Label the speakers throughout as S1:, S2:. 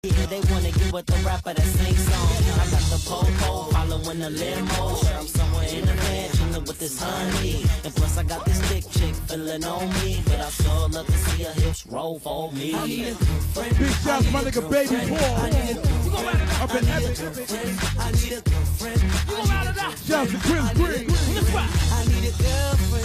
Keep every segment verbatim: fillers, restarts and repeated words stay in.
S1: They wanna get with the rapper that sing songs. I got the po-po following the limo. Sure, I'm somewhere in the van chillin' with this honey. And plus I got this thick chick feelin' on me. But I sure love to see her hips roll for me. I need a girlfriend.
S2: Big shout to my nigga Baby Paul. Up in Epic.
S1: I need a girlfriend.
S2: Shout to Chris Green.
S1: I need a girlfriend.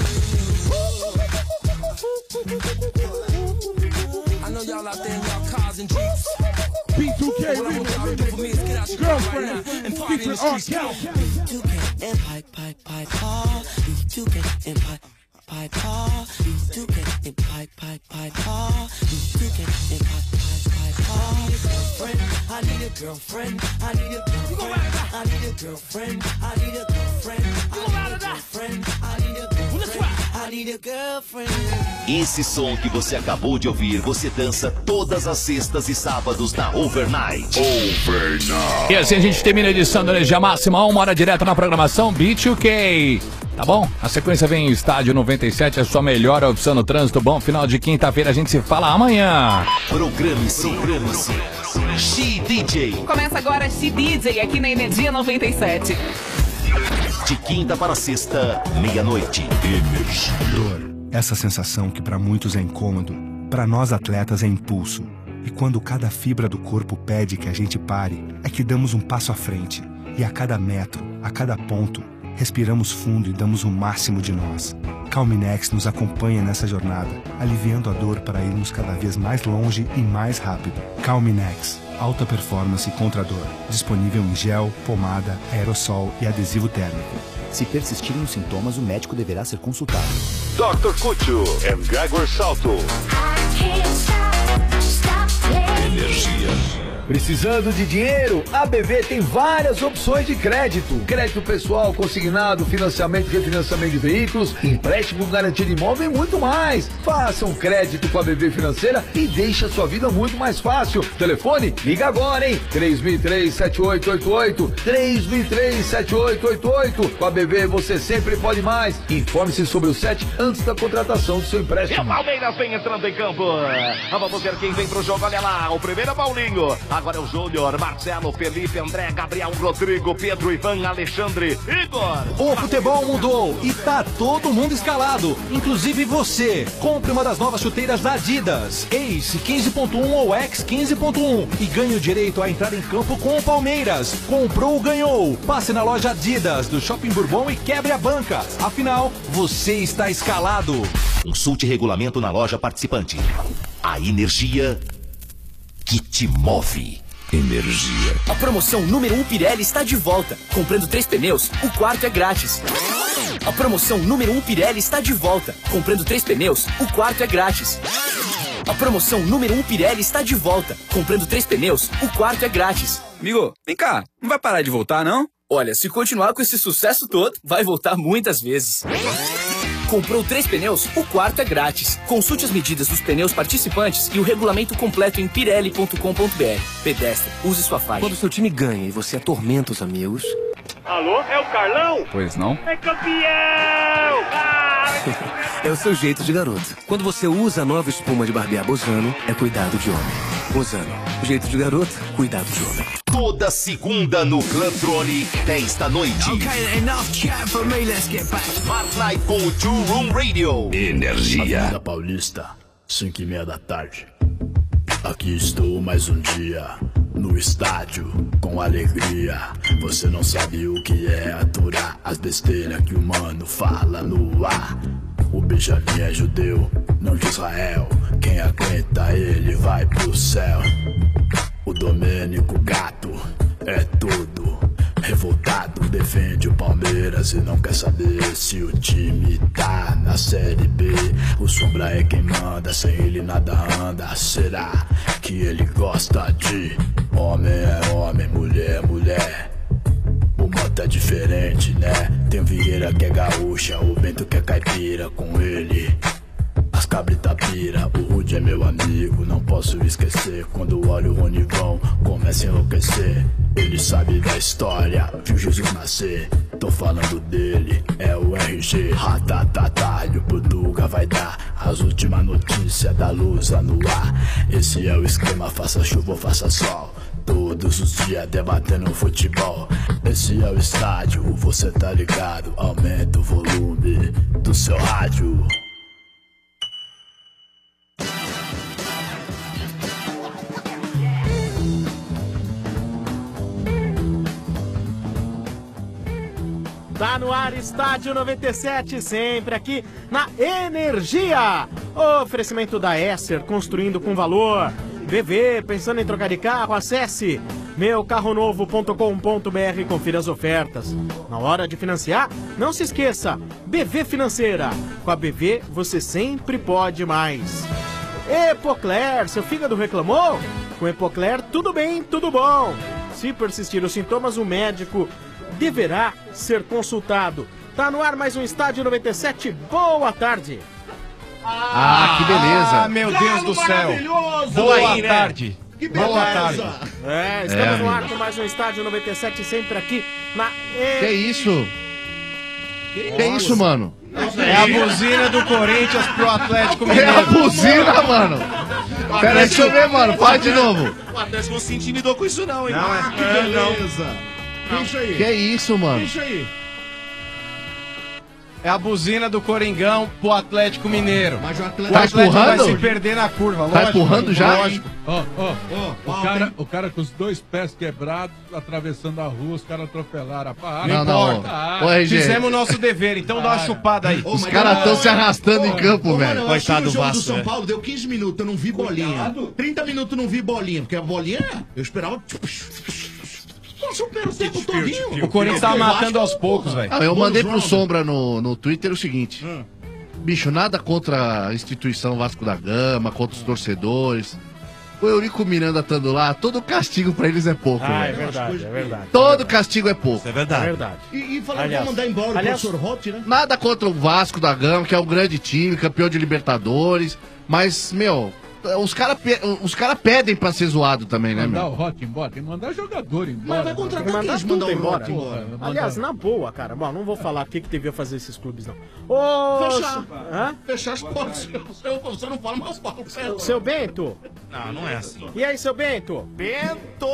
S1: I know y'all out there in y'all cars and jeeps.
S2: B two K remix. Girlfriend. Featuring R. Kelly.
S1: B two K and pipe, pipe, pipe, paw. B two K and pipe, pipe, paw. B two K and pipe, pipe, pipe, paw. B two K and pipe, pipe, pipe, paw. I need a girlfriend. I need a girlfriend. I need a girlfriend. I need a girlfriend. I need a girlfriend. I need a girlfriend. I need a girlfriend.
S3: Esse som que você acabou de ouvir, você dança todas as sextas e sábados na Overnight. Overnight.
S4: E assim a gente termina a edição da Energia Máxima, uma hora direta na programação B dois K. Tá bom? A sequência vem em Estádio noventa e sete, a sua melhor opção no trânsito. Bom final de quinta-feira, a gente se fala amanhã.
S3: Programe-se, programe-se. She D J.
S5: Começa agora She D J aqui na Energia noventa e sete.
S3: De quinta para sexta, meia-noite.
S6: Dor. Essa sensação que para muitos é incômodo, para nós atletas é impulso. E quando cada fibra do corpo pede que a gente pare, é que damos um passo à frente. E a cada metro, a cada ponto, respiramos fundo e damos o máximo de nós. Calminex nos acompanha nessa jornada, aliviando a dor para irmos cada vez mais longe e mais rápido. Calminex, alta performance contra a dor. Disponível em gel, pomada, aerossol e adesivo térmico.
S7: Se persistirem os sintomas, o médico deverá ser consultado.
S8: doutor Cucho and Gregor Salto.
S9: Energia. Precisando de dinheiro? A B V tem várias opções de crédito. Crédito pessoal, consignado, financiamento e refinanciamento de veículos, empréstimo com garantia de imóvel e muito mais. Faça um crédito com a B V Financeira e deixe a sua vida muito mais fácil. Telefone? Liga agora, hein? três mil e três, sete oito oito oito. três mil e três, sete oito oito oito. Com a B V você sempre pode mais. Informe-se sobre o S E T antes da contratação do seu empréstimo.
S10: E o Palmeiras vem entrando em campo. Vamos ver quem vem pro jogo. Olha lá, o primeiro é Paulinho. Agora é o Júnior, Marcelo, Felipe, André, Gabriel, Rodrigo, Pedro, Ivan, Alexandre, Igor.
S11: O futebol mudou e tá todo mundo escalado, inclusive você. Compre uma das novas chuteiras da Adidas, Ace quinze ponto um ou X quinze ponto um e ganhe o direito a entrar em campo com o Palmeiras. Comprou, ganhou. Passe na loja Adidas do Shopping Bourbon e quebre a banca. Afinal, você está escalado.
S3: Consulte regulamento na loja participante. A energia que te move.
S12: Energia. A promoção número um Pirelli está de volta. Comprando três pneus, o quarto é grátis. A promoção número um Pirelli está de volta. Comprando três pneus, o quarto é grátis. A promoção número um Pirelli está de volta. Comprando três pneus, o quarto é grátis.
S13: Amigo, vem cá. Não vai parar de voltar, não?
S12: Olha, se continuar com esse sucesso todo, vai voltar muitas vezes. Comprou três pneus, o quarto é grátis. Consulte as medidas dos pneus participantes e o regulamento completo em pirelli ponto com ponto br. Pedestre, use sua faixa.
S14: Quando seu time ganha e você atormenta os amigos...
S8: Alô, é o Carlão?
S13: Pois não?
S8: É campeão! Ah!
S14: É o seu jeito de garoto. Quando você usa a nova espuma de barbear Bozano, é cuidado de homem. Bozano, jeito de garoto, cuidado de homem.
S3: Toda segunda no Clubtronic, dez da noite.
S15: Okay, enough chat for me, let's get back.
S3: Smart Night com o Two Room Radio.
S12: Energia.
S16: Avenida Paulista, cinco e meia da tarde. Aqui estou mais um dia, no estádio, com alegria. Você não sabe o que é aturar as besteiras que o mano fala no ar. O Benjamin é judeu, não de Israel. Quem aguenta ele vai pro céu. O Domênico Gato é tudo. Revoltado, defende o Palmeiras e não quer saber se o time tá na Série B. O Sombra é quem manda, sem ele nada anda. Será que ele gosta de homem é homem, mulher é mulher? O Mota é diferente, né? Tem o Vieira que é gaúcha, o Bento que é caipira com ele. As cabritas pira, o Rude é meu amigo, não posso esquecer. Quando olho o Ronivão, começa a enlouquecer. Ele sabe da história, viu Jesus nascer. Tô falando dele, é o R G. Ratatata, e o Portuga vai dar as últimas notícias da Lusa no ar. Esse é o esquema, faça chuva ou faça sol. Todos os dias debatendo futebol. Esse é o estádio, você tá ligado. Aumenta o volume do seu rádio.
S17: Tá no ar, Estádio noventa e sete, sempre aqui na Energia. Oferecimento da Esser, construindo com valor. V V, pensando em trocar de carro, acesse meu carro novo ponto com ponto b r e confira as ofertas. Na hora de financiar, não se esqueça, B V Financeira. Com a B V, você sempre pode mais. Epocler, seu fígado reclamou? Com Epocler, tudo bem, tudo bom. Se persistir os sintomas, o médico deverá ser consultado. Tá no ar mais um Estádio noventa e sete, boa tarde.
S18: Ah, que beleza.
S19: Ah, meu Deus do céu.
S18: Boa
S19: aí,
S18: tarde.
S19: Que
S17: Boa tarde.
S19: beleza.
S17: É, estamos
S18: É,
S17: no ar
S18: amigo.
S17: com mais um Estádio noventa e sete, sempre aqui na...
S18: Que isso? Que isso, mano?
S19: É a buzina do Corinthians pro Atlético
S18: É
S19: Mineiro.
S18: a buzina, mano. Pera aí, deixa eu ver, mano. Fala de novo.
S10: O Atlético não se intimidou com isso não, hein?
S19: Não, é-
S10: que
S19: é,
S10: beleza.
S19: Deixa aí.
S18: Que isso, mano?
S19: Deixa aí. É a buzina do Coringão pro Atlético Mineiro.
S10: Mas o Atlético...
S19: O
S18: Tá
S19: Atlético vai
S18: empurrando?
S19: se perder na curva,
S18: Tá
S19: lógico.
S18: empurrando já?
S19: Lógico.
S2: Ó, ó,
S10: Ó,
S2: o, cara, o cara com os dois pés quebrados, atravessando a rua, os caras atropelaram. Ah,
S18: Não, não.
S19: importa.
S18: Ô, ô, R G.
S19: Fizemos o nosso dever, então dá uma chupada aí.
S18: Os caras estão se arrastando em campo,
S10: Ô,
S18: velho.
S10: mano, eu achei
S19: Coitado
S10: o jogo
S19: do
S10: do
S19: Vasco,
S10: São
S19: velho.
S10: Paulo deu quinze minutos, eu não vi bolinha. trinta minutos eu não vi bolinha, porque a bolinha, eu esperava... Passou pelo tempo todinho.
S19: O Corinthians tá
S10: Eu
S19: matando
S10: acho-
S19: aos poucos, velho.
S18: Ah, eu
S10: Bom
S18: mandei
S10: jogo.
S18: pro Sombra no, no Twitter o seguinte. Bicho, nada contra a instituição Vasco da Gama, contra os torcedores. O Eurico Miranda estando lá, todo castigo pra eles é pouco,
S17: Ah, é
S18: velho.
S17: verdade, é verdade.
S18: Todo castigo é pouco.
S10: É
S17: É
S10: verdade.
S17: verdade.
S10: E, e falando
S17: Aliás-
S10: pra mandar embora
S17: aliás-
S10: o professor Holt, né?
S18: Nada contra o Vasco da Gama, que é um grande time, campeão de Libertadores. Mas, meu, os caras os cara pedem pra ser zoado também, né,
S2: mandar
S18: meu?
S2: o Hot embora, tem que mandar jogador embora.
S10: Mas vai
S17: Tem que
S10: contratar quem
S17: mandar
S10: se mandar
S17: tudo
S10: o
S17: embora.
S10: Holt embora?
S2: Porra,
S17: Aliás,
S2: mandar-
S17: na boa, cara. Bom, não vou falar o que, que devia fazer esses clubes, não. Ô,
S10: Fechar.
S17: Hã?
S10: Fechar as portas. Você não fala, mas eu falo.
S17: Seu Bento?
S10: Não, não é assim.
S17: E aí, seu Bento?
S10: Bento!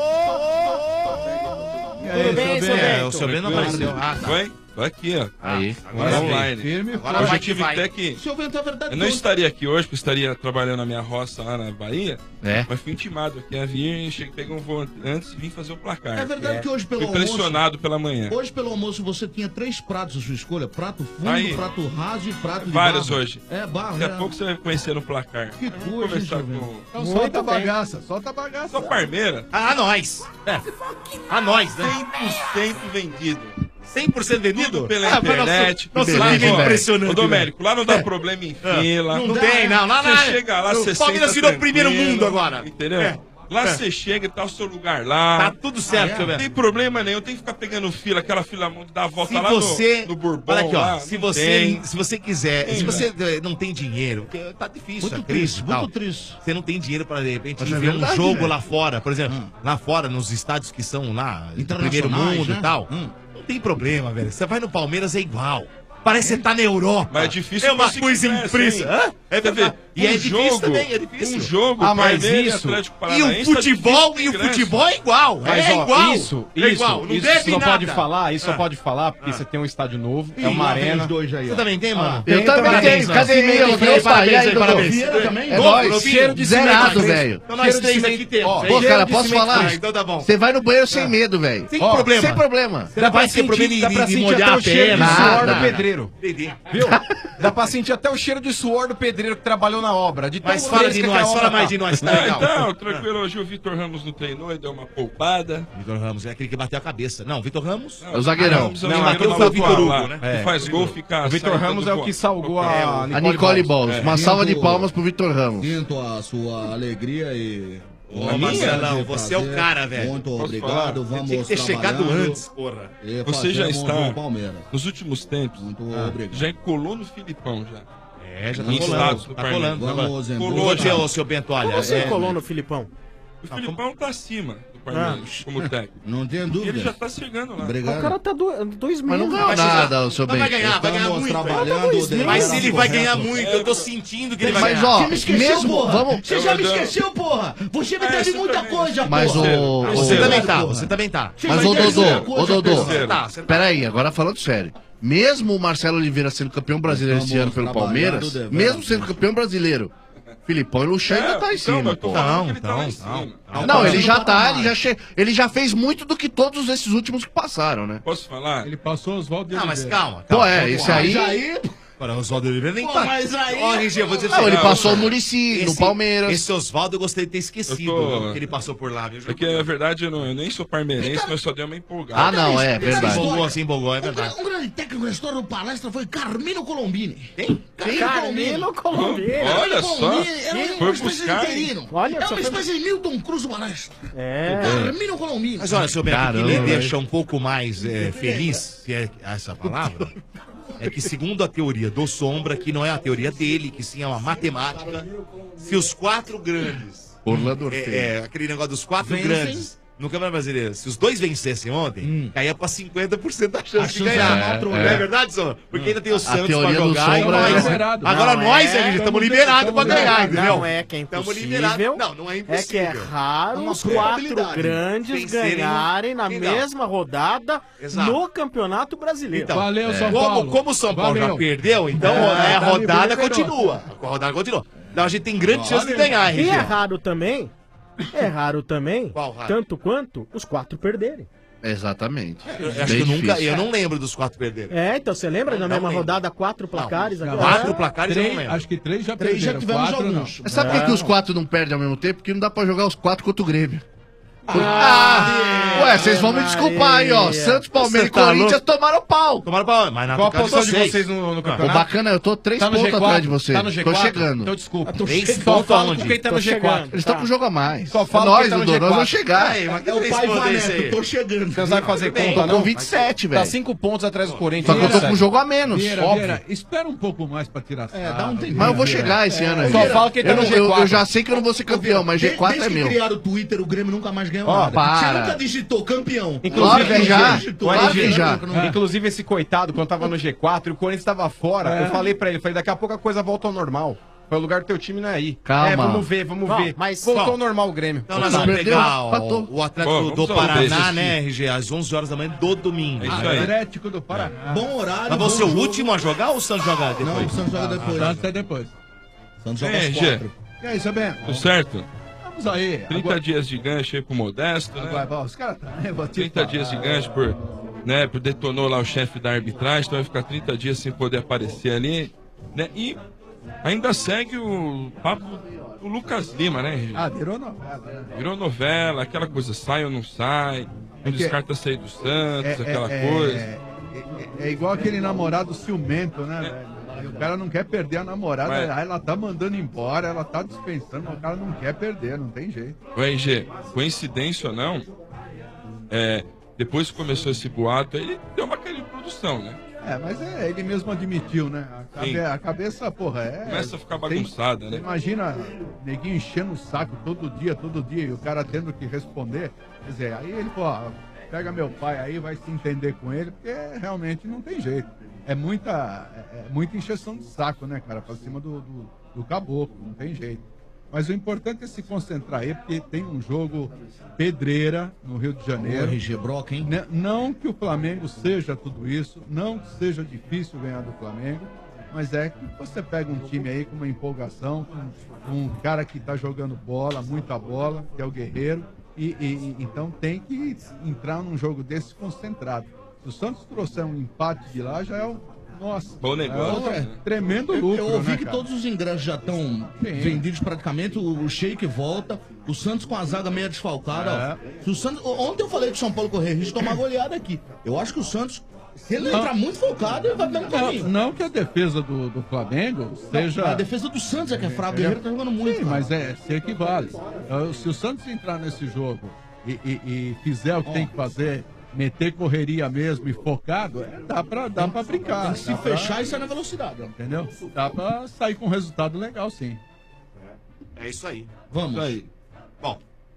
S17: Tudo bem, seu
S10: É,
S17: Bento?
S10: o seu Bento não apareceu. Ah, tá.
S20: Oi? Tô aqui, ó.
S18: Aí.
S20: Agora online.
S2: Firme,
S10: Agora
S20: Hoje
S10: vai
S20: eu
S10: que
S20: tive
S10: vai.
S20: até que...
S10: Seu Bento, é verdade.
S20: Eu não
S10: todo-
S20: estaria aqui hoje, porque estaria trabalhando na minha roça lá na Bahia.
S18: É.
S20: Mas fui intimado aqui a vir, cheguei, peguei um voo antes e vim fazer o placar.
S10: É verdade que hoje pelo
S20: Fui
S10: almoço...
S20: pressionado pela manhã.
S10: Hoje pelo almoço você tinha três pratos à sua escolha. Prato fundo,
S20: Aí.
S10: prato raso e prato de
S20: Vários
S10: barro.
S20: hoje.
S10: É, barro,
S20: Daqui a
S10: né?
S20: pouco você vai conhecer no placar.
S10: Que
S20: Vamos
S10: coisa,
S20: conversar
S10: hein, seu
S20: com...
S2: Então
S17: Muito
S2: solta a
S17: bem.
S2: bagaça, solta a bagaça.
S20: Sou Parmeira.
S10: Ah, a nós. É. A nós, né?
S20: cem por cento vendido.
S10: cem por cento vendido?
S20: Tudo pela
S10: Ah, mas
S20: internet.
S10: Nosso,
S18: Que
S10: nosso
S18: beleza,
S10: time é
S18: velho.
S10: impressionante.
S20: Ô, Domérico, lá não dá
S10: É.
S20: problema em
S10: É.
S20: fila.
S10: Não tem, não. Lá, lá,
S20: Você chega lá,
S10: o
S20: você
S10: Palmeiras
S20: senta
S10: virou primeiro
S20: tranquilo,
S10: mundo agora.
S20: Entendeu?
S10: É.
S20: Lá
S10: É.
S20: você chega e tá o seu lugar lá.
S10: Tá tudo certo,
S20: Ah,
S10: seu
S20: Não
S10: Bento.
S20: tem problema nenhum, tem que ficar pegando fila, aquela fila que dá a volta
S10: Se
S20: lá
S10: você,
S20: no, no Bourbon.
S10: olha aqui, ó,
S20: lá,
S10: se
S20: não
S10: você,
S20: tem.
S10: se você quiser,
S20: Tem,
S10: se você eh, não tem dinheiro, porque tá difícil,
S20: Muito
S10: a crise
S20: triste,
S10: e tal.
S20: muito triste.
S10: Você não tem dinheiro pra de repente
S20: Mas
S10: ir
S20: é
S10: ver um
S20: verdade,
S10: jogo
S20: velho.
S10: lá fora, por exemplo, lá fora nos estádios que são lá do primeiro
S20: Internacionais,
S10: mundo
S20: né?
S10: e tal. Não tem problema, velho. Você vai no Palmeiras é igual. Parece que você tá na Europa.
S20: Mas é difícil
S10: É uma
S20: conseguir
S10: coisa
S20: ingresso,
S10: impressa.
S20: hein?
S10: Hã? É
S20: Quer
S10: verdade.
S20: ver,
S10: E é
S20: um
S10: difícil
S20: jogo-
S10: também, é difícil.
S20: um jogo,
S19: Ah, mas
S20: Palmeiras e
S19: isso...
S20: Atlético
S10: E
S20: Paranaense
S10: o futebol,
S20: tá
S10: e o
S20: difícil ingresso.
S10: futebol é igual.
S19: Mas,
S10: é
S19: ó,
S10: igual.
S19: Isso,
S10: é
S19: isso,
S10: igual. Não
S19: isso
S10: deve
S19: você não
S10: nada.
S19: pode falar, isso
S10: Ah.
S19: só pode falar, porque você tem um estádio novo,
S10: Ih,
S19: é uma
S10: lá vem
S19: arena.
S10: os dois aí, ó. Você também tem, mano?
S18: Eu
S19: Tem
S18: também
S19: também,
S18: tenho.
S19: né?
S18: Cadê
S19: Cimento
S18: meu?
S19: fresco,
S18: Opa, e
S10: parabéns
S18: aí,
S10: aí,
S18: Dodô?
S10: parabéns.
S18: É
S10: também?
S18: nóis.
S10: Novo,
S19: Cheiro de cimento
S18: Zerado,
S19: fresco.
S18: velho.
S10: Então nós
S19: Cheiro de
S10: três
S19: cimento-
S10: aqui temos.
S19: Ó,
S10: hein?
S18: Pô,
S19: cheiro
S18: cara,
S19: de
S18: posso
S19: cimento
S18: falar?
S19: fresco.
S10: Então tá bom.
S18: Você vai no banheiro sem medo, velho.
S10: Sem
S19: Ó,
S10: problema.
S18: Sem problema.
S10: Você não vai ter problema
S19: sentir,
S10: em,
S19: dá pra
S10: em
S19: sentir
S10: molhar
S19: até
S10: a
S19: o cheiro
S10: perna.
S19: de suor
S18: Nada.
S19: do pedreiro.
S10: Entendi.
S19: Viu? Dá pra sentir até o cheiro de suor do pedreiro que trabalhou na obra. De tão
S10: Mas fala de
S19: fresca que a
S10: nós,
S19: obra
S10: fala
S19: tá.
S10: mais de nós, tá
S20: Não,
S10: legal.
S20: então, tranquilo, hoje o Vitor Ramos não treinou e deu uma poupada.
S10: Vitor Ramos é aquele que bateu a cabeça. Não, Vitor Ramos?
S20: Não,
S18: É o zagueirão.
S20: Ramos é
S10: Não,
S20: o
S10: aquele
S20: zagueiro
S10: foi o Vitor
S20: maluco
S10: Hugo,
S20: lá,
S10: né?
S20: que
S19: É,
S20: faz gol, fica
S19: O Vitor
S20: saindo
S19: Ramos
S20: do
S19: é o
S20: gol.
S19: que salvou
S20: É,
S19: a
S18: A Nicole Balls.
S20: É.
S18: Uma salva de palmas pro Vitor Ramos.
S21: Sinto a sua alegria e...
S10: Ô,
S21: Ô,
S10: Marcelão,
S21: grande
S10: você é o
S21: prazer.
S10: cara, velho.
S21: Muito
S20: Posso
S21: obrigado,
S20: falar?
S21: vamos
S10: Tinha que ter chegado
S21: trabalhando
S10: antes, porra.
S21: e
S20: Você já
S21: fazemos
S20: está,
S21: o Palmeiras.
S20: nos últimos tempos,
S21: Muito
S20: ah,
S21: obrigado.
S20: já colou no Filipão já.
S10: É, já tá
S20: Em
S10: colando.
S20: status do
S10: Tá
S20: Palmeiras.
S10: colando.
S21: Vamos em
S10: Colou,
S21: busca-
S10: seu, seu Bento, olha.
S17: Como você
S10: é,
S17: colou no Filipão?
S20: O Filipão tá acima do Palmeiras como técnico.
S21: Não tenho dúvida.
S20: E ele já tá chegando lá.
S21: Obrigado.
S17: O cara tá do, dois
S18: Mas não
S17: meses.
S18: ganhou nada, o seu
S1: Mas
S18: bem.
S1: vai ganhar, vai ganhar
S21: Estamos
S1: muito.
S21: trabalhando,
S1: velho. Mas
S21: delirando
S1: ele vai
S21: correto.
S1: ganhar muito, eu tô sentindo que ele vai
S18: Mas,
S1: ganhar.
S18: ó,
S1: Você me esqueceu,
S18: mesmo-
S1: porra.
S18: vamos-
S1: Você já me esqueceu, porra. Você me deve muita coisa,
S18: Mas
S1: porra.
S18: o-
S1: Você
S18: o-
S1: também tá, você também tá.
S18: Mas
S1: Você
S18: ô
S1: vai
S18: Dodô,
S1: dizer
S18: ô
S1: coisa,
S18: Dodô,
S1: você tá, você tá.
S18: peraí, agora falando sério. Mesmo o Marcelo Oliveira sendo campeão brasileiro esse ano pelo Palmeiras,
S21: trabalhando,
S18: mesmo sendo campeão brasileiro, Filipão e Luxem ainda tá em cima, pô.
S1: Não, não, não.
S18: Não, ele já tá, ele já, che... ele já fez muito do que todos esses últimos que passaram, né?
S20: Posso falar?
S19: Ele passou os Oswaldo de
S1: Não, mas
S19: Oliveira.
S1: calma.
S18: Pô,
S1: calma,
S18: é,
S1: vamos
S18: esse
S1: lá.
S18: aí...
S1: Mas aí... Para o Oswaldo Oliveira nem
S21: Pô,
S1: tá.
S21: mas aí-
S1: Ó, R G, eu vou dizer
S18: Não,
S1: assim,
S18: ele
S1: ó,
S18: passou
S1: ó,
S18: o Muricy no
S1: esse-
S18: Palmeiras.
S1: Esse Oswaldo eu gostei de ter esquecido
S20: Eu tô-
S1: que ele passou por lá, viu?
S20: Porque, na verdade, eu, não, eu nem sou parmeirense, mas só dei uma empolgada.
S18: Ah, não, é
S1: Se
S18: verdade.
S1: empolgou, se empolgou, é
S21: Um,
S1: verdade.
S21: gra- um grande técnico na história do palestra foi Carmino Colombini.
S1: Quem?
S17: Carmelo Colombini.
S20: Olha só,
S21: Colombini era uma
S20: foi
S21: espécie
S20: buscar,
S21: de
S20: hein?
S21: interino.
S17: Olha,
S21: é
S17: só
S21: uma
S17: foi-
S21: espécie de Milton Cruz do palestra.
S17: É.
S21: Carmino Colombini.
S1: Mas olha, seu Beto, o que
S18: Caramba,
S1: me
S18: velho.
S1: deixa um pouco mais é, feliz, se é essa palavra, é que segundo a teoria do Sombra, que não é a teoria dele, que sim é uma matemática, se os quatro grandes,
S18: Orlando Ortega.
S1: é, é, aquele negócio dos quatro
S21: Vencem.
S1: grandes no Campeonato Brasileiro, se os dois vencessem ontem, caía pra cinquenta por cento da chance
S21: A
S1: de
S21: chance
S1: ganhar.
S21: era
S1: Não
S21: maior,
S1: é verdade, Sombra? Porque ainda tem o Santos pra
S18: teoria do
S1: jogar e
S18: Sombra
S1: nós.
S18: é
S19: liberado.
S1: Agora
S17: Não,
S1: nós,
S17: é,
S1: é, estamos
S19: tamo-
S1: liberados
S19: tamo
S1: pra ganhar,
S19: liberado.
S1: entendeu?
S17: Não é que é
S1: Estamos
S17: impossível.
S1: liberados. Não, não é
S17: É
S1: impossível.
S17: que é raro
S21: uma
S17: os quatro
S21: probabilidade.
S17: grandes
S1: Vencerem no-
S17: ganharem na
S1: Então.
S17: mesma rodada
S1: Exato.
S17: no Campeonato Brasileiro.
S1: Então,
S19: Valeu, São
S1: como,
S19: Paulo.
S1: como o São Paulo já
S19: Valeu.
S1: perdeu, então
S19: É,
S1: a
S19: tá
S1: rodada
S19: liberado.
S1: continua. A rodada continua. Então a gente tem grande chance de
S19: Valeu.
S1: ganhar,
S17: E é
S1: R G.
S17: raro também, é raro também,
S1: Qual raro?
S17: tanto quanto os quatro perderem.
S18: Exatamente.
S1: Eu acho que
S18: Bem
S1: eu nunca,
S18: difícil.
S1: eu não lembro dos quatro perderem.
S17: É, então você lembra
S1: Não,
S17: na
S1: não
S17: mesma
S1: lembro.
S17: rodada quatro placares?
S1: Não,
S17: aqui?
S1: quatro
S17: É.
S1: placares eu não
S19: Três,
S1: lembro.
S19: acho que três já
S21: Três já
S19: perderam,
S21: tivemos
S19: quatro não.
S21: alguns.
S18: Sabe por que, que os quatro não perdem ao mesmo tempo? Porque não dá pra jogar os quatro contra o Grêmio. Ah, ué, vocês vão me desculpar aí, ó. Santos, Palmeiras e
S1: Você tá
S18: Corinthians
S1: louco?
S18: tomaram pau.
S1: Tomaram pra mas na
S19: Qual a
S1: casa
S19: posição de
S1: vocês.
S19: vocês no, no
S18: O
S19: campeonato?
S18: bacana, eu tô três
S19: Tá no
S18: pontos
S19: G quatro?
S18: atrás de vocês.
S19: Tá no G
S18: Tô
S19: quatro?
S18: chegando.
S19: Então desculpa.
S1: Três
S19: Só
S1: pontos
S19: falo
S1: aonde?
S19: com quem tá
S17: Tô
S19: no G quatro.
S17: chegando.
S18: Eles estão
S17: Tá.
S18: com o jogo a mais.
S19: Só fala
S18: Nós,
S19: quem tá no
S18: Dodô,
S19: G
S18: nós vamos
S19: quatro.
S18: chegar.
S1: Aí, mas que
S21: É o pai
S1: responder isso
S21: Vaneto,
S1: aí?
S21: tô chegando.
S19: Você não sabe fazer
S1: Tudo bem.
S19: conta,
S18: Tô
S19: não?
S18: com vinte e sete,
S19: Tá
S18: velho.
S19: cinco pontos atrás do Corinthians.
S18: Só que eu tô com um
S19: Vieira,
S18: jogo a menos,
S19: Vieira,
S18: óbvio.
S19: Vieira, espera um pouco mais pra tirar
S21: É, dá um tempinho.
S18: Mas eu vou chegar esse ano aí.
S19: Só fala quem tá
S18: eu,
S19: no
S18: não-
S19: G
S18: eu-
S19: quatro.
S18: eu já sei que eu não vou ser campeão, mas G quatro é
S21: Desde
S18: meu.
S21: que criaram o Twitter, o Grêmio nunca mais ganhou
S19: Ó,
S21: nada.
S18: para.
S21: Você nunca digitou campeão.
S18: Claro que já.
S21: Digitou,
S18: Claro
S21: digitou,
S18: que já.
S21: não-
S22: Inclusive, esse coitado, quando tava no G quatro e o Corinthians tava fora,
S19: É.
S22: eu falei pra ele, falei, daqui a pouco a coisa volta ao normal. Foi o lugar do teu time não é aí.
S18: Calma.
S22: É, vamos ver, vamos
S17: Não,
S22: ver.
S17: mas-
S22: Voltou
S1: Bom.
S22: ao normal o Grêmio.
S1: Então nós
S18: Não,
S1: vamos
S18: perdeu,
S1: pegar
S18: empatou.
S1: o, o Atlético
S20: Ó,
S1: do
S20: vamos falar
S1: Paraná,
S20: desses
S1: né, R G? Às onze horas da manhã do domingo.
S20: É isso
S19: Ah,
S20: aí.
S19: Atlético do Paraná.
S21: Bom horário.
S1: Mas você
S21: bom
S1: o
S21: jogo.
S1: último a jogar ou o Santos jogar
S21: Não, o
S1: depois?
S21: Santos joga depois.
S19: Santos é depois.
S21: Santos joga
S20: É,
S21: às
S20: G.
S21: quatro.
S19: E aí, Sabendo?
S20: Tudo certo?
S19: Vamos aí.
S20: trinta
S19: Agora-
S20: dias de gancho aí pro Modesto, né?
S19: Agora, bom, os caras tá. eu vou te
S20: trinta
S19: falar.
S20: dias de gancho por, né, por detonou lá o chefe da arbitragem, então vai ficar trinta dias sem poder aparecer ali, né? E ainda segue o papo do Lucas Lima, né, Regi?
S19: Ah, virou novela. né?
S20: Virou novela, aquela coisa, sai ou não sai,
S19: É que-
S20: descarta sair do Santos,
S19: É,
S20: aquela
S19: é,
S20: coisa.
S19: É, é- é igual aquele namorado ciumento, né, velho? Aí o cara não quer perder a namorada,
S20: Mas-
S19: aí ela tá mandando embora, ela tá dispensando, mas o cara não quer perder, não tem jeito.
S20: O R G, coincidência ou não, é, depois que começou esse boato, ele deu uma queda de produção, né?
S19: É, mas é, ele mesmo admitiu, né? A, cabe-
S20: Sim.
S19: a cabeça, porra, é.
S20: Começa a ficar
S19: tem-
S20: bagunçada, né?
S19: Imagina neguinho enchendo o saco todo dia, todo dia, e o cara tendo que responder. Quer dizer, aí ele, pô, pega meu pai aí, vai se entender com ele, porque realmente não tem jeito. É muita, é, é muita encheção de saco, né, cara, pra cima do, do, do caboclo, não tem jeito. Mas o importante é se concentrar aí, porque tem um jogo pedreira no Rio de Janeiro.
S21: O R G Brock, hein?
S19: Né, não que o Flamengo seja tudo isso, não que seja difícil ganhar do Flamengo, mas é que você pega um time aí com uma empolgação, com um cara que está jogando bola, muita bola, que é o Guerreiro, e, e- e- então tem que entrar num jogo desse concentrado. Se o Santos trouxer um empate de lá, já é o nossa,
S20: Bom negócio,
S19: é um
S20: né?
S19: tremendo
S21: Eu,
S19: lucro.
S21: eu ouvi
S19: né,
S21: que
S19: cara?
S21: todos os ingressos já estão
S19: Sim.
S21: vendidos praticamente. O, o Sheik volta, o Santos com a zaga meia desfalcada. ó. Se o Santos, ontem eu falei que o São Paulo correr risco de tomar goleada aqui. Eu acho que o Santos, se ele
S19: Não.
S21: entrar muito focado, ele vai dar um
S19: Não,
S21: caminho.
S19: não que a defesa do, do Flamengo seja.
S21: A defesa do Santos é que é fraca. O Guerreiro tá jogando muito.
S19: Sim,
S21: cara.
S19: mas é, se equivale. Eh, Se o Santos entrar nesse jogo e, e- e fizer o que tem que fazer, meter correria mesmo e focado, é, dá, pra, dá pra brincar.
S21: Tem que se
S19: dá pra-
S21: fechar e sair na velocidade. ó.
S19: Entendeu? Dá pra sair com um resultado legal, sim.
S1: É isso aí.
S21: Vamos.
S20: Isso aí.
S1: Bom,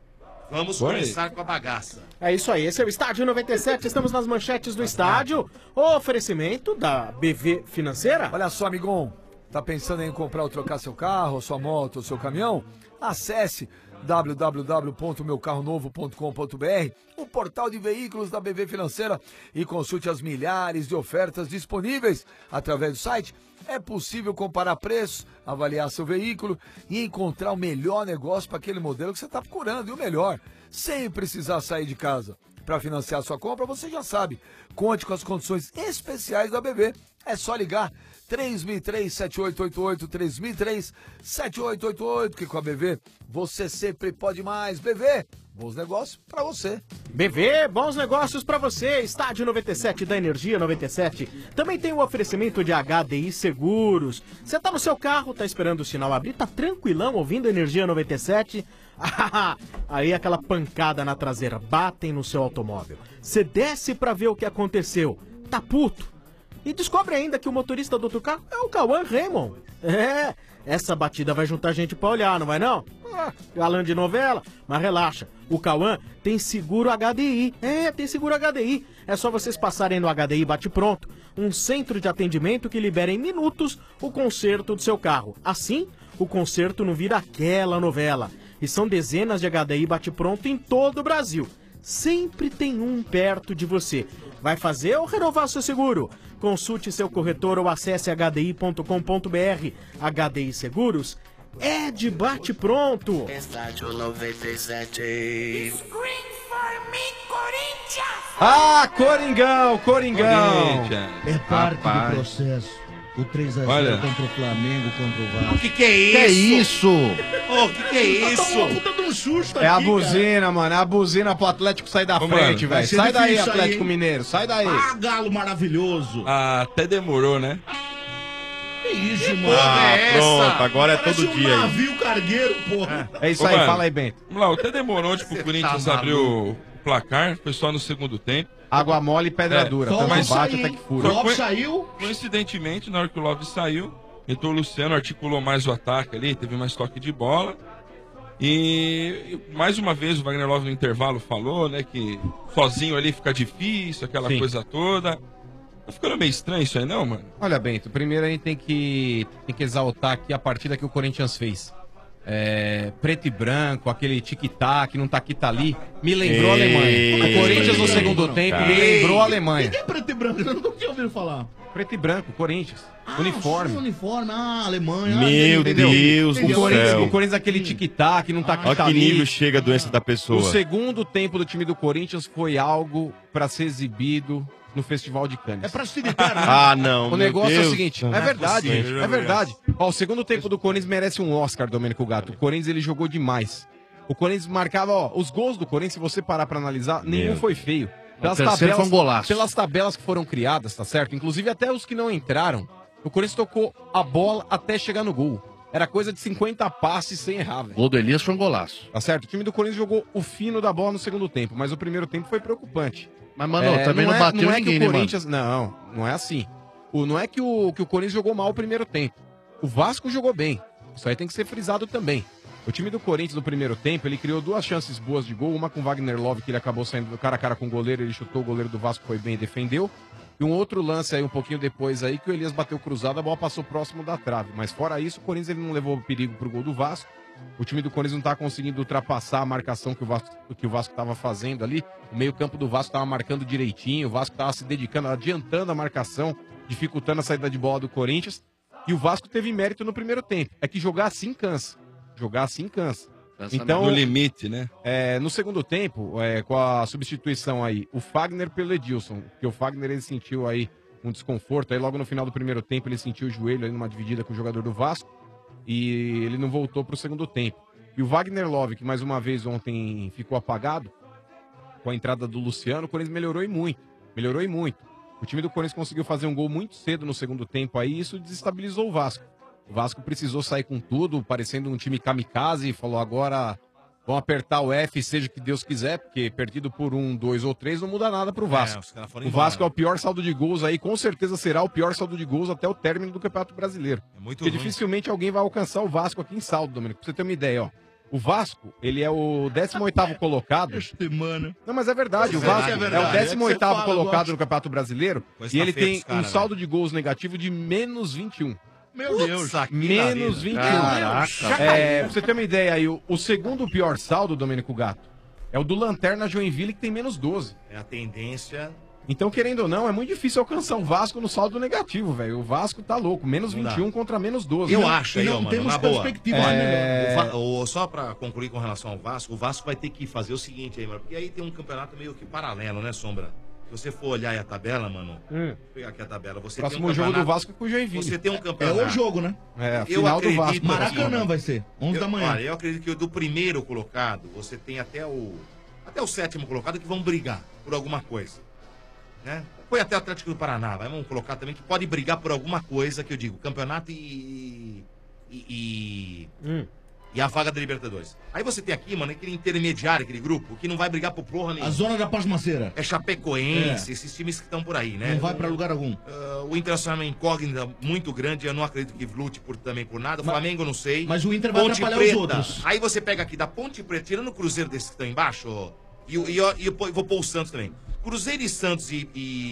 S1: Vamos
S17: Foi.
S1: começar com a bagaça.
S17: É isso aí, esse é o Estádio noventa e sete, estamos nas manchetes do estádio. O oferecimento da B V Financeira.
S9: Olha só, amigão, tá pensando em comprar ou trocar seu carro, sua moto ou seu caminhão? Acesse w w w ponto meu carro novo ponto com ponto b r, o portal de veículos da B V Financeira, e consulte as milhares de ofertas disponíveis através do site. É possível comparar preços, avaliar seu veículo e encontrar o melhor negócio para aquele modelo que você está procurando, e o melhor, sem precisar sair de casa. Para financiar sua compra, você já sabe, conte com as condições especiais da B V. É só ligar três mil e três, sete oito oito oito, três mil e três, sete oito oito oito, que com a B V você sempre pode mais. B V, bons negócios para você.
S17: B V, bons negócios pra você. Estádio noventa e sete da Energia noventa e sete. Também tem o oferecimento de H D I Seguros. Você tá no seu carro, tá esperando o sinal abrir, tá tranquilão ouvindo Energia noventa e sete. Aí aquela pancada na traseira, batem no seu automóvel. Você desce pra ver o que aconteceu. Tá puto. E descobre ainda que o motorista do outro carro é o Cauã Raymond. É, essa batida vai juntar gente pra olhar, não vai não? Ah, galã de novela. Mas relaxa, o Cauã tem seguro H D I. É, tem seguro H D I. É só vocês passarem no H D I Bate Pronto, um centro de atendimento que libera em minutos o conserto do seu carro. Assim, o conserto não vira aquela novela. E são dezenas de H D I Bate Pronto em todo o Brasil. Sempre tem um perto de você. Vai fazer ou renovar seu seguro? Consulte seu corretor ou acesse h d i ponto com ponto b r. H D I Seguros é de bate pronto.
S4: Estádio noventa e sete.
S22: Ah, Coringão, Coringão.
S21: É parte
S22: Rapaz.
S21: do processo. O três a zero
S22: Olha.
S21: contra o Flamengo, contra o Vasco.
S1: O que que é isso?
S21: Que é isso?
S1: Ô, o que que é isso?
S21: Tá puta de um susto
S22: É a
S21: aqui,
S22: buzina, mano. É a buzina pro Atlético sair da
S20: Ô,
S22: frente,
S20: mano,
S21: vai
S22: velho.
S21: ser
S22: Sai daí,
S21: difícil aí,
S22: Atlético
S21: hein?
S22: Mineiro. Sai daí.
S21: Ah, galo maravilhoso.
S20: Ah, até demorou, né?
S21: Que isso, mano?
S22: Ah,
S21: é
S22: pronto,
S21: essa?
S22: agora é
S21: Parece
S22: todo
S21: um
S22: dia aí.
S21: navio cargueiro, porra.
S22: É isso
S20: Ô,
S22: aí,
S20: mano,
S22: fala aí, Bento.
S20: Vamos lá, até demorou tipo, o Corinthians
S22: tá
S20: abrir o placar, foi só no segundo tempo.
S22: Água mole e pedra dura.
S20: Só
S22: Tanto
S20: mas
S22: bate
S20: aí,
S22: até que fura.
S20: só coi-
S21: saiu.
S20: Coincidentemente, na hora que o Love saiu, entrou o Luciano, articulou mais o ataque ali, teve mais toque de bola. E e, mais uma vez o Wagner Love no intervalo falou, né, que sozinho ali fica difícil, aquela
S22: Sim.
S20: coisa toda. Tá ficando meio estranho isso aí, não, mano?
S22: Olha, Bento, primeiro a gente tem que, tem que exaltar aqui a partida que o Corinthians fez. É, preto e branco, aquele tic-tac, não tá aqui, tá ali. Me lembrou a
S21: Ei,
S22: Alemanha. O Corinthians no
S21: ei,
S22: segundo
S21: não,
S22: tempo
S21: cara.
S22: me lembrou a
S21: O
S22: Alemanha.
S21: que é preto e branco? Eu nunca tinha ouvido falar.
S22: Preto e branco, Corinthians.
S21: Ah,
S22: uniforme.
S21: sim, uniforme. Ah, Alemanha.
S5: Meu
S21: Ah, entendeu?
S5: Deus
S22: O
S5: do
S22: Corinthians,
S5: céu.
S22: o Corinthians aquele tic-tac, não tá aqui,
S5: Olha
S22: tá
S5: que
S22: ali.
S5: nível chega a doença da pessoa.
S22: O segundo tempo do time do Corinthians foi algo pra ser exibido no Festival de Cannes.
S21: É pra se ligar, né?
S5: Ah, não.
S22: O
S5: meu
S22: negócio é o
S5: Deus.
S22: seguinte,
S5: Não
S22: é verdade,
S5: possível,
S22: é verdade. Ó, o segundo tempo do Corinthians merece um Oscar, Domênico Gato. O Corinthians, ele jogou demais. O Corinthians marcava, ó, os gols do Corinthians, se você parar pra analisar, nenhum
S18: Meu.
S22: foi feio.
S18: O terceiro foi um golaço.
S22: pelas tabelas que foram criadas, tá certo? Inclusive até os que não entraram, o Corinthians tocou a bola até chegar no gol. Era coisa de cinquenta passes sem errar, velho.
S18: O gol do Elias foi um golaço.
S22: Tá certo? O time do Corinthians jogou o fino da bola no segundo tempo, mas o primeiro tempo foi preocupante.
S18: Mas, mano, também não
S22: é,
S18: bateu
S22: não é
S18: ninguém,
S22: que
S18: né,
S22: o Corinthians, Não, não é assim. O, não é que o, que o Corinthians jogou mal o primeiro tempo. O Vasco jogou bem. Isso aí tem que ser frisado também. O time do Corinthians no primeiro tempo, ele criou duas chances boas de gol. Uma com o Wagner Love, que ele acabou saindo do cara a cara com o goleiro, ele chutou, o goleiro do Vasco foi bem e defendeu. E um outro lance aí, um pouquinho depois aí, que o Elias bateu cruzado, a bola passou próximo da trave. Mas fora isso, o Corinthians ele não levou perigo pro gol do Vasco. O time do Corinthians não tá conseguindo ultrapassar a marcação que o Vasco, que o Vasco tava fazendo ali. O meio campo do Vasco tava marcando direitinho, o Vasco tava se dedicando, adiantando a marcação, dificultando a saída de bola do Corinthians. E o Vasco teve mérito no primeiro tempo. É que jogar assim cansa. Jogar assim cansa.
S20: Cansa
S22: Então,
S20: no limite, né?
S22: É, no segundo tempo, é, com a substituição aí, o Fagner pelo Edilson, porque o Fagner ele sentiu aí um desconforto, aí logo no final do primeiro tempo ele sentiu o joelho aí numa dividida com o jogador do Vasco e ele não voltou pro segundo tempo. E o Wagner Love, que mais uma vez ontem ficou apagado, com a entrada do Luciano, o Corinthians melhorou e muito, melhorou e muito. O time do Corinthians conseguiu fazer um gol muito cedo no segundo tempo aí e isso desestabilizou o Vasco. O Vasco precisou sair com tudo, parecendo um time kamikaze, e falou agora vão apertar o F, seja o que Deus quiser, porque perdido por um, dois ou três não muda nada pro Vasco.
S1: É, os caras foram
S22: o
S1: embora.
S22: Vasco é o pior saldo de gols aí, com certeza será o pior saldo de gols até o término do Campeonato Brasileiro.
S1: É muito
S22: porque
S1: ruim.
S22: dificilmente alguém vai alcançar o Vasco aqui em saldo, Domenico. Pra você ter uma ideia, ó. O Vasco, ele é o décimo oitavo colocado.
S21: Mano.
S22: Não, mas é verdade. O
S21: É
S22: Vasco é,
S21: verdade,
S22: o décimo oitavo
S21: é que você fala,
S22: colocado
S21: gosto.
S22: no Campeonato Brasileiro.
S1: Pois
S22: e
S1: tá
S22: ele
S1: feio
S22: tem
S1: os cara,
S22: um saldo de gols negativo de menos vinte e um.
S21: Meu Deus.
S22: Menos vinte e um.
S1: Caraca.
S22: É, pra você ter uma ideia aí, o, o segundo pior saldo, Domênico Gato, é o do Lanterna Joinville, que tem menos doze.
S1: É a tendência.
S22: Então, querendo ou não, é muito difícil alcançar o Vasco no saldo negativo, velho. O Vasco tá louco. Menos
S1: Não dá.
S22: vinte e um contra menos doze.
S1: Eu
S22: Não-
S1: acho aí,
S22: e
S1: ó,
S22: não
S1: mano,
S22: temos
S1: na boa.
S22: perspectiva
S1: É...
S22: melhor.
S1: O Va- o- só pra concluir com relação ao Vasco, o Vasco vai ter que fazer o seguinte aí, mano. Porque aí tem um campeonato meio que paralelo, né, Sombra? Se você for olhar aí a tabela, mano.
S22: Hum.
S1: Vou pegar aqui a tabela. Você
S22: Próximo
S1: tem um
S22: jogo do
S1: campeonato-
S22: Vasco é com o Joinville.
S1: Você tem um
S21: É
S1: campeonato.
S21: o jogo, né?
S22: É, a
S1: Eu
S22: final do
S1: acredito,
S22: Vasco.
S21: Maracanã
S22: assim,
S21: vai ser, onze
S1: eu,
S21: da manhã.
S1: Olha, eu acredito que do primeiro colocado, você tem até o até o sétimo colocado que vão brigar por alguma coisa, né? Foi até o Atlético do Paraná, vai, vamos colocar também que pode brigar por alguma coisa, que eu digo, campeonato e e, e, e a vaga da Libertadores. Aí você tem aqui, mano, aquele intermediário, aquele grupo, que não vai brigar por porra nenhuma.
S21: A zona da pasmaceira.
S1: É Chapecoense,
S21: É.
S1: esses times que estão por aí, né?
S21: Não vai pra lugar algum.
S1: Ah, o Internacional é uma incógnita muito grande, eu não acredito que lute por, também por nada. O Flamengo eu não sei.
S21: mas o Inter vai
S1: Ponte
S21: atrapalhar os
S1: Preta.
S21: outros.
S1: Aí você pega aqui da Ponte Preta, tirando o Cruzeiro desses que estão embaixo, ó, e, o- e, ó, e eu pô- vou pôr o Santos também. Cruzeiro e Santos e,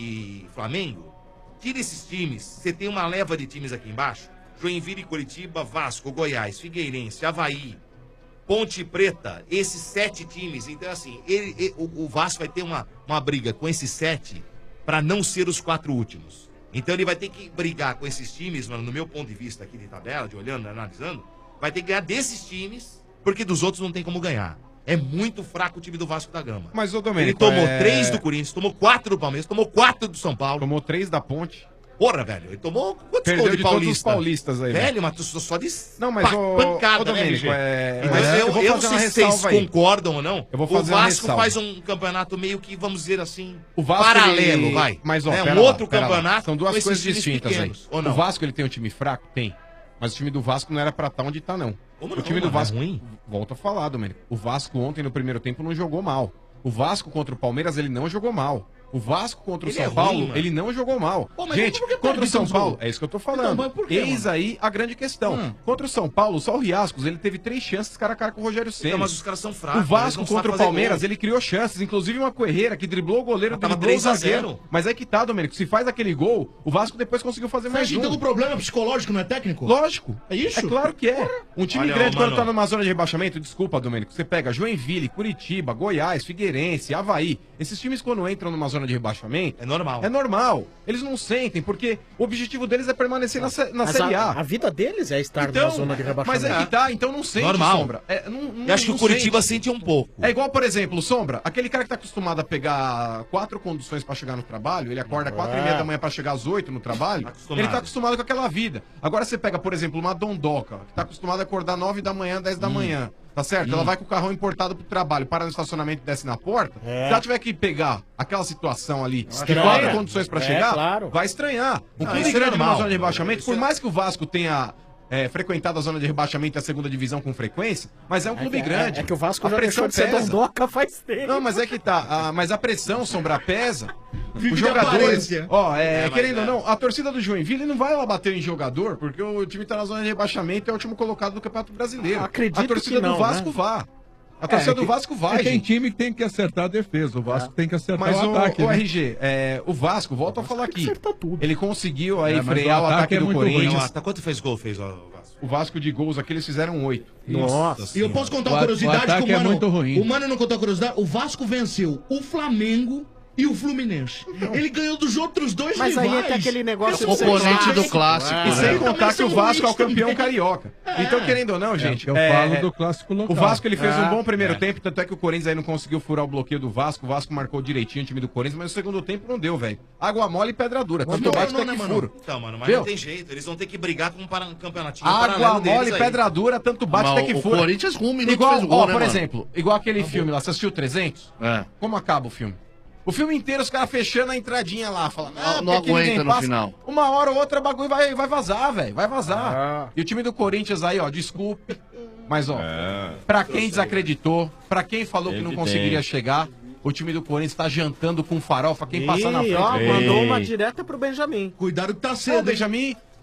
S1: e Flamengo, tira esses times, você tem uma leva de times aqui embaixo. Joinville e Curitiba, Vasco, Goiás, Figueirense, Avaí, Ponte Preta, esses sete times. Então, assim, ele, ele- o, o Vasco vai ter uma, uma briga com esses sete para não ser os quatro últimos. Então, ele vai ter que brigar com esses times, mano, no meu ponto de vista aqui de tabela, de olhando, analisando, vai ter que ganhar desses times, porque dos outros não tem como ganhar. É muito fraco o time do Vasco da Gama.
S22: Mas, ô
S1: Ele
S22: Domênico,
S1: tomou
S22: é-
S1: três do Corinthians, tomou quatro do Palmeiras, tomou quatro do São Paulo.
S22: Tomou três da Ponte.
S1: Porra, velho, ele tomou quantos
S22: Perdeu
S1: gols de
S22: de todos os
S1: paulista?
S22: paulistas aí,
S1: Velho,
S22: velho.
S1: mas tu só só de
S22: Não, mas
S1: pa-
S22: ô-
S1: pancada,
S22: ô, Domênico,
S1: né, R G?
S22: é-
S1: Então,
S22: mas
S1: eu,
S22: eu vou
S1: eu não
S22: fazer
S1: sei
S22: uma
S1: se vocês
S22: ressalva aí.
S1: concordam ou não.
S22: Eu vou
S1: o
S22: fazer uma
S1: Vasco
S22: ressalva.
S1: faz um campeonato meio que, vamos dizer assim,
S22: O Vasco,
S1: paralelo,
S22: ele-
S1: vai.
S22: Mas, ó,
S1: é um
S22: pera lá,
S1: outro
S22: pera lá.
S1: campeonato
S22: São
S1: com
S22: duas
S1: esses
S22: coisas
S1: times
S22: distintas
S1: pequenos,
S22: aí.
S1: ou não?
S22: O Vasco, ele tem um time fraco? Tem. Mas o time do Vasco não era pra estar onde tá, não.
S1: Como
S22: o
S1: não,
S22: time do
S1: mano? É
S22: Vasco...
S1: ruim?
S22: Volto a falar, Domênico. O Vasco ontem, no primeiro tempo, não jogou mal. O Vasco contra o Palmeiras, ele não jogou mal. O Vasco contra o
S1: Ele
S22: São
S1: é ruim,
S22: Paulo,
S1: mano.
S22: ele não jogou mal.
S21: Pô, mas
S22: Gente,
S21: por que
S22: contra o
S21: perde
S22: São
S21: tantos
S22: Paulo,
S21: gols?
S22: é isso que eu tô
S21: Então,
S22: falando.
S21: mas por quê,
S22: Eis
S21: mano?
S22: aí a grande questão.
S21: Hum.
S22: Contra o São Paulo, só o Riascos, ele teve três chances cara a cara com o Rogério Ceni.
S1: Então, mas os caras são fracos.
S22: O
S1: eles
S22: Vasco
S1: não
S22: contra
S1: sabem
S22: o
S1: fazer
S22: Palmeiras,
S1: gol.
S22: ele criou chances, inclusive uma Coerreira que driblou o goleiro,
S1: Mas tava
S22: driblou o
S1: três a
S22: zagueiro.
S1: zero.
S22: Mas é que tá, Domênico, se faz aquele gol, o Vasco depois conseguiu fazer mais
S21: Mas
S22: um.
S21: então o problema é psicológico, não é técnico?
S22: Lógico.
S21: É isso?
S22: É claro que é. Um time
S1: Olha,
S22: grande,
S1: ô,
S22: quando
S1: mano.
S22: tá numa zona de rebaixamento, desculpa, Domênico, você pega Joinville, Curitiba, Goiás, Figueirense, Avaí. Esses times, quando entram numa zona de rebaixamento,
S1: É normal.
S22: é normal. Eles não sentem, porque o objetivo deles é permanecer na, sé- na
S17: Mas
S22: Série
S17: a,
S22: A.
S17: a vida deles é estar
S22: Então,
S17: na zona de
S22: mas
S17: rebaixamento.
S22: é que tá, então não sente,
S1: Normal.
S22: Sombra. É, não, não,
S1: Eu acho que
S22: não
S1: o Curitiba
S22: sente.
S1: sente um pouco.
S22: É igual, por exemplo, Sombra, aquele cara que tá acostumado a pegar quatro conduções pra chegar no trabalho, ele acorda quatro e meia da manhã pra chegar às oito no trabalho,
S1: acostumado.
S22: ele tá acostumado com aquela vida. Agora você pega, por exemplo, uma dondoca, que tá acostumada a acordar nove da manhã, dez da manhã, tá certo? Ela vai com o carrão importado pro trabalho, para no estacionamento e desce na porta.
S17: É.
S22: Se ela tiver que pegar aquela situação ali, de
S17: Estranha.
S22: quatro condições pra
S17: É,
S22: chegar,
S17: claro.
S22: vai estranhar. Um
S1: Ah,
S22: clube
S1: isso é
S22: grande numa
S1: normal.
S22: zona de rebaixamento,
S1: Isso
S22: por
S1: é-
S22: mais que o Vasco tenha é, frequentado a zona de rebaixamento e a segunda divisão com frequência, mas é um clube
S17: que-
S22: grande.
S17: é que o Vasco
S22: A
S17: já
S22: pressão
S17: deixou de ser
S22: pesa.
S17: dondoca faz tempo.
S22: Não, mas é que tá. a- mas a pressão, Sombra, pesa.
S21: Vive
S22: Os
S21: de
S22: jogadores.
S21: aparência.
S22: Ó, é,
S1: É, mas
S22: querendo
S1: é.
S22: ou não, a torcida do Joinville não vai lá bater em jogador, porque o time tá na zona de rebaixamento e é o último colocado do Campeonato Brasileiro.
S17: Acredito
S22: a torcida
S17: que não,
S22: do Vasco
S17: né?
S22: vá. A torcida
S19: É,
S22: do
S19: que-
S22: Vasco vai,
S19: é, tem
S22: gente.
S19: time que tem que acertar a defesa. O Vasco tem que acertar
S22: Mas
S19: o
S22: o,
S19: ataque.
S22: o
S19: né?
S22: R G, é, o Vasco, volta a falar aqui. Ele conseguiu aí
S19: É, mas
S22: frear
S19: o
S22: o
S19: ataque
S22: ataque
S19: é
S22: do
S19: muito ruim.
S22: Corinthians.
S1: Não, tá, quanto fez gol fez ó, o Vasco?
S22: O Vasco de gols aqui eles fizeram oito.
S17: Nossa.
S21: E eu posso contar
S19: O
S21: uma
S19: a- o
S21: curiosidade
S19: ataque
S21: que o
S19: é
S21: Mano,
S19: muito ruim.
S21: o Mano não contou a curiosidade. O Vasco venceu o Flamengo e o Fluminense. Ele ganhou dos outros dois
S17: Mas
S21: rivais.
S17: aí tem aquele negócio
S21: É
S17: do
S21: o oponente
S17: clássico.
S21: do clássico.
S17: É.
S22: E sem
S21: Também
S22: contar que
S21: são
S22: o Vasco é o
S21: ruins
S22: campeão
S21: também.
S22: carioca. Então, querendo ou não, gente.
S19: que eu
S22: é,
S19: falo do clássico local.
S22: O Vasco ele fez
S17: Ah,
S22: um bom primeiro
S1: é.
S22: tempo, tanto é que o Corinthians aí não conseguiu furar o bloqueio do Vasco. O Vasco marcou direitinho o time do Corinthians, mas no segundo tempo não deu, velho. Água mole e pedra dura. Tanto
S21: não,
S22: bate
S21: não,
S22: até
S21: né,
S22: que
S21: mano?
S22: furo.
S1: Então, mano, mas
S22: Viu?
S1: não tem jeito. Eles vão ter que brigar com um, para- um campeonatinho
S22: Água
S1: paralelo deles
S22: mole e
S1: aí.
S22: pedra dura, tanto bate
S18: Mas
S22: até que
S18: o
S22: fura.
S18: Corinthians com um minuto
S22: igual,
S18: fez o gol,
S22: ó,
S18: né,
S22: por
S18: mano?
S22: exemplo, igual aquele filme lá, você assistiu trezentos?
S18: É.
S22: Como acaba o filme? O filme inteiro os caras fechando a entradinha lá, falando, ah,
S18: Não
S22: porque aqui ninguém
S18: aguenta no
S22: passa.
S18: final.
S22: Uma hora ou outra o bagulho vai, vai vazar, velho, vai vazar.
S17: Ah.
S22: E o time do Corinthians aí, ó, desculpe, mas ó, pra quem desacreditou, pra quem falou que não conseguiria chegar, o time do Corinthians tá jantando com farofa, quem passar na
S17: Ih,
S22: frente.
S17: ó,
S22: Ei.
S17: mandou uma direta pro Benjamin.
S21: Cuidado que tá
S22: Ô,
S21: cedo. hein?
S22: Benjamin,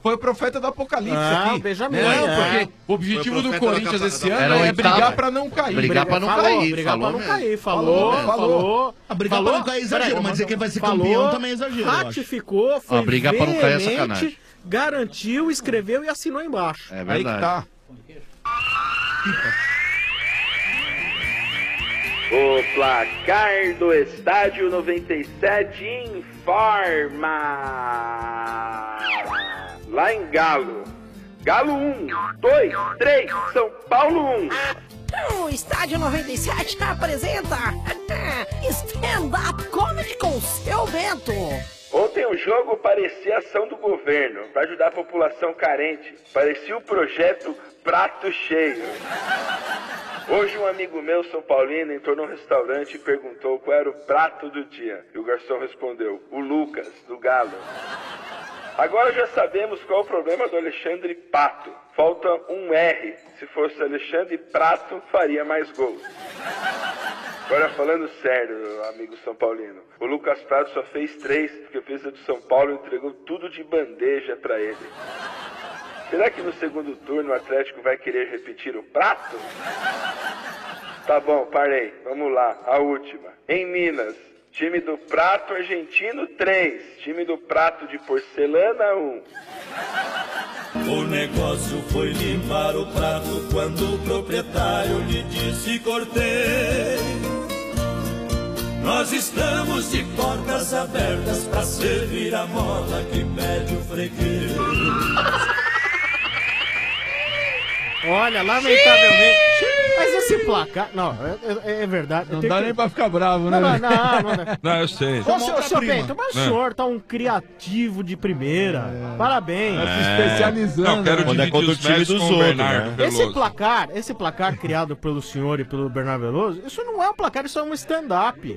S22: Foi o profeta do Apocalipse
S17: Ah,
S22: aqui.
S17: o Benjamin,
S22: Não,
S17: é.
S22: porque o objetivo
S1: Foi o
S22: do
S1: profeta
S22: Corinthians
S1: da-
S22: esse
S1: da-
S22: ano
S1: Era o
S22: é
S1: oitavo.
S22: brigar pra não cair.
S1: Brigar pra não
S17: Falou,
S1: cair,
S17: brigar
S1: falou
S17: pra não
S1: mesmo.
S17: cair, falou,
S22: Falou,
S17: falou.
S22: falou.
S21: Ah, brigar
S17: falou,
S21: pra não cair é exagero,
S17: peraí,
S21: mas dizer que ele vai ser
S17: falou,
S21: campeão também é exagero, eu acho.
S17: Ratificou, foi
S1: Ó, brigar pra não cair é
S17: veemente,
S1: sacanagem.
S17: garantiu, escreveu e assinou embaixo.
S1: É
S22: Aí
S1: verdade.
S22: que tá.
S5: O placar do Estádio noventa e sete informa. Lá em Galo. Galo um, dois, três, São Paulo um.
S6: O Estádio noventa e sete apresenta Stand-Up Comedy com seu Bento.
S5: Ontem o jogo parecia ação do governo para ajudar a população carente. Parecia o projeto Prato Cheio. Hoje um amigo meu, São Paulino, entrou num restaurante e perguntou qual era o prato do dia. E o garçom respondeu, o Lucas, do Galo. Agora já sabemos qual é o problema do Alexandre Pato. Falta um R. Se fosse Alexandre Prato, faria mais gols. Agora falando sério, amigo São Paulino. O Lucas Prato só fez três, porque fez a do São Paulo e entregou tudo de bandeja pra ele. Será que no segundo turno o Atlético vai querer repetir o prato? Tá bom, parei. Vamos lá, a última. Em Minas, time do prato argentino três, time do prato de porcelana um.
S23: O negócio foi limpar o prato quando o proprietário lhe disse cortei. Nós estamos de portas abertas pra servir a moda que pede o freguês.
S17: Olha, lamentavelmente. Mas esse placar. Não, é, é- é verdade.
S19: Não
S17: Eu tenho
S19: dá
S17: que-
S19: nem pra ficar bravo, né?
S17: Não, não,
S19: velho?
S17: não, não, não.
S20: Não, eu sei.
S17: Ô, seu, seu Bento, mas o
S20: É.
S17: senhor tá um criativo de primeira. Parabéns.
S19: Tá se especializando.
S20: Não, quero
S19: Quando é
S20: dividir
S19: contra o
S20: os
S19: time
S20: méritos
S19: dos
S20: com o
S19: outros,
S20: Bernardo
S19: né?
S20: Veloso.
S17: Esse placar, esse placar criado pelo senhor e pelo Bernardo Veloso, isso não é um placar, isso é um stand-up.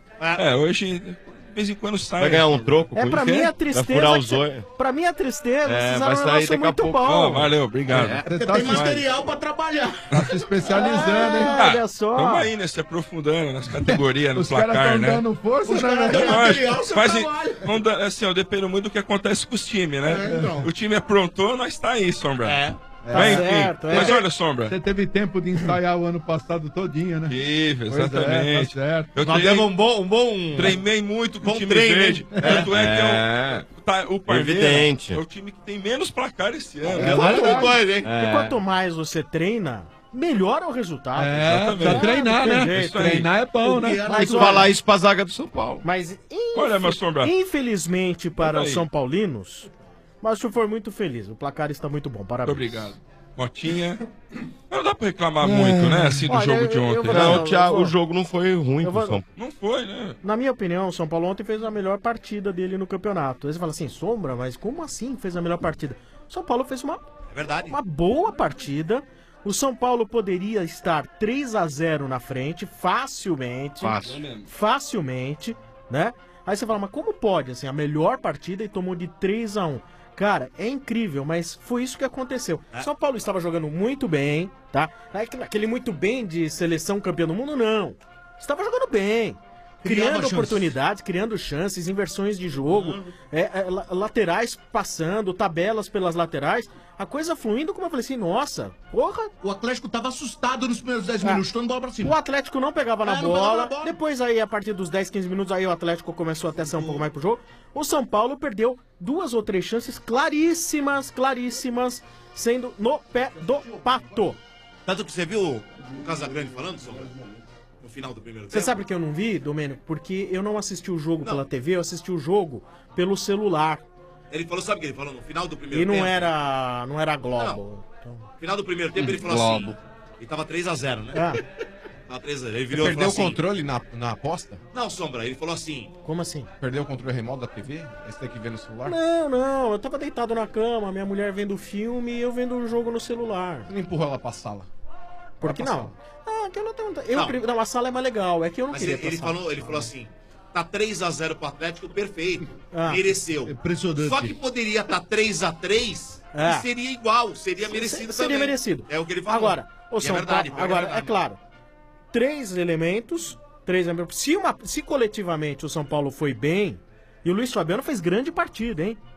S20: É, hoje, de vez em quando sai.
S24: Vai ganhar um troco
S17: É
S24: com
S17: pra
S24: isso?
S17: mim a
S24: Vai
S17: tristeza.
S24: furar
S17: que
S24: os
S17: cê-
S24: olhos.
S17: Pra mim a tristeza,
S24: É,
S17: vocês
S24: vai
S17: fizeram um
S24: sair
S17: negócio
S24: daqui a
S17: muito
S24: pouco.
S17: bom.
S20: Ó, valeu, obrigado.
S21: Você
S19: tá
S21: tem
S19: se-
S21: material pra trabalhar.
S19: Tá se especializando, hein?
S17: Ah, olha só.
S20: Tamo aí, né? Se aprofundando nas categorias, no
S19: Os caras
S20: placar,
S19: estão
S20: né?
S19: dando força,
S21: Os
S19: né?
S21: caras
S19: velho?
S21: dão material,
S20: Lógico,
S21: você
S20: faz,
S21: trabalha.
S20: não dá- assim, eu dependo muito do que acontece com os times, né?
S21: É, então.
S20: O time aprontou, nós tá aí, Sombra.
S21: É.
S20: Mas,
S17: Tá
S20: enfim,
S17: certo, é.
S20: mas olha, Sombra.
S19: Você teve tempo de ensaiar o ano passado todinho, né?
S20: Tive,
S19: Pois é,
S20: exatamente.
S19: tá certo.
S20: Eu
S1: Nós
S20: treinei,
S1: demos um bom... Um bom...
S20: treinei muito com o
S1: Bom
S20: time
S1: treino,
S20: verde.
S1: hein?
S20: Tanto é, que é
S24: É.
S20: o, tá, o Parmeira
S24: Evidente.
S20: é o time que tem menos placar esse ano.
S1: É, nós com dois, hein?
S17: E quanto mais você treina, melhor é o resultado.
S19: É,
S20: Exatamente.
S19: precisa treinar,
S17: não tem
S19: né?
S17: jeito.
S20: Isso aí.
S19: Treinar é bom, né?
S21: Porque
S17: Mas
S24: Tem que
S17: olha,
S24: falar isso pra zaga do São Paulo.
S17: Mas
S20: Olha, meu Sombra.
S17: infelizmente para
S20: Olha
S17: os
S20: aí.
S17: São Paulinos, mas o senhor foi muito feliz. O placar está muito bom.
S20: Muito
S17: Parabéns.
S20: obrigado. Motinha. Não dá pra reclamar muito, né? Assim, do
S17: Olha,
S20: jogo
S17: eu-
S20: de
S17: eu
S20: ontem.
S17: vou
S20: né?
S17: dar-
S24: Não,
S17: eu
S24: Thiago,
S17: vou-
S24: o jogo não foi ruim
S17: eu
S24: pro
S17: vou-
S24: São Paulo.
S20: Não foi, né?
S17: Na minha opinião, o São Paulo ontem fez a melhor partida dele no campeonato. Aí você fala assim, Sombra, mas como assim fez a melhor partida? O São Paulo fez uma,
S1: É verdade.
S17: uma boa partida. O São Paulo poderia estar três a zero na frente, facilmente.
S24: Fácil.
S17: Facilmente, né? Aí você fala, mas como pode, assim, a melhor partida e tomou de três a um? Cara, é incrível, mas foi isso que aconteceu. São Paulo estava jogando muito bem, tá? Não é que- Aquele muito bem de seleção campeã do mundo, não. Estava jogando bem.
S21: Criava
S17: Criando
S21: chances.
S17: oportunidades, criando chances, inversões de jogo, é, é, la- laterais passando, tabelas pelas laterais, a coisa fluindo, como eu falei assim, nossa, porra.
S21: O Atlético tava assustado nos primeiros dez
S17: Ah.
S21: minutos, chutando bola pra
S17: O
S21: cima.
S17: Atlético não pegava na
S21: É, não
S17: bola.
S21: pegava na bola.
S17: Depois aí, a partir dos dez, quinze minutos, aí o Atlético começou até a sair um pouco mais pro jogo. O São Paulo perdeu duas ou três chances claríssimas, claríssimas, sendo no pé do Pato.
S1: Tanto que você viu o Casagrande falando, Sombra? No final do primeiro
S17: Você
S1: tempo?
S17: sabe que eu não vi, Domênico? Porque eu não assisti o jogo
S1: Não.
S17: pela T V, eu assisti o jogo pelo celular.
S1: Ele falou, sabe o que ele falou no final do primeiro
S17: E não
S1: tempo?
S17: era, não era Globo.
S1: No final do primeiro tempo ele falou
S24: Globo.
S1: assim... E tava três a zero, né?
S17: Ah,
S1: Tava três a zero. Ele
S22: Você
S1: virou e
S22: perdeu o
S1: falou assim...
S22: controle na, na aposta?
S1: Não, Sombra, ele falou assim...
S17: como assim?
S22: Perdeu o controle remoto da T V? Esse daqui vê no celular?
S17: Não, não, eu tava deitado na cama, minha mulher vendo o filme e eu vendo o jogo no celular.
S22: Você não empurrou ela pra sala?
S17: Por que
S22: Pra
S17: não? Ah, que eu não tenho. Eu,
S1: Não.
S17: pre- não, a sala é mais legal, é que eu não
S1: Mas
S17: queria
S1: ele, ele
S17: passar.
S1: falou, ele falou assim... Tá três a zero pro Atlético, perfeito.
S17: Ah.
S1: Mereceu.
S21: Impressionante.
S1: Só que poderia estar três a três
S17: É.
S1: e seria igual, seria merecido
S17: Seria
S1: também.
S17: merecido.
S1: É o que ele falou.
S17: Agora, o
S1: E
S17: São
S1: é verdade,
S17: Paulo, agora, é
S1: verdade.
S17: claro, três elementos, três elementos. Se, uma, se coletivamente o São Paulo foi bem, e o Luiz Fabiano fez grande partida, hein?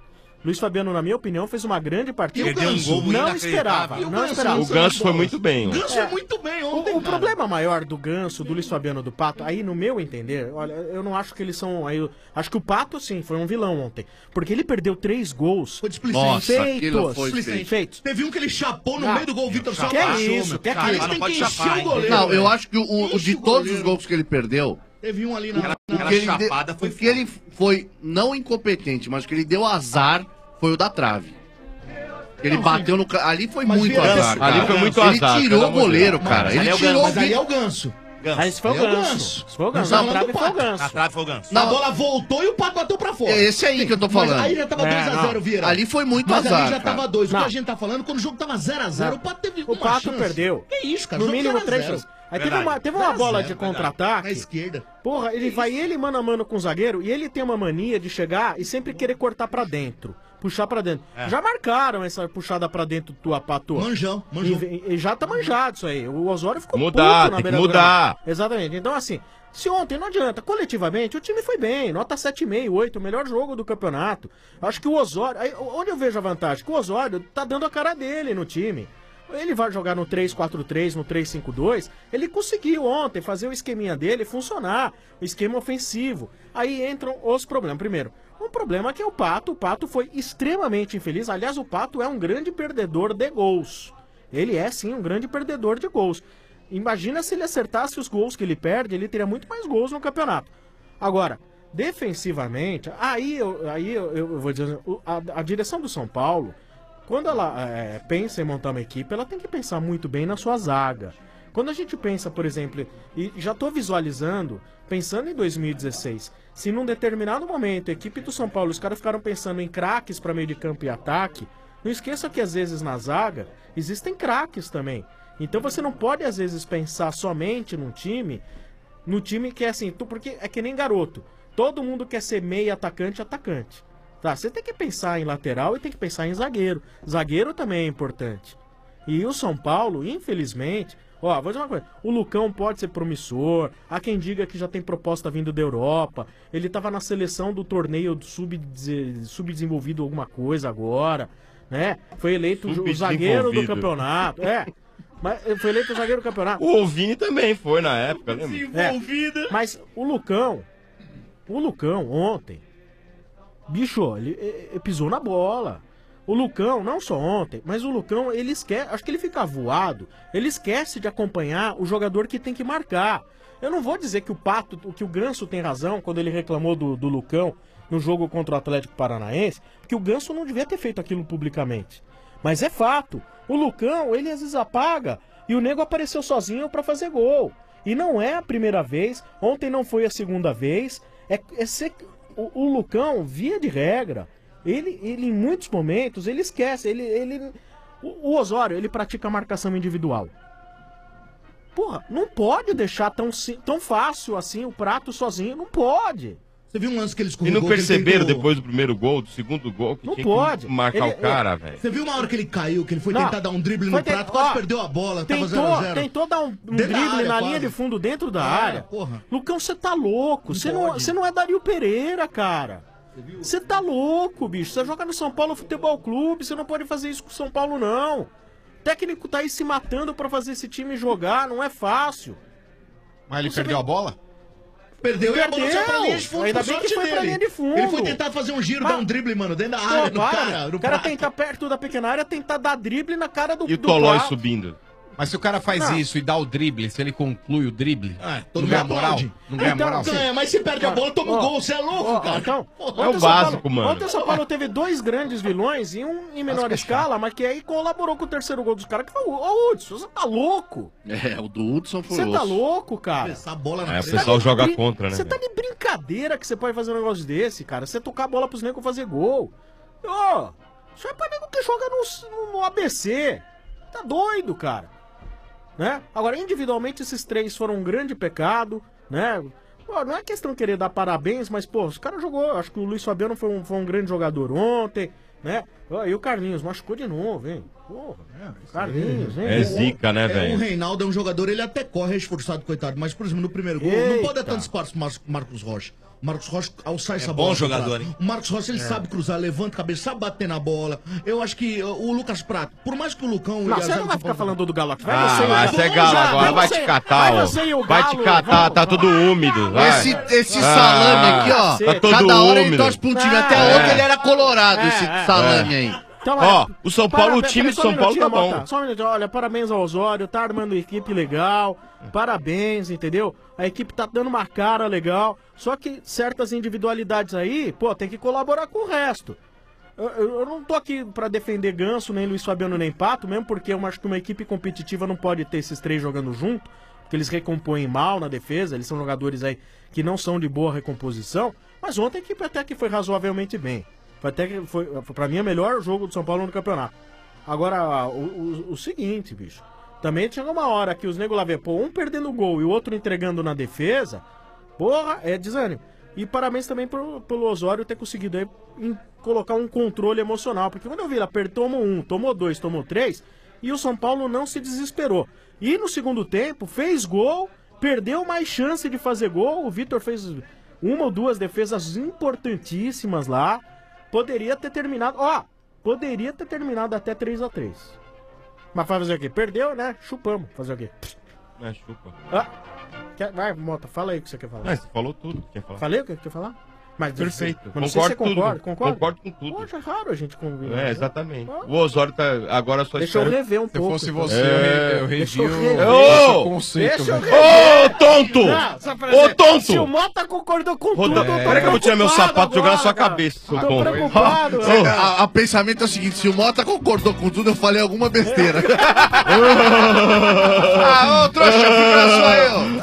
S17: Luiz Fabiano, na minha opinião, fez uma grande partida.
S20: E o Ganso?
S17: Não
S20: Inacreditável.
S17: esperava,
S20: E o
S17: não
S20: Ganso?
S17: esperava.
S20: O Ganso foi muito bem.
S21: O Ganso
S17: É.
S21: foi muito bem
S17: O,
S21: ontem,
S17: o
S21: cara.
S17: problema maior do Ganso, do Luiz Fabiano, do Pato, aí no meu entender, olha, eu não acho que eles são. Aí, eu acho que o Pato, sim, foi um vilão ontem. Porque ele perdeu três gols. Foi
S21: displicente.
S17: Nossa,
S21: aquilo
S17: feitos.
S21: foi
S17: Displicente.
S21: feitos. Teve um que ele chapou no
S17: Ah,
S21: meio do gol, o Vitor só
S17: que
S21: abaixou,
S17: isso,
S21: meu.
S17: que é
S21: Cara,
S17: aquilo.
S21: eles têm
S17: Não
S21: que
S17: pode
S21: encher
S17: chapar,
S21: o goleiro.
S18: Não, eu
S21: velho.
S18: acho que o, o de todos os gols que ele perdeu.
S21: Teve um ali na.
S18: O
S21: na-
S18: que ele, deu, o que ele foi não incompetente, mas o que ele deu azar foi o da trave. Ele
S21: Não,
S18: bateu no. ca- Ali foi
S21: Mas
S18: muito
S21: vira-
S18: azar.
S21: Ali
S18: cara.
S21: foi muito
S18: ele
S21: azar,
S18: tirou
S21: pelo
S18: o goleiro,
S21: amor de
S18: cara.
S21: Deus.
S18: Ele
S21: Mas ali é o
S18: tirou
S21: Ganso. Mas ali é o
S18: vi-
S21: Ganso.
S17: Mas esse foi o
S21: Ali é o
S17: Ganso.
S21: Ganso.
S17: Esse foi o
S21: Nós
S17: Ganso. Na
S21: estamos
S17: trave
S21: falando
S17: foi o
S21: do Pato.
S17: Ganso.
S1: Na trave foi o Ganso.
S21: A bola voltou e o Pato bateu pra fora.
S18: É esse aí que eu tô
S21: Mas
S18: falando.
S21: aí já tava
S18: É,
S21: dois a zero,
S18: não.
S21: Vieira.
S18: Ali foi muito
S21: Mas
S18: azar,
S21: ali já
S18: cara.
S21: tava dois. O que
S17: Não.
S21: a gente tá falando, quando o jogo tava zero a zero, o Pato teve
S17: O
S21: uma
S17: Pato
S21: chance.
S17: perdeu.
S21: Que isso, cara?
S17: No
S21: Jogo
S17: mínimo
S21: zero a
S17: três
S21: zero.
S17: chances. Aí teve uma, teve uma
S21: zero a
S17: bola
S21: zero,
S17: de
S21: verdade.
S17: contra-ataque.
S21: Na esquerda.
S17: Porra, ele vai ele mano a mano com o zagueiro e ele tem uma mania de chegar e sempre querer cortar pra dentro. Puxar pra dentro.
S21: É.
S17: Já marcaram essa puxada pra dentro tua pato.
S21: Manjão, manjão.
S17: E, e já tá manjado isso aí. O Osório ficou
S20: Mudar,
S17: puto na
S20: tem que
S17: beira do
S20: mudar.
S17: gramado. Exatamente. Então, assim, se ontem não adianta, coletivamente, o time foi bem. Nota sete vírgula cinco, oito, o melhor jogo do campeonato. Acho que o Osório. Aí, onde eu vejo a vantagem? Que o Osório tá dando a cara dele no time. Ele vai jogar no três quatro três, no três cinco dois. Ele conseguiu ontem fazer o esqueminha dele funcionar, o esquema ofensivo. Aí entram os problemas. Primeiro, o problema é que o Pato, o Pato foi extremamente infeliz. Aliás, o Pato é um grande perdedor de gols. Ele é sim um grande perdedor de gols. Imagina se ele acertasse os gols que ele perde, ele teria muito mais gols no campeonato. Agora, defensivamente, aí eu, aí eu, eu vou dizer, o- a, a direção do São Paulo, quando ela é, pensa em montar uma equipe, ela tem que pensar muito bem na sua zaga. Quando a gente pensa, por exemplo, e já estou visualizando, pensando em dois mil e dezesseis, se num determinado momento a equipe do São Paulo, os caras ficaram pensando em craques para meio de campo e ataque, não esqueça que às vezes na zaga existem craques também. Então você não pode às vezes pensar somente num time, no time que é assim, tu, porque é que nem garoto. Todo mundo quer ser meio atacante, atacante. Tá, você tem que pensar em lateral e tem que pensar em zagueiro. Zagueiro também é importante. E o São Paulo, infelizmente, ó, vou dizer uma coisa, o Lucão pode ser promissor, há quem diga que já tem proposta vindo da Europa, ele tava na seleção do torneio do sub- subdesenvolvido alguma coisa agora, né? Foi eleito o zagueiro do
S20: Subdesenvolvido.
S17: campeonato, é. Mas foi eleito o zagueiro do campeonato.
S20: O Vini também foi na época, lembra?
S17: É, mas o Lucão, o Lucão ontem, bicho, ele, ele pisou na bola. O Lucão, não só ontem, mas o Lucão, ele esquece, acho que ele fica voado, ele esquece de acompanhar o jogador que tem que marcar. Eu não vou dizer que o Pato, que o Ganso tem razão quando ele reclamou do, do Lucão no jogo contra o Atlético Paranaense, porque o Ganso não devia ter feito aquilo publicamente. Mas é fato, o Lucão, ele às vezes apaga e o nego apareceu sozinho pra fazer gol. E não é a primeira vez, ontem não foi a segunda vez, é, é ser, o, o Lucão, via de regra, ele, ele em muitos momentos, ele esquece, ele, ele, o, o Osório, ele pratica marcação individual. Porra, não pode deixar tão, si- tão fácil assim o Prato sozinho, não pode.
S21: Você viu um lance que ele
S20: E
S21: escorregou?
S20: não
S21: que ele
S20: perceberam
S21: tentou-
S20: depois do primeiro gol, do segundo gol, que
S17: Não
S20: tinha
S17: pode.
S20: que marcar
S17: Ele-
S20: o cara,
S17: é-
S20: velho.
S21: Você viu uma hora que ele caiu, que ele foi
S17: Não,
S21: tentar dar um drible
S17: foi
S21: no
S17: te-
S21: prato, quase
S17: ó,
S21: perdeu a bola, tava zero a
S17: Tentou,
S21: zero.
S17: tentou dar um, um
S21: Dentro da
S17: drible
S21: área,
S17: na
S21: quase.
S17: linha de fundo dentro da
S21: É,
S17: área.
S21: porra.
S17: Lucão, você tá louco. Você não,
S21: pode.
S17: você não é Dario Pereira, cara. Você tá louco, bicho. Você joga no São Paulo Futebol Clube, você não pode fazer isso com o São Paulo, não. O técnico tá aí se matando pra fazer esse time jogar, não é fácil.
S7: Mas ele
S17: Você
S7: perdeu
S17: vem-
S7: a bola?
S21: Perdeu, e a bola saiu pra linha de fundo,
S17: Ainda
S21: por
S17: bem que
S21: sorte
S17: foi pra
S21: dele.
S17: linha de fundo.
S21: Ele foi tentar fazer um giro,
S17: Mas-
S21: dar um drible, mano, dentro da
S17: Pô,
S21: área, do
S17: para,
S21: cara,
S17: né?
S21: do
S17: O cara
S21: prato.
S17: tentar perto da pequena área, tentar dar drible na cara do
S20: E o
S17: do
S20: Tolói
S17: Prato.
S20: subindo.
S7: Mas se o cara faz
S17: Não.
S7: isso e dá o drible, se ele conclui o drible,
S21: todo
S7: não ganha
S21: mundo
S7: moral?
S21: aplaude.
S7: Não ganha
S21: Então,
S7: moral?
S21: ganha, mas se perde a bola, toma um
S17: Ó,
S21: gol, você é louco,
S17: ó,
S21: cara.
S17: Então,
S21: É
S17: ontem
S20: o
S17: São Paulo-
S20: básico, mano.
S17: Ontem o São Paulo teve dois grandes vilões e um em menor escala, mas que aí colaborou com o terceiro gol dos caras, que foi o Ô, Hudson, você tá louco?
S18: É, o do Hudson foi
S17: Você tá
S18: osso.
S17: louco, cara?
S21: Essa bola na
S20: É, o
S21: frente.
S20: pessoal
S17: de
S20: joga
S17: brin-
S20: contra, né?
S17: Você tá de brincadeira que você pode fazer um negócio desse, cara. Você tocar a bola pros negros fazer gol. Ô, isso é pra nego que joga no, no A B C. Tá doido, cara. Né? Agora, individualmente, esses três foram um grande pecado, né? Pô, não é questão de querer dar parabéns, mas, pô, os caras jogou. Acho que o Luiz Fabiano foi um, foi um grande jogador ontem, né? Ó, e o Carlinhos machucou de novo, hein? Porra, Carlinhos, hein?
S20: É zica, né,
S21: É, o
S20: velho?
S21: Reinaldo é um jogador, ele até corre, é esforçado, coitado. Mas, por exemplo, no primeiro gol, não
S17: Eita.
S21: pode dar tanto espaço pro Mar- Marcos Rocha. O Marcos Rocha, ao sair essa
S1: bom
S21: bola.
S1: jogador,
S21: cruzada.
S1: hein?
S21: O Marcos Rocha, ele
S1: É.
S21: sabe cruzar, levanta a cabeça, sabe bater na bola. Eu acho que uh, o Lucas Prato, por mais que o Lucão...
S17: Não,
S21: e a
S17: você
S21: zaga
S17: não
S21: do
S17: vai
S21: São
S17: ficar
S21: Paulo-
S17: falando do Galo aqui. Vai
S8: Ah,
S17: você e o
S8: vai
S17: Galo.
S8: ser Galo
S17: Já,
S8: agora, vai te
S17: você-
S8: catar,
S17: vai
S8: ó.
S17: você e o
S8: Vai te
S17: Galo,
S8: catar,
S17: vamos-
S8: tá tudo úmido. vai.
S18: Esse, esse
S8: Ah,
S18: salame aqui, ó.
S8: Tá todo
S18: Cada hora ele
S8: úmido.
S18: torce pra um time.
S17: Ah,
S18: Até
S8: é.
S18: ontem ele era colorado,
S17: É,
S18: esse
S17: é.
S18: salame
S8: É.
S18: aí.
S17: Então,
S8: Ó,
S17: olha,
S8: o São Paulo, o
S17: para-
S8: time
S17: pera-
S8: do
S17: só
S8: São
S17: um
S8: Paulo tá
S17: minutinho,
S8: bom.
S17: Mota, Só um minutinho, olha, parabéns ao Osório, tá armando equipe legal, parabéns, entendeu? A equipe tá dando uma cara legal, só que certas individualidades aí, pô, tem que colaborar com o resto. Eu, eu- eu não tô aqui pra defender Ganso, nem Luiz Fabiano, nem Pato, mesmo porque eu acho que uma equipe competitiva não pode ter esses três jogando junto, porque eles recompõem mal na defesa, eles são jogadores aí que não são de boa recomposição, mas ontem a equipe até que foi razoavelmente bem. Foi até que foi, pra mim, o melhor jogo do São Paulo no campeonato. Agora, o, o- o seguinte, bicho. Também chega uma hora que os nego lá vê, pô, um perdendo o gol e o outro entregando na defesa. Porra, é desânimo. E parabéns também pro, pelo Osório ter conseguido aí em colocar um controle emocional. Porque quando eu vi ele apertou, tomou um, tomou dois, tomou três, e o São Paulo não se desesperou. E no segundo tempo, fez gol, perdeu mais chance de fazer gol. O Vitor fez uma ou duas defesas importantíssimas lá. Poderia ter terminado, ó, poderia ter terminado até três a três. Mas vai fazer o quê? Perdeu, né? Chupamos. Fazer o quê?
S8: É, chupa.
S17: Ah, quer- vai, Mota, fala aí o que você quer falar.
S8: Não, você falou tudo que quer falar.
S17: Falei o que quer falar? Mas,
S8: Perfeito.
S17: Mas não sei se você
S8: Concordo com tudo.
S17: concorda, concorda?
S8: Concordo com tudo.
S17: Poxa, é raro a gente combinar.
S8: É,
S17: né?
S8: exatamente. O Osório tá agora só
S17: Deixa eu
S8: espera-
S17: rever um
S8: Se
S17: pouco.
S8: fosse
S17: então.
S8: você, eu re- eu
S17: Deixa eu
S8: revia o-
S17: rever
S8: Ô!
S17: esse conceito,
S8: Deixa eu
S17: velho.
S8: rever. Ô, tonto!
S17: Não, só pra
S8: Ô,
S17: dizer,
S8: tonto!
S17: Se o Mota concordou com
S8: Roda-
S17: tudo,
S8: Peraí que eu vou tirar meu sapato e jogar na sua cabeça, seu
S17: Tô
S8: tonto.
S17: preocupado,
S18: Ô,
S17: velho.
S18: a, a pensamento é o seguinte: se o Mota concordou com tudo, eu falei alguma besteira. ah, ô, trouxa, fica só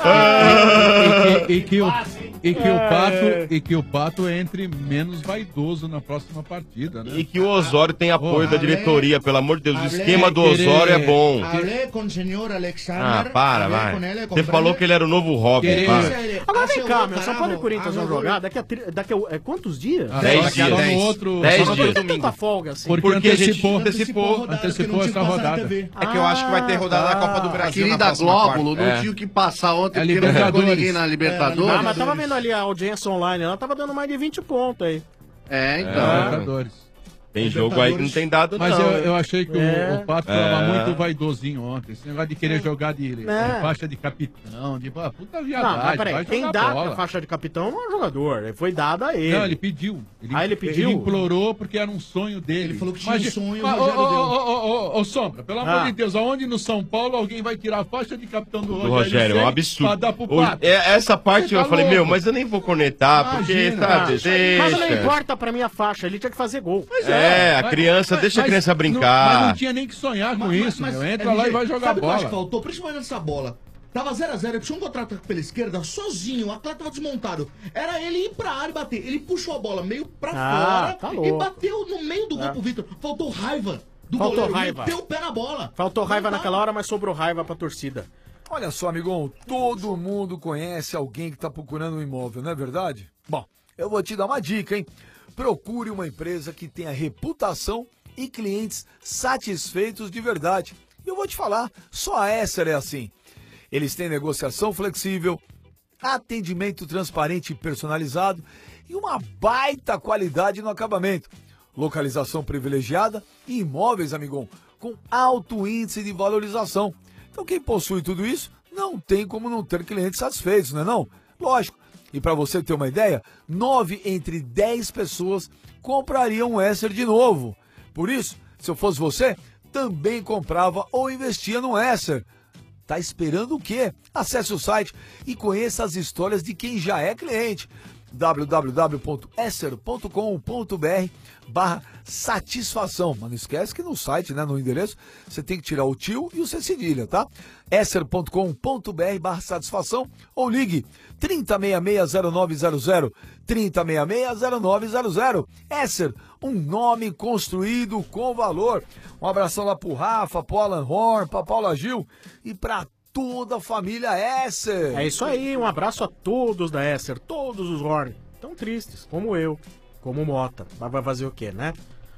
S18: eu.
S19: E que, e que o, e que o Pato, e que o Pato entre menos vaidoso na próxima partida, né?
S8: E que o Osório tem apoio
S21: Ô,
S8: da diretoria, pelo amor de Deus. O
S21: Hablé-
S8: esquema do Osório é bom.
S21: Hablé com o senhor Alexander.
S8: Ah, para,
S21: hablé
S8: vai.
S21: com ele,
S8: Você
S21: comprei-
S8: falou que ele era o novo Robin,
S21: Querer-
S8: para.
S17: Agora vem
S21: Hace
S17: cá,
S21: gol,
S17: meu. São
S21: carajo.
S17: Paulo e Corinthians vão
S21: Hace gol.
S17: jogar daqui a, tri- daqui a é, quantos dias?
S19: Ah,
S8: Dez
S19: só-
S8: dias.
S19: só no
S8: Dez.
S19: outro-
S8: Dez
S19: só no
S8: dias.
S19: outro
S17: Tanta
S19: domingo.
S17: folga assim.
S19: Porque,
S8: Porque a gente
S19: antecipou,
S8: antecipou.
S19: antecipou essa rodada.
S7: É que eu acho que vai ter rodada da Copa do
S18: A
S7: Brasil.
S18: querida
S7: na próxima
S18: Glóbulo
S7: quarta.
S18: não
S7: É.
S18: tinha o que passar ontem,
S19: É
S18: porque não pegou
S19: Libertadores.
S18: ninguém na Libertadores.
S17: Ah, mas tava vendo ali a audiência online, ela tava dando mais de vinte pontos aí.
S18: É, então.
S8: É.
S19: Libertadores.
S8: Tem jogo aí que não tem dado,
S19: Mas
S8: não.
S19: eu, eu achei que o-
S17: É.
S19: o, Pato
S8: É.
S19: tava muito vaidosinho ontem. Esse negócio de querer jogar de, de
S17: É.
S19: faixa de capitão, de pô, puta
S17: Não,
S19: viadagem.
S17: mas peraí,
S19: vai
S17: quem
S19: jogar
S17: dá
S19: bola.
S17: a faixa de capitão não é o jogador, ele foi dada a ele.
S19: Não, ele pediu.
S17: Ah, ele pediu?
S19: Ele implorou porque era um sonho dele.
S21: Ele falou que tinha um sonho, o
S19: Ah,
S21: Rogério
S19: ô, ô,
S21: deu.
S19: ô, ô, ô, ô, Sombra, pelo amor
S17: Ah.
S19: de Deus, aonde no São Paulo alguém vai tirar a faixa de capitão do
S8: Do
S19: Rogério?
S8: Rogério, é um
S19: Ceni
S8: absurdo.
S19: Pra dar pro
S8: O-
S19: Pato?
S8: é, essa parte
S19: Você
S8: eu
S19: tá
S8: falei,
S19: louco.
S8: meu, mas eu nem vou cornetar, porque,
S19: Imagina.
S8: sabe,
S17: Mas não
S8: deixa.
S17: importa pra mim a faixa, ele tinha que fazer gol.
S8: É, a
S19: Mas-
S8: criança,
S19: mas-
S8: deixa a
S19: mas
S8: criança
S19: não-
S8: brincar.
S19: Mas não tinha nem que sonhar com isso, meu. Entra lá e vai jogar
S21: sabe o que eu acho
S19: bola.
S21: que faltou? Principalmente nessa bola. Tava zero a zero, ele puxou um contra-ataque pela esquerda, sozinho, o atleta tava desmontado. Era ele ir pra área e bater. Ele puxou a bola meio pra
S17: Ah, tá
S21: fora e
S17: louco.
S21: bateu no meio do gol
S17: É.
S21: pro Vitor. Faltou raiva do
S17: Faltou
S21: goleiro,
S17: raiva.
S21: meteu o pé na bola.
S17: Faltou raiva
S21: Não
S17: naquela hora, mas sobrou raiva pra torcida.
S11: Olha só, amigão, todo mundo conhece alguém que está procurando um imóvel, não é verdade? Bom, eu vou te dar uma dica, hein? Procure uma empresa que tenha reputação e clientes satisfeitos de verdade. E eu vou te falar, só a Esser é assim. Eles têm negociação flexível, atendimento transparente e personalizado e uma baita qualidade no acabamento. Localização privilegiada e imóveis, amigão, com alto índice de valorização. Então quem possui tudo isso não tem como não ter clientes satisfeitos, não é não? Lógico. E para você ter uma ideia, nove entre dez pessoas comprariam um Esser de novo. Por isso, se eu fosse você, também comprava ou investia no Esser. Tá esperando o quê? Acesse o site e conheça as histórias de quem já é cliente. w w w ponto esser ponto com ponto b r barra satisfação. Mas não esquece que no site, né, no endereço, você tem que tirar o tio e o C cedilha, tá? esser ponto com ponto b r barra satisfação ou ligue trinta, sessenta e seis, zero nove zero zero, trinta, sessenta e seis, zero nove zero zero. Esser, um nome construído com valor. Um abração lá pro Rafa, pro Alan Horn, pra Paula Gil e pra toda a família Esser.
S17: É isso aí, um abraço a todos da Esser, todos os Horn. Tão tristes, como eu, como o Mota. Mas vai fazer o quê, né?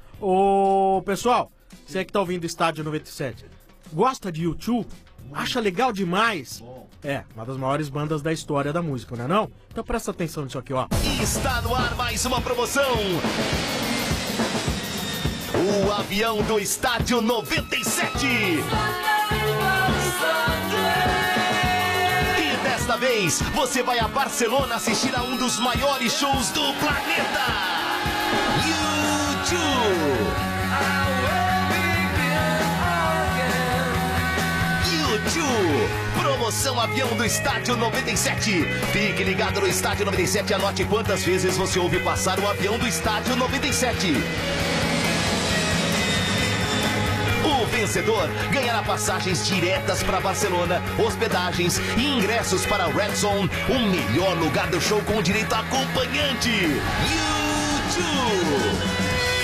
S17: Ô, pessoal, você que tá ouvindo o Estádio noventa e sete, gosta de YouTube? Acha legal demais? É, uma das maiores bandas da história da música, não é não? Então presta atenção nisso aqui, ó.
S10: Está no ar mais uma promoção. O avião do Estádio noventa e sete. E desta vez, você vai a Barcelona assistir a um dos maiores shows do planeta. YouTube. YouTube. Promoção avião do Estádio noventa e sete. Fique ligado no Estádio noventa e sete e anote quantas vezes você ouve passar o avião do Estádio noventa e sete. O vencedor ganhará passagens diretas para Barcelona, hospedagens e ingressos para Red Zone, o melhor lugar do show com direito a acompanhante. YouTube.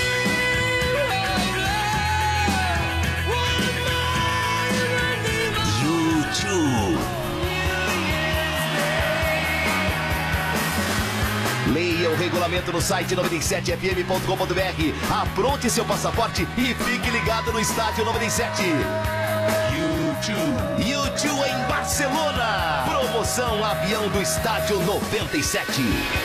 S10: Leia o regulamento no site noventa e sete f m ponto com ponto b r. Apronte seu passaporte e fique ligado no Estádio noventa e sete. YouTube. YouTube em Barcelona. Promoção avião do Estádio noventa e sete.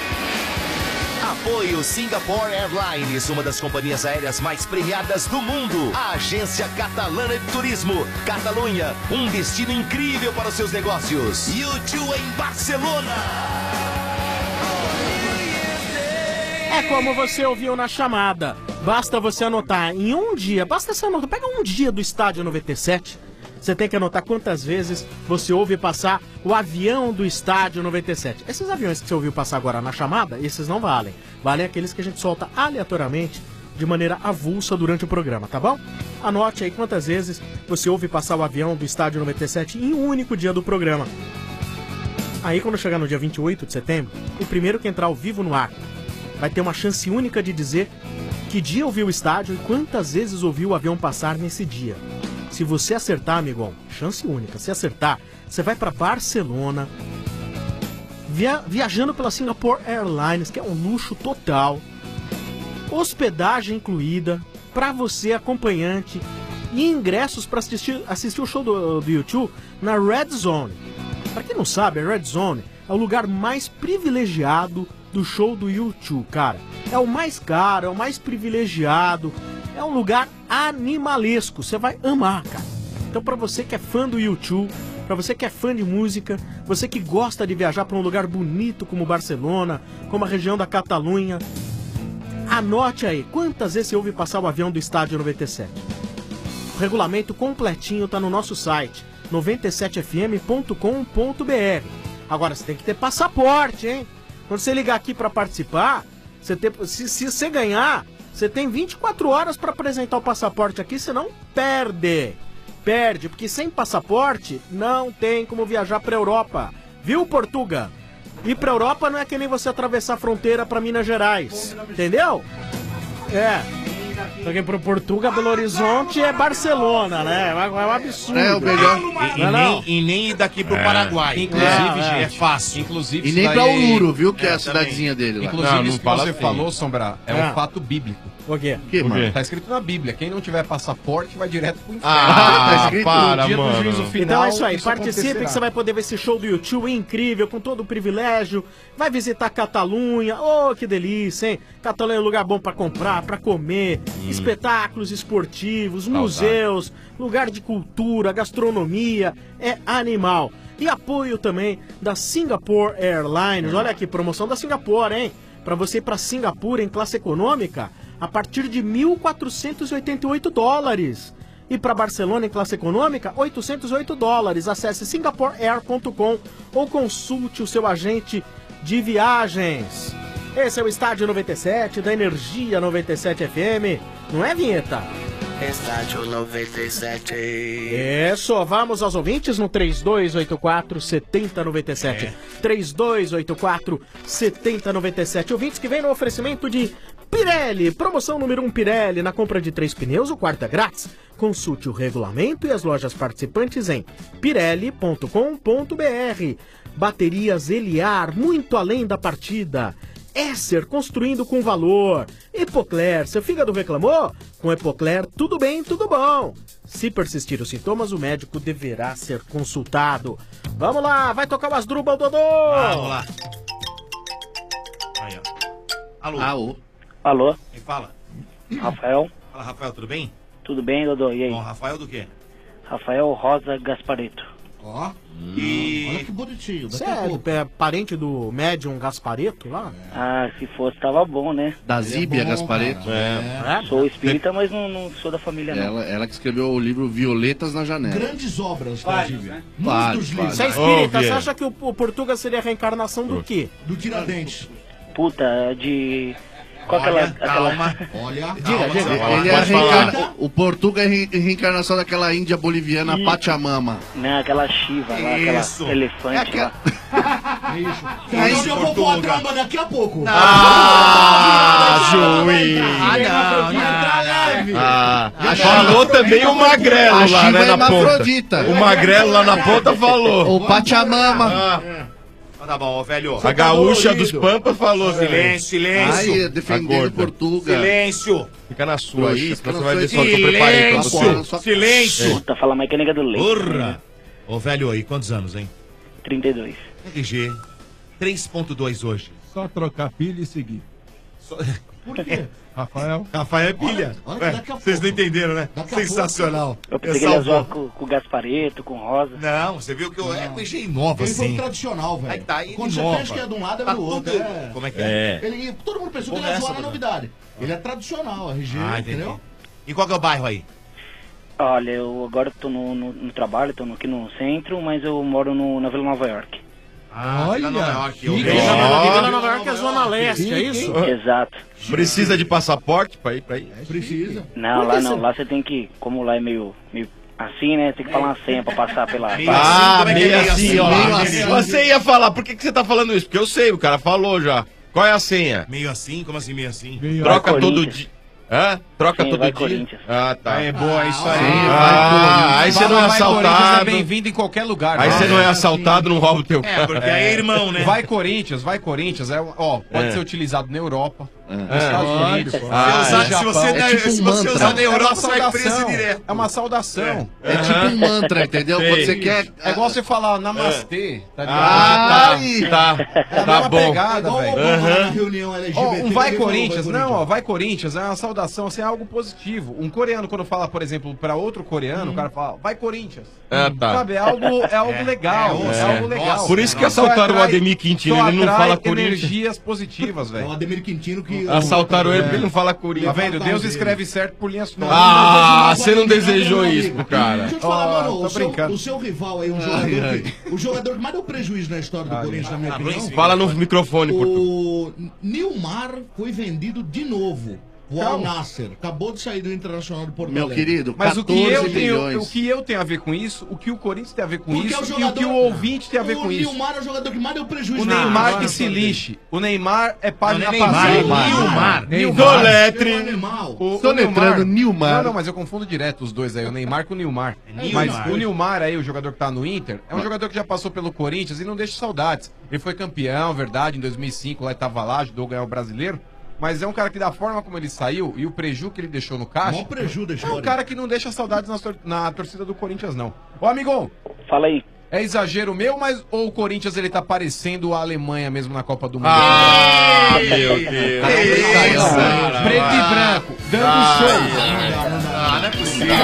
S10: Apoio Singapore Airlines, uma das companhias aéreas mais premiadas do mundo. A Agência Catalana de Turismo. Catalunha, um destino incrível para os seus negócios. YouTube em Barcelona.
S17: É como você ouviu na chamada. Basta você anotar em um dia, basta você anotar, pega um dia do Estádio noventa e sete. Você tem que anotar quantas vezes você ouve passar o avião do Estádio noventa e sete. Esses aviões que você ouviu passar agora na chamada, esses não valem. Valem aqueles que a gente solta aleatoriamente, de maneira avulsa durante o programa, tá bom? Anote aí quantas vezes você ouve passar o avião do Estádio noventa e sete em um único dia do programa. Aí quando chegar no dia vinte e oito de setembro, o primeiro que entrar ao vivo no ar vai ter uma chance única de dizer que dia ouviu o estádio e quantas vezes ouviu o avião passar nesse dia. Se você acertar, amigão, chance única, se acertar, você vai para Barcelona, via viajando pela Singapore Airlines, que é um luxo total, hospedagem incluída, para você acompanhante e ingressos para assistir, assistir o show do, do YouTube na Red Zone. Para quem não sabe, a Red Zone é o lugar mais privilegiado do show do YouTube, cara. É o mais caro, é o mais privilegiado, é um lugar animalesco, você vai amar, cara. Então pra você que é fã do YouTube, pra você que é fã de música, você que gosta de viajar pra um lugar bonito como Barcelona, como a região da Catalunha, anote aí, quantas vezes você ouve passar o avião do Estádio noventa e sete. O regulamento completinho tá no nosso site, noventa e sete f m ponto com ponto b r. Agora você tem que ter passaporte, hein? Quando você ligar aqui para participar, você tem, se, se você ganhar, você tem vinte e quatro horas para apresentar o passaporte aqui, senão perde. Perde, porque sem passaporte não tem como viajar para Europa. Viu, Portuga? Ir para Europa não é que nem você atravessar a fronteira para Minas Gerais. Entendeu? É. Porque pro Portugal, Belo Horizonte é Barcelona, né? É um absurdo.
S18: É o melhor.
S1: E, e, nem, e nem daqui pro
S22: É.
S1: Paraguai.
S22: Inclusive,
S1: é,
S22: gente,
S1: é fácil.
S22: Inclusive,
S18: E
S22: isso
S18: nem
S22: daí-
S18: pra Oruro, viu, que é,
S22: É,
S18: a cidadezinha dele lá.
S22: Inclusive,
S18: Não, não
S22: isso que
S18: fala
S22: você
S18: assim.
S22: falou, Sombra, é
S17: Ah.
S22: um fato bíblico.
S17: O quê?
S18: Que,
S22: Por
S18: mano?
S22: Tá escrito na Bíblia, quem não tiver passaporte vai direto pro inferno.
S1: Ah,
S22: tá escrito
S1: para,
S22: no dia
S1: mano.
S22: do juízo final.
S17: Então é isso aí,
S22: isso
S17: participe
S22: acontecerá.
S17: que você vai poder ver esse show do YouTube incrível, com todo o privilégio. Vai visitar Catalunha, oh que delícia, hein? Catalunha é um lugar bom pra comprar, pra comer, espetáculos esportivos, museus, lugar de cultura, gastronomia, é animal. E apoio também da Singapore Airlines, olha aqui, promoção da Singapore, hein? Pra você ir pra Singapura em classe econômica, a partir de mil quatrocentos e oitenta e oito dólares. E para Barcelona em classe econômica, oitocentos e oito dólares. Acesse singapore air ponto com ou consulte o seu agente de viagens. Esse é o Estádio noventa e sete, da Energia noventa e sete F M. Não é, vinheta?
S4: Estádio noventa e sete.
S17: Isso, vamos aos ouvintes no três dois oito quatro, sete zero nove sete. três dois oito quatro, sete zero nove sete. Ouvintes que vem no oferecimento de Pirelli. Promoção número um Pirelli. Na compra de três pneus, o quarto é grátis. Consulte o regulamento e as lojas participantes em pirelli ponto com ponto b r. Baterias Eliar, muito além da partida. Esser, construindo com valor. Epocler, seu fígado reclamou? Com Epocler, tudo bem, tudo bom. Se persistir os sintomas, o médico deverá ser consultado. Vamos lá, vai tocar umas drubas, Dodô!
S1: Vamos lá. Aí, ó. Alô?
S3: Alô?
S1: Alô? Quem fala?
S3: Rafael?
S1: Fala, Rafael, tudo bem?
S3: Tudo bem, Dodô? E aí?
S1: Bom, Rafael do quê?
S3: Rafael Rosa Gaspareto.
S21: Ó.
S1: E...
S21: Olha que bonitinho.
S17: Você é, é parente do médium Gaspareto lá?
S3: Ah, se fosse, tava bom, né?
S18: Da Zíbia Gaspareto.
S3: É. Sou espírita, mas não, não sou da família, não.
S18: Ela, ela que escreveu o livro Violetas na Janela.
S21: Grandes obras da
S3: Vários,
S21: Zíbia.
S3: né?
S21: Muitos
S18: Vários,
S21: livros.
S17: Você é espírita, você acha que o, o Portuga seria a reencarnação do quê?
S21: Do Tiradentes.
S3: Puta, de... Qual aquela... aquela...
S21: Olha,
S3: diga, diga.
S18: Ele é a reencarna... O Portuga é a re- reencarnação daquela índia boliviana
S3: Isso.
S18: Pachamama.
S3: Não, aquela Shiva lá,
S18: Isso.
S3: aquela elefante lá.
S21: É isso, eu vou pôr a tromba daqui a pouco.
S8: Ah, juiz.
S21: Ah, não,
S8: Ah, falou também o Magrelo
S18: A
S8: lá,
S18: Shiva
S8: né,
S18: é
S8: na ponta.
S18: hermafrodita.
S8: O Magrelo lá na ponta falou.
S18: O Pachamama.
S1: Ah, tá bom, ó, velho.
S8: A gaúcha dos Pampas falou também.
S1: Silêncio, silêncio.
S18: Aí, defendendo Portuga.
S1: Silêncio.
S8: Fica na sua aí,
S18: Poxa,
S8: senão
S18: fica
S8: você vai
S18: na
S8: ver
S18: sua
S8: só que eu preparei pra
S1: Silêncio.
S8: você.
S1: Silêncio.
S3: Puta, fala mecânica do leite.
S1: Porra. Ô, velho, aí, quantos anos, hein?
S3: trinta e dois.
S1: R G. três ponto dois hoje.
S19: Só trocar pilha e seguir.
S1: Só...
S21: Por quê?
S19: Rafael.
S1: Rafael é pilha.
S21: Olha, olha que
S1: Ué,
S21: daqui a
S1: vocês não
S21: pouco-
S1: entenderam, né?
S21: daqui a
S1: Sensacional.
S3: Eu pensei que ele ia zoar com, com o Gaspareto, com o Rosa.
S1: Não, você viu que eu é, eu achei nova,
S21: Ele foi
S1: assim.
S21: tradicional, velho.
S1: Aí tá aí
S21: Quando
S1: de
S21: você
S1: nova.
S21: pensa que é de um lado, é
S1: Tá
S21: do outro.
S1: tudo-
S21: É.
S1: Como é que é?
S21: Ele, todo mundo pensou que ele ia
S1: Começa,
S21: zoar na
S1: Bruno.
S21: novidade. Ele é tradicional, R G,
S1: Ah, entendi.
S21: entendeu?
S1: E qual que é o bairro aí?
S3: Olha, eu agora tô no, no, no trabalho, tô no- aqui no centro, mas eu moro no, na Vila Nova York.
S1: Ah,
S19: Olha,
S1: Vila Nova York.
S19: chique.
S1: eu-
S17: Vila Vila Nova York é Zona Leste, é isso?
S3: Exato.
S8: Precisa de passaporte pra ir pra aí?
S21: Precisa.
S3: Não,
S17: Por
S3: lá
S17: que
S3: não,
S17: você-
S3: lá você tem que, como lá é meio, meio assim, né, tem que falar uma senha pra passar pela...
S1: Meio
S8: Ah,
S1: como é que é
S8: meio
S1: meio
S8: assim,
S1: assim,
S8: ó.
S1: meio
S8: lá.
S1: assim?
S8: Você ia falar, por que, que você tá falando isso? Porque eu sei, o cara falou já. Qual é a senha?
S1: Meio assim? Como assim, meio assim?
S19: Meio
S8: Troca
S3: Vai,
S8: todo
S3: Corinthians.
S8: dia. Hã? Troca
S3: Sim,
S8: todo
S3: vai,
S8: dia?
S3: Corinthians.
S8: Ah, tá.
S22: É boa, isso aí.
S8: Ah, aí você não é
S22: Vai, Corinthians
S8: assaltado.
S22: é bem-vindo em qualquer lugar.
S8: Aí
S22: né?
S8: você não é assaltado, não rouba o teu
S1: É, porque aí é irmão, né?
S22: Vai Corinthians, vai Corinthians, é, ó, pode
S8: É.
S22: ser utilizado na Europa, nos
S8: É.
S22: Estados
S19: Pode,
S22: Unidos,
S19: pode.
S22: no
S8: Ah,
S1: Se, usar, se
S22: Japão.
S1: você,
S18: É
S1: der-
S18: tipo um
S1: se você
S18: mantra.
S1: usar na
S22: É uma
S1: Europa, você vai preso
S22: saudação.
S1: direto.
S22: É uma saudação.
S18: É tipo um mantra, entendeu?
S8: Sei.
S18: Quando você quer.
S22: É igual você falar namastê, tá ligado?
S8: Ah,
S18: Ai.
S8: tá.
S22: É a
S8: Tá
S22: mesma
S8: bom.
S22: pegada,
S21: Igual o
S22: velho.
S21: Obama lá
S8: Aham.
S21: na reunião L G B T.
S22: Ó, um vai
S21: ele falou,
S22: Corinthians,
S21: vai
S22: não, ó, vai Corinthians, é uma saudação, assim, é algo positivo. Um coreano, quando fala, por exemplo, pra outro coreano, o cara fala, vai Corinthians.
S8: Ah, tá.
S22: Sabe, é algo, é algo
S1: É,
S22: legal,
S1: é,
S22: é,
S1: é.
S22: algo legal.
S1: Nossa,
S8: Por isso que
S22: Só
S8: assaltaram o
S22: atrai-
S8: Ademir Quintino,
S22: só
S8: ele não
S22: atrai
S8: fala Corinthians.
S22: energias positivas,
S21: É o
S22: velho.
S21: Ademir Quintino que...
S8: Assaltaram ele porque ele não fala
S22: Tá
S8: Corinthians.
S22: vendo? Deus escreve certo por linhas tortas.
S8: Ah, você não desejou isso pro cara.
S21: Deixa eu te falar,
S22: Ó,
S21: mano,
S22: tô
S21: o seu,
S22: brincando.
S21: o seu rival aí, um jogador que, o jogador que mais deu prejuízo na história do Corinthians, na minha
S1: Ah,
S21: opinião,
S1: Luiz,
S8: Fala no microfone, Portugal.
S21: o Nilmar foi vendido de novo. O Al Nasser acabou de sair do Internacional de Porto
S18: Meu
S21: Alegre.
S18: querido,
S22: Mas o que, eu
S18: catorze
S22: tenho,
S18: milhões.
S22: o que eu tenho a ver com isso, o que o Corinthians tem a ver com
S21: Porque é o
S22: isso e o
S21: jogador-
S22: que o ouvinte tem a ver
S21: o
S22: com isso.
S21: Nilmar é o jogador que mais deu prejuízo.
S22: O
S21: na
S22: Neymar
S21: história
S22: que
S21: do
S22: se
S21: Corinthians.
S22: lixe. O Neymar é página
S1: Não, não é
S22: passada.
S1: Neymar, Nilmar.
S22: Nilmar.
S8: Soletre.
S21: É um animal.
S22: O,
S18: Tô
S22: o Neymar-
S18: letrando Nilmar.
S22: Não, não, mas eu confundo direto os dois aí, o Neymar com o Nilmar.
S1: Nilmar.
S22: Mas o Nilmar aí, o jogador que tá no Inter, é um jogador que já passou pelo Corinthians e não deixa saudades. Ele foi campeão, verdade, em dois mil e cinco, lá ele tava lá, ajudou a ganhar o Brasileiro. Mas é um cara que, da forma como ele saiu e o preju que ele deixou no caixa,
S21: Mó preju da
S22: é um
S21: história.
S22: cara que não deixa saudades na, tor- na torcida do Corinthians, não. Ô, amigão,
S3: Fala aí.
S22: é exagero meu, mas ou o Corinthians ele tá parecendo a Alemanha mesmo na Copa do Mundo?
S8: Ah, meu Deus.
S22: Tá preto e branco, dando
S8: Ah,
S22: show.
S1: Ah, não é possível.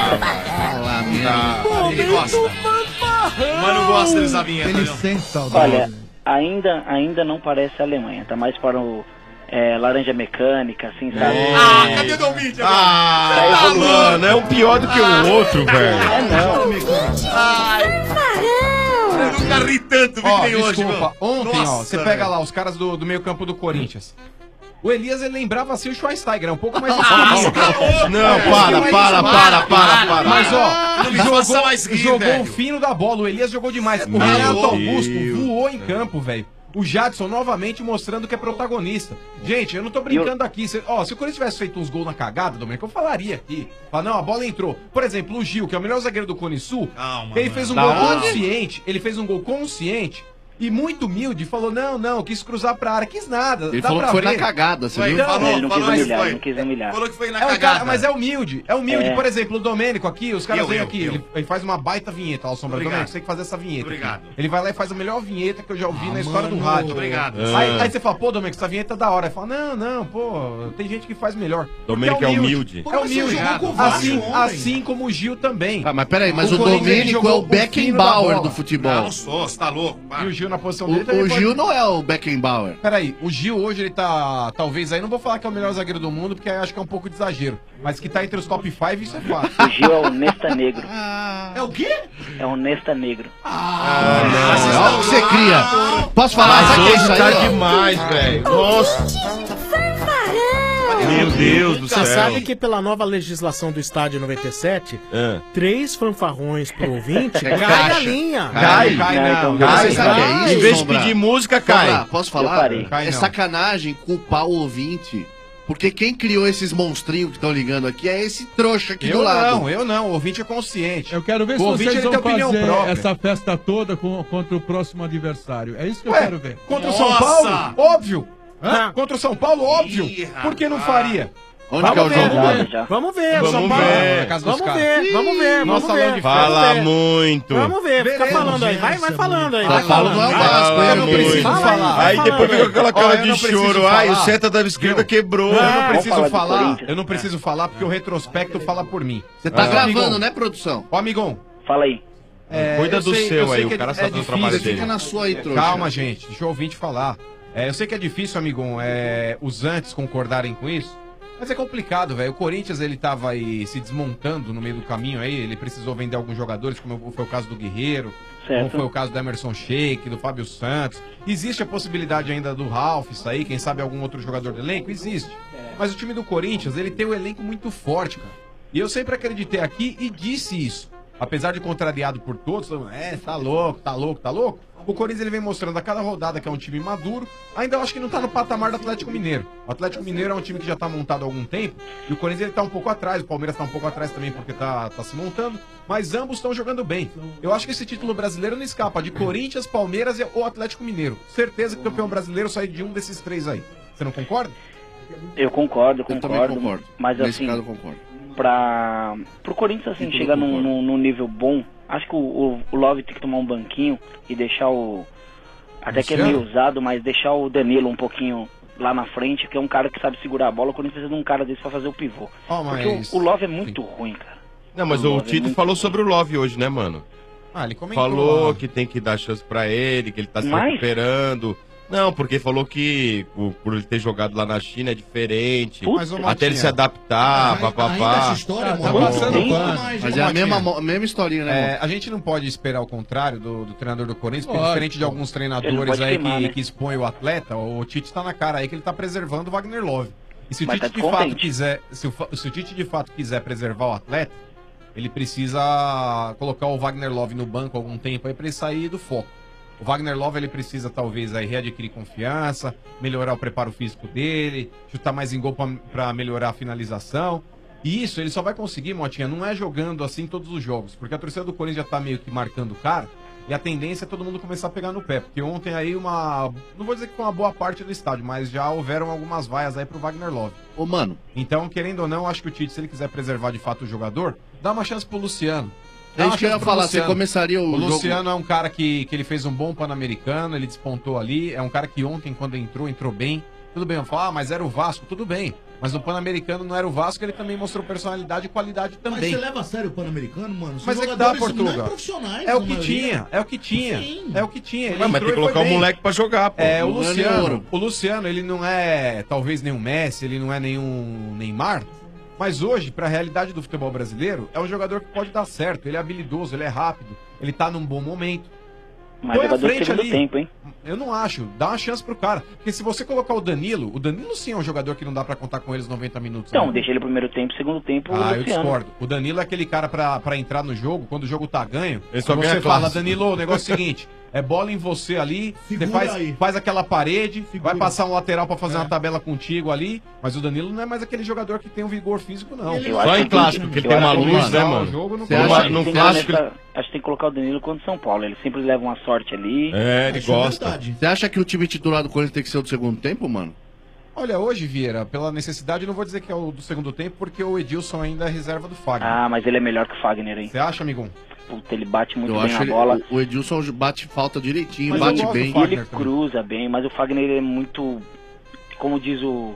S1: Ele gosta. O mano gosta dele, Zabinha.
S19: Ele
S1: entendeu?
S19: sente saudade.
S3: Olha, ainda, ainda não parece a Alemanha, tá mais para o é, laranja mecânica, assim, sabe?
S1: Ah, cadê o Domite agora?
S8: Ah, mano, é um pior do que o outro, velho.
S3: É não.
S1: Ai, eu nunca ri tanto, viu,
S22: Ó,
S1: que nem hoje,
S22: desculpa,
S1: meu.
S22: ontem, ó,
S1: Nossa,
S22: você pega
S1: velho.
S22: lá os caras do, do meio campo do Corinthians. O Elias, ele lembrava assim o Schweinsteiger, é um pouco mais
S1: Ah,
S22: escurinho.
S8: Não, para, para, para, para, para.
S22: Mas, ó,
S1: Não me faça
S22: jogou,
S1: mais rir,
S22: jogou
S1: velho.
S22: o fino da bola, o Elias jogou demais. O
S8: Meu
S22: Renato
S8: Deus.
S22: Augusto voou em campo, velho. O Jadson novamente mostrando que é protagonista. Gente, eu não tô brincando aqui. Cê- ó, se o Corinthians tivesse feito uns gols na cagada, Domenico, eu falaria aqui. Fala, não, a bola entrou. Por exemplo, o Gil, que é o melhor zagueiro do Cone Sul,
S1: Calma,
S22: ele
S1: mano.
S22: fez um
S1: Da
S22: gol
S1: onde?
S22: consciente. Ele fez um gol consciente. E muito humilde, falou, não, não, quis cruzar pra área, quis nada.
S18: Ele
S22: dá
S18: falou
S22: pra
S18: que foi
S22: ver.
S18: na cagada, você
S22: Foi,
S18: viu?
S22: falou,
S3: Ele não quis
S22: falou,
S3: humilhar,
S22: foi.
S3: ele não quis humilhar.
S1: Falou que foi na
S22: É um
S1: cagada.
S22: cara, mas é humilde, é humilde.
S3: É.
S22: Por exemplo, o Domênico aqui, os caras
S1: Eu,
S22: vêm
S1: eu,
S22: aqui,
S1: eu.
S22: Ele, ele faz uma baita vinheta, ó, Sombra.
S1: Obrigado.
S22: Domênico, você tem que fazer essa vinheta.
S1: Obrigado.
S22: Aqui. Ele vai lá e faz a melhor vinheta que eu já ouvi
S1: Ah,
S22: na história do
S1: mano,
S22: rádio.
S1: obrigado.
S22: Aí,
S1: Ah.
S22: aí você fala, pô, Domênico, essa vinheta é da hora. Ele fala, não, não, pô, tem gente que faz melhor. Porque
S8: Domênico é humilde.
S22: É humilde. Assim, assim como o Gil também.
S18: Ah, mas peraí, mas o,
S22: Corinthians, ele
S18: Domênico é
S22: jogou
S18: o
S22: com fino da
S18: Beckenbauer
S22: bola.
S18: do futebol.
S1: Não, não sou, você tá louco.
S22: E o Gil na posição
S18: O,
S22: dele também
S18: o
S22: pode-
S18: Gil não é o Beckenbauer.
S22: Peraí, o Gil hoje ele tá, talvez aí, não vou falar que é o melhor zagueiro do mundo, porque aí acho que é um pouco de exagero. Mas que tá entre os top cinco, isso é fácil.
S3: O Gil é o Nesta Negro.
S22: É o quê?
S3: É o Nesta Negro.
S18: Ah, não. Olha o que você cria. Posso falar? Sabe o que é isso aí?
S8: tá
S18: ó?
S8: demais, velho. Nossa. Meu Deus do céu.
S17: Você sabe que pela nova legislação do Estádio noventa e sete,
S8: É.
S17: três fanfarrões pro ouvinte,
S18: É
S17: cai
S18: caixa.
S17: a linha.
S8: Cai,
S22: cai,
S3: não.
S22: não.
S8: Cai,
S18: Você sabe o que é isso,
S8: Em vez de
S18: Sombra?
S8: pedir música,
S18: Sombra,
S8: cai.
S18: posso
S3: Eu
S18: falar?
S3: parei.
S22: Cai
S18: É
S22: não.
S18: sacanagem culpar o ouvinte. Porque quem criou esses monstrinhos que estão ligando aqui é esse trouxa aqui
S22: Eu
S18: do lado.
S22: não, eu não, o ouvinte é consciente.
S19: Eu quero ver
S22: O
S19: se
S22: ouvinte,
S19: vocês
S22: ele
S19: vão
S22: tem opinião
S19: fazer
S22: própria.
S19: essa festa toda com- contra o próximo adversário. É isso que eu
S22: Ué,
S19: quero ver.
S22: contra o
S1: Nossa!
S22: São Paulo? Óbvio.
S17: Hã?
S22: Contra o São Paulo, óbvio.
S1: Ih,
S22: Por que não
S1: rapaz.
S22: faria?
S18: Onde que é o
S17: Vamos ver,
S18: jogo?
S3: Já,
S22: né?
S3: já.
S17: Vamos ver,
S8: Vamos
S17: São Paulo.
S8: ver.
S22: Na casa dos
S17: Vamos
S22: caras.
S17: ver, vamos ver,
S22: Nosso
S17: vamos
S22: salão
S17: ver.
S22: de
S8: Fala
S17: Vamos ver.
S8: muito.
S17: Vamos ver, fica
S22: Veremos,
S17: falando aí, vai, vai falando aí.
S18: São
S17: vai
S18: Paulo
S17: falando.
S18: não é o
S17: Vai.
S18: Vasco,
S8: Fala
S18: eu não preciso
S8: muito.
S17: Fala
S18: falar.
S8: Aí
S17: vai
S8: depois
S17: falando.
S8: fica com aquela
S22: Ó,
S8: cara
S22: eu
S8: de
S22: não preciso
S8: choro. Ai, o
S22: falar.
S8: seta da esquerda quebrou.
S22: Eu não
S3: Vamos
S22: preciso
S3: falar do
S22: falar,
S3: Corinthians.
S22: eu não preciso falar porque o retrospecto fala por mim.
S18: Você tá
S22: Ah.
S18: gravando,
S22: Amigão.
S18: né, produção?
S22: Ô, amigão,
S3: Fala aí.
S22: é,
S8: Cuida
S22: eu
S8: do
S22: sei-
S8: seu
S22: eu sei
S8: aí,
S22: que
S8: o cara
S22: é,
S8: tá
S22: é
S8: fazendo o trabalho
S22: difícil.
S8: dele.
S18: Fica na sua aí, trouxa.
S22: Calma, gente, deixa eu ouvir te falar. É, eu sei que é difícil, amigão, é, os antes concordarem com isso, mas é complicado, velho. O Corinthians, ele tava aí se desmontando no meio do caminho aí, ele precisou vender alguns jogadores, como foi o caso do Guerreiro, como
S3: Certo.
S22: foi o caso do Emerson Sheik, do Fábio Santos. Existe a possibilidade ainda do Ralf sair, quem sabe algum outro jogador do elenco? Existe. Mas o time do Corinthians, ele tem um elenco muito forte, cara. E eu sempre acreditei aqui e disse isso. Apesar de contrariado por todos, falando, é, tá louco, tá louco, tá louco. O Corinthians ele vem mostrando a cada rodada que é um time maduro. Ainda eu acho que não tá no patamar do Atlético Mineiro. O Atlético Mineiro é um time que já tá montado há algum tempo. E o Corinthians ele tá um pouco atrás. O Palmeiras tá um pouco atrás também porque tá, tá se montando. Mas ambos estão jogando bem. Eu acho que esse título brasileiro não escapa de Corinthians, Palmeiras e o Atlético Mineiro. Certeza que o campeão brasileiro sai de um desses três aí. Você não concorda?
S3: Eu concordo,
S18: Eu
S3: concordo.
S18: também concordo.
S3: Mas
S18: Nesse
S3: assim,
S18: caso eu concordo.
S3: pra pro Corinthians assim,
S18: Título
S3: chegar num,
S18: concordo.
S3: num, num nível bom, acho que o, o, o Love tem que tomar um banquinho e deixar o. Até que é
S22: Luciano?
S3: meio usado, mas deixar o Danilo um pouquinho lá na frente, que é um cara que sabe segurar a bola. O Corinthians precisa de um cara desse pra fazer o pivô.
S22: Ó,
S3: Porque
S22: mas...
S3: o, o Love é muito ruim, cara.
S8: Não, mas
S3: O
S8: o
S3: Love é
S8: Tito
S3: muito
S8: falou
S3: ruim.
S8: sobre o Love hoje, né, mano?
S22: Ah, ele comentou
S8: Falou
S22: lá.
S8: que tem que dar chance pra ele, que ele tá se
S3: Mas-
S8: recuperando. Não, porque falou que o- por ele ter jogado lá na China é diferente.
S3: Putz,
S22: Mas, ô,
S8: Até ele
S22: Motinha,
S8: se adaptar,
S21: Ainda
S8: papapá.
S21: essa história,
S19: Ah, tá
S21: mano.
S19: passando
S21: Muito
S19: pano.
S21: mais,
S18: Mas
S21: ô,
S18: é a
S22: Motinha.
S18: mesma, mo- mesma historinha, né,
S22: É,
S18: irmão?
S22: a gente não pode esperar o contrário do, do treinador do Corinthians, porque
S19: Lógico.
S22: diferente de alguns
S3: Ele
S22: treinadores
S3: não pode
S22: aí
S3: queimar,
S22: que,
S3: né?
S22: que expõem o atleta, o Tite tá na cara aí que ele tá preservando o Wagner Love. E se o
S3: Mas
S22: Tite
S3: tá
S22: de fato
S3: descontente.
S22: quiser, se o, fa- se o Tite de fato quiser preservar o atleta, ele precisa colocar o Wagner Love no banco algum tempo aí pra ele sair do foco. O Wagner Love ele precisa talvez aí readquirir confiança, melhorar o preparo físico dele, chutar mais em gol pra- pra melhorar a finalização. E isso ele só vai conseguir, Motinha, não é jogando assim todos os jogos, porque a torcida do Corinthians já tá meio que marcando o cara, e a tendência é todo mundo começar a pegar no pé, porque ontem aí uma, não vou dizer que foi uma boa parte do estádio, mas já houveram algumas vaias aí pro Wagner Love.
S18: Ô, mano,
S22: Então, querendo ou não, acho que o Tite, se ele quiser preservar de fato o jogador, dá uma chance pro Luciano. Dá
S18: é
S22: uma
S18: isso que eu ia
S22: chance pro
S18: falar. Você
S22: Luciano.
S18: começaria o,
S22: O
S18: jogo...
S22: Luciano é um cara que, que ele fez um bom Pan-Americano, ele despontou ali. É um cara que ontem, quando entrou, entrou bem. Tudo bem, eu falo, ah, mas era o Vasco, tudo bem. Mas no Pan-Americano não era o Vasco, ele também mostrou personalidade e qualidade
S21: Mas
S22: também.
S21: você leva a sério o Pan-Americano, mano? São
S22: Mas é que dá,
S21: jogadores
S22: Portuga.
S21: não profissionais,
S22: É o
S21: na
S22: que
S21: maioria.
S22: tinha, é o que tinha.
S21: Sim.
S22: É o que tinha. Ele
S8: Ué, mas
S22: entrou
S8: tem que
S22: e foi
S8: colocar o
S22: bem.
S8: moleque pra jogar, pô.
S22: É, o
S18: Não é
S22: Luciano.
S18: ouro.
S22: O Luciano, ele não é talvez nenhum Messi, ele não é nenhum Neymar. Mas hoje, pra realidade do futebol brasileiro, é um jogador que pode dar certo. Ele é habilidoso, ele é rápido, ele tá num bom momento.
S3: Mas
S22: Põe à
S3: jogador de
S22: frente
S3: segundo
S22: ali.
S3: tempo, hein?
S22: Eu não acho. Dá uma chance pro cara. Porque se você colocar o Danilo, o Danilo sim é um jogador que não dá pra contar com eles noventa minutos.
S3: Então,
S22: né?
S3: deixa ele primeiro tempo, segundo tempo, o
S22: Ah, eu
S3: Luciano.
S22: discordo. O Danilo é aquele cara pra, pra entrar no jogo, quando o jogo tá ganho.
S8: Ele só
S22: você
S8: ganha
S22: fala,
S8: clássico.
S22: Danilo, o negócio é o seguinte: É bola em você ali, você
S21: Segura
S22: faz,
S21: aí.
S22: faz aquela parede, vai passar um lateral pra fazer
S21: É.
S22: uma tabela contigo ali, mas o Danilo não é mais aquele jogador que tem um vigor físico, não.
S3: Eu
S22: Só
S3: acho
S22: em
S3: que
S22: clássico,
S3: tem
S22: que
S3: que-
S22: tem
S3: eu
S22: uma
S3: acho que
S22: luz,
S3: tem
S22: né,
S3: que-
S22: mano? O jogo não
S3: Eu
S22: pode.
S3: acho que
S22: No
S3: tem que
S22: clássico.
S3: nessa- Acho que tem que colocar o Danilo contra o São Paulo. Ele sempre leva uma sorte ali.
S8: É, ele
S21: Isso é
S8: gosta.
S21: verdade.
S18: Você acha que o time titular do Corinthians tem que ser o do segundo tempo, mano?
S22: Olha, hoje, Vieira, pela necessidade, eu não vou dizer que é o do segundo tempo, porque o Edilson ainda é reserva do Fagner.
S3: Ah, mas ele é melhor que o Fagner, hein?
S22: Você acha, amigão?
S3: Puta, ele bate muito
S18: Eu
S3: bem
S18: acho
S3: na
S18: ele,
S3: bola.
S18: o, o Edilson bate falta direitinho,
S3: Mas
S18: bate
S3: eu gosto
S18: bem.
S3: do Fagner ele cruza bem, mas o Fagner ele é muito, como diz o,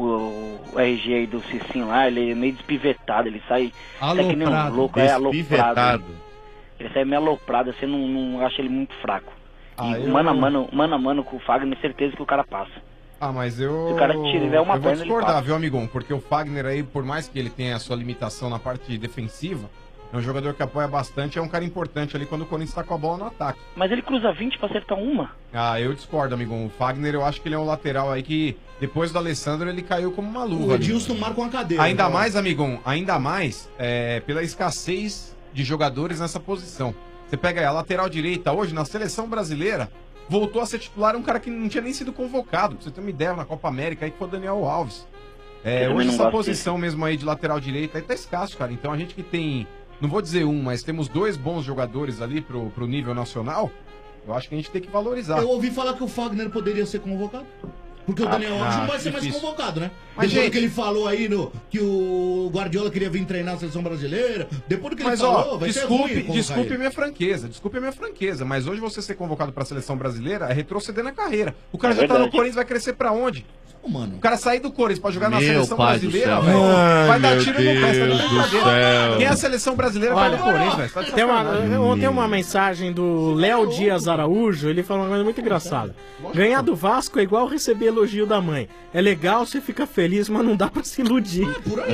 S3: o, o R G aí do Cicinho lá, ele é meio despivetado, ele sai, sai que nem um
S8: Aloprado.
S3: louco, é aloprado.
S8: Despivetado.
S3: Ele sai meio aloprado, você não, não acha ele muito fraco.
S22: Ah,
S3: e
S22: eu-
S3: mano a mano, mano a mano com o Fagner, certeza que o cara passa.
S22: Ah, mas eu.
S3: Se o cara tiver uma
S22: eu vou
S3: perna, ele
S22: discordar,
S3: passa.
S22: viu, amigão? Porque o Fagner aí, por mais que ele tenha a sua limitação na parte defensiva, é um jogador que apoia bastante, é um cara importante ali quando o Corinthians tá com a bola no ataque.
S3: Mas ele cruza vinte pra acertar uma.
S22: Ah, eu discordo, amigão. O Fagner, eu acho que ele é um lateral aí que, depois do Alessandro, ele caiu como uma luva.
S21: O
S22: ali.
S21: Edilson marca uma cadeira.
S22: Ainda
S21: cara.
S22: mais, amigão, ainda mais é, pela escassez de jogadores nessa posição. Você pega aí, a lateral direita hoje, na seleção brasileira, voltou a ser titular um cara que não tinha nem sido convocado. Pra você ter uma ideia, na Copa América, aí que foi o Daniel Alves. É,
S3: Eu também
S22: hoje
S3: não
S22: essa
S3: gosto
S22: posição mesmo aí de lateral direita aí tá escasso, cara. Então a gente que tem, não vou dizer um, mas temos dois bons jogadores ali pro, pro nível nacional, eu acho que a gente tem que valorizar.
S21: Eu ouvi falar que o Fagner poderia ser convocado. Porque o
S22: Ah,
S21: Daniel Alves
S22: ah,
S21: não vai ser mais
S22: difícil.
S21: convocado, né?
S22: Mas,
S21: Depois
S22: gente-
S21: que ele falou aí no, que o Guardiola queria vir treinar a seleção brasileira, depois do que
S22: Mas
S21: ele falou,
S22: ó,
S21: vai ser
S22: desculpe,
S21: ruim convocar
S22: desculpe
S21: ele.
S22: minha franqueza, desculpe a minha franqueza, mas hoje você ser convocado pra seleção brasileira é retroceder na carreira. O cara
S21: É
S22: já tá no
S21: verdade.
S22: Corinthians, vai crescer pra onde?
S21: Mano.
S22: O cara sair do Corinthians pra jogar na
S18: Meu
S22: seleção
S18: pai do
S22: brasileira,
S18: céu.
S22: velho,
S8: Ai,
S22: vai dar
S8: meu
S22: tiro no pé, você tá de
S8: Deus do
S22: brincadeira.
S8: céu.
S22: Quem é a seleção brasileira vai
S17: Olha,
S22: do Corinthians, velho. Tá de
S17: Tem uma,
S22: sacanagem.
S17: ontem uma mensagem do Léo Dias Araújo, ele falou uma coisa muito engraçada. Ganhar do Vasco é igual receber elogio da mãe. É legal, você fica feliz, mas não dá pra se iludir.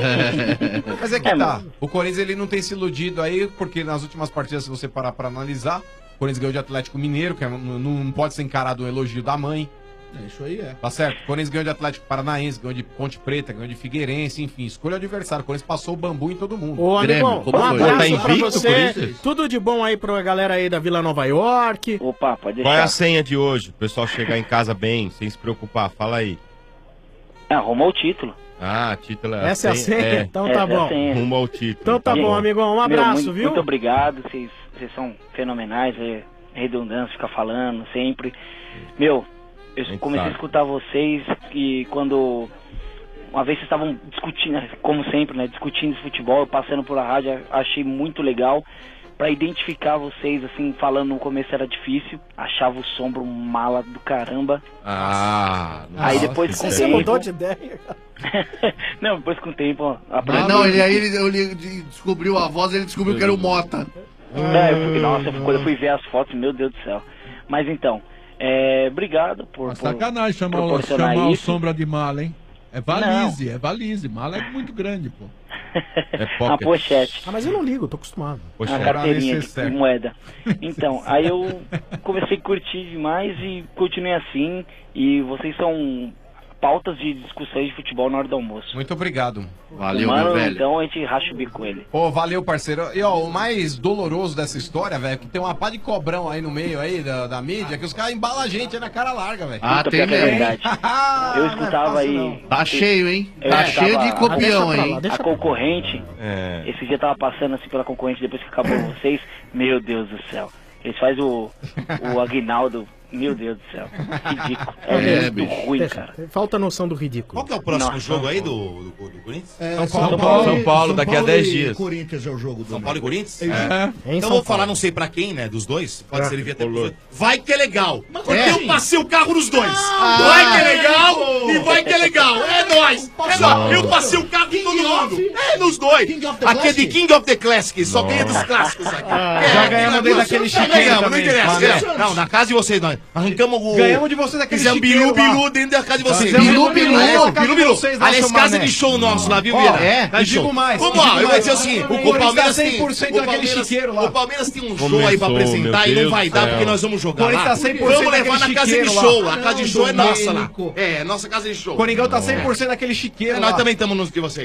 S22: Mas é que tá. O Corinthians ele não tem se iludido aí, porque nas últimas partidas, se você parar pra analisar, o Corinthians ganhou de Atlético Mineiro, que é- não, não pode ser encarado um elogio da mãe.
S21: É, isso aí é.
S22: Tá certo? O Corinthians ganhou de Atlético Paranaense, ganhou de Ponte Preta, ganhou de Figueirense, enfim, escolha o adversário. O Corinthians passou o bambu em todo mundo.
S17: Ô, amigão, um abraço pra você.
S22: Corinthians?
S17: Tudo de bom aí pra galera aí da Vila Nova York.
S3: Opa, pode
S8: Qual é a senha de hoje? O pessoal chegar em casa bem, sem se preocupar. Fala aí.
S3: É, arruma o título.
S8: Ah, título é
S17: Essa é a senha? Então tá
S3: Essa é a
S17: bom.
S3: senha.
S8: Rumo ao título.
S17: Então tá bom, amigão. Um
S3: Meu,
S17: abraço,
S3: muito,
S17: viu?
S3: Muito obrigado, vocês, vocês são fenomenais, é redundância, ficar falando sempre. Meu, eu
S8: gente
S3: comecei
S8: sabe.
S3: a escutar vocês e quando uma vez vocês estavam discutindo, como sempre, né, discutindo de futebol, eu passando por a rádio, achei muito legal. Pra identificar vocês, assim, falando no começo era difícil, achava o Sombra um mala do caramba.
S8: Ah,
S3: Aí depois com o
S17: Você
S3: tempo...
S17: mudou de ideia?
S3: Não, depois com o tempo, ó,
S18: Ah,
S3: aprendi.
S18: não, ele aí ele, ele descobriu a voz, ele descobriu que era o Mota.
S3: É, eu fui, nossa, quando eu fui ver as fotos, meu Deus do céu. Mas então, é, obrigado por, por
S19: Sacanagem chamar, o,
S3: proporcionar
S19: chamar o
S3: isso.
S19: Sombra de mala, hein? É valise, é valise. Mala é muito grande, pô.
S8: É
S3: A pochete.
S17: Ah, mas eu não ligo, tô acostumado.
S3: A carteirinha de moeda. Então, aí eu comecei a curtir demais e continuei assim. E vocês são pautas de discussões de futebol na hora do almoço.
S22: Muito obrigado.
S18: Valeu,
S3: Mano,
S18: meu velho.
S3: então a gente racha o bico com ele.
S22: Pô, valeu, parceiro. E ó, o mais doloroso dessa história, velho, é que tem uma pá de cobrão aí no meio aí da, da mídia, que os caras embalam a gente aí na cara larga, velho.
S18: Ah,
S3: Puta,
S18: tem
S3: pior que é
S18: mesmo.
S3: verdade. Eu escutava aí.
S18: Tá cheio, hein?
S3: Eu
S18: Tá
S3: escutava
S18: cheio de
S3: a-
S18: copião,
S3: a-
S18: hein?
S3: A concorrente,
S8: É.
S3: esse dia tava passando assim pela concorrente depois que acabou vocês. Meu Deus do céu. Eles fazem o, o Aguinaldo. Meu Deus do céu. Ridículo. É,
S22: É,
S3: muito
S22: bicho.
S3: ruim,
S17: Deixa,
S3: cara.
S17: Falta noção do ridículo.
S1: Qual que é o próximo
S3: Nossa.
S1: jogo aí do, do, do Corinthians?
S21: É,
S22: São Paulo, São Paulo,
S8: São Paulo, daqui a dez
S21: e
S8: dias.
S21: Corinthians é o jogo do
S1: São Paulo e Corinthians?
S21: É.
S17: Em
S1: Então
S17: São
S1: eu vou
S17: Paulo.
S1: falar, não sei pra quem, né, dos dois. Pode
S22: É.
S1: ser ele vir até pros dois. Vai que é legal. Porque
S21: É.
S1: eu passei o carro nos dois. Vai que é legal e vai que é legal. É nóis. É nóis. Eu passei o carro em todo mundo. É, nos dois.
S21: King of the
S1: Aqui é de
S21: Classic?
S1: King of the Classic. Só ganha dos clássicos aqui. É,
S22: já ganhamos dele daquele
S1: já
S22: chiqueiro
S1: ganhamos,
S22: também,
S1: não interessa.
S22: Mané.
S1: ganhamos. Não, na casa de vocês, nós arrancamos o...
S22: Ganhamos de vocês daquele
S1: Fizemos
S22: chiqueiro
S1: bilu,
S22: lá.
S1: bilu dentro da casa de vocês.
S22: Fizemos
S1: Bilu,
S22: bilu,
S1: bilu.
S22: na casa
S1: Bilu,
S22: de
S1: bilu.
S22: vocês lá,
S1: Aliás,
S22: seu
S1: casa
S22: Mané.
S1: de show nosso lá, viu,
S22: Ó,
S1: Vieira?
S22: é,
S1: Casa
S22: e
S1: de show.
S22: digo mais,
S1: Vamos
S22: e
S1: lá,
S22: digo
S1: eu vou
S22: mais.
S1: dizer assim,
S22: O
S1: o
S22: Corinthians
S1: Palmeiras
S22: tá
S1: tem...
S22: cem por cento
S1: o
S22: naquele
S1: Palmeiras-
S22: chiqueiro lá.
S1: O Palmeiras tem um show aí pra
S8: Começou,
S1: apresentar
S8: meu
S1: e não
S8: Deus
S1: vai
S8: do
S1: dar
S8: céu.
S1: porque nós vamos jogar
S22: O Corinthians
S1: lá.
S22: tá cem por cento
S1: Vamos levar na
S22: naquele
S1: casa de
S22: chiqueiro lá.
S1: show. A casa de
S21: Não,
S1: show é nossa lá.
S21: Domênico.
S1: É, nossa casa de show.
S22: Coringão tá cem por cento naquele chiqueiro
S1: É,
S22: lá.
S1: nós também estamos nos de vocês.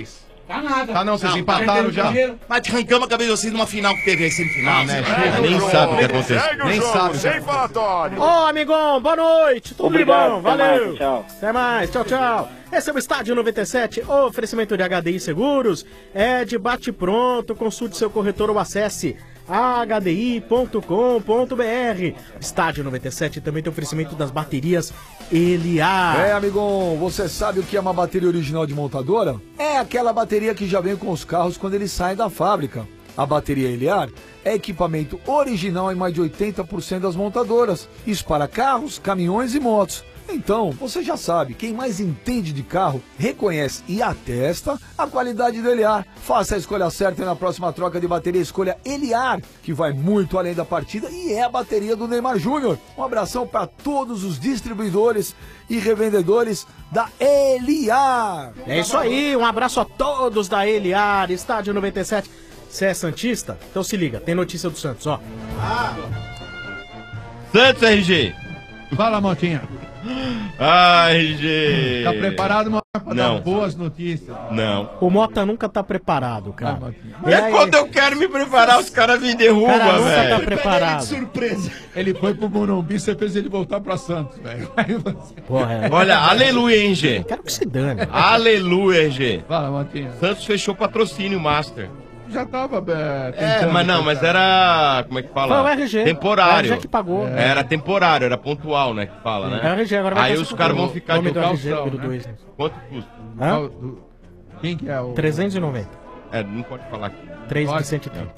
S1: Tá nada.
S22: Tá não, vocês empataram já.
S1: Mas arrancamos a cabeça de vocês numa final que teve aí, semifinal.
S22: Ah, né? Chega, nem sabe o que aconteceu. Nem sabe.
S2: Sem falatório.
S17: Ô, amigão, boa noite. Tudo
S3: Obrigado,
S17: de bom?
S3: até
S17: Valeu.
S3: mais, tchau.
S17: Até mais, tchau, tchau. Esse é o Estádio noventa e sete, oferecimento de H D I Seguros. É de bate pronto, consulte seu corretor ou acesse h d i ponto com ponto b r. Estádio noventa e sete também tem oferecimento das baterias Eliar.
S11: É, amigão, você sabe o que é uma bateria original de montadora? É aquela bateria que já vem com os carros quando eles saem da fábrica. A bateria Eliar é equipamento original em mais de oitenta por cento das montadoras. Isso para carros, caminhões e motos. Então, você já sabe, quem mais entende de carro, reconhece e atesta a qualidade do Eliar. Faça a escolha certa e na próxima troca de bateria escolha Eliar, que vai muito além da partida e é a bateria do Neymar Júnior. Um abração para todos os distribuidores e revendedores da Eliar.
S17: É isso aí, um abraço a todos da Eliar, Estádio noventa e sete. Você é santista? Então se liga, tem notícia do Santos, ó.
S8: Santos, R G.
S19: Fala, Motinha.
S8: Ah, R G.
S19: Tá preparado, Mota, pra
S8: Não.
S19: dar boas notícias?
S8: Não.
S17: O Mota nunca tá preparado, cara.
S8: É quando eu quero me preparar, os caras me derrubam,
S17: Cara, nunca
S8: velho.
S17: tá preparado.
S19: Surpresa. Ele foi pro Morumbi, você fez ele voltar pra Santos, velho. Aí você-
S17: Porra, é.
S8: Olha, aleluia, hein, G.
S17: Quero que se dane.
S8: Aleluia, G.
S19: Fala, Motinha.
S8: Santos fechou patrocínio Master.
S19: Já tava é,
S8: É,
S19: tentando,
S8: mas não, mas
S19: tentando.
S8: era. Como é que fala?
S17: Foi o R G.
S8: Temporário.
S17: O R G que pagou.
S8: É. Era temporário, era pontual, né? Que fala, né?
S17: É o R G, agora vai
S8: Aí
S17: ter
S8: os
S17: essa
S8: caras
S17: coisa.
S8: vão ficar
S17: Nome
S8: de
S17: do R G,
S8: calção,
S17: número
S8: né?
S17: dois.
S8: Quanto custa?
S17: Hã?
S19: Quem que é o...
S17: trezentos e noventa.
S8: É, não pode falar aqui.
S17: três de cento e trinta.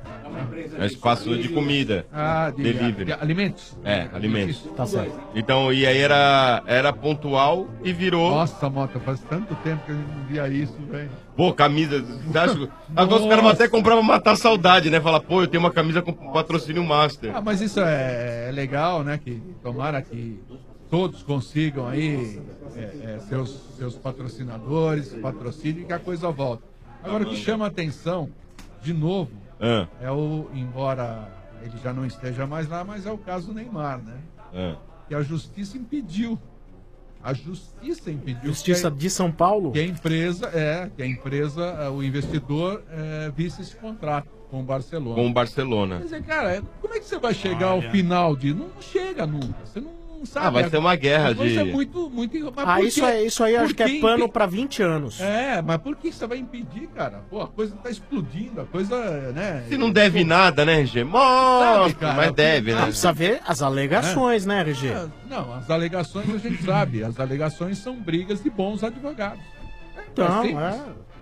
S8: É espaço de comida.
S19: Ah, de,
S8: Delivery.
S19: de alimentos.
S8: É, alimentos.
S17: Tá certo.
S8: Então, e aí era, era pontual e virou.
S19: Nossa, Mota, faz tanto tempo que a gente não via isso, velho.
S8: Pô, camisa. Você acha- Agora os caras até compravam matar a saudade, né? Falar, pô, eu tenho uma camisa com patrocínio Master.
S19: Ah, mas isso é, é legal, né? Que tomara que todos consigam aí é, é, seus, seus patrocinadores, patrocínio e que a coisa volta. Agora, o que chama a atenção, de novo,
S8: Ah.
S19: é o, embora ele já não esteja mais lá, mas é o caso do Neymar, né?
S8: Ah.
S19: Que a justiça impediu. A justiça impediu.
S17: Justiça
S19: que a,
S17: de São Paulo?
S19: que a empresa, é, que a empresa, o investidor, é, visse esse contrato com o Barcelona.
S8: Com o Barcelona.
S19: Quer dizer, cara, como é que você vai chegar ao final de. Não chega nunca. Você não sabe.
S8: Ah, vai ser uma guerra
S19: A coisa
S8: de-
S19: é muito, muito. Mas
S17: Ah,
S19: por
S17: isso
S19: quê?
S17: aí, isso aí eu
S19: Por
S17: acho que é
S19: que
S17: pano
S19: impe-
S17: pra vinte anos.
S19: É, mas por que você vai impedir, cara? Pô, a coisa tá explodindo, a coisa, né?
S8: Se não deve nada, né, R G? Mostra, mas deve, né?
S17: Precisa ver as alegações, né, R G?
S19: É, não, as alegações a gente sabe. As alegações são brigas de bons advogados.
S17: Então,
S19: simples.
S17: é.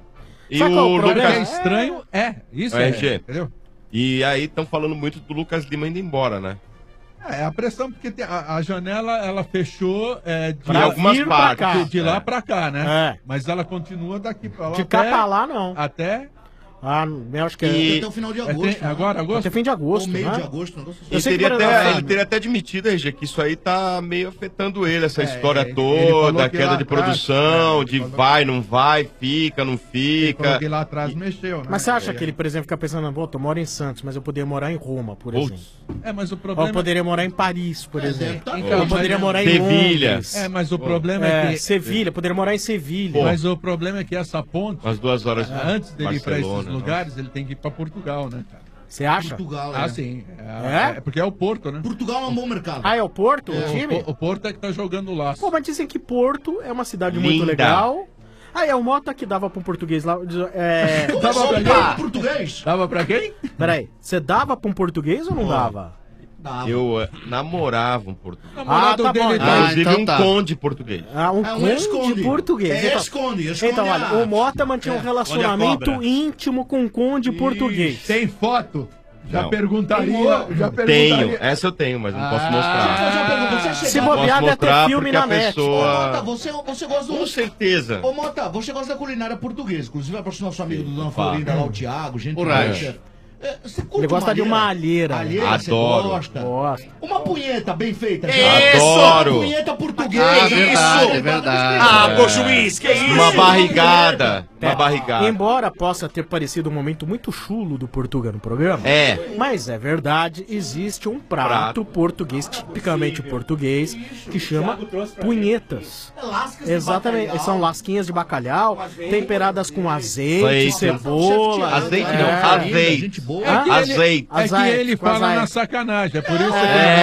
S8: E
S19: Sabe
S8: o
S19: qual o problema?
S8: Lucas.
S19: É estranho, é. Isso
S8: O
S19: é.
S8: R G.
S19: Entendeu?
S8: E aí estão falando muito do Lucas Lima indo embora, né?
S19: É, a pressão, porque tem- a, a janela ela fechou é, de,
S8: Pra algumas vir pra partes. cá.
S19: de, de lá
S8: É.
S19: pra cá, né?
S17: É.
S19: Mas ela continua daqui pra lá.
S17: De cá pra lá, não.
S19: Até.
S17: Ah, eu acho que
S8: E-
S17: é.
S21: Até o final de
S19: É,
S21: agosto.
S19: tem- agora, agosto?
S17: Até fim de agosto,
S21: Ou meio
S17: né?
S21: de agosto, um negócio assim.
S17: Eu
S8: Ele
S17: sei que,
S8: teria,
S17: por
S8: até,
S17: exemplo,
S8: ele teria até admitido, R G, que isso aí tá meio afetando ele, essa
S19: É,
S8: história
S19: ele- ele falou
S8: toda,
S19: que
S8: queda
S19: lá
S8: de
S19: atrás,
S8: produção,
S19: é,
S8: de
S19: ele falou-
S8: vai, não vai, fica, não
S19: Ele falou
S8: fica.
S19: que lá atrás mexeu, né?
S17: Mas você acha
S19: É.
S17: que ele, por exemplo, fica pensando, pô, eu moro em Santos, mas eu poderia morar em Roma, por
S8: Putz.
S17: exemplo.
S19: É, mas o
S17: Ou
S19: problema.
S17: eu poderia morar em Paris, por exemplo.
S21: tá
S19: Então,
S17: eu poderia
S19: mas-
S17: morar em
S8: Sevilha.
S17: Londres.
S19: É, mas o problema é,
S17: É,
S19: que.
S17: Sevilha, poderia morar em Sevilha.
S19: Mas o problema é que essa ponte.
S8: Umas duas horas de
S19: Antes dele ir pra esses
S8: Barcelona,
S19: lugares, ele tem que ir pra Portugal, né, cara?
S17: Você acha?
S21: Portugal,
S19: Ah,
S21: é.
S19: sim.
S17: É?
S19: É? porque é o Porto, né?
S21: Portugal é um bom mercado.
S17: Ah, é o Porto,
S19: É,
S17: o time?
S19: o, o Porto é que tá jogando lá.
S17: Pô, mas dizem que Porto é uma cidade
S8: Linda.
S17: muito legal. Ah, é o Mota que dava pra um português lá. É...
S19: Dava pra
S21: Opa!
S19: quem?
S21: Português?
S19: Dava pra quem?
S17: Peraí, você dava pra um português ou não dava?
S21: Dava.
S8: Eu eh, namorava um português.
S19: Namorado
S17: Ah, tá
S19: dele
S17: bom.
S19: tá-
S21: Ah,
S8: Inclusive
S21: então
S8: um
S21: tá.
S8: conde português.
S17: Ah, um
S21: É um
S17: conde
S21: esconde.
S17: português.
S21: É,
S17: então,
S21: esconde, esconde
S17: então,
S21: a
S17: olha,
S21: arte.
S17: o Mota mantinha um
S21: É,
S17: relacionamento
S1: onde a cobra?
S17: íntimo com um conde português.
S19: Tem foto? Já
S8: Não.
S19: perguntaria. Já
S8: Tenho,
S19: perguntaria.
S8: essa eu tenho, mas não posso
S19: Ah.
S21: Deixa eu
S8: mostrar.
S21: fazer uma pergunta. Você
S17: Se
S21: chegava...
S8: Posso
S17: bobear, deve ter
S8: mostrar
S17: filme
S8: porque
S17: na
S8: a
S17: net.
S21: Ô, Mota,
S8: pessoa...
S21: você, você gosta do...
S8: Com certeza.
S21: Ô, Mota, você gosta da culinária portuguesa. Inclusive, vai pro nosso amigo do Dona
S8: Fala.
S21: Florinda lá, o Thiago, gente.
S8: O Raj.
S21: boa. É, você curte
S17: Ele gosta de uma alheira.
S21: Alheira, você
S8: Adoro.
S21: gosta?
S17: Gosta.
S21: Uma punheta bem feita.
S8: Isso!
S21: Uma
S8: Adoro.
S21: punheta portuguesa.
S18: Ah, verdade,
S21: isso.
S18: é verdade.
S1: Ah, pô, juiz, que isso?
S8: Uma barrigada. Uma barrigada.
S17: Embora possa ter parecido um momento muito chulo do Portuga no programa,
S8: É.
S17: mas é verdade, existe um prato,
S8: Prato.
S17: português, tipicamente português, que chama punhetas. Exatamente, são lasquinhas de bacalhau, temperadas com azeite,
S8: Azeite.
S17: cebola.
S8: Azeite
S17: é.
S8: não, azeite.
S17: Hã?
S19: É que
S8: Azeite.
S19: Ele, é que
S17: Azeite,
S19: ele
S17: com
S19: fala
S17: azeite.
S19: na sacanagem, é por isso que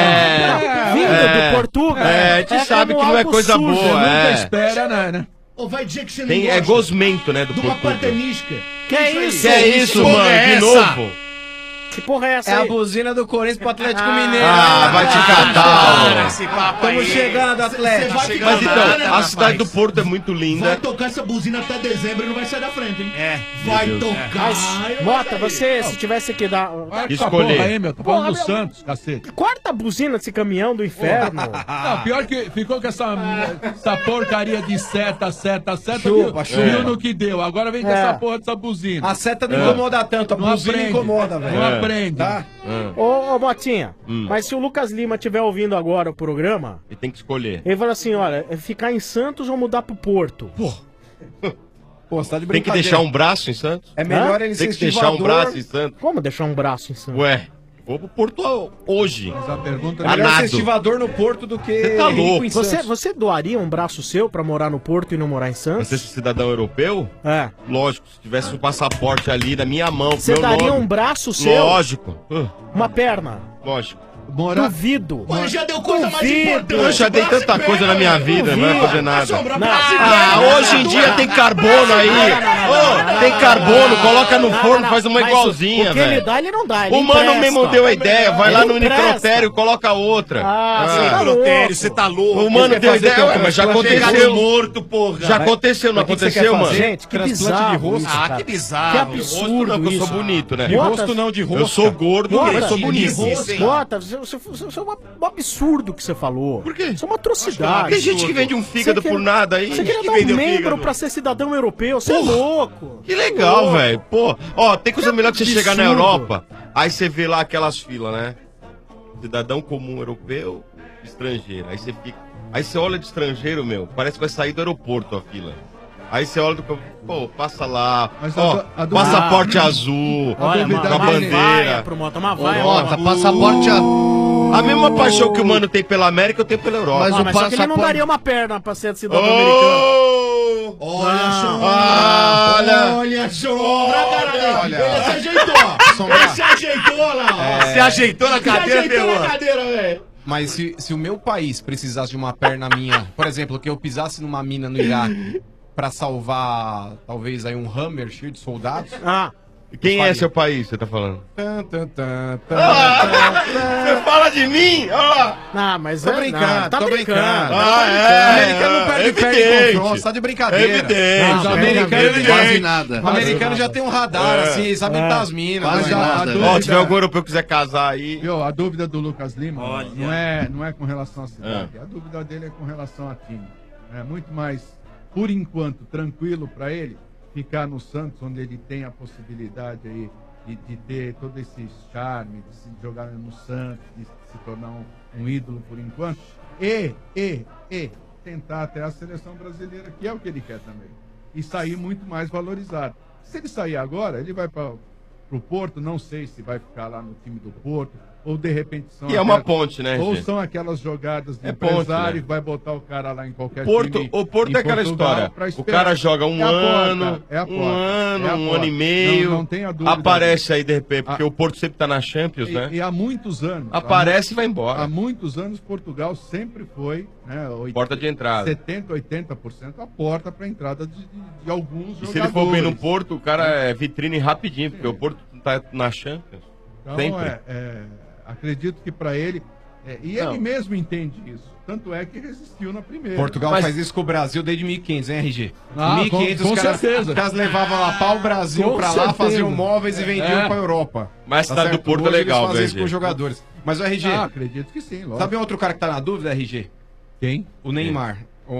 S8: É.
S17: Vindo
S8: É.
S17: do Portuga.
S8: É, a gente
S17: é
S8: sabe
S17: como
S8: que não é
S17: algo
S8: coisa
S17: sujo.
S8: boa,
S19: nunca
S8: é.
S19: espera, né? né?
S21: Ou vai dizer que você não
S8: Tem, é
S21: gosta
S8: gosmento, né, do
S21: de uma
S8: Portuga.
S21: patanisca.
S17: Que é isso?
S8: Que é isso,
S17: porra
S8: mano?
S17: é
S8: De
S17: essa?
S8: novo?
S17: Que porra é essa
S12: É a
S17: aí?
S12: buzina do Corinthians pro Atlético
S17: Ah,
S12: Mineiro.
S8: Ah, vai te catar,
S1: Esse papo
S12: Estamos
S1: aí.
S12: chegando,
S21: Cê
S12: Atlético.
S21: vai ficar
S8: Mas então,
S21: bravo,
S8: a
S21: rapaz.
S8: cidade do Porto é muito
S21: Vai
S8: linda.
S21: tocar essa buzina até dezembro e não vai sair da frente, hein?
S1: É.
S21: Vai
S8: Meu Deus.
S21: tocar.
S17: Mas,
S21: e não
S17: Mota,
S21: vai sair.
S17: você, se tivesse que dar...
S19: Para com essa
S8: Escolher.
S19: porra aí, meu. Tô
S17: Porra,
S19: falando do
S17: meu-
S19: Santos, cacete.
S17: Corta a buzina desse caminhão do inferno.
S19: Não, pior que ficou com essa, essa porcaria de seta, seta, seta.
S12: Chupa,
S19: viu,
S12: chupa.
S19: viu no que deu. Agora vem com
S17: É.
S19: essa porra dessa buzina.
S12: A seta não incomoda tanto, a
S19: Não
S12: buzina
S19: aprende.
S12: incomoda, velho.
S19: Não
S8: É.
S19: aprende.
S12: Tá?
S17: Ô, ô, Botinha,
S8: Hum.
S17: mas se o Lucas Lima estiver ouvindo agora o programa,
S8: E tem que escolher.
S17: ele fala assim, olha, é ficar em Santos ou mudar pro Porto?
S12: Pô, você tá de
S8: Tem que
S12: brincadeira.
S8: deixar um braço em Santos?
S12: É melhor
S17: Hã?
S12: ele ser
S8: Tem que deixar um
S12: estivador.
S8: braço em Santos?
S17: Como deixar um braço em Santos?
S8: Ué, vou pro Porto hoje.
S19: Mas a pergunta
S12: É melhor ser
S8: Danado.
S12: estivador no Porto do que
S8: Você tá
S12: rico
S8: louco.
S12: em
S17: Você,
S12: Santos.
S17: você doaria um braço seu pra morar no Porto e não morar em Santos?
S8: Você é cidadão europeu?
S17: É.
S8: Lógico, se tivesse um passaporte ali na minha mão,
S17: Você
S8: meu
S17: daria
S8: nome.
S17: um braço seu?
S8: Lógico. Uh,
S17: Uma perna?
S8: lógico.
S19: Morar...
S17: Duvido.
S21: Pô, ele já deu coisa mais
S17: Duvido.
S21: importante.
S8: Eu já dei
S21: Braço e
S8: tanta coisa na minha vida, não vai fazer nada.
S21: Sombra,
S17: Não.
S21: braço e
S8: Ah,
S21: perna.
S8: hoje em dia tem carbono aí. Ô, tem carbono, coloca no forno, faz uma
S17: Mas
S8: igualzinha,
S17: O que ele
S8: velho.
S17: dá, ele não dá. Ele
S8: O mano
S17: empresta.
S8: mesmo deu a ideia, vai lá
S17: Ele
S8: no
S17: empresta.
S8: necrotério, coloca outra.
S17: Ah, você tá
S1: Necrotério,
S17: louco.
S1: você tá louco.
S8: O mano
S12: quer
S8: deu a
S12: fazer
S8: ideia,
S12: que eu
S8: ué, mas já
S12: transplante de
S8: aconteceu.
S1: morto, porra.
S8: Já aconteceu, não
S12: Mas o que que você
S8: aconteceu,
S12: quer
S8: mano?
S12: fazer?
S17: Gente, que
S12: Transplante de
S17: bizarro
S12: rosto.
S17: isso,
S1: Ah,
S17: cara.
S1: que bizarro.
S17: Que
S8: Rosto
S17: absurdo
S8: não, que eu sou
S17: isso.
S8: bonito, né?
S12: De
S17: Bota-
S12: rosto não, de rosto.
S8: Eu sou gordo,
S17: Bota-
S8: mas sou bonito.
S1: Isso, hein?
S17: Bota, isso, isso, isso é uma- um absurdo que você falou.
S8: Por quê?
S17: Isso é uma atrocidade.
S8: Tem gente que vende um fígado
S17: Você quer-
S8: por nada aí.
S17: Você queria
S1: que
S17: dar um
S1: vendeu
S17: membro
S1: fígado?
S17: pra ser cidadão europeu, você é louco.
S8: Que legal,
S17: Louco.
S8: velho. Pô, ó, tem coisa melhor que você chegar na
S17: absurdo.
S8: Europa, aí você vê lá aquelas filas, né? Cidadão comum europeu, estrangeiro. Aí você fica. Aí você olha de estrangeiro, meu, parece que vai sair do aeroporto a fila. Aí você olha do. Pô, passa lá.
S19: Mas a
S8: Ó,
S19: do- a do-
S8: passaporte
S19: Ah.
S8: azul,
S17: Olha,
S19: dúvida
S8: com a
S17: uma
S19: dele-
S17: vaia
S8: bandeira.
S17: pro Mota, uma vaia.
S18: Mota,
S17: uma-
S18: passaporte a...
S8: A mesma paixão que o mano tem pela América, eu tenho pela Europa.
S18: Mas
S17: Ah,
S18: o
S17: mas só que ele não
S18: passaporte-
S17: daria uma perna pra ser cidadão americano.
S8: Ô!
S21: Olha só.
S8: Olha!
S21: Olha só. Caralho.
S12: Olha.
S21: Ele se ajeitou.
S12: Sombra.
S21: Ele se ajeitou lá.
S1: Se ajeitou na
S21: Se
S1: cadeira,
S21: ajeitou na
S1: ferrou.
S21: cadeira, velho.
S12: Mas se, se o meu país precisasse de uma perna minha, por exemplo, que eu pisasse numa mina no Iraque pra salvar, talvez, aí um Hammer cheio de soldados...
S17: Ah,
S8: Quem
S12: faria.
S8: é seu país, você tá falando?
S12: Tan, tan, tan, tan,
S8: Ah,
S12: tan, tan.
S8: você fala de mim? Ó!
S17: não, mas
S12: Tô
S17: é-
S12: brincando,
S17: não, tá
S12: tô
S17: brincando.
S12: brincando.
S8: Ah,
S12: O
S8: é,
S12: americano não perde
S8: é
S12: perna em
S8: evidente.
S12: confronto, tá de brincadeira.
S8: É evidente.
S12: Não, o
S19: é
S12: americano
S19: evidente.
S12: tem
S18: Quase nada.
S12: O americano já tem um radar,
S8: É.
S12: assim, sabe
S17: É.
S12: das minas.
S18: Quase
S12: né?
S19: Mas a- a
S18: nada.
S19: dúvida-
S8: Ó, se tiver algum europeu que quiser casar aí.
S19: Viu, a dúvida do Lucas Lima
S1: Olha.
S19: não é, não é com relação à cidade. A dúvida dele é com relação a time. É muito mais, por enquanto, tranquilo para ele ficar no Santos, onde ele tem a possibilidade aí de, de ter todo esse charme, de se jogar no Santos, de se tornar um, um ídolo por enquanto, e, e, e tentar até a seleção brasileira, que é o que ele quer também, e sair muito mais valorizado. Se ele sair agora, ele vai para o Porto, não sei se vai ficar lá no time do Porto, ou de repente são
S8: E é uma ponte, né,
S19: ou
S8: gente?
S19: são aquelas jogadas de
S8: É ponte,
S19: empresário
S8: né?
S19: vai botar o cara lá em qualquer
S8: Porto,
S19: time.
S8: o Porto
S19: em
S8: é aquela
S19: Portugal
S8: história.
S19: pra
S8: O
S19: esperar.
S8: cara joga um
S19: É a porta,
S8: ano,
S19: é a
S8: um
S19: porta,
S8: ano,
S19: é a
S8: um
S19: porta.
S8: ano e meio.
S19: Não, não tenha dúvida.
S8: Aparece aí de repente, porque o Porto sempre tá na Champions,
S19: E,
S8: né?
S19: e há muitos anos.
S8: Aparece
S19: há,
S8: e vai embora.
S19: Há muitos anos Portugal sempre foi, né, oitenta,
S8: Porta de entrada.
S19: setenta, oitenta por cento a porta para entrada de, de, de alguns
S8: E
S19: jogadores.
S8: se ele for bem no Porto, o cara é vitrine rapidinho, porque o Porto tá na Champions.
S19: Então,
S8: sempre.
S19: é, é, acredito que para ele, é, e
S8: Não.
S19: ele mesmo entende isso. Tanto é que resistiu na primeira.
S12: Portugal
S8: Mas-
S12: faz isso com o Brasil desde mil e quinhentos, hein, R G?
S19: Ah,
S12: mil e quinhentos
S19: com-
S12: os
S19: com
S12: caras,
S19: certeza.
S12: os caras levavam lá para o Brasil,
S19: Com
S12: pra lá,
S19: certeza.
S12: faziam móveis e vendiam
S19: É.
S12: pra Europa.
S8: Mas a cidade do
S12: certo?
S8: Porto é
S12: Hoje
S8: legal,
S12: eles fazem
S8: né,
S12: isso com
S8: R G?
S12: os jogadores. Mas o R G,
S19: Ah, acredito que sim, lógico.
S12: sabe um outro cara que tá na dúvida, R G?
S19: Quem?
S12: O Neymar.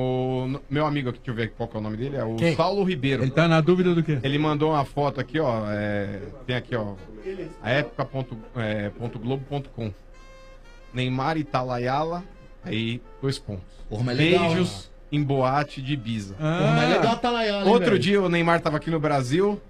S12: O n- meu amigo aqui, deixa eu ver qual que é o nome dele, é o
S19: Quem?
S12: Saulo Ribeiro.
S19: Ele tá na dúvida do quê?
S12: Ele mandou uma foto aqui, ó. é, tem aqui, ó. A época ponto, é, ponto globo ponto com. Neymar Italayala, aí dois pontos.
S21: Porra, mas legal,
S12: Beijos, em boate de Ibiza.
S21: Porra, mas legal tá lá, hein,
S12: Outro
S21: velho?
S12: dia o Neymar tava aqui no Brasil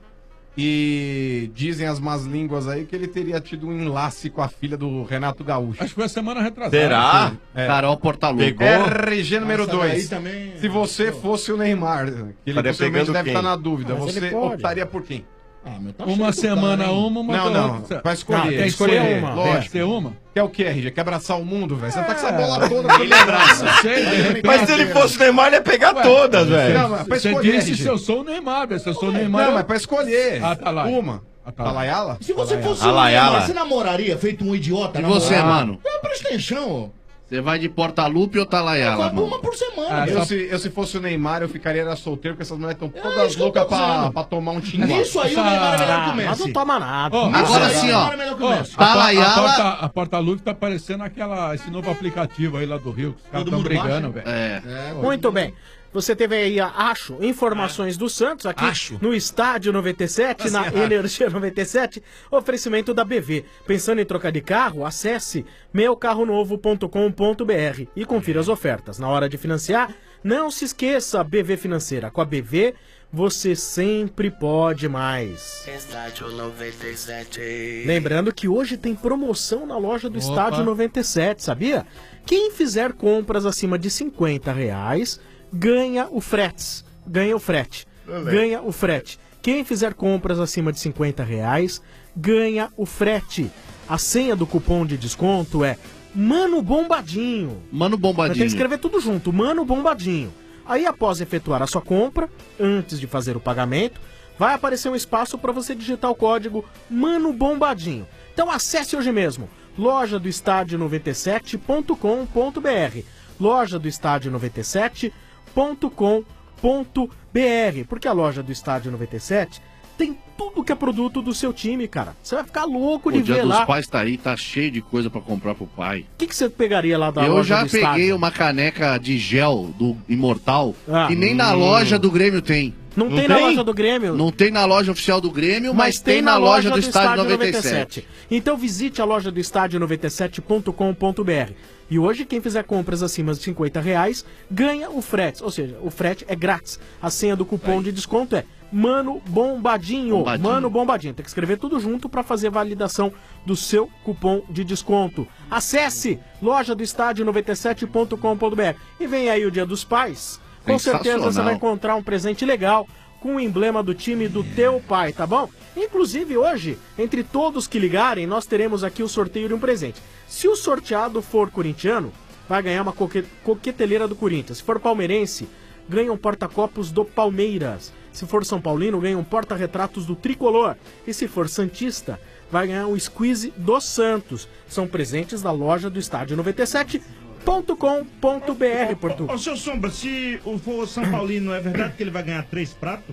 S12: e dizem as más línguas aí que ele teria tido um enlace com a filha do Renato Gaúcho.
S19: Acho que foi a semana retrasada.
S12: Será?
S19: É.
S12: Carol
S18: Portalupe.
S12: Pegou. R G número
S21: Nossa, daí
S12: dois.
S21: também-
S12: Se você fosse o Neymar, que ele
S8: Estaria
S12: possivelmente
S8: pegando
S12: deve
S8: quem?
S12: estar na dúvida,
S21: Mas ele
S12: você
S21: pode.
S12: optaria por quem?
S21: Ah, meu, tá
S19: Uma
S21: cheio do
S19: semana
S21: cara, hein?
S19: uma, uma
S12: Não, não,
S19: outra.
S12: pra escolher.
S19: Não, tem que escolher uma.
S12: Lógico.
S19: Tem que ser uma.
S12: Quer o que, R G? Quer abraçar o mundo, velho? Você tá com essa
S19: É.
S12: bola toda pra ele abraça.
S19: Não sei, de repente-
S8: Mas se ele fosse o Neymar, ele ia pegar
S19: Ué,
S8: todas, velho.
S12: Não, mas pra
S19: Você
S12: escolher,
S19: disse
S12: R G.
S19: se eu sou o Neymar, velho. Se eu sou o Neymar.
S12: Não,
S19: eu-
S12: mas pra escolher.
S19: Atalaia.
S12: Uma.
S19: Atalaia.
S12: Alayala?
S21: Se você fosse o
S8: Alayala.
S21: Neymar, você namoraria feito um idiota?
S18: E
S21: namorar?
S18: você, mano?
S21: Não, presta atenção, ó.
S18: Você vai de Portalupe ou Talayala,
S21: Cobra
S18: mano?
S21: uma por semana.
S19: Ah,
S21: velho.
S12: Eu se, eu, se fosse o Neymar, eu ficaria era solteiro, porque essas mulheres estão
S21: É
S12: todas
S21: isso que eu
S12: loucas
S21: tô
S12: pra,
S21: dizendo.
S12: pra tomar um tinguá.
S21: Nisso aí o Neymar é melhor que o
S17: Ah, mas
S21: Messi.
S17: não toma nada.
S19: Ó,
S21: Nisso
S18: Agora
S21: aí
S18: sim,
S21: o
S18: ó.
S21: Neymar é melhor que o
S19: Ó,
S21: Messi.
S19: a, por- a,
S18: Talayala-
S19: porta, a Portalupe tá parecendo aquela, esse novo aplicativo aí lá do Rio, que os caras
S21: Todo
S19: estão
S21: mundo
S19: brigando,
S21: baixa?
S19: velho.
S18: É.
S17: Muito bem. Você teve aí, a, acho, informações do Santos aqui
S1: Acho.
S17: no Estádio noventa e sete, na
S1: Assim,
S17: Energia noventa e sete, oferecimento da B V. Pensando em trocar de carro? Acesse meu carro novo ponto com ponto b r e confira as ofertas. Na hora de financiar, não se esqueça, B V Financeira. Com a B V, você sempre pode mais.
S4: Estádio noventa e sete.
S17: Lembrando que hoje tem promoção na loja do
S19: Opa.
S17: Estádio noventa e sete, sabia? Quem fizer compras acima de cinquenta reais ganha o frete. Ganha o frete. Ganha o frete. Quem fizer compras acima de cinquenta reais ganha o frete. A senha do cupom de desconto é Mano Bombadinho.
S18: Mano
S17: Mas tem
S18: Bombadinho.
S17: que escrever tudo junto, Mano Bombadinho. Aí, após efetuar a sua compra, antes de fazer o pagamento, vai aparecer um espaço para você digitar o código Mano Bombadinho. Então acesse hoje mesmo, loja do estádio noventa e sete ponto com ponto b r. loja do estádio noventa e sete ponto com ponto b r. Porque a loja do Estádio noventa e sete tem tudo que é produto do seu time, cara. Você vai ficar louco de
S18: O Dia
S17: ver
S18: dos
S17: lá.
S18: Pais tá aí, tá cheio de coisa pra comprar pro pai.
S17: O que, que você pegaria lá da
S18: Eu
S17: loja
S18: já
S17: do
S18: peguei
S17: estádio?
S18: uma caneca de gel do Imortal,
S17: Ah.
S18: que nem na loja do Grêmio tem.
S17: Não, tem, na loja do Grêmio.
S18: Não tem na loja oficial do Grêmio, mas, tem na loja do Estádio noventa e sete.
S17: Então visite a loja do estádio noventa e sete ponto com ponto b r. E hoje, quem fizer compras acima de cinquenta reais ganha o frete. Ou seja, o frete é grátis. A senha do cupom de desconto é Mano Bombadinho.
S18: Bombadinho.
S17: Mano Bombadinho. Tem que escrever tudo junto para fazer a validação do seu cupom de desconto. Acesse loja do estádio noventa e sete ponto com ponto b r. E vem aí o Dia dos Pais. Com certeza você
S18: Sensacional.
S17: vai encontrar um presente legal com o emblema do time do teu pai, tá bom? Inclusive hoje, entre todos que ligarem, nós teremos aqui o sorteio de um presente. Se o sorteado for corintiano, vai ganhar uma coque- coqueteleira do Corinthians. Se for palmeirense, ganha um porta-copos do Palmeiras. Se for São Paulino, ganha um porta-retratos do Tricolor. E se for santista, vai ganhar um squeeze do Santos. São presentes da loja do Estádio noventa e sete ponto com ponto b r, Portugal.
S13: Ô, seu Sombra, se o for São Paulino, é verdade que ele vai ganhar três pratos?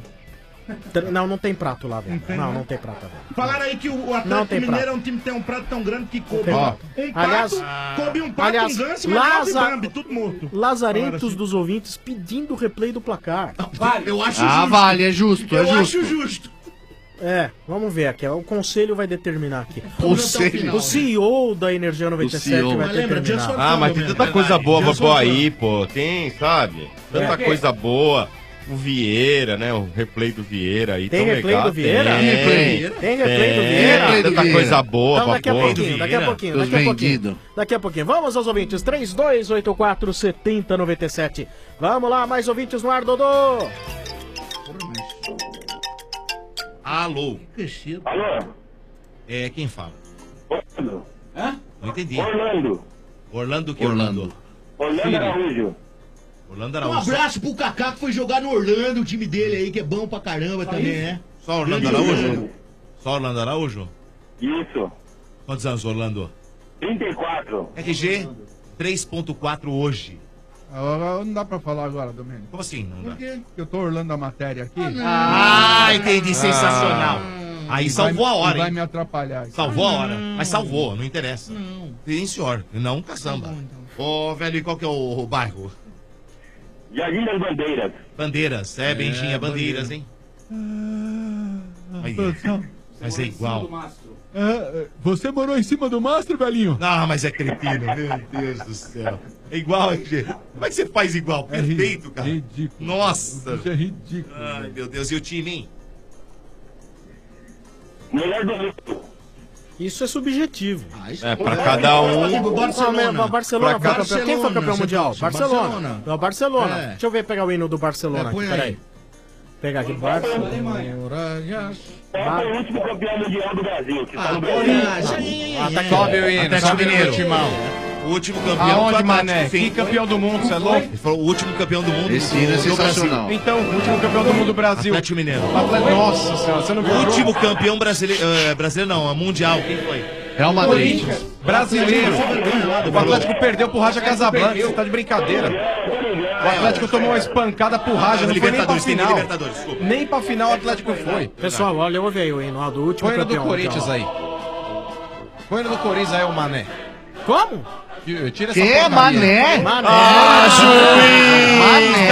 S17: Não, não tem prato lá, velho. Não, não tem prato, velho.
S13: Falaram aí que o
S17: Não
S13: Atlético
S17: tem
S13: Mineiro
S17: prato.
S13: é um time que tem um prato tão grande que coube
S17: tem
S13: um
S17: prato.
S13: pato,
S17: Aliás-
S13: coube um pato,
S17: aliás,
S13: um ganso, mas nove
S17: Laza-
S13: Bambi, tudo morto.
S17: Lazarentos
S13: Falaram assim.
S17: dos ouvintes pedindo o replay do placar.
S13: Eu acho
S18: Ah,
S13: justo.
S18: vale, é justo, é
S13: Eu
S18: justo.
S13: acho justo.
S17: É, vamos ver aqui. O conselho vai determinar aqui.
S18: Conselho.
S17: O C E O da Energia noventa e sete
S8: O C E O.
S17: vai
S8: Mas lembra,
S17: determinar.
S8: Ah, mas tem tanta coisa boa,
S17: Dia
S8: vovó,
S17: São
S8: aí, pô. Tem, sabe? Tanta
S17: É.
S8: coisa boa. O Vieira, né? O replay do Vieira aí.
S17: Tem
S8: tão
S17: replay
S8: legal.
S17: do Vieira?
S8: Tem,
S17: Replay. Tem replay do Vieira?
S8: Tem tanta coisa boa,
S17: Então daqui a
S8: vovó.
S17: pouquinho, daqui a pouquinho, daqui a pouquinho. Daqui a pouquinho. Vamos aos ouvintes. três dois oito quatro sete zero nove sete. Vamos lá, mais ouvintes no ar, Dodô.
S1: Alô?
S5: Alô?
S1: É, quem fala?
S5: Orlando.
S1: Hã? Não entendi.
S5: Orlando.
S1: Orlando o que?
S8: Orlando.
S5: Orlando
S1: Filho.
S5: Araújo.
S1: Orlando
S21: Um
S1: Araújo.
S21: abraço pro Kaká que foi jogar no Orlando, o time dele aí, que é bom pra caramba também, né?
S1: Só Orlando
S21: Grande
S1: Araújo? Só Orlando Araújo?
S5: Isso.
S1: Quantos anos, Orlando?
S5: trinta e quatro.
S1: R G três ponto quatro hoje.
S19: Agora não dá pra falar agora, Domênico.
S1: Como assim? Não dá?
S19: Por quê? Porque eu tô orlando a matéria aqui.
S1: Ah, entendi. Sensacional. Aí
S19: E
S1: salvou
S19: vai-
S1: a hora,
S19: e Vai
S1: hein?
S19: me atrapalhar.
S1: Salvou a hora. Mas salvou, não interessa. Sim, senhor. Não caçamba. Ô, velho, e qual que é o, o bairro?
S5: Jardim das Bandeiras.
S1: Bandeiras. É, Benjinha,
S19: É,
S1: Bandeiras,
S19: Bandeira.
S1: hein?
S19: Ah,
S1: Aí.
S19: produção.
S1: Mas é igual.
S19: É, é, você morou em cima do mastro, velhinho?
S1: Ah, mas é cretino, meu Deus do céu. É igual, hein, gente? Como é que você faz igual? Perfeito, cara.
S19: Ridículo.
S1: Nossa.
S19: Isso é ridículo.
S1: Ai, meu Deus. E o time, hein?
S9: Melhor do mundo.
S17: Isso é subjetivo.
S8: É, pra cada um.
S17: Barcelona. O Barcelona
S21: Pra
S17: foi campeão. Quem foi campeão
S21: Barcelona,
S17: mundial?
S21: você-
S17: Barcelona.
S21: Barcelona.
S17: É o Barcelona.
S21: É.
S17: Deixa eu ver pegar o hino do Barcelona
S21: É, põe
S17: aqui,
S21: aí.
S17: peraí. Pegar aqui, Barcelona.
S9: Qual foi o último campeão mundial do Brasil? Que tá no
S21: Ah,
S9: Brasil.
S12: Ataque, sobe o hino,
S1: Atlético
S12: sobe o
S1: Mineiro.
S12: timão.
S1: O último campeão
S12: Aonde,
S1: foi o Atlético,
S12: Mané?
S1: sim.
S12: Que campeão do mundo, você é louco?
S1: Ele falou o último campeão do mundo
S18: Esse
S1: do,
S18: hino é
S1: do
S18: sensacional.
S1: Brasil.
S12: Então, o último campeão do mundo do Brasil.
S1: Atlético Mineiro.
S12: Atle- Nossa senhora, você não viu
S1: O
S12: o jogo?
S1: último campeão brasileiro, eh, brasileiro não, mundial, quem foi?
S18: Real Madrid.
S12: Corinthians, brasileiro. O Atlético perdeu pro Raja Casablanca, você tá de brincadeira. O Atlético tomou uma espancada pro Raja, não foi nem pra
S1: Libertadores, tem
S12: final.
S1: Libertadores, desculpa.
S12: Nem pra final o Atlético foi.
S17: Pessoal, olha, ouve aí o hino ó, do último
S12: Põe no do
S17: campeão
S12: Corinthians
S17: mundial.
S12: aí. Põe no do Corinthians aí, o Mané.
S17: Como?
S12: Tira essa
S18: Que,
S12: porcaria.
S18: Mané?
S17: Mané.
S18: Ah, juiz!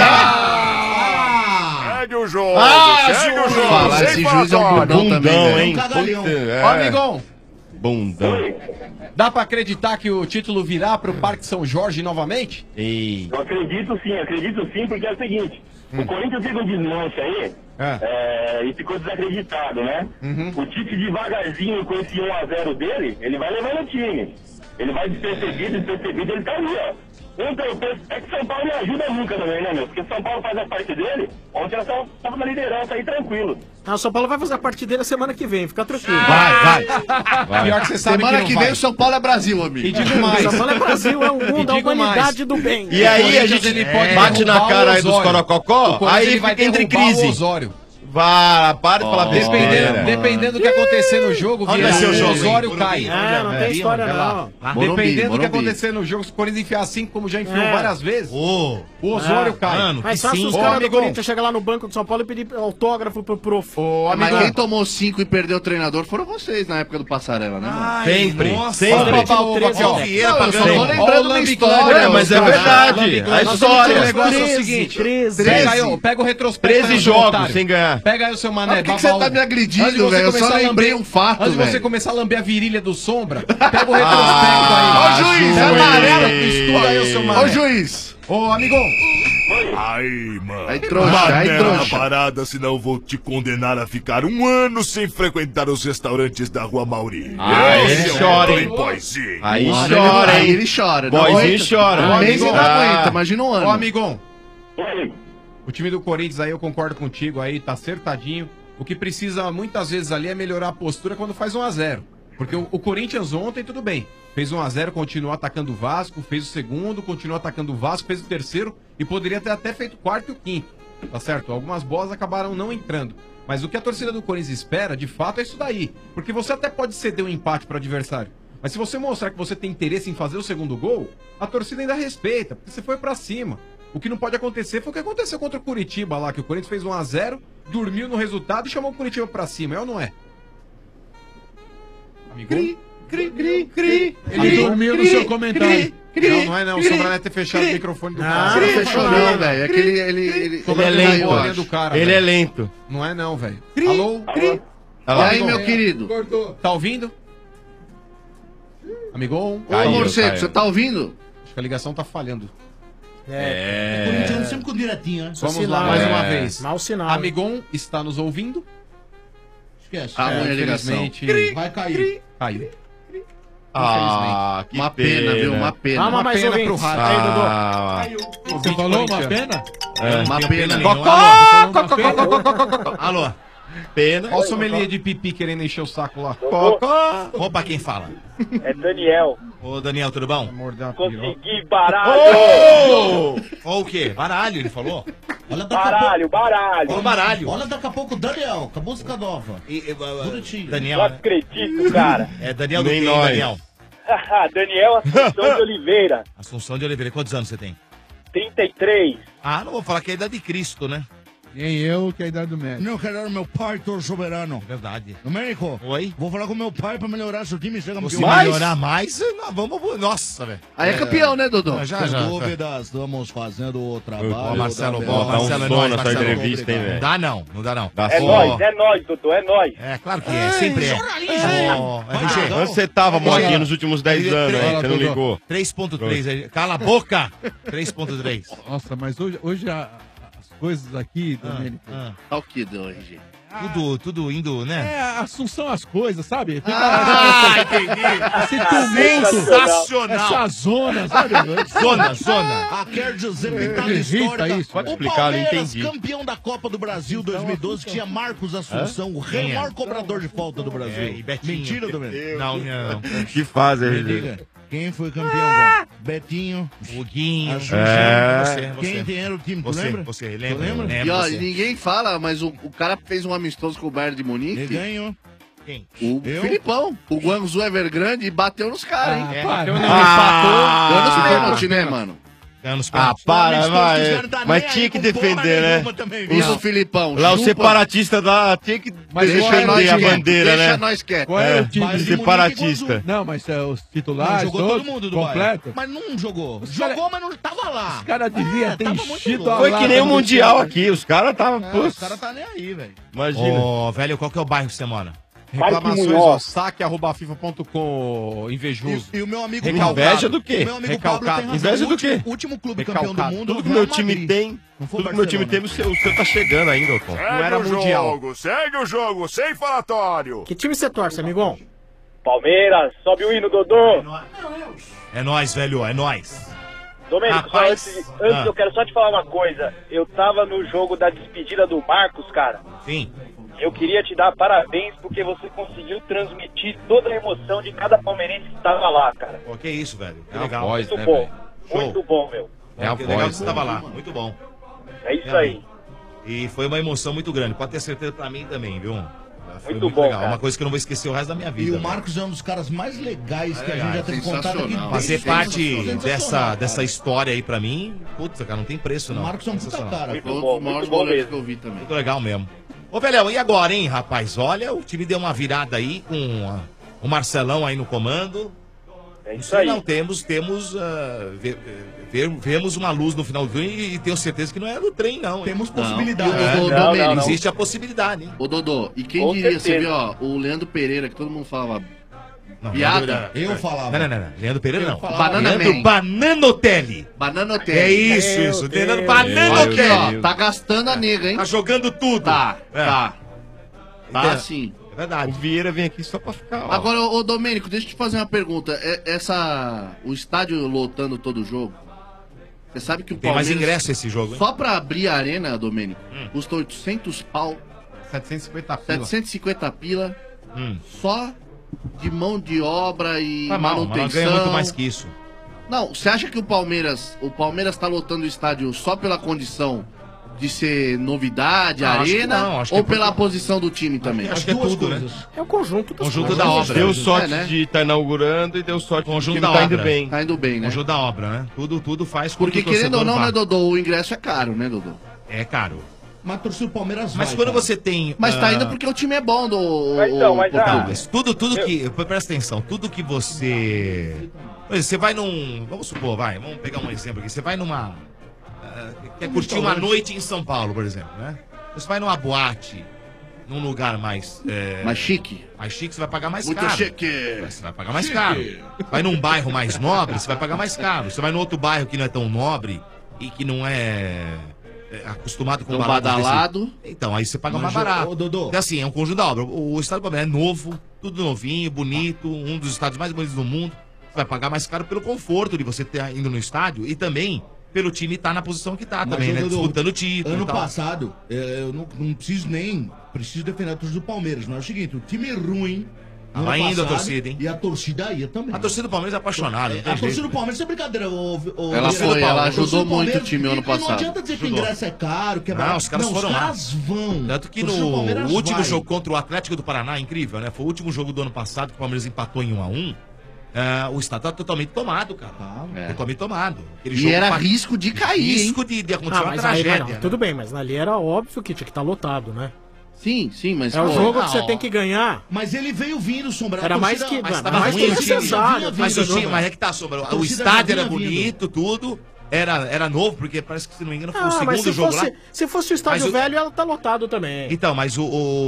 S2: Segue o jogo,
S18: Ah,
S2: segue o
S18: juiz!
S2: jogo.
S18: Fala,
S2: sem
S18: esse juiz é um
S2: falatório.
S18: bundão também, velho.
S8: hein?
S21: Cagalhão.
S8: Puta, é.
S12: Ó, amigão,
S8: Bundão.
S12: dá pra acreditar que o título virá pro Parque São Jorge novamente?
S8: Ei.
S9: Eu acredito sim, acredito sim, porque é o seguinte, o Corinthians teve um desmanche aí,
S12: É.
S9: é, e ficou desacreditado, né? O Tite devagarzinho com esse um a zero dele, ele vai levando o time. Ele vai despercebido, despercebido, ele tá ali, ó. Então, é que São Paulo não ajuda nunca também, né, meu? Porque São Paulo faz a parte dele, ontem nós estávamos na liderança aí, tranquilo.
S17: Ah, o São Paulo vai fazer a parte dele a semana que vem, fica tranquilo.
S18: Vai, vai.
S12: Pior que você sabe
S18: Semana
S12: que
S18: que,
S12: não
S18: vem
S12: vai.
S18: o São Paulo é Brasil, amigo.
S12: E digo mais.
S17: São Paulo é Brasil, é o
S12: E
S17: mundo, a
S12: digo
S17: humanidade
S12: mais.
S17: do bem.
S8: E aí a
S12: Corinthians,
S8: gente
S12: ele pode
S8: bate na
S12: derrubar
S8: cara
S12: o
S8: aí dos
S12: Osório.
S8: corococó,
S12: O Corinthians,
S8: aí
S12: ele vai
S8: fica entre
S12: derrubar
S8: crise.
S12: o Osório.
S8: Vá, para de falar
S12: Dependendo,
S8: besteira.
S12: dependendo do que acontecer no jogo,
S1: Onde
S12: virar
S1: vai ser o
S12: o
S1: jogo,
S12: Osório
S1: hein?
S12: cai.
S17: É, não tem história
S1: vai lá.
S17: não.
S1: Ah,
S18: Morumbi,
S12: Dependendo do que
S18: Morumbi.
S12: acontecer no jogo, se o Corinthians enfiar assim, como já enfiou
S17: É.
S12: várias vezes,
S1: Ô,
S12: o Osório
S17: Ah,
S12: cai.
S1: mano,
S17: Mas
S1: que
S17: só se
S1: sim.
S17: os
S12: Ô,
S17: caras do
S12: amigão.
S17: Corinthians chegar lá no banco de São Paulo e pedir autógrafo pro prof.
S12: Ô,
S18: Mas
S12: amigão,
S18: quem tomou cinco e perdeu o treinador foram vocês na época do Passarela, né, mano?
S1: Ai,
S8: Sempre,
S1: nossa,
S8: sempre.
S1: olha,
S12: Ó,
S1: o
S12: treze, ó.
S1: Vieira
S18: Não, eu só
S1: pagando.
S18: tô
S12: Ó,
S18: lembrando
S12: o
S18: uma
S12: Lambi
S18: história.
S12: Kleber,
S8: É, mas é
S18: cara.
S8: verdade.
S12: Lambi
S8: A
S12: Kleber.
S8: história.
S12: O negócio é o
S17: treze,
S12: seguinte.
S17: treze.
S12: Pega aí, ó, pega o retrospecto.
S8: treze
S12: aí, seu
S8: jogos
S12: otário.
S8: sem ganhar.
S12: Pega aí o seu mané.
S18: Mas por que que
S12: babau.
S18: você tá me agredindo,
S12: Antes de você
S18: velho? Eu só
S12: começar a
S18: lembrei
S12: lamber-
S18: um fato,
S12: Antes de você
S18: velho.
S12: começar a lamber a virilha do Sombra, pega o retrospecto aí.
S18: Ô, juiz,
S12: Pega o
S18: amarelo.
S12: retrospecto, estuda aí o seu mané.
S18: Ô, juiz.
S12: Ô, amigão.
S2: Aí, mano.
S18: Aí, trouxa, aí,
S2: Mané na
S18: trouxa.
S2: parada, senão eu vou te condenar a ficar um ano sem frequentar os restaurantes da Rua Mauri.
S8: Ah,
S2: Esse
S8: ele
S2: é um
S8: chora,
S2: bom
S8: hein?
S2: boyzinho.
S8: Aí
S18: Mano,
S8: chora,
S18: ele, aí
S8: hein?
S18: ele chora.
S8: Boyzinho
S18: aguenta.
S8: chora.
S18: Um mês ele não
S8: Ah.
S18: aguenta, imagina um ano.
S12: Ô, amigão.
S9: Oi.
S12: O time do Corinthians aí, eu concordo contigo aí, tá acertadinho. O que precisa muitas vezes ali é melhorar a postura quando faz um a zero. Porque o, o Corinthians ontem, tudo bem. Fez um a zero, continuou atacando o Vasco, fez o segundo, continuou atacando o Vasco, fez o terceiro e poderia ter até feito o quarto e o quinto. Tá certo? Algumas bolas acabaram não entrando. Mas o que a torcida do Corinthians espera, de fato, é isso daí. Porque você até pode ceder um empate pro adversário. Mas se você mostrar que você tem interesse em fazer o segundo gol, a torcida ainda respeita, porque você foi pra cima. O que não pode acontecer foi o que aconteceu contra o Curitiba lá, que o Corinthians fez um a zero, dormiu no resultado e chamou o Curitiba pra cima, é ou não é? Amigão?
S18: Cri, cri, cri.
S19: Ele dormiu no seu comentário.
S12: Não, não é não, o Sobra deve ter fechado o microfone do
S17: Ah,
S12: cara.
S18: Não fechou não, velho. É que ele... Ele, ele,
S12: Sobra
S8: Ele é
S12: tem
S8: lento,
S12: uma
S8: eu
S12: bolinha
S8: acho.
S12: do cara,
S8: Ele
S12: velho.
S8: é lento.
S12: Não é não, velho. Alô?
S18: E
S8: Olha lá.
S18: aí, meu querido?
S12: Tá ouvindo? Amigão?
S18: Ô,
S8: Caiu,
S18: morcego,
S8: caiu.
S18: você tá ouvindo?
S12: Acho que a ligação tá falhando.
S21: É. Corintiano sempre com direitinho, né?
S12: Vamos
S17: sinal,
S12: lá mais
S8: é.
S12: uma vez.
S17: Mau sinal.
S12: Amigão está nos ouvindo?
S21: Esquece.
S18: Ah,
S21: É,
S18: minha ligação.
S12: Infelizmente,
S21: vai cair.
S12: caiu.
S8: Ah, que
S18: Uma pena, viu? Uma pena.
S17: Vamos
S12: Uma
S17: mais
S12: pena
S17: ouvintes.
S12: pro rádio.
S17: Aí, Dudu.
S8: Ah,
S19: Você falou uma pena?
S8: é.
S18: Uma pena.
S1: Alô. Alô.
S8: Pena.
S12: Olha o sommelier de pipi querendo encher o saco lá.
S8: Cocó.
S1: Opa, quem fala?
S9: É Daniel.
S1: Ô, Daniel, tudo bom?
S12: Morder uma piroca.
S9: Consegui baralho.
S1: Ô! Ô, o quê? Baralho, ele falou?
S21: Olha daqui a
S9: Baralho, baralho.
S1: Ô, baralho.
S21: Olha daqui a pouco o Daniel, com a música nova.
S1: E, e, uh,
S21: Bonitinho.
S1: Daniel,
S9: Não
S1: né?
S9: acredito, cara.
S1: É Daniel do
S8: Nem
S1: quê,
S8: nós.
S1: Daniel?
S9: Daniel Assunção de Oliveira,
S1: Assunção de Oliveira. Quantos anos você tem?
S9: trinta e três.
S1: Ah, não vou falar que é a idade de Cristo, né?
S19: Nem eu, que é a idade do médico.
S21: Não, eu quero dar o meu pai, todo soberano.
S1: Verdade.
S21: Domênico.
S1: Oi?
S21: Vou falar com o meu pai pra melhorar seu time e ser campeão.
S1: Se melhorar mais, nós vamos... Nossa, velho.
S18: Aí é campeão, né, Dodô?
S1: Já,
S21: Sem
S1: já.
S21: dúvidas, estamos fazendo o trabalho.
S1: Ó, Marcelo,
S21: da-
S1: bom,
S21: da-
S1: Marcelo, é
S8: som
S1: nóis,
S8: nessa
S1: Marcelo.
S8: entrevista, hein, velho?
S1: Não dá não, não dá não.
S8: Dá
S6: É
S8: som.
S6: nóis, é nóis, Dudu, é nóis.
S1: É, claro que é, sempre é. Ó, R G.
S8: Onde você tava, Moguinho, nos últimos dez anos aí? Você não ligou?
S1: três ponto três aí. Cala a boca! três ponto três.
S19: Nossa, mas hoje, hoje a- as coisas aqui, Domênico.
S18: Tá o que, do R G?
S1: Tudo, tudo indo, né?
S19: É, Assunção as coisas, sabe? Fica
S1: Ah,
S19: essa-
S1: entendi.
S19: Esse tumulto.
S1: Sensacional.
S19: Essa zona, sabe?
S1: Zona, zona.
S21: Ah, quer dizer que tá na
S19: Irrita
S21: história.
S19: isso.
S8: Pode
S21: O
S8: explicar, não
S21: Palmeiras,
S8: entendi.
S21: campeão da Copa do Brasil dois mil e doze, tinha Marcos Assunção, o
S1: Quem é?
S21: maior cobrador de falta do Brasil.
S1: É, e Betinho.
S21: Mentira, Domênico?
S1: Não, não.
S8: Que fase,
S21: Me
S8: R G?
S21: diga, quem foi campeão? Gon? Betinho.
S1: O Guinho.
S21: Assunção.
S8: É.
S1: Você,
S21: Quem
S1: você.
S21: tem era o time, tu
S1: Você,
S21: lembra?
S1: você,
S21: Tu
S1: lembra?
S21: lembra?
S1: Lembra
S18: E ó,
S1: você.
S18: ninguém fala, mas o, o cara fez um amistoso com o Bayern de
S21: Ele
S18: Munique.
S21: ganhou.
S1: Quem?
S18: O
S21: Eu?
S18: Filipão. O Guangzhou Evergrande e bateu nos caras, hein?
S1: É.
S19: Para.
S8: Ah,
S18: Deu nos pênaltis, né, mano?
S1: Ganhando os
S8: Ah,
S1: pênaltis.
S8: para,
S21: Amistoso,
S8: vai.
S21: os caras tá nem
S8: Mas
S21: aí
S8: tinha que
S21: com porra
S8: defender,
S21: nenhuma
S8: né?
S21: também, viu?
S18: Isso, o Filipão.
S8: Lá o
S18: chupa.
S8: separatista da tinha que
S19: Mas
S18: Deixa
S8: defender
S18: nós
S8: a
S18: quieto,
S8: bandeira,
S18: deixa
S8: né?
S18: nós quietos.
S19: Qual é
S8: É,
S19: o time?
S21: Bayern de Munique
S8: separatista.
S19: Não, mas é, os
S21: Não,
S19: titulares,
S21: jogou todo
S19: todos,
S21: mundo do
S19: completo.
S21: Bayern. Mas não jogou.
S19: Os
S21: Jogou,
S19: cara-
S21: mas não tava lá.
S19: Os caras deviam
S21: É,
S19: ter
S21: tava muito
S19: enchido
S21: louco.
S19: a
S8: Foi que nem o
S19: lata do
S8: Mundial
S19: time.
S8: aqui, os caras estavam.
S21: É, os caras tá nem aí, velho.
S8: Imagina.
S1: Ô, velho, qual que é o bairro que você mora?
S12: Reclamações,
S6: Munhoz.
S12: ó, saque arroba fifa ponto com, invejoso.
S21: E, e o meu amigo
S12: Recalcado.
S8: Inveja do quê?
S21: O meu amigo
S12: Recalcado.
S21: Pablo tem razão.
S8: Inveja
S21: O
S8: do
S21: último-
S8: quê?
S21: O último clube
S12: Recalcado.
S21: campeão do mundo.
S8: Tudo que
S21: Real
S8: meu time
S21: Madrid.
S8: tem,
S21: Não foi
S8: tudo que meu time tem,
S21: Barcelona.
S8: o seu, o seu tá chegando ainda, Tom.
S12: Não era mundial.
S2: segue o jogo, sem falatório.
S17: Que time você torce, amigão?
S6: Palmeiras, sobe o hino, Dodô.
S1: É nóis, velho, é nóis.
S6: Domênico, só
S1: Rapaz,
S6: antes, antes
S1: ah.
S6: eu quero só te falar uma coisa. Eu tava no jogo da despedida do Marcos, cara.
S1: Sim.
S6: Eu queria te dar parabéns porque você conseguiu transmitir toda a emoção de cada palmeirense que tava lá, cara.
S1: Pô, que isso, velho. Que
S12: É a
S1: legal.
S12: voz,
S6: Muito
S12: né,
S6: bom,
S12: velho?
S1: Show.
S6: muito bom, meu.
S12: É a
S1: que legal que
S12: voz,
S1: você
S12: né?
S1: tava lá. Muito bom.
S6: É isso
S1: É,
S6: aí.
S1: E foi uma emoção muito grande. Pode ter certeza pra mim também, viu? Foi
S6: Muito bom, cara.
S1: Uma coisa que eu não vou esquecer o resto da minha
S21: E
S1: vida.
S21: o Marcos é um dos caras mais legais que a
S1: legal,
S21: gente já teve contato aqui.
S18: sensacional.
S1: Fazer
S21: Desde
S1: parte
S21: sensacional,
S1: dessa,
S21: cara.
S1: dessa história aí pra mim, putz, cara, não tem preço,
S21: O
S1: não.
S21: Marcos é um puta
S1: Sensacional.
S21: cara.
S6: Muito
S18: Foi um
S6: bom,
S18: dos maiores
S6: muito bom
S18: goleiros
S6: mesmo.
S18: que eu vi também.
S1: Muito legal mesmo. Ô, Velhão, e agora, hein, rapaz? Olha, o time deu uma virada aí com a- o Marcelão aí no comando.
S6: É isso
S1: Sei
S6: aí.
S1: Não, temos, temos, ah, ve- ve- vemos uma luz no final do trem e tenho certeza que não é do trem, não. hein?
S21: Temos
S18: Não.
S21: possibilidade.
S18: E o
S1: É,
S18: Dodô,
S6: não,
S18: Domênico,
S6: não, não.
S1: Existe a possibilidade, hein?
S18: Ô, Dodô, e quem
S6: Com
S18: diria, você
S6: certeza.
S18: viu, ó, o Leandro Pereira, que todo mundo falava,
S1: Não,
S18: piada,
S21: Eu falava.
S1: Não, não, não, não. Leandro Pereira
S21: Eu
S1: não.
S21: falava.
S18: Banana
S1: Leandro
S18: Man.
S1: Bananotelli.
S18: Banana
S1: É
S18: Hotel.
S1: isso,
S17: Meu
S1: isso.
S17: Deus.
S1: Leandro
S18: Aqui,
S1: Bananotelli.
S18: ó, tá gastando a nega, hein?
S1: Tá jogando tudo.
S18: Tá,
S1: É.
S18: tá. Tá
S1: Então,
S18: assim.
S1: É verdade.
S8: O Vieira vem aqui só pra ficar. Ó.
S18: Agora, ô Domênico, deixa eu te fazer uma pergunta. É- Essa. O estádio lotando todo o jogo. Você sabe que o
S1: Tem mais
S18: Palmeiras.
S1: ingresso esse jogo, hein?
S18: Só pra abrir a arena, Domênico,
S1: Hum.
S18: custa oitocentos pau,
S12: setecentos e cinquenta pila.
S18: setecentos e cinquenta pila,
S1: Hum.
S18: só de mão de obra e
S1: Tá mal, mas
S18: manutenção.
S1: nós ganha muito mais que isso.
S18: Não, você acha que o Palmeiras, o Palmeiras tá lotando o estádio só pela condição de ser novidade,
S1: Não, acho que
S18: arena,
S1: não, acho que
S18: ou
S1: é porque-
S18: pela posição do time também?
S1: Acho que é tudo, né?
S17: É o conjunto dos
S1: Conjunto
S17: coisas.
S1: da obra.
S8: Deu sorte
S18: É, né?
S8: de estar inaugurando e deu sorte
S1: Conjunto
S8: de
S1: da
S8: que tá indo
S1: obra.
S8: bem.
S18: Tá indo bem, né?
S1: Conjunto da obra, né? Tudo, tudo faz com
S18: Porque
S1: que o
S18: querendo ou
S1: torcedor
S18: não,
S1: vá.
S18: né, Dodô, o ingresso é caro, né, Dodô?
S1: É caro.
S21: Mas a torcida do Palmeiras
S1: Mas
S21: vai,
S1: quando
S21: cara.
S1: você tem...
S18: Mas tá
S1: ah,
S18: indo porque o time é bom do.
S6: Mas então, mas
S18: o-
S6: ah,
S1: Tá, mas tudo, tudo que... Presta atenção. Tudo que você... Por exemplo, você vai num... Vamos supor, vai. Vamos pegar um exemplo aqui. Você vai numa... ah, quer curtir uma noite em São Paulo, por exemplo, né? Você vai numa boate, num lugar mais... é,
S18: Mais chique.
S1: mais chique, você vai pagar mais
S18: Muito
S1: caro.
S18: chique.
S1: Você vai pagar mais caro. Vai num bairro mais nobre, você vai pagar mais caro. Você vai num outro bairro que não é tão nobre e que não é, é acostumado com
S18: Tão
S1: baladas desse-
S18: badalado.
S1: Então, aí você paga
S21: Mas,
S1: mais barato.
S21: ô, Dodô.
S1: Então, assim, é um conjunto da obra. O, o estado do Palmeiras é novo, tudo novinho, bonito, um dos estados mais bonitos do mundo. Você vai pagar mais caro pelo conforto de você estar indo no estádio e também pelo time estar na posição que tá
S21: Mas,
S1: também,
S21: ô,
S1: né?
S21: Dodô,
S1: Disputando o título
S21: Ano
S1: e tal.
S21: passado, eh, eu não, não preciso nem. Preciso defender a torcida do Palmeiras. Mas é o seguinte: o time é ruim. no
S1: Tava
S21: ano
S1: indo a
S21: passado,
S1: torcida, hein?
S21: E a torcida ia também.
S1: A torcida do Palmeiras é apaixonada, não tem
S21: A torcida
S1: jeito.
S21: do Palmeiras é brincadeira. Ô, ô,
S18: Ela
S21: ô,
S18: foi,
S21: Paulo,
S18: ela
S21: a torcida
S18: ajudou
S21: do
S18: muito
S21: Palmeiras-
S18: o time ano
S21: e- e Não
S18: passado.
S21: adianta dizer que
S1: Ajudou.
S21: ingresso é caro, que é
S1: Não,
S21: barato.
S1: os caras
S21: não,
S1: foram
S21: os
S1: lá.
S21: caras vão.
S1: Tanto que
S21: A torcida do
S1: no
S21: Palmeiras
S1: último
S21: vai.
S1: jogo contra o Atlético do Paraná, incrível, né? Foi o último jogo do ano passado que o Palmeiras empatou em um a um. ah, o estado tá totalmente tomado, cara.
S18: É.
S1: Totalmente tomado. Aquele
S18: E
S1: jogo
S18: era
S1: pa-
S18: risco de cair,
S1: Risco
S18: hein?
S1: de, de acontecer
S17: Ah,
S1: uma
S17: mas aí,
S1: tragédia.
S17: não,
S1: né?
S17: tudo bem, mas ali era óbvio que tinha que estar lotado, né?
S18: Sim, sim, mas...
S17: É o
S18: pô,
S17: jogo
S18: ah,
S17: que você
S18: ó.
S17: tem que ganhar.
S21: Mas ele veio vindo, Sombra.
S17: Era
S21: A
S17: mais
S21: torcida-
S17: que-
S21: mas
S17: mas
S21: tava
S17: mais
S21: ruim,
S17: que
S21: o time
S17: necessário.
S21: vinha
S1: Mas, o
S21: vindo,
S1: time,
S21: Sombra.
S1: mas é que tá, Sombra.
S21: A
S1: O
S21: torcida
S1: estádio
S21: já
S1: era
S21: vinha vindo.
S1: bonito, tudo. Era, era novo, porque parece que, se não me engano, foi o
S17: Ah, mas
S1: segundo
S17: se
S1: jogo
S17: fosse,
S1: lá.
S17: se fosse o estádio
S1: Mas o-
S17: velho, ela tá lotado também.
S1: Então, mas o.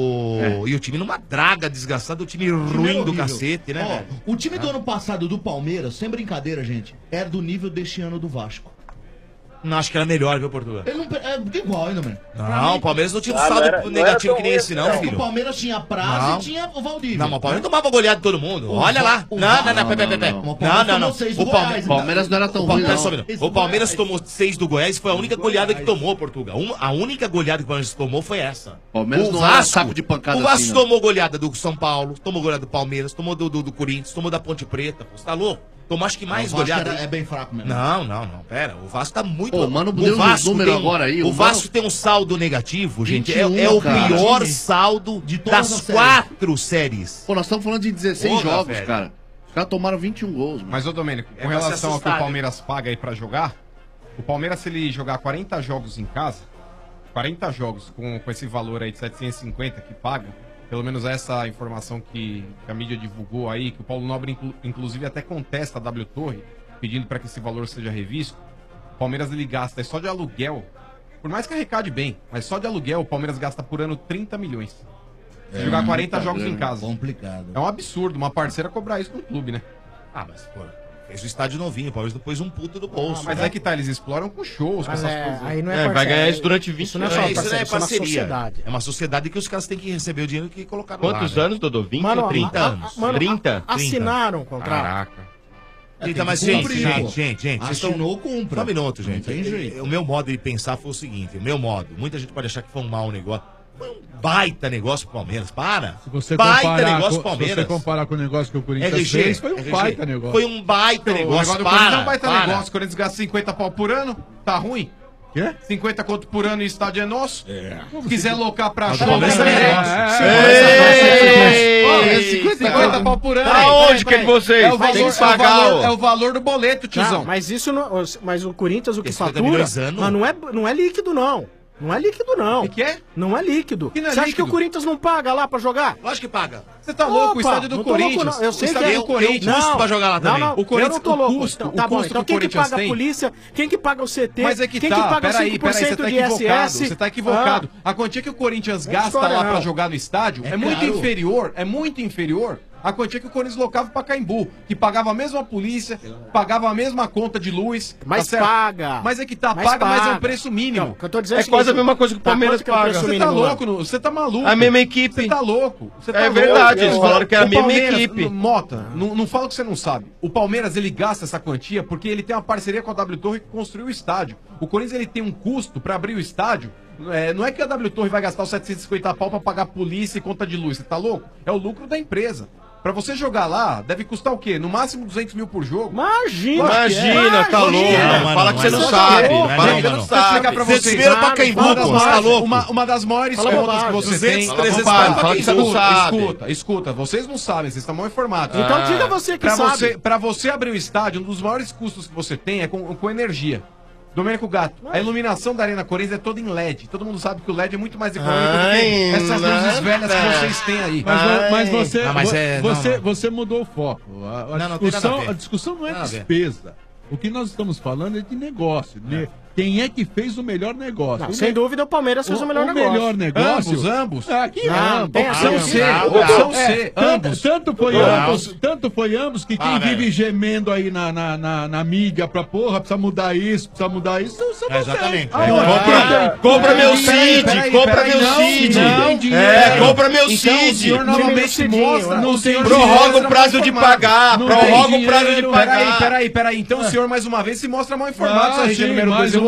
S1: o- E o time numa draga desgraçada, o time ruim do
S21: horrível.
S1: cacete, né,
S21: Ó,
S1: velho?
S21: o time do
S1: Ah.
S21: ano passado do Palmeiras, sem brincadeira, gente, era do nível deste ano do Vasco.
S1: Não, acho que era melhor, viu, Portugal?
S21: Ele não, é igual ainda, mano.
S1: Não, o Palmeiras não tinha um
S21: Ah,
S1: saldo
S21: não era- não
S1: negativo
S21: era
S1: que nem
S21: tão
S1: esse, não,
S21: ruim, não.
S1: filho.
S21: O Palmeiras tinha prazo
S1: Não.
S21: e tinha o Valdívia.
S1: Não, mas o Palmeiras tomava goleada de todo mundo.
S21: O
S1: Olha
S21: Va-
S1: lá.
S21: o
S1: Não,
S21: Va-
S1: não, não,
S21: não,
S1: pera,
S21: não,
S1: pera,
S21: não.
S1: pera.
S21: O Palmeiras
S1: Não, não, não.
S21: tomou seis do
S1: O Palme-
S21: Goiás,
S18: Palmeiras não era tão
S1: o
S18: ruim,
S1: Palmeiras,
S18: não.
S1: só um minuto. O Palmeiras tomou seis do Goiás, foi a única goleada que tomou, Portugal. Um- a única goleada que o Palmeiras tomou foi essa.
S18: Palmeiras
S1: o
S18: não era
S1: Vasco,
S18: saco de pancada
S1: o Vasco
S18: assim, não.
S1: tomou goleada do São Paulo, tomou goleada do Palmeiras, tomou do, do, do Corinthians, tomou da Ponte Preta. Pô, você tá louco? Tomou acho que mais
S21: o Vasco
S1: goleada.
S21: era- é bem fraco mesmo.
S1: Não, não, não. Pera, o Vasco tá muito.
S18: Pô, mano,
S1: o
S18: deu um
S1: Vasco
S18: número
S1: tem-
S18: agora aí,
S1: O
S18: o
S1: Vasco
S18: Mano-
S1: tem um saldo negativo, gente. É,
S18: vinte e um,
S1: é o
S18: cara.
S1: pior
S18: Time.
S1: saldo
S21: De todas as
S1: das
S21: séries.
S1: quatro séries.
S18: Pô, nós estamos falando de dezesseis
S1: Porra,
S18: jogos,
S1: velho.
S18: cara. Os caras tomaram vinte e um gols, mano.
S22: Mas, ô Domênico,
S1: É
S22: com
S1: pra se
S22: relação ao que
S1: assustar,
S22: o
S1: né?
S22: Palmeiras paga aí pra jogar, o Palmeiras, se ele jogar quarenta jogos em casa, quarenta jogos com, com esse valor aí de setecentos e cinquenta que paga, pelo menos essa informação que, que a mídia divulgou aí, que o Paulo Nobre, inclu- inclusive, até contesta a W Torre, pedindo para que esse valor seja revisto. O Palmeiras, ele gasta só de aluguel, por mais que arrecade bem, mas só de aluguel o Palmeiras gasta por ano trinta milhões. Se
S21: É,
S22: jogar quarenta
S21: muita
S22: jogos em
S21: grana,
S22: casa.
S21: complicado.
S22: É um absurdo uma parceira cobrar isso num clube, né?
S1: Ah, mas, pô, fez o estádio novinho, o Palmeiras depois um puto do bolso.
S22: Mas
S1: né?
S22: é que tá, eles exploram com shows, com
S17: Mas
S22: essas
S17: é,
S22: coisas.
S17: aí não é,
S8: É, vai
S17: parceria,
S8: ganhar isso durante
S17: isso
S8: vinte
S17: não é
S1: Não,
S17: só
S1: é, isso não
S17: parceria,
S1: é
S17: isso é uma
S1: parceria.
S17: sociedade.
S1: É uma sociedade que os caras têm que receber o dinheiro que colocaram
S8: Quantos
S1: lá. né?
S8: anos, Dodô? vinte
S17: Mano,
S8: ou trinta
S17: a- a-
S8: anos?
S17: mano,
S8: trinta?
S17: a- assinaram o contrato.
S8: Caraca.
S1: Então, mas,
S21: tem que
S1: gente,
S21: cumprir,
S1: gente,
S21: pô.
S1: gente, gente, vocês estão...
S21: Assinou, cumpra.
S1: Só um minuto,
S21: Não
S1: gente.
S21: tem jeito.
S1: O meu modo de pensar foi o seguinte, o meu modo, muita gente pode achar que foi um mau negócio. Foi um baita negócio pro Palmeiras, para.
S19: Se você
S1: baita
S19: comparar
S1: negócio
S19: com,
S1: pro
S19: se
S1: Palmeiras.
S19: você comparar com o negócio que o Corinthians
S1: R G,
S19: fez, foi um
S1: R G.
S19: baita negócio.
S1: Foi um baita
S22: O
S1: negócio,
S22: negócio do
S1: para,
S22: Corinthians é um baita
S1: para.
S22: negócio. O Corinthians gasta cinquenta pau por ano, tá ruim?
S19: Quê?
S22: cinquenta conto por ano e estádio é nosso.
S19: É.
S22: Se quiser locar pra
S19: Mas
S22: show,
S19: o Palmeiras
S22: vai
S19: é
S22: ser
S19: negócio.
S22: negócio.
S8: Ei!
S22: Ei! cinquenta pau por ano.
S8: Aonde que é de vocês?
S22: É o
S8: Tem
S22: valor,
S8: que pagar,
S22: é o valor,
S8: ó.
S22: é o valor do boleto, tiozão.
S17: Não, mas isso não, mas o Corinthians o que
S1: Esse cinquenta
S17: fatura,
S1: milhões ano?
S17: mas não é, não é líquido não. Não é líquido não.
S22: O que é?
S17: Não é líquido.
S22: Que não é
S17: Você acha
S22: líquido?
S17: que o Corinthians não paga lá pra jogar?
S1: Lógico que paga.
S22: Você tá louco? O
S17: Opa,
S22: estádio do
S17: não tô louco,
S22: Corinthians.
S17: não. Eu sei
S22: o
S17: que
S22: estádio
S17: é
S22: do Corinthians.
S17: Não,
S1: custo pra jogar lá também.
S17: Não, não,
S22: O Corinthians,
S17: eu não tô louco.
S22: o custo,
S17: Então,
S22: o
S17: tá bom,
S22: custo
S17: então
S22: que o
S17: quem que
S22: Corinthians
S17: paga a
S22: tem-
S17: polícia? Quem que paga o C T?
S22: Mas é que
S17: quem
S22: tá,
S17: que paga
S22: peraí,
S17: cinco por
S22: peraí, você
S17: cento
S22: tá
S17: de
S22: equivocado,
S17: I S S?
S22: você tá equivocado.
S17: Ah.
S22: A quantia que o Corinthians
S17: Não
S22: gasta
S17: história,
S22: lá pra
S17: não.
S22: jogar no estádio é,
S21: É
S22: muito
S21: caro.
S22: inferior, é muito inferior à quantia que o Corinthians locava pra Caimbu, que pagava a mesma polícia, pagava a mesma conta de luz.
S17: Mas
S22: tá certo?
S17: paga.
S22: Mas é que tá,
S17: Mas
S22: paga, mas é um
S17: paga.
S22: preço mínimo.
S17: Não, o que eu tô dizendo
S8: É
S17: o seguinte,
S8: quase a mesma coisa que o
S17: tá,
S8: Palmeiras
S17: quanto que é o
S8: paga.
S17: preço
S22: Você tá
S17: mínimo lá?
S22: louco, no- você tá maluco.
S8: A mesma equipe.
S22: Você tá louco. Você tá
S8: É
S22: louco.
S8: verdade, eles
S22: O-
S8: falaram que era a
S22: o
S8: mesma
S22: Palmeiras,
S8: equipe.
S22: n- Mota, não, não fala que você não sabe. O Palmeiras, ele gasta essa quantia porque ele tem uma parceria com a W Torre que construiu o estádio. O Corinthians, ele tem um custo pra abrir o estádio. É, não é que a W Torre vai gastar os setecentos e cinquenta pau pra pagar polícia e conta de luz. Você tá louco? É o lucro da empresa. Pra você jogar lá, deve custar o quê? No máximo duzentos mil por jogo?
S17: Imagina!
S8: Imagina, tá louco.
S1: Não, mano,
S8: Fala que você
S1: não,
S8: não
S1: não,
S8: sabe.
S1: não,
S8: Fala
S1: não,
S8: que você
S1: não.
S8: não
S22: Deixa eu explicar
S8: sabe.
S22: pra
S1: Vocês
S22: vocês.
S1: viram pra Caimbu,
S22: Uma das
S1: pô, você tá
S22: maiores-
S1: louco?
S22: Uma, uma das maiores
S17: Fala
S22: contas
S17: bobagem.
S22: que você
S1: duzentos,
S22: tem.
S1: trezentos
S22: Para,
S1: pau,
S22: fala
S1: quem
S22: que você não
S1: escuta,
S22: sabe.
S1: escuta.
S22: Escuta, escuta. Vocês não sabem, vocês estão mal informados.
S17: Então diga você que
S22: pra
S17: sabe.
S22: Você, pra você abrir o estádio, um dos maiores custos que você tem é com, com energia. Domênico Gato, a iluminação da Arena Corinthians é toda em L E D. Todo mundo sabe que o L E D é muito mais econômico do
S8: Ai,
S22: que essas luzes
S8: nada.
S22: velhas que vocês têm aí.
S19: Mas, vo- mas
S8: Ai.
S19: você,
S1: Não, mas
S19: vo-
S1: é-
S19: você,
S1: não, não.
S19: você mudou o foco. A, a
S1: Não, não tem nada a
S19: discussão,
S1: ver.
S19: a discussão não é
S1: Nada a ver.
S19: despesa. O que nós estamos falando é de negócio. né? Quem é que fez o melhor negócio?
S17: Não,
S19: O
S17: sem
S19: me-
S17: dúvida o Palmeiras fez o, melhor
S19: o
S17: negócio.
S19: melhor negócio.
S22: Ambos, ambos.
S19: Ah, que
S17: Não,
S19: ambos.
S17: tem
S22: Opção
S17: ambos.
S22: C,
S1: Não,
S22: opção
S1: não.
S22: C,
S19: É, tanto,
S22: ambos.
S19: tanto foi
S1: Não.
S19: ambos, tanto foi ambos que quem
S1: Ah,
S19: vive
S1: velho.
S19: gemendo aí na, na, na, na mídia pra porra, precisa mudar isso, precisa mudar isso, são, são
S1: É,
S19: vocês.
S1: exatamente.
S19: Aonde?
S8: Compra,
S19: Quem
S8: compra meu
S22: Peraí, peraí,
S8: Cid,
S22: peraí,
S8: compra
S22: peraí,
S8: meu
S22: não,
S8: Cid.
S22: não, dinheiro.
S8: É, compra meu
S22: Então, o
S8: Cid.
S22: senhor novamente
S17: Cidinho,
S22: mostra,
S17: não
S22: o senhor
S8: Prorroga
S22: mostra
S8: o prazo
S22: mal
S8: de
S22: informado.
S8: pagar,
S22: Não
S8: prorroga
S22: tem
S8: o prazo de
S22: dinheiro.
S8: pagar.
S22: Peraí, peraí, peraí. Então o senhor mais uma vez se mostra mal informado,
S19: Ah,
S22: seu R G
S19: sim,
S22: número
S19: mas
S22: dois.
S19: eu
S22: Eu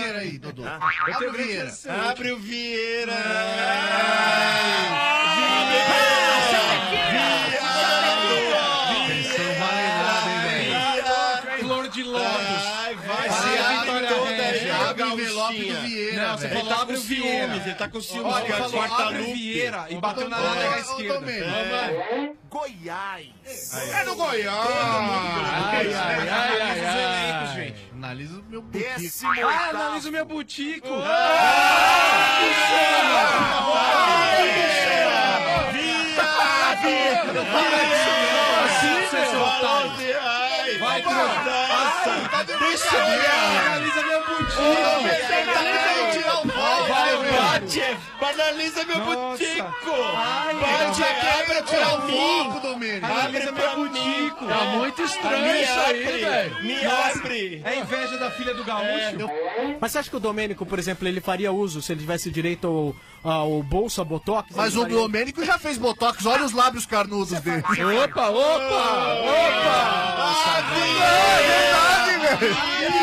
S18: Vieira aí, Dodô.
S21: Ah,
S18: Abre o Vieira.
S8: Abre o Vieira.
S22: Flor de lótus.
S8: Ai, vai
S22: ser a Vitória Regia.
S8: Abre o você
S22: velho.
S8: falou
S22: Ele tá
S8: abre
S22: com
S8: o Vieira.
S22: ciúmes,
S8: ele tá com ciúmes.
S22: Olha, ele
S8: que é
S22: falou abre o
S8: Guadalupe.
S22: Vieira e bateu na
S8: Ô,
S22: lateral
S8: ô,
S22: esquerda.
S8: Domênico.
S22: É.
S8: Goiás.
S16: É no Goiás.
S22: Ai, ai, ai, ai,
S18: Analisa os
S22: ai.
S18: elencos, gente. Analisa o meu butico.
S22: Ah, analisa o meu butico.
S16: Vai trocar. Deixa eu olhar.
S22: Analisa meu butico.
S16: Vai, bate. Analisa meu butico. Bate aqui pra tirar o foco, Domênico.
S22: Analisa meu butico.
S16: Tá muito estranho isso aí, velho.
S22: Me abre. É inveja da filha do gaúcho.
S17: Mas você acha que o Domênico, por exemplo, ele faria uso se ele tivesse direito ao, ao bolsa botox?
S18: Mas
S17: ele
S18: o
S17: faria-
S18: Domênico já fez botox, olha os lábios carnudos dele.
S17: Opa, opa, opa!
S18: É verdade, velho.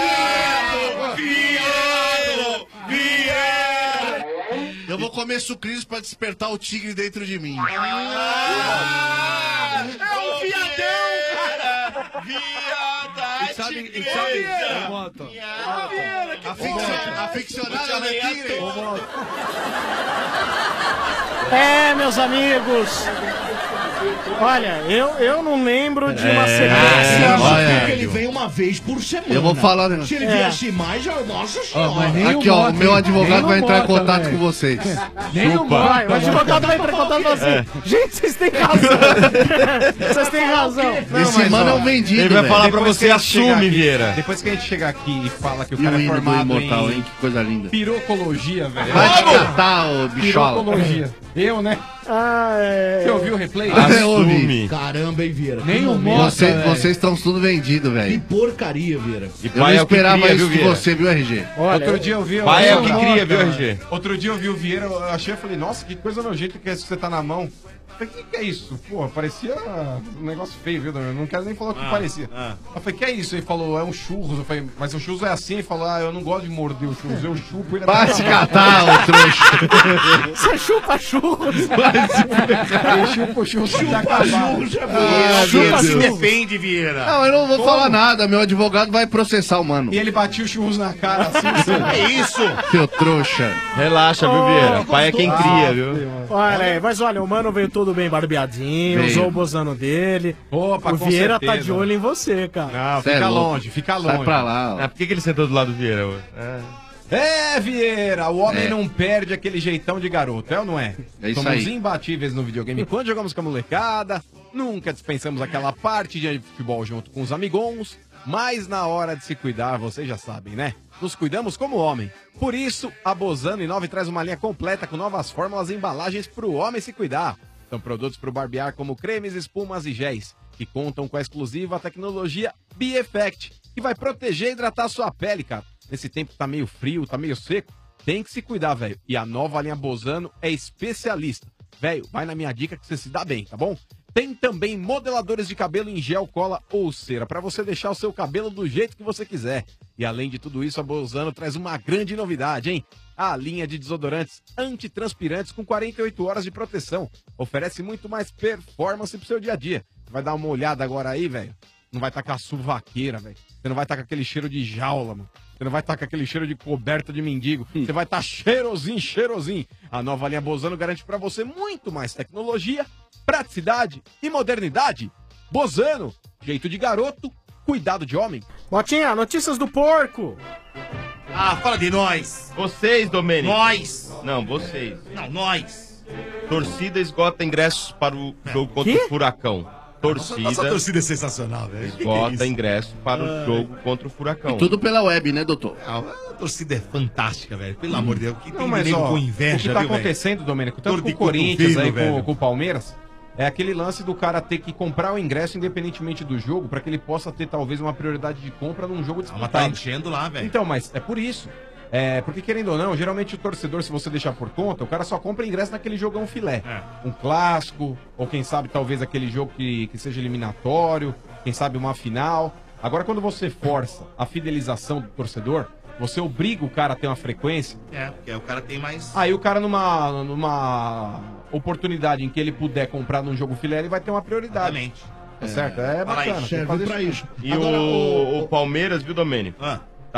S16: Viado! Viado!
S18: Eu vou comer sucrilhos pra despertar o tigre dentro de mim.
S16: Ah, é um viadão, cara! Viadagem!
S18: E sabe, e sabe,
S16: grande.
S18: ô, Moto,
S16: Ah, Vieira, que
S18: Aficio- aficionada no tigre.
S17: É, meus amigos. Olha, eu, eu não lembro de uma sequência.
S18: olha.
S14: Porque ele vem uma vez por semana.
S18: Eu vou falar, né?
S14: Se ele
S17: É.
S14: viesse mais, já, nossa senhora.
S19: mas nem
S18: Aqui,
S19: o
S18: ó,
S19: Mota,
S18: o meu
S19: hein?
S18: advogado
S19: Nem
S18: vai
S19: o
S18: entrar em
S19: Mota,
S18: contato
S19: velho.
S18: com vocês.
S19: Nem o Mota.
S17: Vai, o advogado vai entrar em contato com você. Gente, vocês têm razão. Vocês têm razão.
S18: Esse mano é um vendido,
S8: Ele vai
S18: velho.
S8: falar pra
S22: Depois
S8: você,
S22: que a gente chegar
S8: assume,
S22: aqui-
S8: Vieira.
S22: Depois que a gente chegar aqui e fala que o
S18: E
S22: cara
S18: o
S22: é
S18: hino do
S22: formado
S18: Imortal,
S22: em
S18: hein? Que coisa linda.
S22: pirocologia, velho.
S18: Vai te catar, ô bichola.
S22: Pirocologia. Eu, né?
S17: Ah, é...
S22: Você ouviu o replay?
S18: Ah, eu ouvi.
S14: Caramba, hein, Vieira?
S19: Nem
S14: Que
S19: o
S14: momento.
S19: Mota,
S18: Você-
S19: velho.
S18: vocês estão tudo vendido,
S14: Que
S18: velho.
S14: porcaria, Vieira.
S8: E
S18: Eu não
S8: pai é o que
S18: esperava
S8: cria,
S18: isso
S8: viu,
S18: de
S8: Vieira?
S18: você, viu, R G?
S17: Olha,
S22: Outro dia eu vi...
S8: Pai é
S22: eu-
S8: o que
S22: Mota,
S8: cria, viu,
S22: velho.
S8: R G?
S22: Outro dia eu vi o Vieira, eu achei, eu falei, nossa, que coisa nojenta que é isso que você tá na mão. Eu falei, o que, que é isso? Pô, parecia um negócio feio, viu? Eu não quero nem falar o que
S1: Ah,
S22: parecia.
S1: ah.
S22: Eu falei, que é isso? Ele falou, é um churros. Eu falei, mas o churros é assim? Ele falou, ah, eu não gosto de morder o churros, eu chupo ele
S18: Vai se catar, ô trouxa.
S17: Você chupa churros.
S22: Ele chupa o churros que tá acabado.
S18: Ah,
S1: Chupa
S18: meu
S1: se
S18: Deus.
S1: defende, Vieira.
S18: Não, eu não vou falar nada. Meu advogado vai processar o mano.
S22: E ele batia o churros na cara assim.
S1: É isso.
S18: Seu trouxa.
S8: Relaxa, viu, Vieira? Pai é quem cria, viu?
S17: Olha aí, mas olha, o mano veio todo bem barbeadinho,
S18: Veio.
S17: usou o bozano dele.
S22: Opa,
S17: o
S22: com
S17: Vieira tá
S22: certeza.
S17: de olho em você, cara.
S22: Não,
S18: Cê é
S22: fica
S18: louco.
S22: longe, fica longe.
S18: Sai pra lá, ó.
S8: Ah, por que, que ele sentou do lado do Vieira? Ué? É.
S22: É, Vieira, o homem
S18: É.
S22: não perde aquele jeitão de garoto, é ou não é?
S18: É isso
S22: Somos
S18: aí.
S22: imbatíveis no videogame quando jogamos com a molecada, nunca dispensamos aquela parte de futebol junto com os amigons, mas na hora de se cuidar, vocês já sabem, né? Nos cuidamos como homem. Por isso, a Bozano Inove traz uma linha completa com novas fórmulas e embalagens pro homem se cuidar. São produtos pro barbear como cremes, espumas e géis, que contam com a exclusiva tecnologia B-Effect, que vai proteger e hidratar sua pele, cara. Nesse tempo que tá meio frio, tá meio seco, tem que se cuidar, velho. E a nova linha Bozano é especialista. Velho, vai na minha dica que você se dá bem, tá bom? Tem também modeladores de cabelo em gel, cola ou cera, pra você deixar o seu cabelo do jeito que você quiser. E além de tudo isso, a Bozano traz uma grande novidade, hein? A linha de desodorantes antitranspirantes com quarenta e oito horas de proteção. Oferece muito mais performance pro seu dia a dia. Você vai dar uma olhada agora aí, velho. Não vai estar com a suvaqueira, velho. Você não vai estar com aquele cheiro de jaula, mano. Você não vai estar com aquele cheiro de coberta de mendigo. Você vai estar cheirosinho, cheirosinho. A nova linha Bozano garante pra você muito mais tecnologia, praticidade e modernidade. Bozano, jeito de garoto, cuidado de homem.
S17: Botinha, notícias do porco.
S1: Ah, fala de nós.
S8: Vocês, Domênico.
S1: Nós.
S8: Não, vocês.
S1: Não, nós.
S8: Torcida esgota ingressos para o jogo contra
S1: Quê?
S8: o Furacão. Torcida.
S1: Nossa torcida é sensacional, velho. Que que é
S8: Esgota
S1: isso?
S8: ingressos para
S1: Ai.
S8: o jogo contra o Furacão.
S18: Tudo pela web, né, doutor?
S1: Ah, a torcida é fantástica, velho. Pelo amor de Deus. Que tem
S22: Não, mas
S1: nego
S22: ó,
S1: com inveja,
S22: o que tá
S1: viu, velho?
S22: acontecendo, Domênico, tanto
S1: Dor
S22: com
S1: de
S22: o Corinthians
S1: cotovelo,
S22: aí, com,
S1: velho.
S22: com o Palmeiras, é aquele lance do cara ter que comprar o ingresso independentemente do jogo, pra que ele possa ter talvez uma prioridade de compra num jogo
S1: Ah, mas
S22: disputado.
S1: tá enchendo lá, velho.
S22: Então, mas é por isso. É, porque querendo ou não, geralmente o torcedor, se você deixar por conta, o cara só compra ingresso naquele jogão filé.
S1: É.
S22: Um clássico, ou quem sabe talvez aquele jogo que, que seja eliminatório, quem sabe uma final. Agora, quando você força a fidelização do torcedor, você obriga o cara a ter uma frequência.
S1: É, porque o cara tem mais.
S22: Aí o cara, numa, numa oportunidade em que ele puder comprar num jogo filé, ele vai ter uma prioridade.
S1: Exatamente.
S22: Tá certo? É
S1: Fala aí,
S22: bacana.
S14: serve
S22: tem que fazer
S14: pra isso.
S8: E
S14: Agora,
S8: o,
S14: o-
S8: o Palmeiras, viu, Domênico?
S1: Ah.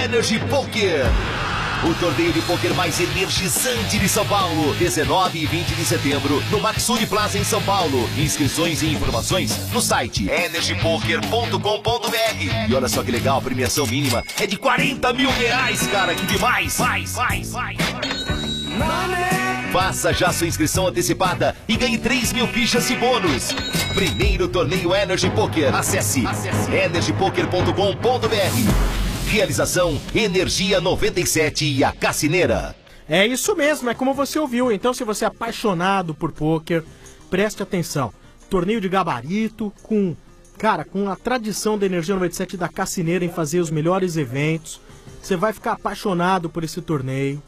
S10: Energy Poker. O torneio de pôquer mais energizante de São Paulo. dezenove e vinte de setembro, no Maxud Plaza em São Paulo. Inscrições e informações no site energy poker ponto com ponto b r. E olha só que legal, a premiação mínima é de quarenta mil reais, cara. Que demais! Mais, mais, mais. Faça já sua inscrição antecipada e ganhe três mil fichas de bônus. Primeiro torneio Energy Poker. Acesse, Acesse. energy poker ponto com ponto b r. Realização Energia noventa e sete e a Cassineira.
S17: É isso mesmo, é como você ouviu. Então, se você é apaixonado por pôquer, preste atenção. Torneio de gabarito, com, cara, com a tradição da Energia noventa e sete e da Cassineira em fazer os melhores eventos. Você vai ficar apaixonado por esse torneio.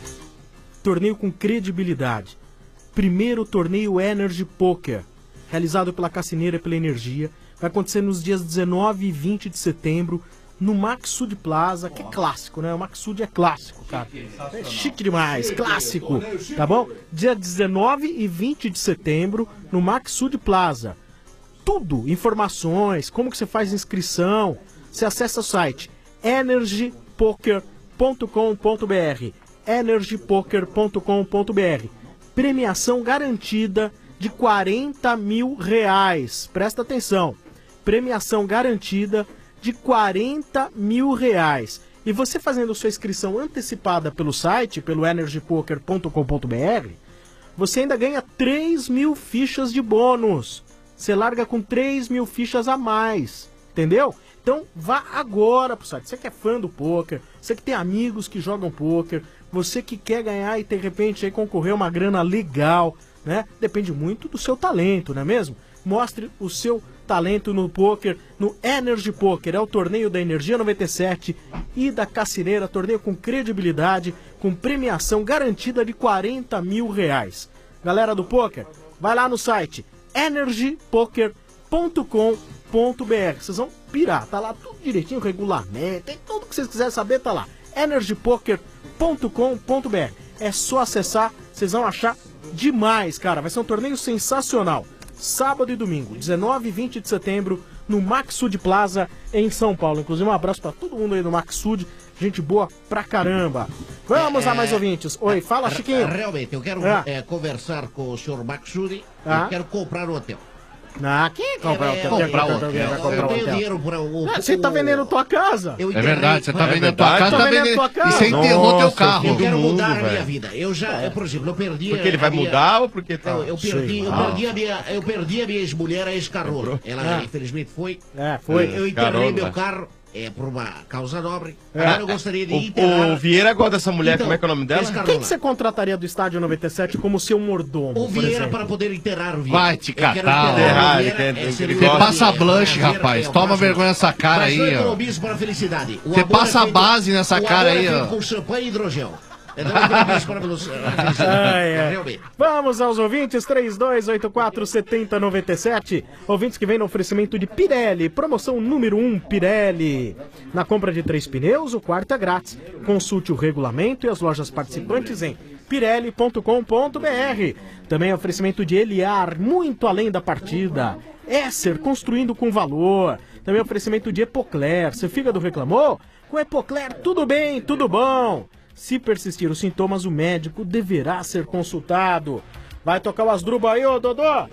S17: Torneio com credibilidade. Primeiro torneio Energy Poker, realizado pela Cassineira e pela Energia. Vai acontecer nos dias dezenove e vinte de setembro, no Maxud Plaza, que é clássico, né? O Maxud é clássico, cara. É chique demais, clássico, tá bom? Dia dezenove e vinte de setembro, no Maxud Plaza. Tudo, informações, como que você faz inscrição. Você acessa o site energy poker ponto com ponto b r. energy poker ponto com ponto b r. Premiação garantida de quarenta mil reais. Presta atenção. Premiação garantida de quarenta mil reais. E você fazendo sua inscrição antecipada pelo site, pelo energy poker ponto com ponto b r, você ainda ganha três mil fichas de bônus. Você larga com três mil fichas a mais. Entendeu? Então vá agora pro site. Você que é fã do pôquer, você que tem amigos que jogam pôquer, você que quer ganhar e de repente aí concorrer a uma grana legal, né? Depende muito do seu talento, não é mesmo? Mostre o seu talento no pôquer, no Energy Poker. É o torneio da Energia noventa e sete e da Cassineira, torneio com credibilidade, com premiação garantida de quarenta mil reais. Galera do pôquer, vai lá no site energy poker ponto com ponto b r. Vocês vão pirar, tá lá tudo direitinho, regulamento, tem tudo que vocês quiserem saber, tá lá. energy poker ponto com ponto b r. É só acessar, vocês vão achar demais, cara. Vai ser um torneio sensacional. Sábado e domingo, dezenove e vinte de setembro, no Maxud Plaza, em São Paulo. Inclusive, um abraço pra todo mundo aí do Maxud. Gente boa pra caramba. Vamos
S7: é,
S17: lá, mais ouvintes. Oi, fala, Chiquinho.
S7: Realmente, eu quero
S17: Ah.
S7: é, conversar com o senhor Maxud.
S17: Ah.
S7: Eu quero comprar o hotel.
S17: Ah, quem comprar o hotel?
S7: É,
S17: Comprar o
S7: eu-
S17: hotel.
S7: eu-
S17: Vai comprar
S7: eu
S17: o
S7: tenho
S17: hotel.
S7: dinheiro para o...
S17: Ah, Você tá vendendo tua casa?
S7: Eu
S18: É verdade, você tá
S7: É
S18: vendendo tua
S7: verdade.
S18: casa,
S17: Tá
S18: tá
S17: vendendo
S18: vendendo.
S17: tua casa?
S18: E você enterrou teu carro.
S7: Eu quero
S8: mundo,
S7: mudar a minha
S8: velho.
S7: vida. Eu já, eu, por exemplo, eu perdi...
S8: Porque ele vai
S7: a minha-
S8: mudar ou porque tá?
S7: Não, eu perdi,
S8: Sei
S7: eu
S8: lá.
S7: perdi a minha, eu perdi a minha ex-mulher, a ex-Carola. Ela,
S17: Ah.
S7: infelizmente, foi.
S17: É, foi.
S7: Eu enterrei
S8: Carola.
S7: meu carro é, por uma causa nobre.
S17: É.
S7: Agora eu gostaria de
S8: O,
S7: enterrar...
S8: o Vieira gosta dessa mulher,
S7: Então,
S8: como é que é o nome dela?
S7: ex-Carola.
S17: Quem que você contrataria do Estádio noventa e sete como seu mordomo,
S7: O
S17: por
S7: Vieira
S17: exemplo?
S7: para poder enterrar o Vieira.
S18: Vai te
S7: Eu quero
S18: catar,
S7: enterrar
S8: ó.
S7: o Vieira,
S8: Ele quer-
S7: é, se
S8: ele
S7: ele
S18: Você
S8: gosta.
S18: passa
S7: é,
S18: blush,
S7: é, é,
S18: rapaz.
S7: é,
S18: Toma
S7: é,
S18: vergonha nessa cara
S7: Mas não
S18: aí, ó.
S7: economizo para a felicidade. O
S18: Você
S7: amor
S18: passa
S7: é feito-
S18: base nessa
S7: o
S18: cara
S7: amor
S18: aí,
S7: é feito
S18: ó.
S7: com champanhe e hidrogel. Eu não economizo para a velo- a felicidade.
S17: Ai, ai.
S7: Realmente.
S17: Vamos aos ouvintes, três dois oito quatro sete zero nove sete. Ouvintes que vêm no oferecimento de Pirelli. Promoção número um, Pirelli. Na compra de três pneus, o quarto é grátis. Consulte o regulamento e as lojas participantes em pirelli ponto com ponto b r. Também oferecimento de Eliar, muito além da partida. Esser, construindo com valor. Também oferecimento de Epocler. Seu fígado reclamou? Com Epocler, tudo bem, tudo bom. Se persistir os sintomas, o médico deverá ser consultado. Vai tocar o Asdruba aí, ô Dodô?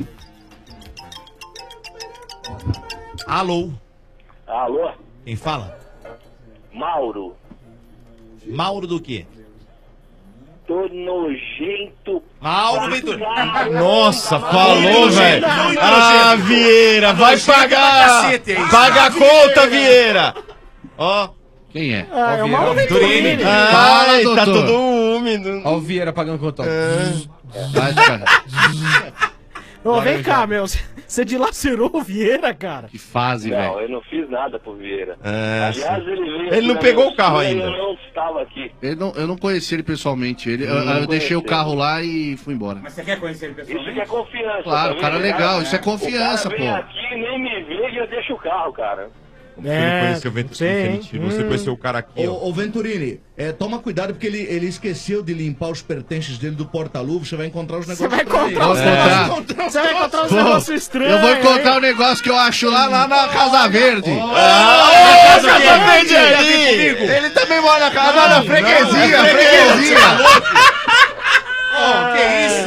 S1: Alô?
S20: Alô?
S1: Quem fala?
S20: Mauro.
S1: Mauro do quê?
S20: Tô nojento.
S1: Mauro
S20: pra
S1: Ventura.
S20: caralho.
S8: Nossa,
S20: Mauro
S8: falou,
S20: nojento.
S8: velho.
S20: Muito
S8: Ah,
S20: nojento.
S8: Vieira, vai
S20: Nojento pra
S8: pagar.
S20: cacete, é isso.
S8: Paga a
S20: Ah,
S8: conta,
S20: Vieira.
S8: Vieira. Ó.
S18: Quem é?
S17: Ah, é o
S12: Vieira.
S17: Mauro Venturini.
S8: Ai,
S18: Fala,
S8: tá
S18: doutor.
S8: tudo úmido.
S12: Ó o Vieira pagando conta. ó.
S18: Vai, cara.
S17: Ô, vem cá, meu. Você dilacerou o Vieira, cara.
S18: Que fase,
S20: Não,
S18: velho.
S20: eu não fiz nada pro Vieira.
S8: É,
S20: Aliás,
S8: sim.
S20: ele veio
S8: Ele
S20: aqui
S8: não
S20: na
S8: pegou
S20: minha
S8: o carro
S20: oficina e
S8: ainda.
S20: Eu não estava aqui.
S18: Ele não, eu não conheci ele pessoalmente. Ele, eu,
S20: Não
S18: eu deixei o
S20: conheci.
S18: carro lá e fui embora.
S20: Mas você quer conhecer ele pessoalmente? Isso que é confiança.
S18: Claro,
S20: tá
S18: o cara é
S20: vendo?
S18: legal, isso é
S20: O
S18: confiança,
S20: cara vem
S18: pô.
S20: aqui, nem me vê e eu deixo o carro, cara.
S8: Você
S21: É,
S8: não conheceu o Venturini,
S21: sei, hein?
S8: Você
S21: Hum.
S8: conheceu o cara aqui, ó.
S21: Ô, ô Venturini, é, toma cuidado porque ele, ele esqueceu de limpar os pertences dele do porta-luva. Você vai encontrar os negócios.
S17: vai
S21: estranhos.
S17: encontrar os
S21: É.
S17: negócios- Você vai encontrar os
S18: Pô,
S17: negócios estranhos.
S18: Eu vou encontrar
S17: hein?
S18: um negócio que eu acho lá, lá na Casa Verde.
S16: Ah,
S18: Casa
S16: Casa
S18: Verde
S16: Verde
S18: ali.
S16: ali.
S18: Ele também mora na casa
S16: Não,
S18: da
S16: não,
S18: freguesia,
S16: é
S18: freguesia.
S1: Oh,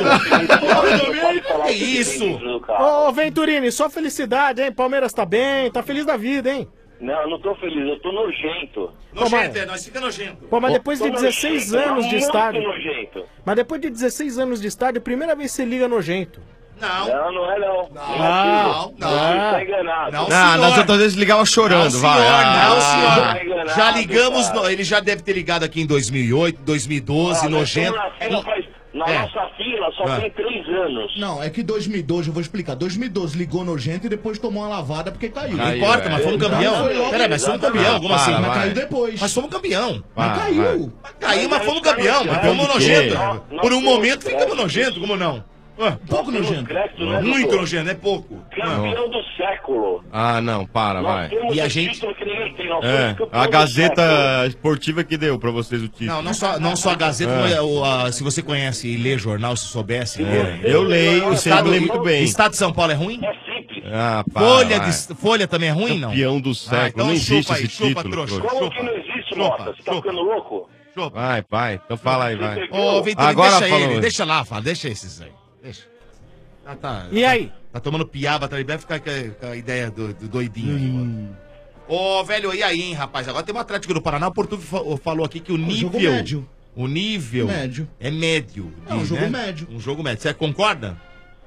S1: que isso?
S17: Que isso? Ô, Venturini, só felicidade, hein? Palmeiras tá bem, tá feliz da vida, hein?
S20: Não, eu não tô feliz, eu tô nojento.
S1: Nojento, é, nós fica nojento.
S17: Pô, mas depois de
S20: Tô
S17: dezesseis
S20: nojento,
S17: anos de
S20: muito
S17: estádio.
S20: nojento.
S17: Mas depois de dezesseis anos de estádio, primeira vez que você liga nojento.
S1: Não.
S20: Não, não é não.
S17: Não,
S20: não.
S17: não.
S20: Tá enganado.
S1: Não,
S8: Ah,
S1: senhor.
S8: nas outras vezes ligava chorando,
S1: não,
S8: vai.
S1: senhor,
S8: Ah,
S1: não,
S8: ah,
S1: senhor. Já ligamos, no- ele já deve ter ligado aqui em dois mil e oito, dois mil e doze,
S20: Ah, nós
S1: nojento.
S20: estamos na fila faz- Na
S1: É.
S20: nossa fila só
S1: Ah.
S20: tem três anos.
S21: Não, é que dois mil e doze, eu vou explicar. dois mil e doze ligou nojento e depois tomou uma lavada porque caiu.
S1: Não importa, mas fomos campeão. Peraí, mas fomos campeão, como assim?
S21: Mas caiu depois.
S1: Mas fomos campeão.
S21: Mas
S1: Vai,
S21: caiu.
S1: Caiu, mas fomos campeão. Mas fomos nojento. Por um momento ficamos nojento, como não? Ué,
S21: pouco nojento.
S1: Muito nojento, é pouco.
S20: Campeão do século.
S8: Ah, não, para,
S20: Nós
S8: vai.
S20: temos
S1: E a
S20: um
S1: gente-
S20: título que ninguém tem. Nós
S8: É,
S20: somos campeão
S8: a
S20: do
S8: Gazeta
S20: século.
S8: Esportiva que deu pra vocês o título.
S1: Não, não só, não só a Gazeta,
S8: É.
S1: mas o- a- se você conhece e lê jornal, se soubesse.
S8: É, eu leio, eu sei ler muito bem.
S1: Estado de São Paulo é ruim?
S20: É simples.
S8: Ah, para,
S1: Folha,
S8: vai.
S1: de, Folha também é ruim, não?
S8: Campeão do
S1: Ah,
S8: século,
S1: então
S8: não existe
S1: chupa aí,
S8: esse
S1: chupa,
S8: título.
S1: trouxa.
S8: trouxa.
S20: Como que não existe,
S1: Chupa,
S20: Mota? Você tá ficando louco?
S8: Vai, vai, então fala aí, vai.
S1: Ô, Venturini,
S8: Agora
S1: deixa
S8: falou.
S1: ele, deixa lá, fala, deixa esses aí. Deixa. Ah, tá,
S17: E aí?
S1: Tá tomando piaba, tá ligado? Vai ficar com a, com a ideia do, do doidinho aí,
S21: Hum.
S1: mano. Ô, velho, e aí, hein, rapaz? Agora tem um Atlético do Paraná, o Porto fa- falou aqui que o nível...
S21: jogo médio.
S1: O nível...
S21: Médio.
S1: É médio.
S21: É um
S1: diz,
S21: jogo
S1: né?
S21: médio.
S1: Um jogo médio. Você concorda?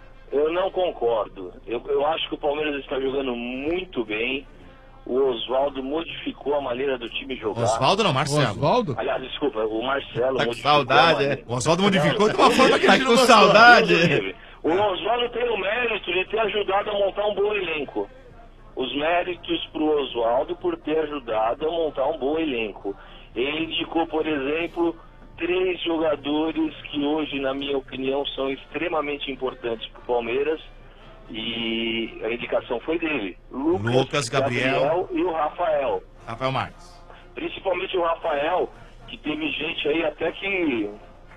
S20: Eu não concordo. Eu, eu acho que o Palmeiras está jogando muito bem. O Oswaldo modificou a maneira do time jogar.
S1: Oswaldo não, Marcelo.
S21: Oswaldo?
S20: Aliás, desculpa, o Marcelo
S1: Tá com
S20: modificou
S1: saudade,
S20: a maneira-
S1: é? O Oswaldo modificou de uma forma que a
S20: Tá
S1: gente não
S20: com
S1: gostou.
S20: saudade. Deus livre. O Oswaldo tem o mérito de ter ajudado a montar um bom elenco. Os méritos para o Oswaldo por ter ajudado a montar um bom elenco. Ele indicou, por exemplo, três jogadores que hoje, na minha opinião, são extremamente importantes para o Palmeiras. E a indicação foi dele. Lucas,
S1: Lucas, Gabriel.
S20: e o Rafael.
S1: Rafael Marques.
S20: Principalmente o Rafael, que teve gente aí até que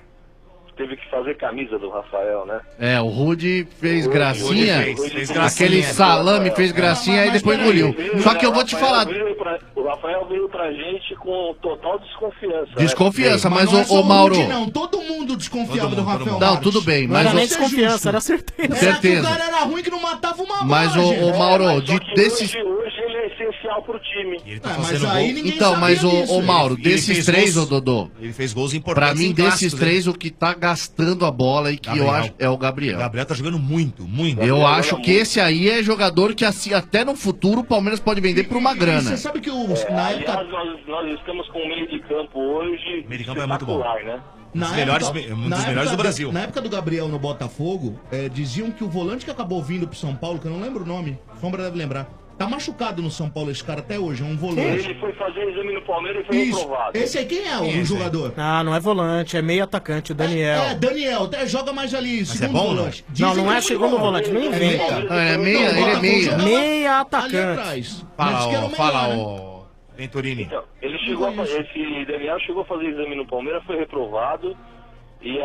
S20: teve que fazer camisa do Rafael, né?
S18: É, o Rude fez
S20: O Rude
S18: gracinha.
S20: fez, fez gracinha.
S18: Aquele salame fez gracinha
S20: Não,
S18: e
S20: mas
S18: depois
S20: peraí,
S18: engoliu.
S20: veio,
S18: Só que eu
S20: né,
S18: vou te
S20: o Rafael
S18: falar.
S20: veio pra- o Rafael veio pra gente com total desconfiança. né?
S18: Desconfiança, mas
S21: não é
S18: o,
S21: só
S18: o Mauro.
S21: Rude, não. Todo mundo desconfiava do Rafael
S18: Não,
S21: Marques.
S18: tudo bem,
S17: Não
S18: mas
S17: era
S18: o-
S17: nem desconfiança, era certeza.
S21: Será que o
S18: Certeza.
S21: cara era ruim que não matava uma
S18: Mas
S21: bola,
S18: o,
S21: gente?
S18: o Mauro,
S20: Mas só
S18: de,
S20: que
S18: desses.
S20: hoje, hoje ele é essencial pro time.
S1: Ele tá
S21: Ah, mas
S1: fazendo
S21: aí
S1: gol.
S21: ninguém
S18: Então, mas
S21: sabia
S18: o,
S21: disso.
S18: o Mauro,
S1: Ele- ele
S18: desses
S1: fez
S18: três, ô
S1: gols-
S18: Dodô.
S1: Ele fez gols importantes.
S18: Pra mim,
S1: em
S18: desses
S1: clássicos,
S18: três,
S1: hein?
S18: o que tá gastando a bola e que eu
S1: Gabriel.
S18: acho é o Gabriel.
S1: O Gabriel tá jogando muito, muito.
S18: Eu acho que esse aí é jogador que assim, até no futuro o Palmeiras pode vender por uma
S21: E
S18: grana.
S21: você sabe que o,
S20: É,
S21: na
S20: aliás,
S21: época...
S20: nós, nós estamos com um meio de campo hoje
S1: meio de campo é muito bom.
S20: espetacular, né?
S1: Um dos
S21: Na
S1: melhores,
S21: época-
S1: um
S21: na
S1: dos melhores
S21: época
S1: do Brasil.
S21: Na época do Gabriel no Botafogo, eh, diziam que o volante que acabou vindo pro São Paulo, que eu não lembro o nome, Sombra deve lembrar, tá machucado no São Paulo esse cara até hoje, é um volante.
S20: Ele foi fazer exame no Palmeiras e foi
S21: Isso.
S20: reprovado.
S21: Esse aí quem é o
S1: Quem é esse
S21: jogador?
S17: Ah, não é volante, é meio atacante, o Daniel.
S21: É, Daniel, até joga mais ali,
S1: é
S21: segundo
S1: bom, não?
S21: volante.
S17: Não,
S21: Dizem
S17: não
S21: que
S17: é
S21: muito
S17: segundo
S21: bom.
S17: volante, não
S21: É
S17: inventa.
S21: meia?
S18: Ah, ele é meia,
S21: Não,
S18: ele é
S21: Botafogo
S18: meia.
S21: jogava
S17: Meia
S21: ali
S17: atacante.
S21: atrás. Mas
S1: Fala,
S21: que era
S1: ó,
S21: o
S1: fala,
S21: melhor, né?
S1: ó, Venturini.
S20: Então, ele chegou a, esse Daniel chegou a fazer exame no Palmeiras, foi reprovado. E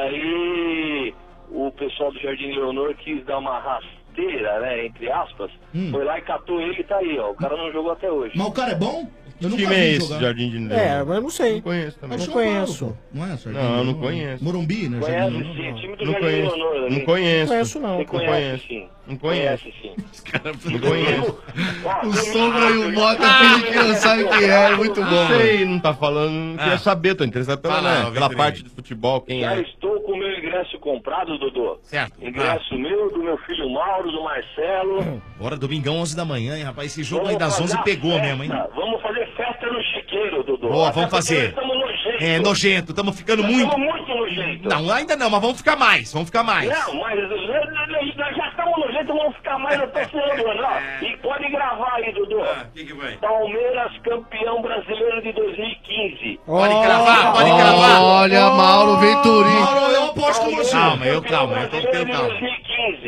S20: aí o pessoal do Jardim Leonor quis dar uma rasteira, né, entre aspas.
S21: Hum.
S20: Foi lá e catou ele e tá aí, ó. O cara não jogou até hoje.
S21: Mas o cara é bom? Eu
S8: Que
S21: nunca
S8: time é
S21: vi
S8: esse,
S21: jogar.
S8: Jardim de
S17: É,
S8: Leonor?
S17: mas eu não sei.
S8: Não conheço também.
S21: É
S17: Não
S21: São Paulo,
S17: conheço.
S21: pô. Não é, Jardim
S8: Não, eu não
S21: Leonor?
S8: conheço.
S21: Morumbi, né?
S20: Conhece
S21: Jardim
S20: sim,
S21: Leonor.
S20: time do
S8: Não
S20: Jardim
S8: conheço.
S20: Leonor ali.
S8: Não conheço.
S17: Conheço não.
S20: Você
S8: Não
S20: conhece
S8: conheço.
S20: sim.
S8: Não conheço.
S20: Conhece sim.
S8: Não conheço.
S20: Ó,
S18: O
S20: tem
S18: Sombra e o
S20: um-
S18: Mota finge que não sabe quem é, é muito bom.
S8: Não sei, não tá falando, não queria
S1: Ah.
S8: saber, tô interessado pela,
S1: Fala,
S8: né,
S1: Venturini.
S8: pela parte do futebol, quem
S20: Já
S8: é.
S20: estou com o meu ingresso comprado, Dodô.
S1: Certo.
S20: Ingresso meu, do meu filho Mauro, do Marcelo.
S1: Bora, domingão, onze da manhã, hein, rapaz. Esse jogo
S20: Vamos
S1: aí das
S20: fazer
S1: onze
S20: a
S1: pegou
S20: festa.
S1: mesmo, hein?
S20: Vamos fazer festa no chiqueiro, Dodô.
S1: Boa,
S20: Até
S1: vamos
S20: porque
S1: fazer.
S20: nós estamos nojentos.
S1: É, nojento, estamos ficando
S20: Nós
S1: muito.
S20: estamos muito nojentos.
S1: Não, ainda não, mas vamos ficar mais, vamos ficar mais.
S20: Não, mas nós nós já estamos nojentos, vamos ficar mais, eu tô falando, ó. E pode gravar aí, Dudu.
S1: Ah, que que vai?
S20: Palmeiras campeão brasileiro de dois mil e quinze.
S1: Pode cravar, pode cravar.
S18: Olha, Mauro Venturini.
S21: Mauro, eu aposto com você.
S1: Calma, eu
S20: Campeão
S1: calma, eu tô
S20: brasileiro
S1: tendo
S20: de
S1: calma.
S20: dois mil e quinze.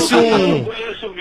S8: tivesse
S20: Eu não
S8: um.
S20: conheço o Vieira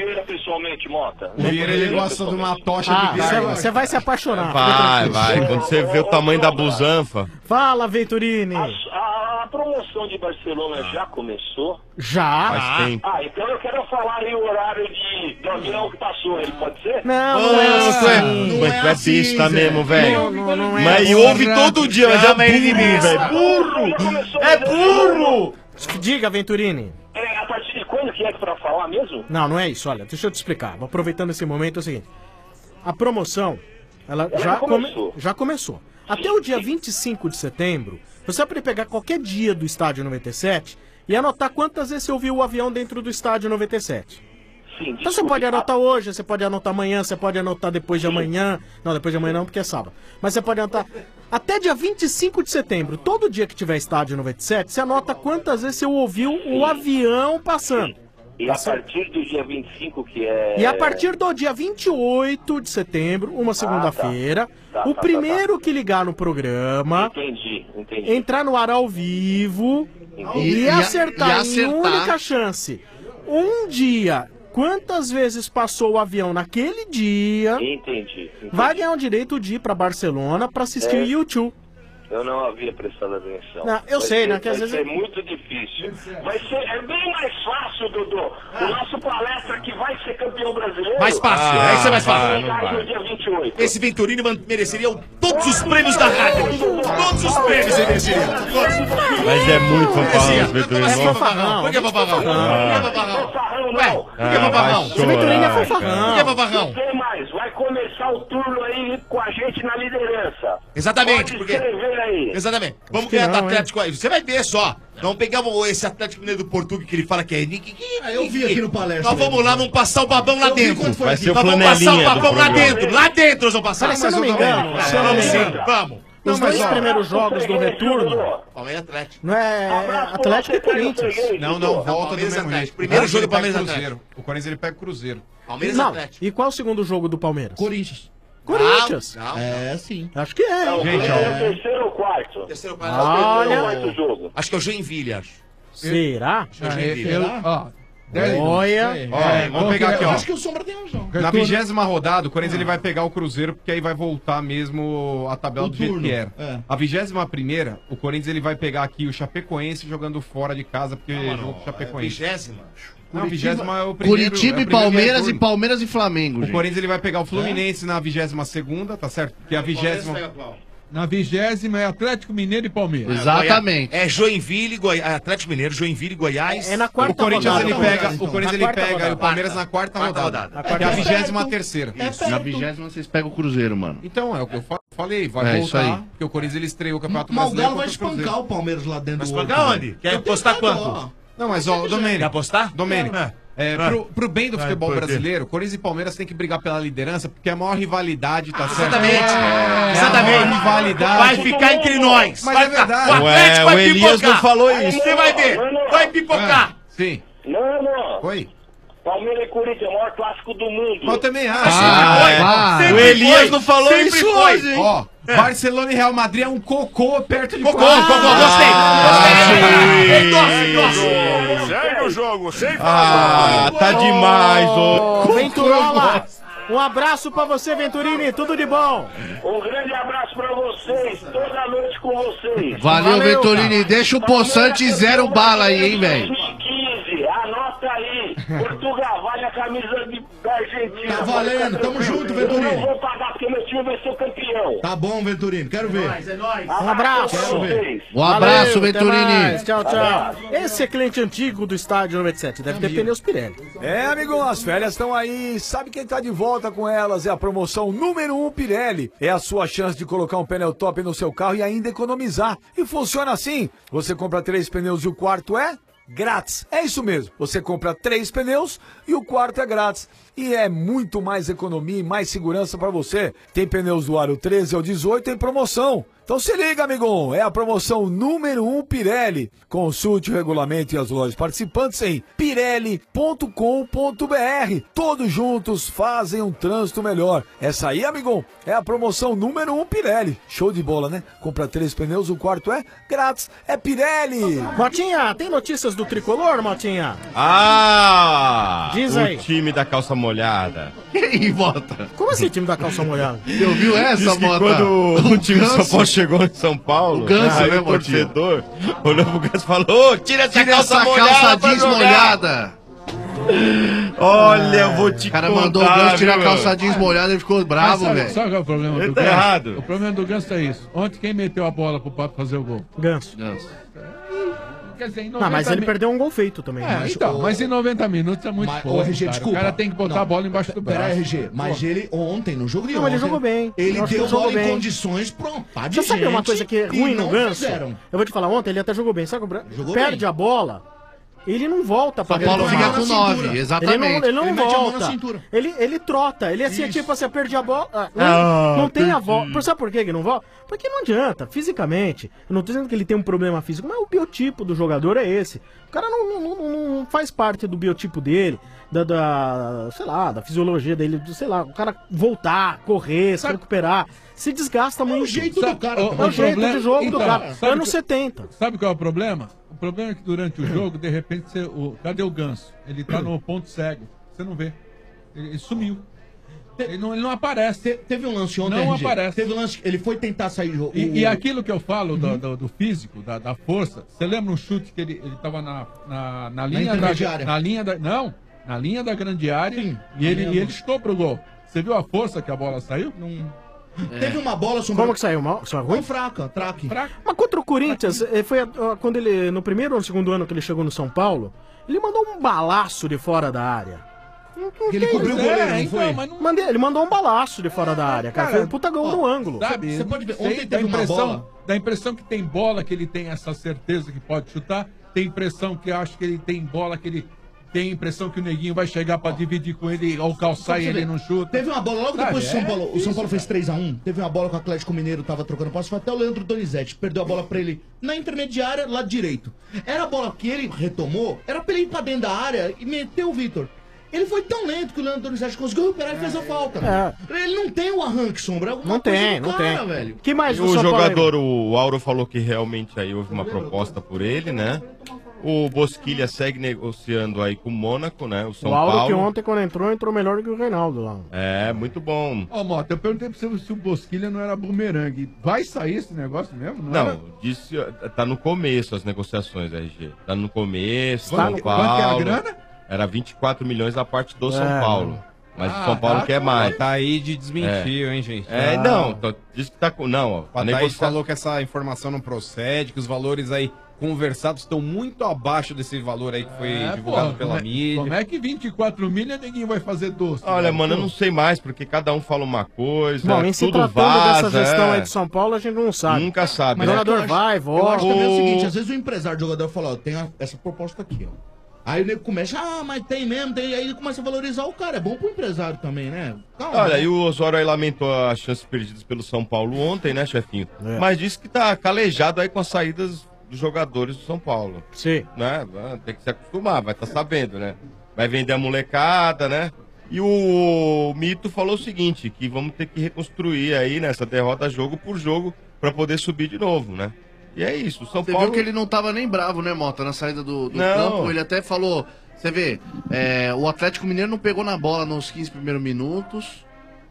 S20: pessoalmente, Mota?
S12: O Vieira, ele gosta de uma tocha
S17: Ah,
S12: de bicho.
S17: você vai se apaixonar.
S8: Vai, vai. Quando você vê o tamanho da busanfa.
S17: Fala, Venturini.
S20: A, a- a promoção de Barcelona já começou?
S17: Já.
S8: Faz tempo.
S20: Ah, então eu quero falar aí o horário de, do avião que passou, ele pode ser?
S17: Não, não é assim.
S8: Mas tu é besta mesmo, velho.
S17: Não, não é
S8: Mas
S17: assim.
S8: ouve todo dia, mas é
S1: Chama ele de
S8: burro,
S1: besta.
S8: velho. Burro! É burro!
S17: Diga, Venturini.
S20: É, a partir de quando que é pra falar mesmo?
S17: Não, não é isso. Olha, deixa eu te explicar. Vou aproveitando esse momento, é o seguinte. A promoção, ela
S20: Ela
S17: já, come-
S20: começou.
S17: já começou. Até o dia vinte e cinco de setembro, você vai poder pegar qualquer dia do Estádio noventa e sete e anotar quantas vezes você ouviu o avião dentro do Estádio noventa e sete.
S20: Sim,
S17: Então você pode anotar hoje, você pode anotar amanhã, você pode anotar depois de amanhã. Não, depois de amanhã não, porque é sábado. Mas você pode anotar até dia vinte e cinco de setembro. Todo dia que tiver Estádio noventa e sete, você anota quantas vezes você ouviu o avião passando.
S20: E a partir do dia vinte e cinco, que é...
S17: E a partir do dia vinte e oito de setembro, uma segunda-feira,
S20: tá,
S17: o
S20: tá,
S17: primeiro que ligar no programa,
S20: Entendi, entendi.
S17: entrar no ar ao vivo
S20: Entendi.
S17: e,
S20: E a-
S17: acertar
S20: e
S17: em
S20: acertar.
S17: única chance. Um dia, quantas vezes passou o avião naquele dia,
S20: Entendi. entendi.
S17: vai ganhar o direito de ir pra Barcelona pra assistir
S20: É.
S17: o YouTube.
S20: Eu não havia prestado atenção.
S17: Não, eu
S20: Vai
S17: sei,
S20: ser-
S17: né, que às
S20: vai
S17: vezes-
S20: ser muito difícil. Vai ser, é bem mais fácil, Dudu. O nosso palestra que vai ser campeão brasileiro...
S1: Mais fácil,
S20: Ah,
S1: essa é mais fácil.
S20: vai cair no dia vinte e oito.
S1: Esse Venturini man- mereceria o- todos os prêmios da rádio. Todos os prêmios ele mereceria. Todos.
S8: Mas é muito fanfarrão, esse Venturini.
S1: Mas é fanfarrão. Por que fanfarrão? Por que fanfarrão?
S20: Fanfarrão,
S1: Ué,
S20: não.
S1: por que fanfarrão?
S8: Esse Venturini é
S17: fanfarrão.
S1: Por que fanfarrão?
S20: E tem mais, vai começar o turno aí com a gente na liderança.
S1: Exatamente,
S20: Pode
S1: porque...
S20: escrever aí.
S1: Exatamente. Vamos
S17: que
S1: ganhar do
S17: não,
S1: Atlético aí. Você vai ver só. Vamos pegar o- esse Atlético Mineiro do Portugal que ele fala que é...
S21: Ah, eu vi aqui no palestra.
S1: Nós vamos lá, vamos passar o babão lá
S21: Eu vi
S1: dentro.
S21: quando foi
S8: Vai
S21: aqui.
S8: ser o
S1: Nós vamos passar o
S8: flanelinha do
S1: babão lá
S8: programa.
S1: dentro. Lá dentro nós vamos passar.
S17: Olha, se eu não me engano, se eu não me
S1: Vamos sim,
S17: engano,
S1: vamos.
S17: os
S1: Não, mas,
S17: dois
S1: ó,
S17: primeiros jogos do retorno,
S1: Palmeiras e Atlético.
S17: não é Atlético e Corinthians.
S12: Não, não, volta do
S1: Palmeiras e
S12: mesmo
S1: Atlético.
S12: jeito.
S1: Primeiro
S12: O
S1: jogo do
S12: Corinthians
S1: Palmeiras e
S12: ele pega o Cruzeiro. O Corinthians ele pega o Cruzeiro.
S1: Palmeiras e
S17: Não,
S1: Atlético.
S17: e qual o segundo jogo do Palmeiras?
S21: Corinthians.
S17: Corinthians.
S1: Não, não.
S21: É, sim.
S17: Acho que é.
S20: Não,
S12: Gente,
S20: é
S12: ó.
S20: o terceiro ou quarto?
S1: Terceiro
S20: É o
S1: quarto.
S20: terceiro ou
S17: Olha.
S20: quarto jogo.
S1: Acho que é o Joinville, acho.
S17: Será?
S1: É o
S19: Ah,
S1: Joinville.
S19: eu- ó, dez-
S17: Olha.
S19: É,
S12: Ó, vamos pegar aqui, ó.
S21: Acho que o Sombra tem razão.
S12: Na
S19: Retorno-
S12: vigésima rodada, o Corinthians ele vai pegar o Cruzeiro, porque aí vai voltar mesmo a tabela
S21: O
S12: do jeito
S21: turno,
S12: que era.
S21: é.
S12: A vigésima primeira, o Corinthians ele vai pegar aqui o Chapecoense jogando fora de casa, porque
S1: Não,
S12: jogou
S1: mano,
S12: com o
S1: é
S12: Chapecoense.
S1: vigésima.
S12: Não, a vigésima é o primeiro.
S18: Curitiba
S12: é
S18: e
S12: o primeiro
S18: Palmeiras e
S12: retorno.
S18: Palmeiras e Flamengo,
S12: O
S18: gente.
S12: Corinthians ele vai pegar o Fluminense na vigésima segunda, tá certo? Porque a vigésima.
S19: Na vigésima é Atlético Mineiro e Palmeiras.
S18: Exatamente.
S1: É Joinville, Goi... Atlético Mineiro, Joinville, Goiás.
S17: É na quarta
S12: O Corinthians
S17: rodada.
S12: ele pega,
S17: então.
S12: o Corinthians
S17: Na
S12: ele
S17: quarta
S12: pega e
S17: rodada.
S12: o Palmeiras na quarta
S1: Quarta
S12: rodada.
S1: rodada.
S12: Que é a vigésima terceira.
S18: Na vigésima vocês pegam o Cruzeiro, mano.
S12: Então, é o que eu fa- falei, vai
S18: É, isso
S12: voltar,
S18: aí.
S12: porque o Corinthians ele estreou o Campeonato
S21: Mas o
S12: Brasileiro
S21: Galo vai
S12: contra o Cruzeiro.
S21: espancar o Palmeiras lá dentro
S1: Mas
S21: do
S1: pagar
S21: outro.
S1: onde? Quer
S21: Eu tenho
S1: apostar
S21: pego,
S1: quanto?
S21: ó.
S12: Não, mas ó,
S1: Quer
S12: Domênico,
S1: apostar?
S12: Domênico,
S1: É.
S12: é,
S1: É.
S12: pro, pro bem do
S1: Vai,
S12: futebol
S1: por quê?
S12: brasileiro, Corinthians e Palmeiras tem que brigar pela liderança, porque é a maior rivalidade, tá certo?
S1: Exatamente.
S12: É a
S1: Exatamente.
S12: maior rivalidade.
S1: Vai ficar entre nós.
S12: Mas
S1: vai
S12: é
S1: ficar-
S12: verdade.
S1: O Atlético
S8: Ué,
S1: vai
S8: o Elias
S1: pipocar.
S8: não falou isso.
S1: Você vai ver. Vai pipocar.
S12: Sim.
S20: Não, não.
S12: Oi.
S20: Palmeiras e Corinthians é o maior clássico do mundo.
S12: Mas eu também acho.
S1: Ah,
S18: vai.
S1: Sempre
S8: O Elias
S1: foi.
S8: não falou
S1: Sempre
S8: isso
S1: foi.
S8: hoje, hein?
S12: Ó, Barcelona e Real Madrid é um cocô perto de
S1: Cocô,
S12: Corinthians.
S1: cocô, gostei. Gostei. Doce, doce.
S2: Segue o jogo, sem
S8: Ah, tá demais, ô.
S17: Ô, Venturola, um abraço pra você, Venturini, tudo de bom.
S20: Um grande abraço pra vocês, toda noite com vocês.
S18: Valeu,
S17: Valeu,
S18: Venturini. Deixa o poçante zero bala aí, hein, velho.
S20: dois mil e quinze, anota aí. Portugal vale a camisa de, da Argentina.
S21: Tá valendo, tamo junto,
S20: Eu não
S21: Venturini.
S20: vou pagar porque meu time vai ser campeão.
S21: Tá bom, Venturino, quero ver.
S17: Um abraço.
S20: pra vocês.
S18: Um abraço,
S17: Valeu, até
S18: Venturini.
S17: mais. Tchau, tchau. Esse é cliente antigo do estádio noventa e sete. Deve ter pneus Pirelli.
S11: É, amigo, as férias estão aí. Sabe quem tá de volta com elas? É a promoção número um Pirelli. É a sua chance de colocar um pneu top no seu carro e ainda economizar. E funciona assim: você compra três pneus e o quarto é grátis. É isso mesmo. Você compra três pneus e o quarto é grátis. E é muito mais economia e mais segurança para você. Tem pneus do aro treze ao dezoito em promoção. Então se liga, amigão, é a promoção número um Pirelli. Consulte o regulamento e as lojas participantes em pirelli ponto com ponto br. Todos juntos fazem um trânsito melhor. Essa aí, amigão, é a promoção número um Pirelli. Show de bola, né? Compra três pneus, o quarto é grátis. É Pirelli.
S17: Motinha, tem notícias do Tricolor, Motinha?
S8: Ah!
S17: Diz
S8: o
S17: aí.
S8: time da calça molhada.
S18: E aí, Mota?
S17: Como assim, time da calça molhada?
S18: Você ouviu essa,
S8: Diz que
S18: Mota?
S8: quando o time de São
S18: Ganso.
S8: Paulo chegou em São Paulo,
S18: O Ganso,
S8: aí
S18: né,
S8: o torcedor olhou pro Ganso e falou: ô, tira essa
S18: Tira
S8: calça
S18: essa
S8: molhada
S18: calça
S8: pra
S18: jeans
S8: jogar."
S18: molhada.
S8: Olha, eu vou te
S18: O cara
S8: contar,
S18: mandou o Ganso tirar a
S8: viu,
S18: calça
S8: meu?
S18: jeans molhada e ficou bravo,
S19: Mas sabe,
S18: velho.
S19: sabe qual é o problema
S8: Ele
S19: do
S8: tá
S19: Ganso?
S8: errado.
S19: O problema do Ganso é isso. Ontem quem meteu a bola pro Pato fazer o gol?
S17: Ganso.
S19: Quer dizer, em
S17: Ah, mas
S19: noventa
S17: ele
S19: mi-
S17: perdeu um gol feito também.
S19: É,
S17: Mas
S19: então,
S17: o-
S19: mas em noventa minutos é muito
S21: Mas,
S19: pouco,
S21: ô, R G,
S19: cara.
S21: desculpa.
S19: O cara tem que botar
S21: Não,
S19: a bola embaixo do
S21: Pera
S19: braço.
S21: aí, R G, mas
S19: Pô.
S21: ele ontem, no jogo de
S17: Não,
S21: ontem...
S17: ele jogou bem.
S21: Ele
S17: Eu acho que
S21: deu
S17: ele jogou
S21: bola em
S17: bem.
S21: condições pra um par de
S17: Você sabe uma
S21: gente
S17: coisa que é
S21: e
S17: ruim no
S21: não
S17: Ganso?
S21: fizeram.
S17: Eu vou te falar, ontem ele até jogou bem. Sabe o Bran-
S21: Jogou
S17: Perde
S21: bem.
S17: a bola, ele não volta pra
S18: São Paulo
S17: retomar.
S18: fica com nove, exatamente.
S17: Ele não, ele não
S21: Ele mete a mão na
S17: volta.
S21: cintura.
S17: Ele, ele trota. Ele é assim, é tipo assim, perdi a bola. ah, Não,
S21: Ah,
S17: não tem a
S21: perdi.
S17: volta. Sabe por que que não volta? Porque não adianta, fisicamente. Eu não tô dizendo que ele tem um problema físico, mas o biotipo do jogador é esse. O cara não, não, não- não faz parte do biotipo dele, da, da, sei lá, da fisiologia dele, do- sei lá, o cara voltar, correr, se recuperar, se desgasta muito. É o
S21: jeito do cara.
S17: É o jeito de jogo do cara.
S19: sabe
S17: Anos
S19: que-
S17: setenta.
S19: Sabe qual é o problema? O problema é que durante o jogo, de repente, você, o, cadê o Ganso? Ele tá no ponto cego. Você não vê. Ele, ele sumiu. Ele não, ele não aparece.
S21: Teve um lance ontem,
S19: Não
S21: R G.
S19: aparece.
S21: Teve um lance, ele foi tentar sair... o-
S19: E,
S21: o-
S19: e aquilo que eu falo do, do- do físico, da, da força, você lembra um chute que ele, ele tava na, na, na linha da,
S21: intermediária.
S19: na linha da. Não, na linha da grande área e ele,
S21: lembro.
S19: e ele chutou pro gol. Você viu a força que a bola saiu?
S21: Teve uma bola... Sombra...
S17: Como que saiu? Mal? Saiu ruim?
S21: fraca, traque.
S17: Mas contra o Corinthians, eh, foi a- a- quando ele, no primeiro ou no segundo ano que ele chegou no São Paulo, ele mandou um balaço de fora da área.
S21: Ele cobriu o goleiro, não foi?
S17: Mandei- ele mandou um balaço de fora da área, cara. Foi um puta gol no ângulo.
S19: Sabe?
S21: Você pode ver,
S19: Tem-
S21: ontem
S19: dá
S21: teve uma
S19: impressão,
S21: bola-
S19: Dá a impressão que tem bola que ele tem essa certeza que pode chutar. Tem impressão que acho que ele tem bola que ele tem a impressão que o Neguinho vai chegar pra dividir com ele ao calçar e
S21: Você
S19: ele
S21: vê,
S19: não chuta.
S21: Teve uma bola logo
S19: Sabe,
S21: depois do São
S19: é
S21: Paulo. O São
S19: difícil,
S21: Paulo fez três a um. Teve uma bola que o Atlético Mineiro tava trocando passe. Foi até o Leandro Donizete. Perdeu a bola pra ele na intermediária, lado direito. Era a bola que ele retomou. Era pra ele ir pra dentro da área e meter o Vitor. Ele foi tão lento que o Leandro Donizete conseguiu recuperar e fez a falta.
S17: É.
S21: Ele não tem o arranque, Sombra. É alguma
S17: Não
S21: coisa
S17: tem,
S21: do
S17: não
S21: cara,
S17: tem.
S21: velho.
S17: Que mais
S8: E
S17: do
S8: o
S17: São Paulo aí?
S8: jogador, o Auro, falou que realmente aí houve uma proposta por ele, né? O Bosquilha segue negociando aí com o Mônaco, né? O São
S17: O Auro que
S8: Paulo.
S17: ontem, quando entrou, entrou melhor do que o Reinaldo lá.
S8: É, muito bom.
S19: Ó, Mota, eu perguntei pra você se o Bosquilha não era bumerangue. Vai sair esse negócio mesmo? Não, era?
S8: Não, disse, tá no começo as negociações, R G. Tá no começo,
S19: Tá
S8: São
S19: no-
S8: Paulo.
S19: quanto que é a grana?
S8: Era vinte e quatro milhões da parte do São
S22: É,
S8: Paulo. Mas
S22: Ah,
S8: o São Paulo
S22: tá,
S8: quer mais.
S22: Tá aí de desmentir,
S8: É.
S22: hein, gente?
S8: É,
S22: Ah.
S8: não, tô- diz que tá com. Não, ó.
S22: O
S8: a
S22: Thaís
S8: negocia-
S22: falou que essa informação não procede, que os valores aí conversados estão muito abaixo desse valor aí que foi
S19: É,
S22: divulgado
S19: pô,
S22: pela
S19: como é-
S22: mídia.
S19: Como é que vinte e quatro milha ninguém vai fazer doce?
S8: Olha,
S19: velho?
S8: mano, eu
S19: Pô.
S8: não sei mais, porque cada um fala uma coisa.
S17: Bom, em se
S8: tudo
S17: tratando
S8: vaza,
S17: dessa gestão
S8: é.
S17: aí de São Paulo, a gente não sabe.
S8: Nunca sabe,
S17: Mas
S8: né?
S17: o jogador
S21: Eu acho-
S17: vai,
S21: Eu
S17: volta.
S21: acho também o
S8: O-
S21: seguinte, às vezes o empresário do jogador fala, ó, tem a- essa proposta aqui, ó. Aí o nego começa, ah, mas tem mesmo, tem. Aí ele começa a valorizar o cara. É bom pro empresário também, né? Calma.
S8: Olha, e o Osório aí lamentou as chances perdidas pelo São Paulo ontem, né, chefinho?
S21: É.
S8: Mas disse que tá calejado aí com as saídas dos jogadores do São Paulo.
S17: Sim.
S8: Né? Tem que se acostumar, vai estar sabendo, né? Vai vender a molecada, né? E o Mito falou o seguinte, que vamos ter que reconstruir aí nessa derrota jogo por jogo pra poder subir de novo, né? E é isso, o São
S18: Você
S8: Paulo...
S18: viu que ele não tava nem bravo, né, Mota, na saída do, do
S8: Não.
S18: campo. Ele até falou, você vê, é, o Atlético Mineiro não pegou na bola nos quinze primeiros minutos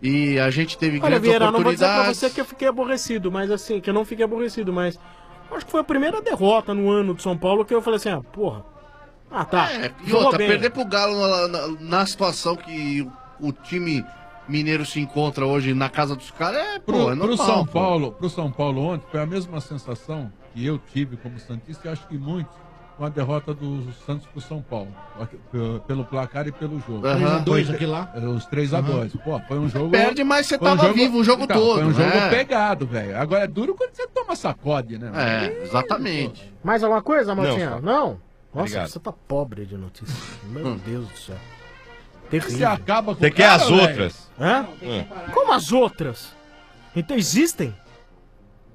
S18: e a gente teve
S17: Olha,
S18: grandes
S17: Vieira, não vou dizer pra
S18: oportunidades.
S17: você que eu fiquei aborrecido, mas assim, que eu não fiquei aborrecido, mas acho que foi a primeira derrota no ano do São Paulo que eu falei assim, ah, porra. Ah, tá.
S18: É, e
S17: jogou
S18: outra,
S17: bem.
S18: perder pro Galo na, na- na situação que o, o time mineiro se encontra hoje na casa dos caras é, pô,
S19: Pro,
S18: é
S19: pro
S18: normal.
S19: São
S18: pô.
S19: Paulo, pro São Paulo ontem foi a mesma sensação que eu tive como Santista e acho que muitos com a derrota do Santos pro São Paulo, p- pelo placar e pelo jogo.
S18: Aham. três a dois
S19: Foi-
S21: aqui lá?
S19: é, Os três a dois. Pô, foi um jogo...
S18: Perde, mas você
S19: foi um
S18: tava vivo o jogo
S19: Então,
S18: todo,
S19: Foi um jogo
S18: né?
S19: pegado, velho. Agora é duro quando você toma sacode, né?
S18: É, exatamente.
S17: Mais alguma coisa,
S19: Não,
S17: Maltinha?
S19: só.
S17: Não? Nossa,
S19: Obrigado.
S17: você tá pobre de notícias. Meu
S18: Hum.
S17: Deus do céu.
S19: Você
S17: Terrível.
S19: acaba com
S8: Você
S19: o
S8: quer
S19: cara,
S8: as
S19: velho.
S8: outras?
S17: Hã?
S8: Hum.
S17: Como as outras? Então existem?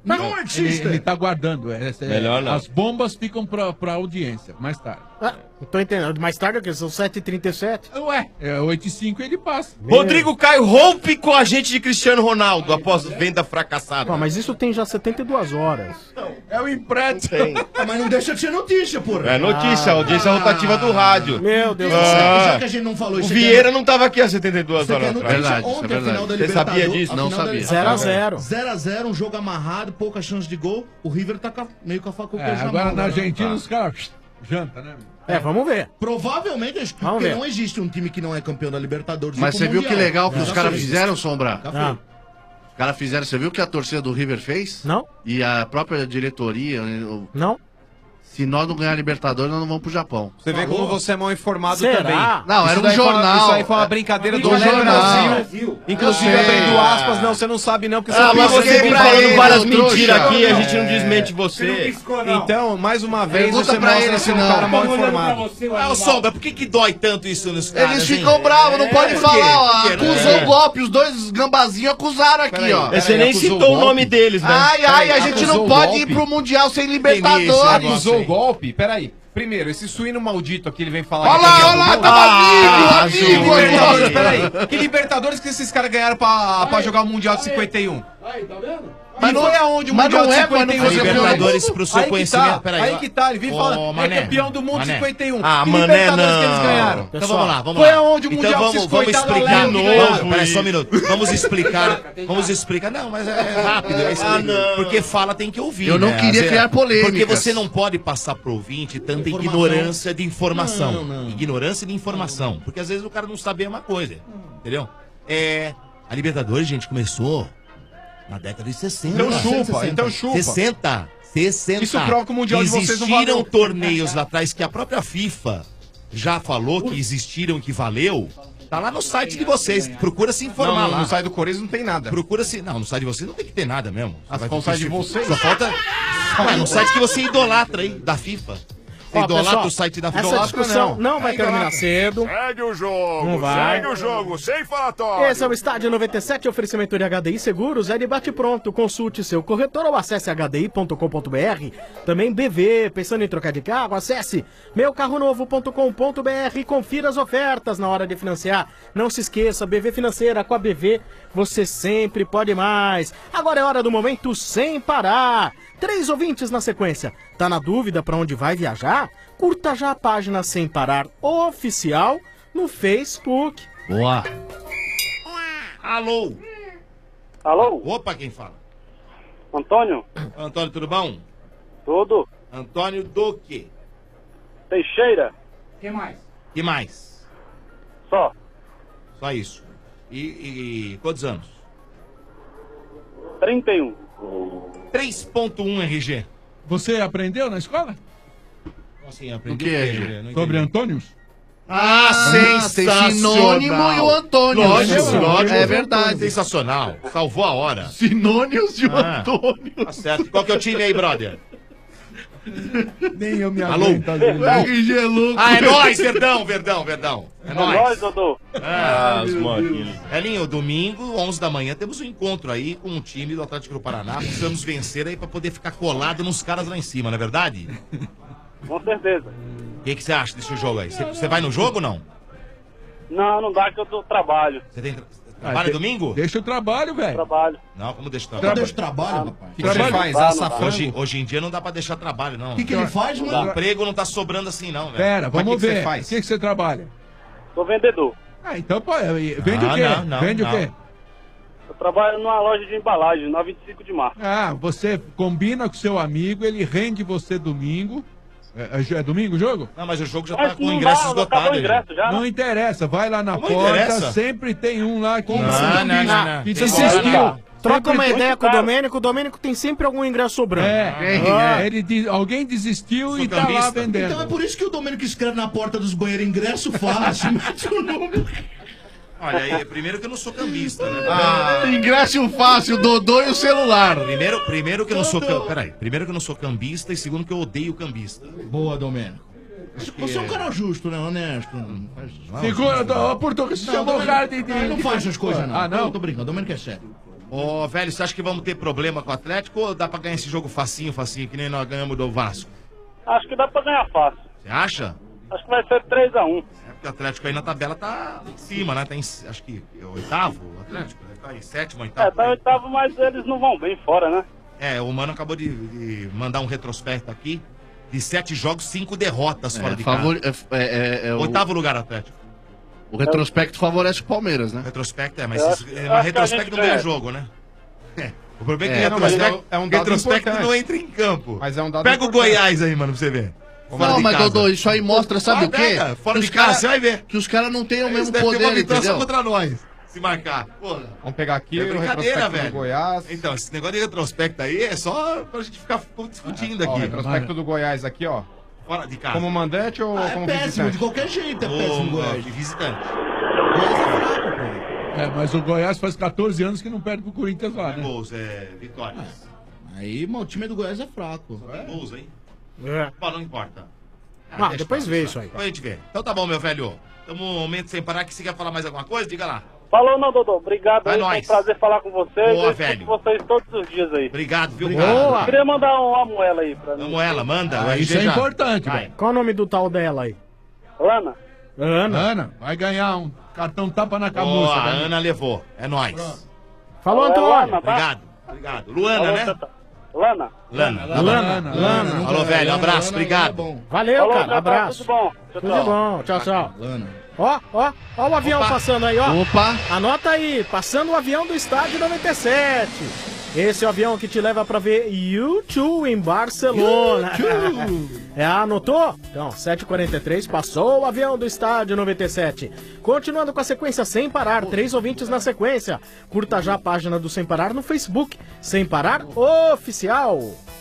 S19: Não existe. Ele, ele tá guardando. Essa é-
S8: Melhor não.
S19: As bombas ficam pra, pra audiência, mais tarde.
S17: Ah, não tô entendendo. Mais tarde é o quê? São sete e trinta e sete?
S19: Ué, é oito e cinco ele passa.
S8: Rodrigo Caio rompe com a gente de Cristiano Ronaldo após venda fracassada.
S17: Pô, mas isso tem já setenta e duas horas.
S19: É o empréstimo.
S21: Ah, mas não deixa de ser notícia, porra.
S8: É notícia, a audiência rotativa do rádio.
S17: Meu Deus
S21: do céu.
S8: Ah,
S21: Já que a gente não falou
S8: o
S21: isso,
S8: Vieira
S21: você
S8: não tava aqui há setenta e duas
S21: Você
S8: horas
S21: quer
S8: atrás.
S21: notícia? Ontem, a final da
S8: Você sabia
S21: Libertadores-
S8: disso?
S21: a
S8: Não
S21: final da
S8: sabia.
S17: zero a zero.
S21: zero a zero, um jogo amarrado, pouca chance de gol. O River tá com a- meio com a faca com o
S19: É,
S21: queijo na
S19: agora
S21: mão,
S19: na
S21: né?
S19: Argentina
S21: Tá.
S19: os caras janta, né?
S17: É, vamos ver.
S21: Provavelmente, acho que
S17: Vamos
S21: porque
S17: ver.
S21: não existe um time que não é campeão da Libertadores.
S18: Mas
S21: e
S18: você
S21: pro
S18: viu que
S21: Mundial.
S18: legal que
S21: Já
S18: os caras
S21: foi.
S18: fizeram, Sombra?
S21: Já foi.
S17: Ah.
S18: Os caras fizeram, você viu que a torcida do River fez?
S17: Não.
S18: E a própria diretoria. o-
S17: Não.
S18: Se nós não ganhar a Libertadores, nós não vamos pro Japão.
S12: Você vê como você é mal informado
S18: Será?
S12: também.
S18: Não, era
S12: Isso
S18: um
S12: daí foi uma-
S18: jornal.
S12: Isso aí foi uma brincadeira do
S18: Um
S12: Lé
S18: jornal.
S12: Brasil. Inclusive,
S18: Eu sei.
S12: abrindo aspas, não, você não sabe não, porque
S8: Ah,
S12: você
S8: mas
S12: não
S8: você
S12: sabe
S8: vem
S12: pra
S8: falando
S12: ele,
S8: várias
S12: ô,
S8: mentiras
S12: trouxa.
S8: aqui, a gente não desmente
S12: É.
S8: você.
S12: Então, mais uma vez,
S18: Pergunta
S12: você
S18: pra
S12: mostra
S18: ele,
S12: ser um
S18: senão.
S12: cara mal
S18: Tô olhando
S12: informado.
S1: Ah, ô, Sombra, por que que dói tanto isso nos caras,
S18: Eles
S1: hein?
S18: ficam bravos, não
S1: É,
S18: pode
S1: por quê?
S18: falar, ó.
S1: Por quê?
S18: Acusou
S1: É.
S18: o golpe, os dois gambazinhos acusaram aqui,
S8: Peraí,
S18: ó.
S8: peraí, Você nem acusou citou o o golpe? nome deles, né?
S18: Ai, ai, a
S12: Peraí,
S18: gente
S12: acusou
S18: não
S12: o
S18: pode
S12: golpe?
S18: ir pro Mundial sem
S12: Entendi
S18: Libertadores.
S12: esse negócio. Acusou o golpe? Peraí. Primeiro, esse suíno maldito aqui, ele vem falar...
S18: Olha
S12: que
S18: lá,
S12: é campeão
S18: olha
S12: do
S18: lá,
S12: mundo.
S18: tava
S12: Ah,
S18: amigo,
S12: que
S18: amigo,
S12: Libertadores,
S18: amigo.
S12: peraí. Que Libertadores que esses caras ganharam pra, pra jogar o Mundial de cinquenta e um?
S21: Aí, tá vendo?
S12: Mas
S18: Mas
S12: foi
S18: não-
S12: aonde o
S18: mas
S12: Mundial
S18: não
S12: de
S18: é
S12: cinquenta e um?
S18: quando foi
S1: Libertadores pro seu
S12: Aí que
S1: conhecimento.
S12: tá,
S1: Peraí,
S12: aí
S1: ó.
S12: que tá, ele vem
S1: Ô,
S12: falando,
S1: Mané,
S12: é campeão do mundo de
S1: Mané.
S12: cinquenta e um.
S8: Ah,
S12: Que
S8: Mané,
S12: Libertadores que eles
S8: não.
S12: ganharam?
S1: Então vamos lá, vamos
S12: Foi
S1: lá.
S12: aonde o
S1: Então
S12: Mundial
S1: vamos,
S12: que esses
S1: vamos
S12: coitados
S1: explicar.
S12: lá
S1: Não,
S12: ganharam?
S1: peraí, só um minuto. Vamos explicar. Vamos explicar. Não, mas é rápido. É isso
S8: Ah,
S1: aí.
S8: não.
S1: Porque fala tem que ouvir.
S18: Eu não
S1: né?
S18: queria
S1: Às vezes-
S18: criar polêmicas.
S1: Porque você não pode passar pro ouvinte tanta
S21: Informação.
S1: ignorância de informação.
S21: Não, não.
S1: Ignorância de informação. Porque às vezes o cara não sabe a mesma coisa. Entendeu? É. A Libertadores, gente, começou na década de sessenta.
S12: Então chupa, então chupa.
S1: sessenta. sessenta.
S12: Isso prova que o Mundial de vocês não
S1: Existiram
S12: valeu.
S1: torneios lá atrás que a própria FIFA já falou que existiram, que valeu. Tá lá no site de vocês. Procura se informar
S12: Não, no-
S1: lá.
S12: no site do Corinthians não tem nada.
S1: Procura se. Não, no site de vocês não tem que ter nada mesmo.
S12: Ah,
S1: Vai
S12: só o
S1: ter
S12: site de
S1: que-
S12: vocês?
S1: Só falta. Ué, no site que você idolatra aí, da FIFA. Você
S17: Ó,
S1: idolatra
S17: pessoal,
S1: o site da
S17: essa
S1: FIFA.
S17: discussão não vai terminar cedo.
S2: Segue o jogo,
S17: Não vai.
S2: segue o jogo, sem falatório.
S17: Esse é o Estádio noventa e sete, oferecimento de H D I Seguros, é de bate pronto. Consulte seu corretor ou acesse h d i ponto com ponto b r. Também B V, pensando em trocar de carro, acesse meu carro novo ponto com ponto b r e confira as ofertas na hora de financiar. Não se esqueça, B V Financeira, com a B V você sempre pode mais. Agora é hora do momento sem parar. Três ouvintes na sequência. Tá na dúvida para onde vai viajar? Curta já a página Sem Parar Oficial no Facebook.
S18: Boa.
S1: Alô?
S6: Alô?
S1: Opa, quem fala?
S6: Antônio?
S1: Antônio, tudo bom?
S6: Tudo?
S1: Antônio do quê?
S6: Teixeira?
S1: Que mais? Que mais?
S6: Só.
S1: Só isso. E, e- e quantos anos?
S6: trinta e um.
S1: três ponto um R G.
S19: Você aprendeu na escola?
S1: Assim,
S18: O
S1: aprendi
S18: que é,
S1: R G?
S18: Gê?
S1: Não
S19: Sobre
S1: entendi.
S19: Antônios?
S1: Ah,
S18: Ah, tem sinônimo e o Antônio.
S1: Lógico,
S18: Lógico,
S1: lógico.
S18: é verdade.
S1: Sensacional. Salvou a hora.
S18: Sinônimos de
S1: Ah.
S18: Antônio.
S1: Tá certo. Qual que é o time aí, brother?
S19: Nem eu me
S1: Alô?
S19: aguento. às vezes.
S18: R G louco.
S1: Ah, é nóis, Verdão, Verdão, Verdão. É
S6: É nóis,
S1: nóis.
S6: Dodô.
S1: Ah,
S8: as máquinas.
S1: Elinho, domingo, onze da manhã, temos um encontro aí com o time do Atlético do Paraná. Precisamos vencer aí pra poder ficar colado nos caras lá em cima, não é verdade?
S6: Com certeza.
S1: O que que você acha desse jogo aí? Você- Você vai no jogo ou não?
S6: Não, não dá que eu tô trabalho.
S1: Você tem tra-
S19: Ah,
S1: trabalho
S19: de-
S1: domingo?
S19: Deixa o trabalho, velho.
S6: Trabalho.
S1: Não, como deixa o
S21: Como
S1: trabalho?
S21: deixa o trabalho, rapaz?
S12: O que que você faz?
S6: Não dá,
S12: Assa
S6: não dá.
S12: frango?
S1: Hoje, hoje em dia não dá pra deixar trabalho, não.
S21: O que, que ele faz,
S1: O
S21: mano?
S1: emprego não tá sobrando assim, não, velho.
S19: Pera,
S12: Mas
S19: vamos
S12: que que você
S19: ver.
S12: faz?
S19: O que, que você trabalha?
S6: Sou vendedor.
S19: Ah, então pô, vende
S1: Ah,
S19: o quê?
S1: não, não,
S19: vende
S1: não.
S19: o quê?
S6: Eu trabalho numa loja de embalagem, na vinte e cinco de março.
S19: Ah, você combina com seu amigo, ele rende você domingo. É, é- é domingo o jogo?
S1: Não, mas o jogo já
S6: Mas
S1: tá com
S6: não
S1: ingressos
S6: dá, acabou
S1: esgotados.
S6: o ingresso já,
S19: Não
S6: né?
S19: interessa, vai lá na
S1: Como
S19: porta,
S1: interessa?
S19: sempre tem um lá que
S1: Não, não, não, não.
S19: que
S1: Tem
S19: desistiu.
S1: hora,
S17: Troca uma
S19: Sempre-
S17: ideia com o Domênico, o Domênico tem sempre algum ingresso sobrando.
S19: É,
S17: Ah.
S19: é, ele diz- alguém desistiu
S1: Sou
S19: e tá lá
S1: cambista.
S19: vendendo.
S21: Então é por isso que o Domênico escreve na porta dos banheiros ingresso fácil. Mete o número.
S1: Olha, aí, primeiro que eu não sou cambista, né?
S18: Ah, ingresso fácil, Dodô e o celular.
S1: Primeiro, primeiro que eu não sou cam... Peraí, primeiro que eu não sou cambista e segundo que eu odeio cambista.
S21: Boa, Domênico. Você é um cara justo, né? Honesto. Não faz-
S19: Segura, ó, Portugal, se
S21: Não,
S19: chamou o
S21: Domênico-
S19: cara de... de-
S21: Não, não faz essas coisas, não.
S19: Ah, não?
S21: Eu tô brincando, o Domênico é sério.
S1: Ô, velho, você acha que vamos ter problema com o Atlético ou dá pra ganhar esse jogo facinho, facinho, que nem nós ganhamos do Vasco?
S6: Acho que dá pra ganhar fácil.
S1: Você acha?
S6: Acho que vai ser três a um.
S1: É porque o Atlético aí na tabela tá em cima, né? Tá em, acho que é o oitavo, o Atlético. Né? Tá em sétimo, oitavo.
S6: É, tá oitavo, mas eles não vão bem fora, né?
S1: É, o Mano acabou de, de mandar um retrospecto aqui. De sete jogos, cinco derrotas fora
S18: É,
S1: de
S18: favor-
S1: casa.
S18: é, é, é o-
S1: Oitavo lugar, Atlético.
S18: O retrospecto favorece o Palmeiras, né?
S1: Retrospecto é, mas,
S18: Eu
S1: esse-
S18: acho-
S1: é,
S18: eu
S1: mas
S18: acho que a
S1: retrospecto
S18: gente
S1: não ganha
S18: ganha.
S1: jogo, né? É. O problema é que
S12: É, não, mas
S1: retrospecto,
S12: é um- é um dado
S1: retrospecto
S12: importante.
S1: não entra em campo.
S12: Mas é um dado
S1: Pega o
S12: importante.
S1: Goiás aí, mano, pra você ver. Fora
S18: Não,
S1: de
S18: mas
S1: casa.
S18: Dodô, isso aí mostra, sabe
S1: Vai,
S18: o quê?
S1: pega, fora
S18: Que
S1: de
S18: os
S1: casa,
S18: cara-
S1: você vai ver.
S18: Que os caras não têm o
S1: Eles
S18: mesmo
S1: devem ter
S18: poder,
S1: uma vitória só
S18: entendeu?
S1: contra nós. Se marcar. Porra.
S12: Vamos pegar aqui
S1: É
S12: o
S1: brincadeira,
S12: retrospecto
S1: velho.
S12: do Goiás.
S1: Então, esse negócio de retrospecto aí é só pra gente ficar discutindo
S12: Ó, o
S1: aqui.
S12: retrospecto do Goiás aqui, ó.
S1: Fora de casa.
S12: Como mandante ou
S21: Ah, é
S12: como
S21: péssimo,
S12: visitante?
S21: de qualquer jeito é
S1: Ô,
S21: péssimo,
S1: ó,
S21: Goiás.
S1: de visitante.
S19: É, mas o Goiás faz quatorze anos que não perde pro Corinthians lá, né?
S1: Gols, é, vitórias.
S21: Aí, mano, o time do Goiás é fraco.
S1: Tem gols, hein?
S17: É.
S1: Bom, não importa.
S17: Ah,
S1: deixa
S17: depois
S1: pra-
S17: vê
S1: deixa
S17: isso aí.
S1: Depois a gente vê. Então tá bom, meu velho. Tamo um momento sem parar. Que você quer falar mais alguma coisa? Diga lá.
S6: Falou, não, Dodô. Obrigado
S1: É
S6: aí.
S1: nóis.
S6: Foi um prazer falar com vocês.
S1: Boa,
S6: Eu escuto
S1: velho.
S6: vocês todos os dias aí.
S1: Obrigado, viu,
S17: Boa.
S1: cara?
S6: Queria mandar uma moela aí pra mim.
S1: Vamos ela, manda.
S21: Ah,
S1: o R G
S21: isso é
S1: já.
S21: importante,
S1: Vai.
S21: velho.
S17: Qual o nome do tal dela aí?
S6: Ana.
S17: Ana.
S19: Ana, vai ganhar um cartão tapa na
S1: Boa,
S19: camuça.
S1: a
S19: né?
S1: Ana levou. É nóis.
S17: Falou,
S6: É
S17: Antônio.
S6: Lana, tá?
S1: Obrigado. Obrigado. Luana,
S6: Falou,
S1: né?
S6: Tata. Lana.
S1: Lana.
S17: Lana. Lana. Lana.
S1: Falou, velho.
S21: Lana,
S1: Abraço,
S21: Lana,
S1: obrigado.
S21: Lana é bom.
S17: Valeu,
S6: Falou,
S17: cara.
S6: tchau,
S17: Abraço.
S6: Tudo bom. Tchau,
S17: Tudo de
S6: tchau.
S17: bom. Tchau, tchau.
S21: Lana.
S17: Ó, ó, ó o avião
S1: Opa.
S17: passando aí, ó.
S18: Opa!
S17: Anota aí, passando o avião do estádio noventa e sete. Esse é o avião que te leva pra ver U dois em Barcelona. É, anotou? Então, sete e quarenta e três, passou o avião do estádio noventa e sete. Continuando com a sequência Sem Parar, três ouvintes na sequência. Curta já a página do Sem Parar no Facebook. Sem Parar Oficial.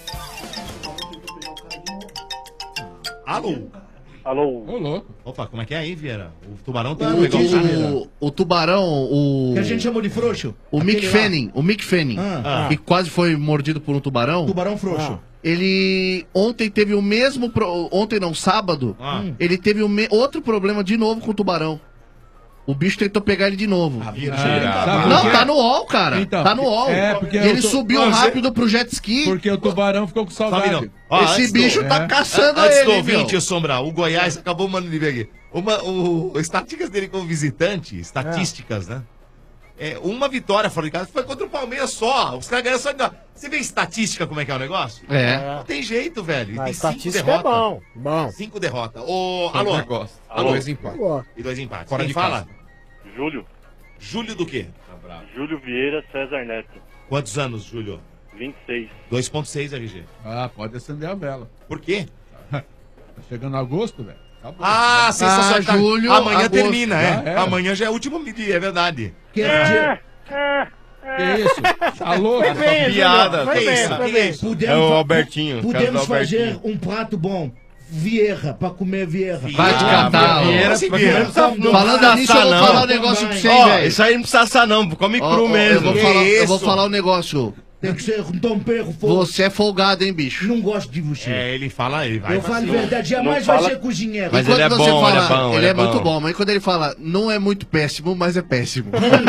S1: Alô?
S6: Alô?
S19: Ô, louco.
S1: Opa, como é que é aí, Vieira? O tubarão tem
S21: Não,
S1: que pegar o cara.
S18: O, o tubarão, o.
S21: Que a gente chamou de frouxo?
S18: O Mick
S21: Aquele lá.
S18: Fanning, o Mick Fanning,
S21: Ah.
S18: que quase foi mordido por um tubarão.
S21: Tubarão frouxo.
S18: Ele ontem teve o mesmo. Pro... Ontem não, sábado.
S1: Ah.
S18: Ele teve o me- outro problema de novo com o tubarão. O bicho tentou pegar ele de novo.
S21: Ah, Vieira,
S19: Ah,
S21: você
S19: sabe
S21: tá-
S19: por
S18: Não,
S19: quê?
S18: tá no UOL, cara.
S19: Então,
S18: tá no UOL.
S19: é, porque
S18: e ele
S19: eu tô-
S18: subiu
S1: Você-
S18: rápido pro jet ski.
S19: Porque o tubarão ficou com
S1: Sobe
S19: saudade.
S1: não. Ó,
S18: Esse
S1: antes do-
S18: bicho tá
S19: é.
S18: caçando
S1: Antes
S18: ele,
S1: do
S18: meu.
S1: ouvinte, Sombra, o Goiás acabou mandando ele ver aqui. Uma, o, estatísticas dele como visitante, estatísticas, né? É, uma vitória fora de casa foi contra o Palmeiras só. Os caras ganharam só de... Você vê estatística como é que é o negócio?
S18: É.
S1: Não tem jeito, velho.
S17: A
S1: tem cinco
S17: estatística é
S1: derrotas.
S17: bom. Bom.
S1: Cinco derrotas. Ô,
S12: Só
S1: alô.
S12: negócio.
S1: Alô.
S12: Dois empates.
S1: E dois empates.
S12: Fora
S1: Quem
S12: de
S1: fala?
S12: casa.
S6: Júlio.
S1: Júlio do quê?
S6: Júlio Vieira César Neto.
S1: Quantos anos, Júlio?
S6: vinte e seis.
S1: dois ponto seis R G.
S19: Ah, pode acender a vela.
S1: Por quê?
S19: Tá chegando agosto, velho. Acabou.
S1: Ah, sensacional.
S18: Ah, Júlio,
S1: Amanhã
S18: agosto.
S1: termina, é.
S19: Já era.
S1: Amanhã já é o último dia, é verdade.
S21: Que é dia-
S19: Que isso? Tá louco?
S17: Foi bem,
S8: piada,
S17: Júlio. Foi
S1: que
S17: bem,
S1: isso?
S17: foi
S1: Que
S17: bem.
S1: isso?
S21: Podemos
S8: É o
S21: fa-
S8: Albertinho,
S21: Podemos
S8: cara do
S21: fazer
S8: Albertinho.
S21: um prato bom. Vieira, pra comer vieira.
S18: Vai te catar, ó.
S8: Vieira,
S1: Assim,
S8: pra
S1: Vieira.
S8: quem não sabe, não
S18: Falando
S8: precisa
S18: nisso, eu vou
S8: assar, não.
S18: falar um negócio pra você,
S8: Ó,
S18: velho.
S8: isso aí não precisa assar, não. Come
S18: Ó,
S8: cru
S18: ó,
S8: mesmo.
S18: Eu vou,
S1: Que
S18: falar, eu vou
S1: isso?
S18: falar um negócio.
S21: Tem que ser um tom perro fogo.
S18: Você é folgado, hein, bicho?
S21: Não gosto de você.
S1: É, ele fala, ele vai
S21: Eu
S1: pra
S21: falo a
S1: cima.
S21: verdade, jamais
S8: Não
S21: vai
S8: fala-
S21: ser cozinheiro.
S8: Mas
S18: Enquanto
S8: ele é
S18: você
S8: bom,
S18: fala,
S8: ele é bom,
S18: ele
S8: ele
S18: é,
S8: é
S18: muito
S8: bom.
S18: bom, mas quando ele fala, não é muito péssimo, mas é péssimo.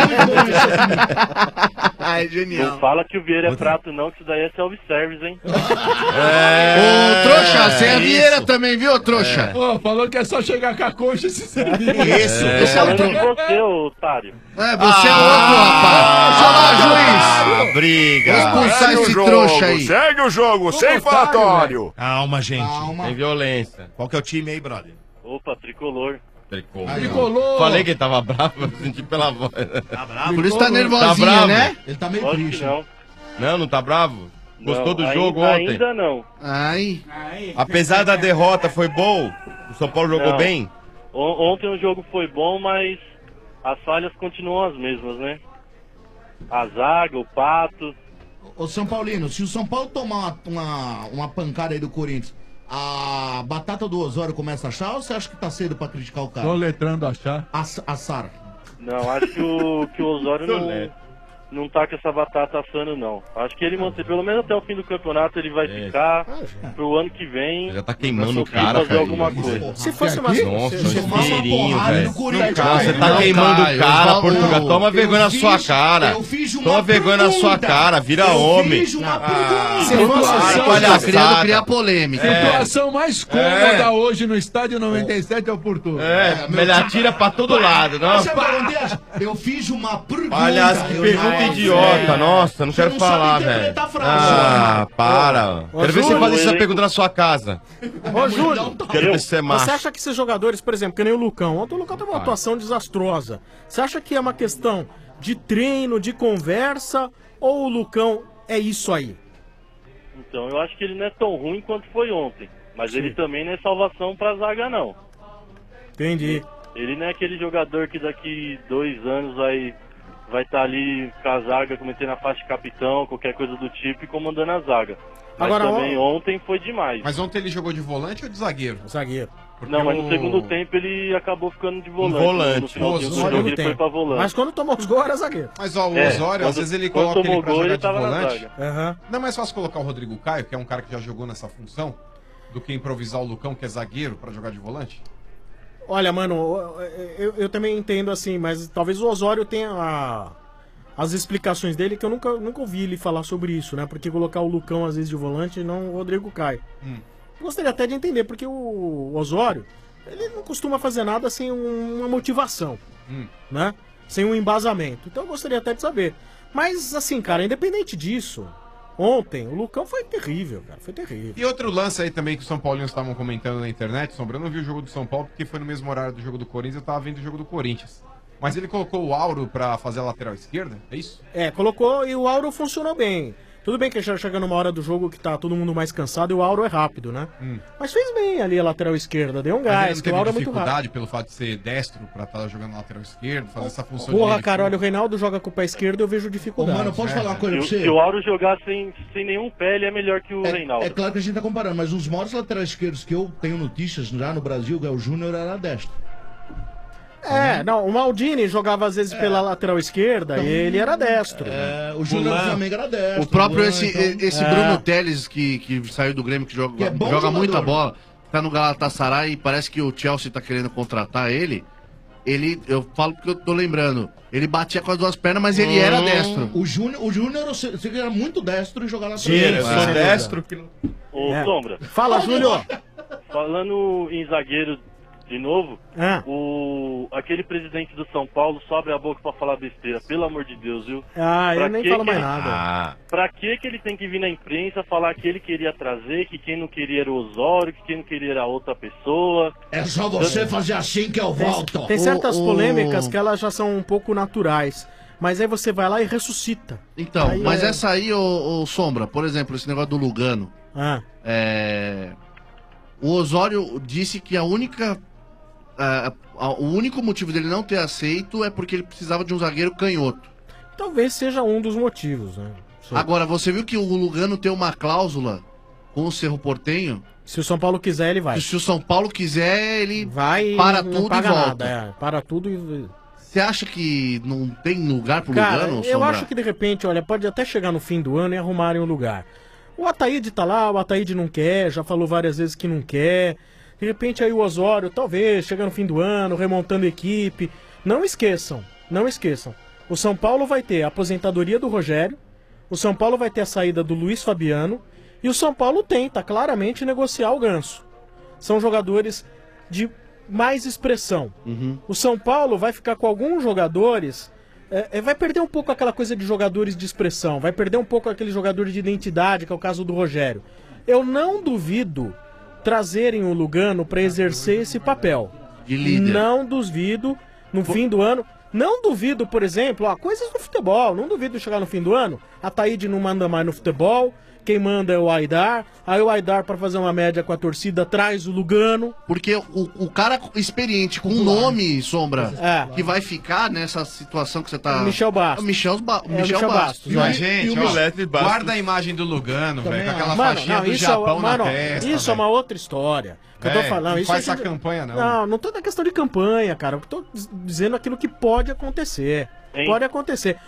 S18: Ai,
S6: Não
S18: genial.
S6: fala que o Vieira é prato, não, que isso daí é self-service, hein?
S18: Ô, trouxa, você é Vieira também, viu, trouxa?
S19: Ô, falou que é só chegar com a coxa e se servir.
S1: Isso.
S18: Esse é o
S6: Falando
S18: tro...
S6: de você, otário.
S18: É, você é outro, rapaz. Deixa lá, juiz. Vou
S8: Briga.
S18: expulsar esse trouxa aí.
S2: Segue o jogo, sem falatório.
S1: Calma, gente.
S21: Calma.
S8: Tem violência.
S1: Qual que é o time aí, brother?
S6: Opa, tricolor.
S8: Tricolor.
S19: Tricolor.
S8: Falei que ele tava bravo, eu senti pela voz.
S1: Tá bravo?
S18: Por isso tá
S8: Tá
S18: nervosinha,
S8: bravo?
S18: né?
S21: Ele tá meio
S6: Lógico que
S21: triste.
S6: não.
S8: Não, não tá bravo? Gostou
S6: Não,
S8: do
S6: ainda-
S8: jogo ontem?
S6: Ainda não.
S18: Ai.
S8: Apesar da derrota, foi bom? O São Paulo jogou
S6: Não.
S8: bem?
S6: On- Ontem o jogo foi bom, mas as falhas continuam as mesmas, né? A zaga, o Pato.
S21: Ô, São Paulino, se o São Paulo tomar uma, uma, uma pancada aí do Corinthians, a batata do Osório começa a achar ou você acha que tá cedo pra criticar o cara?
S19: Tô letrando achar.
S21: A, a Sara.
S6: Não, acho que o, que o Osório não,
S8: Solé.
S6: não tá com essa batata assando, não. Acho que ele mantém, pelo menos até o fim do campeonato, ele vai ficar pro ano que vem.
S8: Já tá queimando o
S6: conseguir
S8: cara,
S6: fazer
S8: cara.
S6: alguma coisa.
S17: Se fosse uma...
S8: Nossa,
S17: se- se-
S8: um dinheirinho, velho.
S21: Corinthians.
S8: Não, você tá
S21: Não,
S8: queimando
S21: Caio,
S8: o cara,
S21: eu-
S8: Portugal.
S21: eu-
S8: Toma
S21: eu
S8: vergonha na
S21: fiz-
S8: sua cara.
S21: eu fiz uma
S8: Toma vergonha na sua
S21: pergunta.
S8: cara, vira
S21: Eu
S8: homem.
S21: fiz uma
S8: Ah,
S21: pergunta.
S8: palhaçada.
S18: querendo criar polêmica.
S8: É.
S19: Situação mais cômoda
S8: É.
S19: hoje no estádio noventa e sete é o Porto.
S8: É, ele atira pra todo lado, não?
S21: Sabe o que acontece? Eu fiz uma pergunta.
S8: Palhaço, que
S21: Eu
S8: pergunta
S21: não-
S8: idiota. Nossa, não
S21: Você
S8: quero
S21: não sabe
S8: falar, velho.
S21: interpretar a frase.
S8: Ah, para.
S17: Ô,
S8: Quero ver você
S17: Júlio,
S8: fazer essa
S6: ele-
S8: pergunta na sua casa.
S17: Ô, Júlio,
S8: Quero ver se você é
S17: você
S8: macho.
S17: acha que esses jogadores, por exemplo, que nem o Lucão, ontem o Lucão teve uma
S8: Vai.
S17: atuação desastrosa. Você acha que é uma questão de treino, de conversa, ou o Lucão é isso aí?
S6: Então, eu acho que ele não é tão ruim quanto foi ontem. Mas
S17: Sim.
S6: ele também não é salvação pra zaga, não.
S17: Entendi.
S6: Ele não é aquele jogador que daqui dois anos vai vai estar ali com a zaga, cometendo a faixa de capitão, qualquer coisa do tipo, e comandando a zaga. Mas
S22: Agora,
S6: também
S22: ó-
S6: ontem foi demais.
S22: Mas ontem ele jogou de volante ou de zagueiro?
S17: Zagueiro.
S6: Não, mas no
S22: o-
S6: segundo tempo ele acabou ficando de volante.
S22: volante.
S6: No finalzinho do
S22: Osório
S6: jogo
S22: não
S6: ele
S22: tem.
S6: foi pra volante.
S17: Mas quando tomou os gols era zagueiro.
S22: Mas ó, o
S6: É,
S22: Osório, às
S6: quando-
S22: vezes ele
S6: quando
S22: coloca ele
S6: tomou
S22: pra
S6: gol,
S22: jogar
S6: ele
S22: de
S6: tava na
S22: volante.
S6: zaga.
S22: Não é mais fácil colocar o Rodrigo Caio, que é um cara que já jogou nessa função, do que improvisar o Lucão, que é zagueiro, pra jogar de volante?
S17: Olha, mano, eu, eu também entendo assim, mas talvez o Osório tenha a- as explicações dele, que eu nunca, nunca ouvi ele falar sobre isso, né? Porque colocar o Lucão às vezes de volante e não o Rodrigo Caio.
S22: Hum.
S17: Gostaria até de entender, porque o Osório, ele não costuma fazer nada sem um- uma motivação,
S22: Hum.
S17: né? Sem um embasamento. Então eu gostaria até de saber. Mas assim, cara, independente disso, ontem o Lucão foi terrível, cara, foi terrível.
S22: E outro lance aí também que os São Paulinos estavam comentando na internet, Sombra, eu não vi o jogo do São Paulo porque foi no mesmo horário do jogo do Corinthians, eu tava vendo o jogo do Corinthians. Mas ele colocou o Auro pra fazer a lateral esquerda, é isso?
S17: É, colocou e o Auro funcionou bem. Tudo bem que já chega numa hora do jogo que tá todo mundo mais cansado e o Auro é rápido, né?
S22: Hum.
S17: Mas fez bem ali a lateral esquerda, deu um
S22: Mas ele
S17: gás,
S22: não
S17: que o
S22: teve
S17: Auro é muito rápido.
S22: dificuldade pelo fato de ser destro pra estar jogando na lateral esquerda, fazer essa função de
S17: Porra,
S22: meio de
S17: cara,
S22: campo?
S17: olha, o Reinaldo joga com o pé esquerdo, eu vejo dificuldade.
S21: Ô, mano, posso falar uma coisa
S6: Se,
S21: pra
S6: o-
S21: você?
S6: se o Auro jogar sem, sem nenhum pé, ele é melhor que o Reinaldo.
S21: É claro que a gente tá comparando, mas os maiores laterais esquerdos que eu tenho notícias já no Brasil, o Júnior era destro.
S17: É, não, o Maldini jogava às vezes pela lateral esquerda e ele era destro.
S21: É, o Júnior do Flamengo era destro.
S18: O próprio
S21: né?
S18: esse,
S21: Então-
S18: esse
S21: É.
S18: Bruno Teles, que, que saiu do Grêmio, que joga,
S21: Que é bom
S18: joga
S21: jogador.
S18: muita bola, tá no Galatasaray e parece que o Chelsea tá querendo contratar ele. Ele, eu falo porque eu tô lembrando, ele batia com as duas pernas, mas ele era destro.
S21: O Júnior, o Júnior, eu sei eu sei que era muito destro em jogar lá
S17: Sim, eu sou destro
S21: que
S6: Ô,
S17: É.
S6: Sombra.
S17: Fala, Júnior.
S6: Falando em zagueiro de novo,
S17: Ah.
S6: o, aquele presidente do São Paulo só abre a boca pra falar besteira, pelo amor de Deus, viu?
S17: Ah, eu
S6: Pra
S17: nem
S6: que
S17: falo
S6: que
S17: mais
S6: ele-
S17: nada.
S8: Ah,
S6: Pra que que ele tem que vir na imprensa falar que ele queria trazer, que quem não queria era o Osório, que quem não queria era outra pessoa?
S21: É só você fazer assim que eu volto.
S17: Tem certas
S18: O- o-
S17: polêmicas que elas já são um pouco naturais. Mas aí você vai lá e ressuscita.
S18: Então,
S17: Aí
S18: mas
S17: é-
S18: essa aí, ô, ô, Sombra, por exemplo, esse negócio do Lugano.
S17: Ah.
S18: É, o Osório disse que a única. a- a- o único motivo dele não ter aceito é porque ele precisava de um zagueiro canhoto.
S17: Talvez seja um dos motivos, né? Sim.
S18: Agora, você viu que o Lugano tem uma cláusula com o Cerro Portenho?
S17: Se o São Paulo quiser, ele vai.
S18: Que se o São Paulo quiser, ele
S17: vai e
S18: para
S17: não
S18: tudo
S17: paga
S18: e volta.
S17: nada, é, para tudo e...
S18: Você acha que não tem lugar pro
S17: Cara,
S18: Lugano,
S17: eu
S18: Sombra?
S17: acho que de repente, olha, pode até chegar no fim do ano e arrumarem um lugar. O Ataíde tá lá, o Ataíde não quer, já falou várias vezes que não quer. De repente aí o Osório, talvez, chega no fim do ano, remontando equipe. Não esqueçam, não esqueçam. O São Paulo vai ter a aposentadoria do Rogério, o São Paulo vai ter a saída do Luiz Fabiano e o São Paulo tenta claramente negociar o Ganso. São jogadores de mais expressão.
S18: Uhum.
S17: O São Paulo vai ficar com alguns jogadores, é, é, vai perder um pouco aquela coisa de jogadores de expressão, vai perder um pouco aquele jogador de identidade, que é o caso do Rogério. Eu não duvido trazerem o Lugano para exercer esse papel.
S18: De líder.
S17: Não duvido, no fim do ano. Não duvido, por exemplo, ó, coisas do futebol. Não duvido chegar no fim do ano. A Taíde não manda mais no futebol. Quem manda é o Aidar. Aí o Aidar, pra fazer uma média com a torcida, traz o Lugano.
S18: Porque o, o cara experiente, com nome, Sombra,
S17: É.
S18: que vai ficar nessa situação que você tá...
S17: Michel Bastos.
S18: O Michel, ba...
S17: É, o
S18: Michel,
S17: Michel
S18: Bastos.
S17: Bastos,
S22: Mas,
S17: é.
S22: gente,
S17: E o
S22: ó,
S17: Michel-
S22: guarda a imagem do Lugano, velho, com aquela
S17: Mano,
S22: faixinha
S17: não,
S22: do
S17: isso,
S22: Japão
S17: é, mano,
S22: na testa.
S17: isso é uma outra história. Que eu tô
S22: É,
S17: falando.
S22: não
S17: Isso
S22: faz
S17: é-
S22: essa campanha, não.
S17: Não, não tô na questão de campanha, cara. Eu tô diz- dizendo aquilo que pode acontecer.
S6: Hein?
S17: Pode acontecer.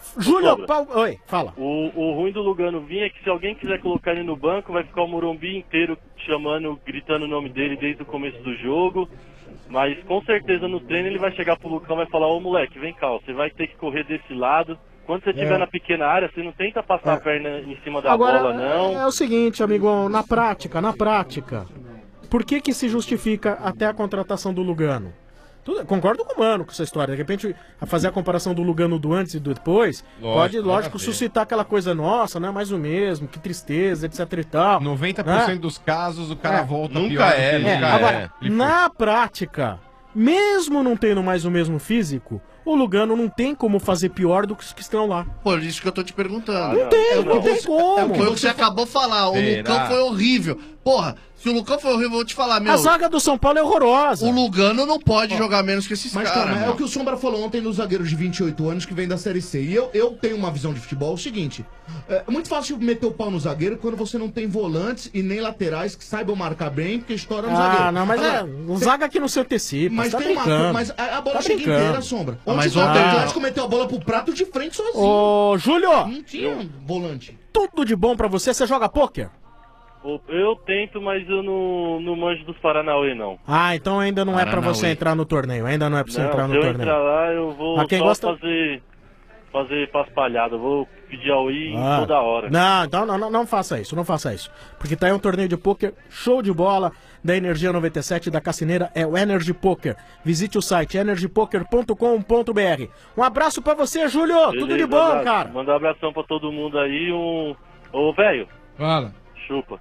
S17: Júlio,
S6: Sombra.
S17: Pau... Oi, fala.
S6: O, o ruim do Lugano vir é que se alguém quiser colocar ele no banco, vai ficar o Morumbi inteiro chamando, gritando o nome dele desde o começo do jogo. Mas com certeza no treino ele vai chegar pro Lucão e vai falar, ô moleque, vem cá, ó, você vai ter que correr desse lado. Quando você estiver
S17: É.
S6: na pequena área, você não tenta passar a perna em cima da
S17: Agora,
S6: bola, não.
S17: é o seguinte, amigão, na prática, na prática, por que que se justifica até a contratação do Lugano? Tudo- concordo com o Mano com essa história. De repente, a fazer a comparação do Lugano do antes e do depois,
S22: Lógico,
S17: pode,
S22: nada
S17: lógico,
S22: a ver.
S17: suscitar aquela coisa, nossa, não é mais o mesmo, que tristeza, etc e tal.
S22: noventa por cento
S17: né?
S22: dos casos o cara
S17: É.
S22: volta
S17: Nunca
S22: pior do
S17: é,
S22: que ele
S17: é.
S22: já
S17: Agora,
S22: é. Ele
S17: na prática, mesmo não tendo mais o mesmo físico, o Lugano não tem como fazer pior do que os que estão lá.
S18: Por isso que eu tô te perguntando.
S17: Não tem,
S18: É o
S17: não
S18: que
S17: tem
S18: você-
S17: como.
S18: É o que você acabou de falar. O
S17: Será?
S18: Lucão foi horrível. Porra, se o Lucão foi horrível, eu vou te falar, meu.
S17: A zaga do São Paulo é horrorosa.
S18: O Lugano não pode jogar menos que esses
S21: Mas
S18: caras.
S21: calma, é
S18: meu.
S21: o que o Sombra falou ontem dos zagueiros de vinte e oito anos que vem da Série C. E eu, eu tenho uma visão de futebol, é o seguinte: é muito fácil meter o pau no zagueiro quando você não tem volantes e nem laterais que saibam marcar bem, porque estoura no zagueiro.
S17: Ah, não, mas
S21: Agora,
S17: é, o zaga aqui não se antecipa,
S21: Mas
S17: você tá
S21: tem uma
S17: brincando.
S21: mas a, a bola
S17: Tá
S21: chega
S17: brincando.
S21: inteira, Sombra.
S17: Ah,
S21: Ontem
S17: mas
S21: o
S17: ontem-
S21: Atlético meteu a bola pro prato de frente sozinho.
S17: Ô, Júlio!
S21: Não tinha volante.
S17: Tudo de bom pra você, você joga pôquer?
S6: O- Eu tento, mas eu não, não manjo dos Paranauê, não.
S17: Ah, então ainda não é pra
S6: Paranauê.
S17: você entrar no torneio, ainda não é pra você
S6: Não,
S17: entrar no
S6: se eu
S17: torneio.
S6: entrar lá, eu vou
S17: Ah, quem
S6: só
S17: gosta-
S6: fazer, fazer paspalhada. Eu vou pedir ao I
S17: Ah,
S6: toda hora.
S17: Não, então não, não, não faça isso, não faça isso. Porque tá aí um torneio de pôquer show de bola da Energia noventa e sete da Cassineira, é o Energy Poker. Visite o site energy poker ponto com ponto b r. Um abraço pra você, Júlio. Tudo de
S6: Beleza,
S17: bom,
S6: abraço.
S17: cara.
S6: Manda um abração pra todo mundo aí. Um... Ô, velho.
S19: Fala.
S6: Chupa.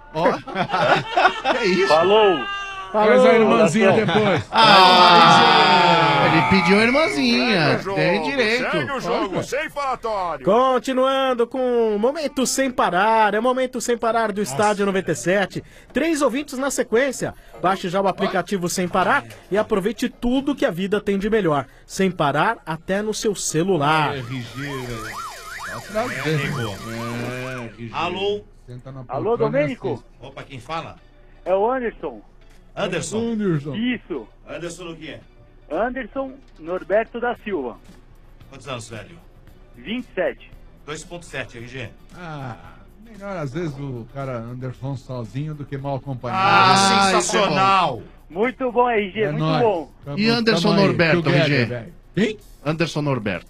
S18: Que isso?
S6: Falou.
S19: Faz a irmãzinha
S6: Abração.
S19: depois.
S18: Ah, ele pediu a irmãzinha. Tem direito.
S11: Segue o jogo, sem falatório.
S17: Continuando com o Momento Sem Parar, é o Momento Sem Parar do Estádio noventa e sete. Três ouvintes na sequência. Baixe já o aplicativo Sem Parar e aproveite tudo que a vida tem de melhor. Sem parar até no seu celular.
S1: Alô?
S13: Alô, Domênico?
S1: Opa, quem fala?
S13: É o Anderson.
S1: Anderson.
S19: Anderson.
S13: Isso.
S1: Anderson o quê?
S13: Anderson Norberto da Silva.
S1: Quantos anos, velho?
S13: vinte e sete.
S1: dois ponto sete, R G.
S19: Ah, melhor às vezes o cara Anderson sozinho do que mal acompanhado.
S1: Ah, sensacional.
S13: Muito bom, R G,
S19: É
S13: muito
S19: nóis.
S13: bom.
S19: Tamo-
S18: E Anderson
S19: tamo aí,
S18: Norberto,
S19: together,
S18: R G?
S19: velho. Quem?
S18: Anderson Norberto.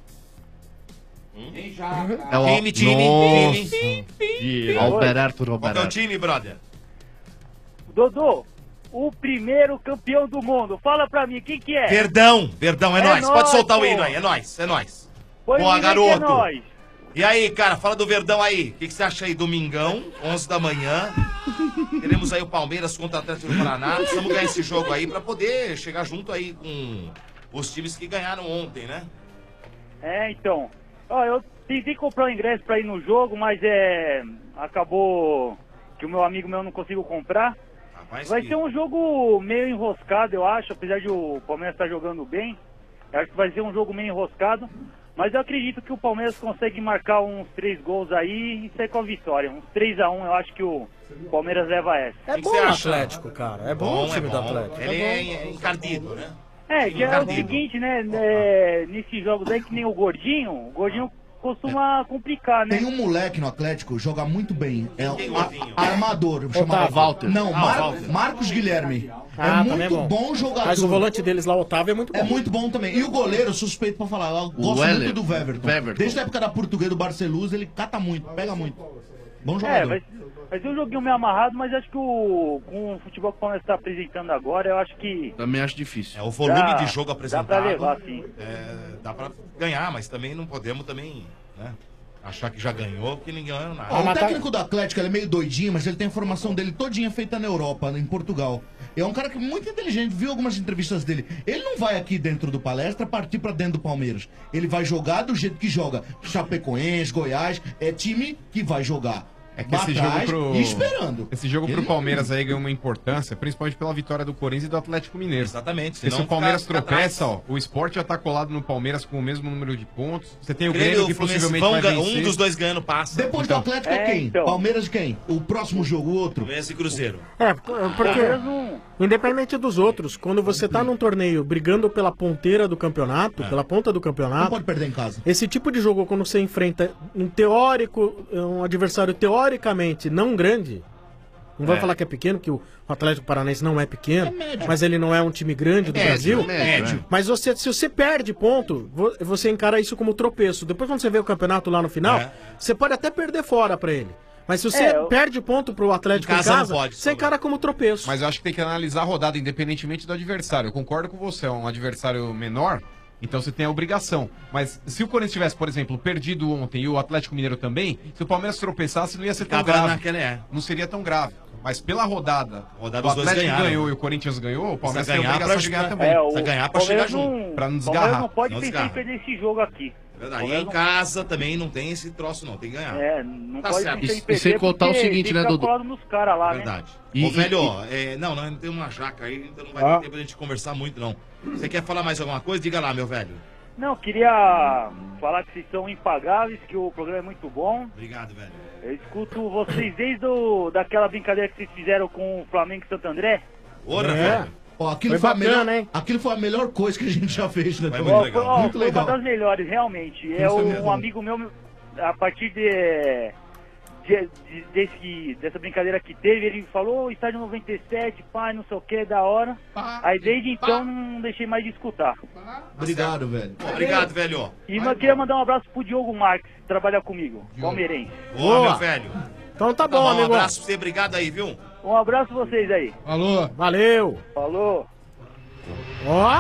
S1: Quem
S18: já?
S1: É o time, time,
S18: Nossa.
S1: time.
S18: Alberto
S1: Qual que é o
S18: Roberto.
S1: time, brother?
S13: Dodô, o primeiro campeão do mundo. Fala pra mim, quem que é?
S1: Verdão, Verdão, é,
S13: É
S1: nóis. Pode
S13: nóis,
S1: soltar o
S13: pô.
S1: hino aí, é nóis, é nóis.
S13: Põe
S1: Boa,
S13: o hino aí que é
S1: garoto.
S13: nóis.
S1: E aí, cara, fala do Verdão aí. O que, que você acha aí? Domingão, onze da manhã. Teremos aí o Palmeiras contra o Atlético do Paraná. Precisamos ganhar esse jogo aí pra poder chegar junto aí com os times que ganharam ontem, né?
S13: É, então. Ó, eu tentei comprar o ingresso pra ir no jogo, mas é. Acabou que o meu amigo meu não conseguiu comprar.
S1: Rapaz,
S13: Vai
S1: que-
S13: ser um jogo meio enroscado, eu acho, apesar de o Palmeiras estar jogando bem. Eu acho que vai ser um jogo meio enroscado. Mas eu acredito que o Palmeiras consegue marcar uns três gols aí e sair com a vitória. Uns três a um, eu acho que o Palmeiras leva essa.
S17: É bom o Atlético, cara. É bom, o
S1: Bom,
S17: time
S1: é
S17: do
S1: bom.
S17: Atlético.
S1: Ele
S17: é
S1: é,
S17: bom.
S1: é encardido, né?
S13: É, que é o
S1: Encardido.
S13: seguinte, né? é, nesses jogos aí que nem o Gordinho, o Gordinho costuma complicar, né?
S21: Tem um moleque no Atlético, joga muito bem. É
S1: Quem,
S21: um
S1: gordinho?
S21: a- armador. Chama
S17: Otávio.
S21: Walter. Não,
S1: Ah,
S21: Mar-
S1: Walter.
S21: Marcos Guilherme.
S17: Ah,
S21: é
S17: também
S21: muito
S17: é bom.
S21: bom jogador.
S17: Mas o volante deles lá, Otávio, é muito bom.
S21: É muito bom também. E o goleiro, suspeito pra falar, eu gosto
S18: Weller.
S21: muito do Weverton.
S18: Weverton.
S21: Desde a época da Portuguesa do Barcelona, ele cata muito, pega muito. Bom
S13: É,
S21: jogador.
S13: vai, vai ser um joguinho meio amarrado, mas acho que o, com o futebol que o Palmeiras está apresentando agora, eu acho que
S18: Também acho difícil.
S1: É, o volume
S13: Dá-
S1: de jogo
S13: dá
S1: apresentado.
S13: pra levar, sim.
S1: é, dá pra ganhar, mas também não podemos também, né? Achar que já ganhou, porque ninguém ganhou nada.
S21: Ó, o técnico do Atlético, ele é meio doidinho, mas ele tem a formação dele todinha feita na Europa, em Portugal. É um cara que é muito inteligente, viu algumas entrevistas dele. Ele não vai aqui dentro do palestra partir pra dentro do Palmeiras. Ele vai jogar do jeito que joga. Chapecoense, Goiás, é time que vai jogar.
S12: É que esse jogo
S21: Atrás
S12: pro.
S21: e esperando.
S12: Esse jogo pro
S21: Ele-
S12: Palmeiras aí ganhou uma importância, principalmente pela vitória do Corinthians e do Atlético Mineiro.
S1: Exatamente.
S12: Porque se
S1: senão
S12: o Palmeiras
S1: fica- fica
S12: tropeça,
S1: atrás.
S12: ó, o Sport já tá colado no Palmeiras com o mesmo número de pontos. Você tem o
S1: Grêmio
S12: Grêmio
S1: e
S12: que
S1: o Fluminense
S12: possivelmente
S1: vão
S12: vai
S1: ga-
S12: vencer.
S1: um dos dois ganhando passa.
S21: Depois do Atlético é,
S13: É,
S21: quem?
S13: então.
S21: Palmeiras de quem? O próximo jogo, o outro?
S1: Fluminense e Cruzeiro.
S17: É, porque, independente dos outros, quando você tá num torneio brigando pela ponteira do campeonato, pela ponta do campeonato.
S21: Não pode perder em casa.
S17: Esse tipo de jogo, quando você enfrenta um teórico, um adversário teoricamente não grande, não vai
S21: É.
S17: falar que é pequeno, que o Atlético Paranaense não é pequeno, mas ele não é um time grande do
S21: médio,
S17: Brasil.
S21: é médio.
S17: Mas você, se você perde ponto, vo- você encara isso como tropeço. Depois, quando você vê o campeonato lá no final,
S1: É.
S17: você pode até perder fora pra ele. Mas se você
S12: É, eu-
S17: perde ponto pro Atlético
S12: Em
S17: em
S12: casa
S17: casa,
S12: não pode,
S17: você encara como tropeço.
S12: Mas eu acho que tem que analisar a rodada independentemente do adversário. Eu concordo com você, é um adversário menor, então você tem a obrigação. Mas se o Corinthians tivesse, por exemplo, perdido ontem e o Atlético Mineiro também, se o Palmeiras tropeçasse, não ia ser tão
S1: Ficava
S12: grave.
S1: naquela, é.
S12: Não seria tão grave. Mas pela rodada,
S1: Rodada
S12: o
S1: os dois
S12: Atlético
S1: ganharam.
S12: ganhou e o Corinthians ganhou, o Palmeiras
S1: Precisa
S12: tem a
S1: ganhar
S12: obrigação
S1: pra-
S12: de ganhar
S1: pra-
S12: também.
S1: é, o Precisa ganhar pra
S13: Palmeiras
S1: chegar
S13: não-
S1: junto.
S12: Pra não
S13: Palmeiras
S12: desgarrar.
S13: não pode
S1: Não
S13: pensar
S1: desgarra.
S13: em perder esse jogo aqui.
S1: Verdade. E
S13: Palmeiras
S1: em
S13: não-
S1: casa também não tem esse troço, não. Tem que ganhar.
S13: É, não
S1: Tá
S13: pode
S1: certo.
S13: pensar
S1: E-
S13: em
S1: e
S13: perder.
S1: sem contar o
S13: porque
S1: seguinte,
S13: tem
S1: né,
S13: que ficar
S1: Dudu?
S13: colado nos caras lá,
S1: Verdade.
S13: né?
S1: Ô, velho, ó, é, não, não tem uma jaca aí, então não vai
S13: Ah.
S1: ter tempo de a gente conversar muito, não. Você quer falar mais alguma coisa? Diga lá, meu velho.
S13: Não, queria falar que vocês são impagáveis, que o programa é muito bom.
S1: Obrigado, velho.
S13: Eu escuto vocês desde o, daquela brincadeira que vocês fizeram com o Flamengo e Santo André.
S1: Ora,
S21: É. Ó, aquilo,
S13: Foi
S21: foi a
S13: bacana,
S21: melhor,
S13: hein?
S21: aquilo foi a melhor coisa que a gente já fez, né?
S1: Foi
S21: Tom?
S1: muito legal.
S13: Ó,
S21: Muito
S13: foi
S21: legal.
S13: uma das melhores, realmente. É
S21: Isso
S13: o-
S21: mesmo.
S13: um amigo meu, a partir de, de- de- desse, dessa brincadeira que teve, ele falou, "Ô, estádio noventa e sete, pai, não sei o que, da hora." Aí desde então não deixei mais de escutar.
S21: Obrigado, velho.
S1: Obrigado, velho.
S13: E eu queria mandar um abraço pro Diogo Marques, que trabalha comigo, palmeirense.
S1: Boa, meu velho.
S17: Então tá
S1: Tá
S17: bom,
S1: bom, um
S17: amigo.
S1: abraço pra você, obrigado aí, viu?
S13: Um abraço pra vocês aí.
S19: Falou.
S17: Valeu.
S13: Falou.
S17: Ó.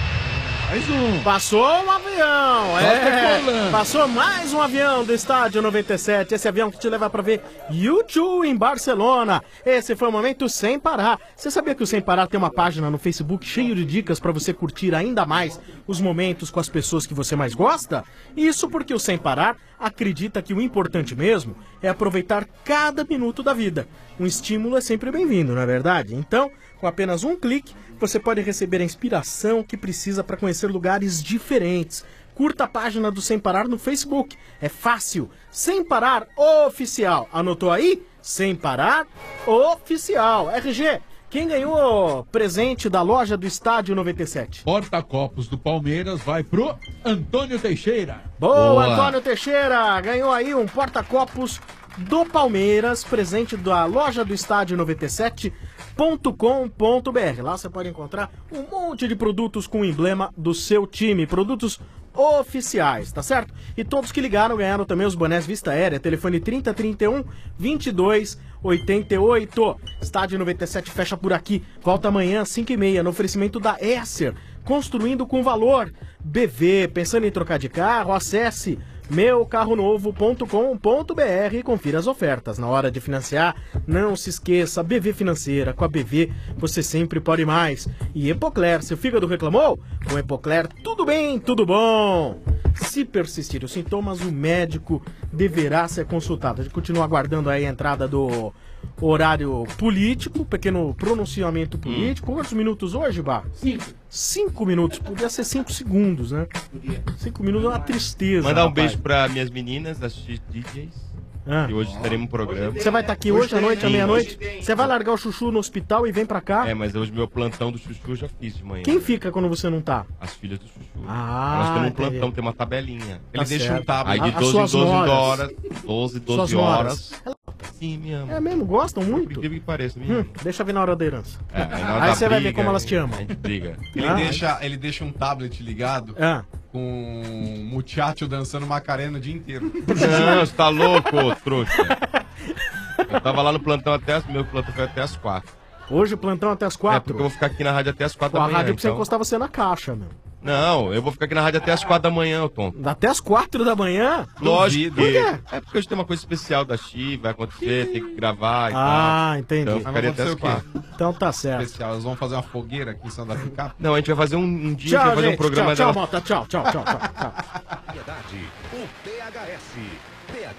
S19: Mais um.
S17: Passou um avião,
S19: Só
S17: é.
S19: decolando.
S17: Passou mais um avião do Estádio noventa e sete. Esse avião que te leva pra ver U dois em Barcelona. Esse foi o momento Sem Parar. Você sabia que o Sem Parar tem uma página no Facebook cheio de dicas pra você curtir ainda mais os momentos com as pessoas que você mais gosta? Isso porque o Sem Parar acredita que o importante mesmo é aproveitar cada minuto da vida. Um estímulo é sempre bem-vindo, não é verdade? Então, com apenas um clique, você pode receber a inspiração que precisa para conhecer lugares diferentes. Curta a página do Sem Parar no Facebook. É fácil. Sem Parar Oficial. Anotou aí? Sem Parar Oficial. R G, quem ganhou presente da loja do Estádio noventa e sete?
S19: Porta-copos do Palmeiras vai pro Antônio Teixeira.
S17: Boa,
S19: Boa.
S17: Antônio Teixeira! Ganhou aí um porta-copos do Palmeiras, presente da loja do Estádio noventa e sete ponto com ponto br. Lá você pode encontrar um monte de produtos com o emblema do seu time, produtos oficiais, tá certo? E todos que ligaram ganharam também os bonés Vista Aérea, telefone trinta, trinta e um, vinte e dois, oitenta e oito. Estádio noventa e sete fecha por aqui, volta amanhã às cinco e meia no oferecimento da Esser, construindo com valor. B V, pensando em trocar de carro, acesse meu carro novo ponto com ponto br e confira as ofertas. Na hora de financiar, não se esqueça, B V Financeira, com a B V você sempre pode mais. E Epocler, seu fígado reclamou? Com Epocler tudo bem, tudo bom. Se persistir os sintomas, o médico deverá ser consultado. A gente continua aguardando aí a entrada do horário político, pequeno pronunciamento político. Quantos minutos hoje, Bar? Cinco. Cinco minutos, podia ser cinco segundos, né? Cinco minutos é uma tristeza.
S8: Mandar um
S17: rapaz.
S8: beijo pra minhas meninas, as X D Js.
S17: Ah.
S8: Que hoje teremos um programa.
S17: Você vai estar aqui hoje, à noite, à
S8: Sim.
S17: meia-noite? Você vai largar o chuchu no hospital e vem pra cá?
S8: É, mas hoje meu plantão do chuchu eu já fiz de manhã.
S17: Quem fica quando você não tá?
S8: As filhas do chuchu.
S17: Ah,
S8: Elas têm um
S17: entendi.
S8: plantão, tem uma tabelinha.
S17: Ele deixa um tablet.
S8: Aí de
S17: As
S8: doze em
S17: suas
S8: doze
S17: noras.
S8: horas. doze, doze
S17: Suas
S8: horas.
S17: noras.
S8: Sim, minha amor.
S17: É mesmo? Gostam muito?
S8: Por incrível que pareça, minha.
S17: Hum, deixa vir na hora da herança.
S8: É, aí na hora
S17: Aí
S8: da
S17: você vai ver
S8: briga,
S17: como elas te amam.
S8: a gente briga.
S12: Ele,
S17: Ah.
S12: deixa, ele deixa um tablet ligado
S17: Ah.
S12: com um muchacho dançando Macarena o dia inteiro.
S8: Não, você tá louco, ô trouxa. Eu tava lá no plantão até as... Meu plantão foi até as quatro.
S17: Hoje o plantão até as
S8: É,
S17: quatro?
S8: porque eu vou ficar aqui na rádio até as quatro
S17: Pô,
S8: da
S17: a
S8: manhã.
S17: rádio pra você
S8: então.
S17: encostar você na caixa, meu.
S8: Não, eu vou ficar aqui na rádio até as quatro da manhã, ô Tom.
S17: Até as quatro da manhã?
S8: Lógico
S17: Por
S8: que...
S17: quê?
S8: É porque hoje tem uma coisa especial da Chi, vai acontecer, tem que gravar e
S17: Ah,
S8: tal.
S17: entendi.
S8: Então eu ficaria
S12: Mas
S8: até
S12: vai
S8: as
S12: acontecer o
S8: quatro.
S17: Então tá certo.
S12: Especial, eles vão fazer uma fogueira aqui em Santa Picape.
S8: Não, a gente vai fazer um, um dia, a gente
S17: Tchau,
S8: vai fazer um
S17: gente.
S8: programa
S17: Tchau, tchau,
S8: dela.
S17: Mota. Tchau, tchau, tchau, tchau. tchau.
S10: O P H S. P H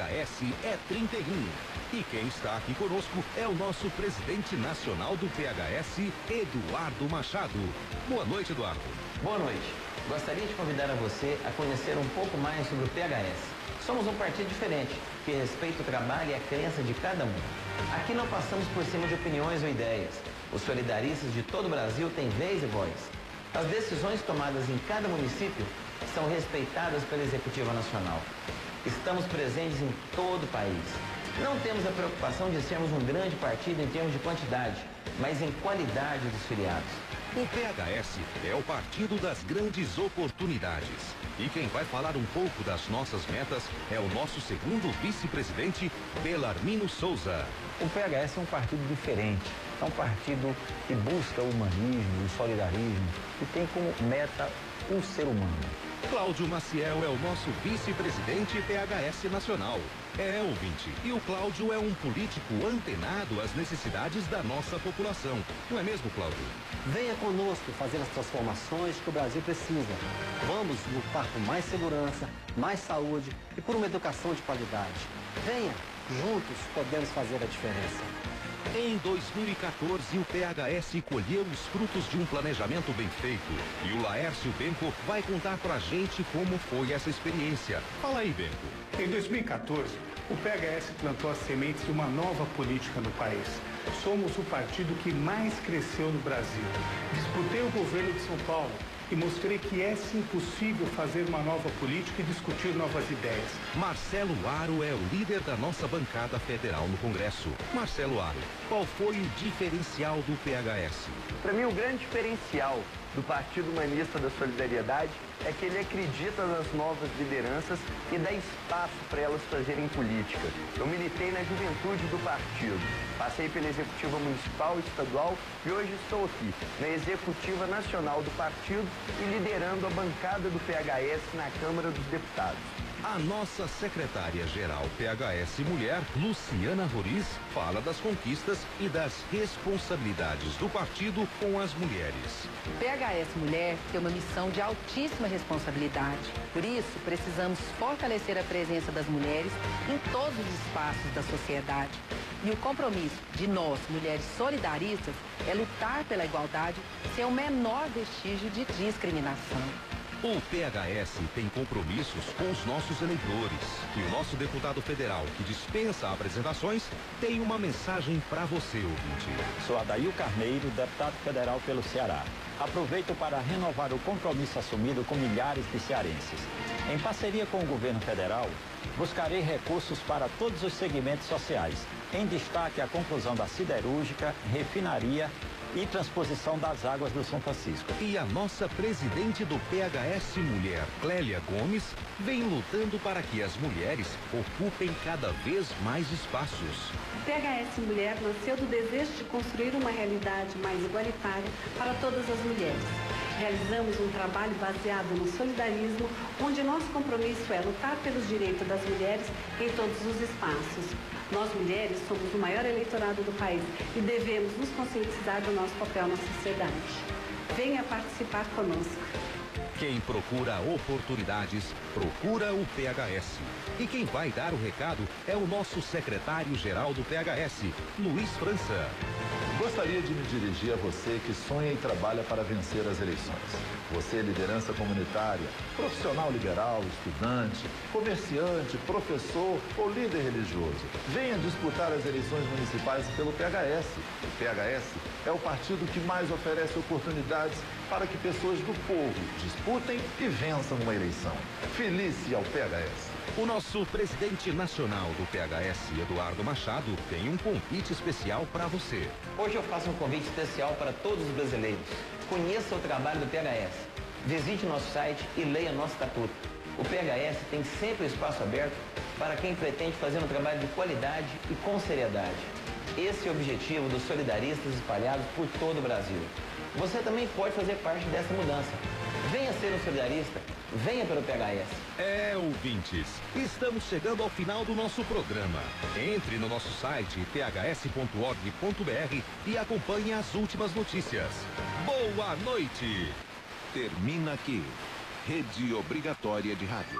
S3: H S é trinta e um. E quem está aqui conosco é o nosso presidente nacional do P H S, Eduardo Machado. Boa noite, Eduardo.
S4: Boa noite. Gostaria de convidar a você a conhecer um pouco mais sobre o P H S. Somos um partido diferente, que respeita o trabalho e a crença de cada um. Aqui não passamos por cima de opiniões ou ideias. Os solidaristas de todo o Brasil têm vez e voz. As decisões tomadas em cada município são respeitadas pela Executiva Nacional. Estamos presentes em todo o país. Não temos a preocupação de sermos um grande partido em termos de quantidade, mas em qualidade dos filiados.
S3: O P H S é o partido das grandes oportunidades. E quem vai falar um pouco das nossas metas é o nosso segundo vice-presidente, Belarmino Souza.
S23: O P H S é um partido diferente. É um partido que busca o humanismo, o solidarismo e tem como meta o ser humano.
S3: Cláudio Maciel é o nosso vice-presidente P H S Nacional. É, ouvinte, e o Cláudio é um político antenado às necessidades da nossa população. Não é mesmo, Cláudio?
S24: Venha conosco fazer as transformações que o Brasil precisa. Vamos lutar por mais segurança, mais saúde e por uma educação de qualidade. Venha, juntos podemos fazer a diferença.
S3: Em dois mil e quatorze, o P H S colheu os frutos de um planejamento bem feito. E o Laércio Benco vai contar pra gente como foi essa experiência. Fala aí, Benco.
S25: Em dois mil e quatorze, o P H S plantou as sementes de uma nova política no país. Somos o partido que mais cresceu no Brasil. Disputei o governo de São Paulo e mostrei que é sim possível fazer uma nova política e discutir novas ideias.
S3: Marcelo Aro é o líder da nossa bancada federal no Congresso. Marcelo Aro, qual foi o diferencial do P H S?
S26: Para mim, o grande diferencial do Partido Humanista da Solidariedade é que ele acredita nas novas lideranças e dá espaço para elas fazerem política. Eu militei na juventude do partido, passei pela executiva municipal e estadual e hoje estou aqui na executiva nacional do partido e liderando a bancada do P H S na Câmara dos Deputados.
S3: A nossa secretária-geral P H S Mulher, Luciana Roriz, fala das conquistas e das responsabilidades do partido com as mulheres.
S27: O P H S Mulher tem uma missão de altíssima responsabilidade. Por isso, precisamos fortalecer a presença das mulheres em todos os espaços da sociedade. E o compromisso de nós, mulheres solidaristas, é lutar pela igualdade sem o menor vestígio de discriminação.
S3: O P H S tem compromissos com os nossos eleitores. E o nosso deputado federal, que dispensa apresentações, tem uma mensagem para você, ouvinte.
S23: Sou Adail Carneiro, deputado federal pelo Ceará. Aproveito para renovar o compromisso assumido com milhares de cearenses. Em parceria com o governo federal, buscarei recursos para todos os segmentos sociais. Em destaque, a conclusão da siderúrgica, refinaria e transposição das águas do São Francisco.
S3: E a nossa presidente do P H S Mulher, Clélia Gomes, vem lutando para que as mulheres ocupem cada vez mais espaços.
S28: O P H S Mulher nasceu do desejo de construir uma realidade mais igualitária para todas as mulheres. Realizamos um trabalho baseado no solidarismo, onde nosso compromisso é lutar pelos direitos das mulheres em todos os espaços. Nós, mulheres, somos o maior eleitorado do país e devemos nos conscientizar do nosso papel na sociedade. Venha participar conosco.
S3: Quem procura oportunidades, procura o P H S. E quem vai dar o recado é o nosso secretário-geral do P H S, Luiz França.
S29: Gostaria de me dirigir a você que sonha e trabalha para vencer as eleições. Você é liderança comunitária, profissional liberal, estudante, comerciante, professor ou líder religioso. Venha disputar as eleições municipais pelo P H S. O P H S é o partido que mais oferece oportunidades para que pessoas do povo disputem e vençam uma eleição. Felice ao P H S.
S3: O nosso presidente nacional do P H S, Eduardo Machado, tem um convite especial para você.
S4: Hoje eu faço um convite especial para todos os brasileiros. Conheça o trabalho do P H S. Visite nosso site e leia nosso estatuto. O P H S tem sempre o espaço aberto para quem pretende fazer um trabalho de qualidade e com seriedade. Esse é o objetivo dos solidaristas espalhados por todo o Brasil. Você também pode fazer parte dessa mudança. Venha ser um solidarista. Venha pelo P H S.
S3: É, ouvintes, estamos chegando ao final do nosso programa. Entre no nosso site p h s ponto org ponto b r e acompanhe as últimas notícias. Boa noite!
S30: Termina aqui. Rede Obrigatória de Rádio.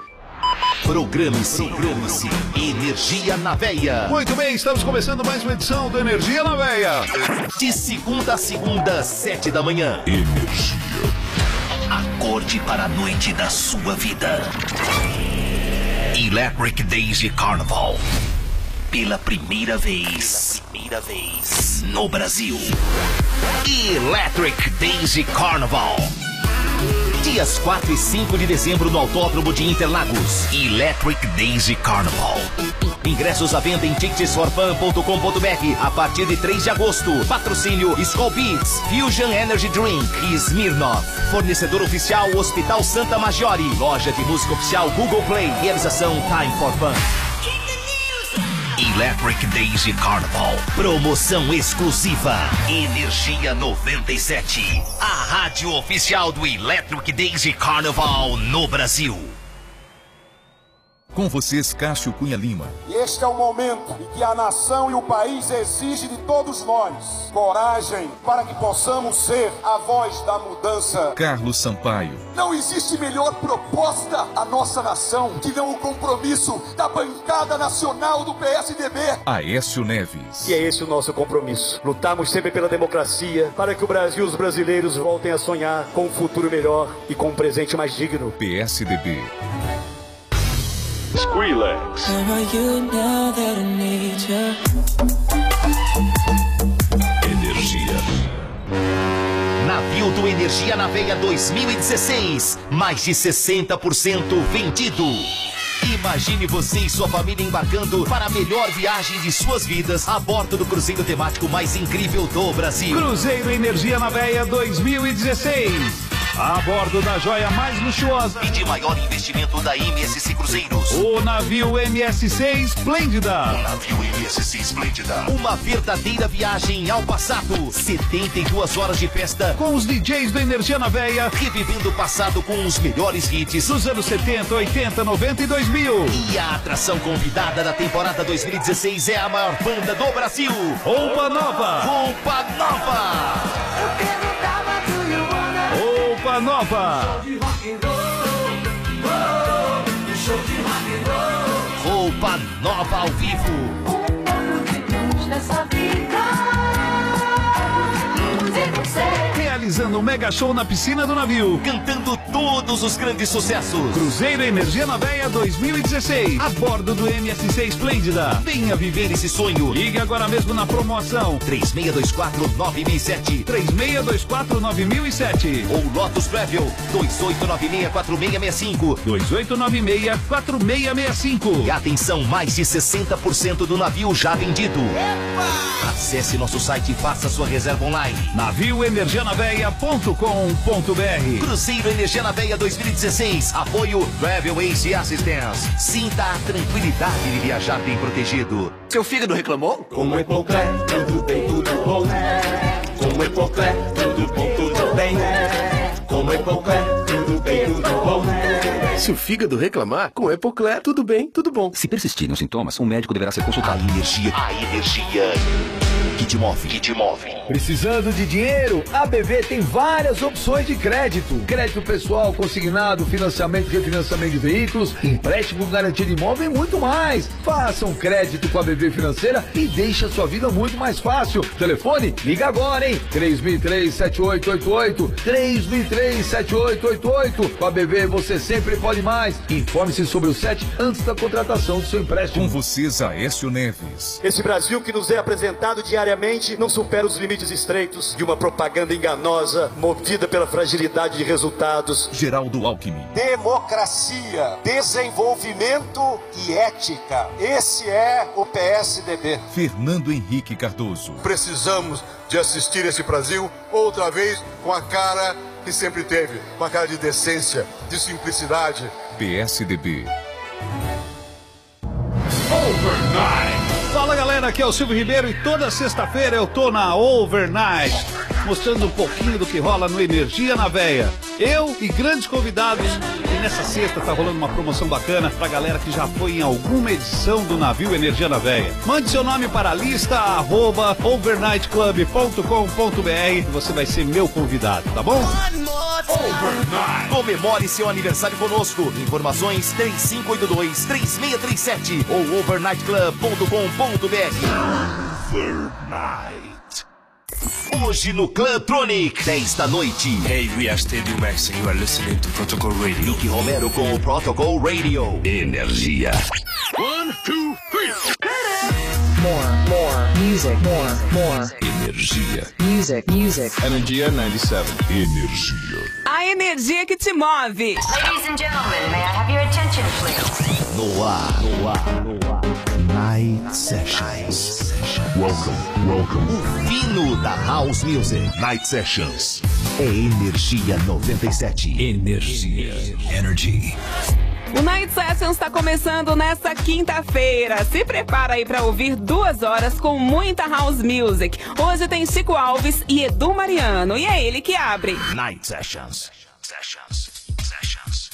S10: Programe-se, programe-se. Energia na Veia.
S2: Muito bem, estamos começando mais uma edição do Energia na Veia.
S10: De segunda a segunda, sete da manhã.
S2: Energia.
S10: Acorde para a noite da sua vida. Electric Daisy Carnival. Pela primeira vez, primeira vez no Brasil. Electric Daisy Carnival. Dias quatro e cinco de dezembro no Autódromo de Interlagos. Electric Daisy Carnival. Ingressos à venda em tickets for fun ponto com ponto b r a partir de três de agosto. Patrocínio Skol Beats, Fusion Energy Drink e Smirnoff. Fornecedor oficial Hospital Santa Maggiore. Loja de música oficial Google Play. Realização Time for Fun. Electric Daisy Carnival. Promoção exclusiva. Energia noventa e sete. A rádio oficial do Electric Daisy Carnival no Brasil.
S5: Com vocês, Cássio Cunha Lima.
S7: Este é o momento em que a nação e o país exigem de todos nós coragem para que possamos ser a voz da mudança.
S5: Carlos Sampaio.
S7: Não existe melhor proposta à nossa nação que não o compromisso da bancada nacional do P S D B.
S5: Aécio Neves.
S9: E é esse o nosso compromisso. Lutarmos sempre pela democracia para que o Brasil e os brasileiros voltem a sonhar com um futuro melhor e com um presente mais digno.
S5: P S D B. Skrillex.
S10: Energia. Navio do Energia na Veia dois mil e dezesseis. Mais de sessenta por cento vendido. Imagine você e sua família embarcando para a melhor viagem de suas vidas a bordo do cruzeiro temático mais incrível do Brasil.
S2: Cruzeiro Energia na Veia dois mil e dezesseis. A bordo da joia mais luxuosa
S10: e de maior investimento da M S C Cruzeiros.
S2: O navio M S C Esplêndida.
S10: O navio M S C Esplêndida. Uma verdadeira viagem ao passado. setenta e duas horas de festa
S2: com os D Js do Energia na Veia,
S10: revivendo o passado com os melhores hits
S2: dos anos setenta, oitenta, noventa e dois mil.
S10: E a atração convidada da temporada dois mil e dezesseis é a maior banda do Brasil.
S2: Roupa Nova.
S10: Roupa Nova.
S7: Eu perguntava do you wanna...
S2: Roupa Nova.
S10: Roupa Nova ao vivo.
S7: Um pouco de luz nessa vida.
S2: Realizando um mega show na piscina do navio,
S10: cantando todos os grandes sucessos.
S2: Cruzeiro Energia na Veia dois mil e dezesseis, a bordo do M S C Esplêndida.
S10: Venha viver esse sonho.
S2: Ligue agora mesmo na promoção
S10: três seis dois quatro nove mil e sete.
S2: três seis dois quatro nove mil e sete.
S10: Ou Lotus Travel dois oito nove seis quatro seis seis cinco.
S2: dois oito nove seis quatro seis seis cinco.
S10: E atenção, mais de sessenta por cento do navio já vendido. Epa! Acesse nosso site e faça sua reserva online.
S2: navio energia na veia ponto com ponto b r.
S10: Cruzeiro Energia na Veia dois mil e dezesseis. Apoio Travel Ace Assistance. Sinta a tranquilidade de viajar bem protegido.
S7: Seu fígado reclamou? Com o Epocler, tudo bem, tudo bom. Com o Epocler, tudo bom, tudo bem. Com o Epocler, tudo bem, tudo bom.
S14: Se o fígado reclamar, com o Epocler, tudo bem, tudo bom.
S15: Se persistirem os sintomas, um médico deverá ser consultado.
S10: A energia, a energia que te move, que te move.
S11: Precisando de dinheiro? A B V tem várias opções de crédito. Crédito pessoal, consignado, financiamento e refinanciamento de veículos, empréstimo com garantia de imóvel e muito mais. Faça um crédito com a B V Financeira e deixe a sua vida muito mais fácil. Telefone? Liga agora, hein? três mil e três, sete oito oito oito. três mil e três, sete oito oito oito. Com a B V você sempre pode mais. Informe-se sobre o S E T antes da contratação do seu empréstimo.
S5: Com vocês, Aécio Neves.
S9: Esse Brasil que nos é apresentado diariamente não supera os limites estreitos de uma propaganda enganosa, movida pela fragilidade de resultados.
S5: Geraldo Alckmin.
S7: Democracia, desenvolvimento e ética. Esse é o P S D B.
S5: Fernando Henrique Cardoso.
S7: Precisamos de assistir esse Brasil outra vez com a cara que sempre teve, com a cara de decência, de simplicidade.
S5: P S D B.
S2: Overnight. Fala galera, aqui é o Silvio Ribeiro e toda sexta-feira eu tô na Overnight, mostrando um pouquinho do que rola no Energia na Veia. Eu e grandes convidados, e nessa sexta tá rolando uma promoção bacana pra galera que já foi em alguma edição do navio Energia na Veia. Mande seu nome para a lista arroba overnight club ponto com ponto b r e você vai ser meu convidado, tá bom?
S10: Overnight. Comemore seu aniversário conosco. Informações três cinco oito dois, três seis três sete ou overnight club ponto com ponto b r. Overnight. Hoje no Clubtronic, dez da noite.
S1: Hey, we are Stadium Max and you are listening to Protocol Radio.
S10: Nick Romero com o Protocol Radio.
S1: Energia.
S10: One, two, three.
S6: More, more, music, more, more.
S1: Energia.
S6: Music, music.
S1: Energia noventa e sete. Energia.
S13: A energia que te move.
S16: Ladies and gentlemen, may I have your attention, please?
S10: No ar, no ar, no ar. Night Sessions. Welcome, welcome. O fino da House Music. Night Sessions. É Energia noventa e sete.
S1: Energia. Energy.
S13: O Night Sessions está começando nesta quinta-feira. Se prepara aí para ouvir duas horas com muita House Music. Hoje tem Chico Alves e Edu Mariano. E é ele que abre.
S10: Night Sessions. Sessions. Sessions.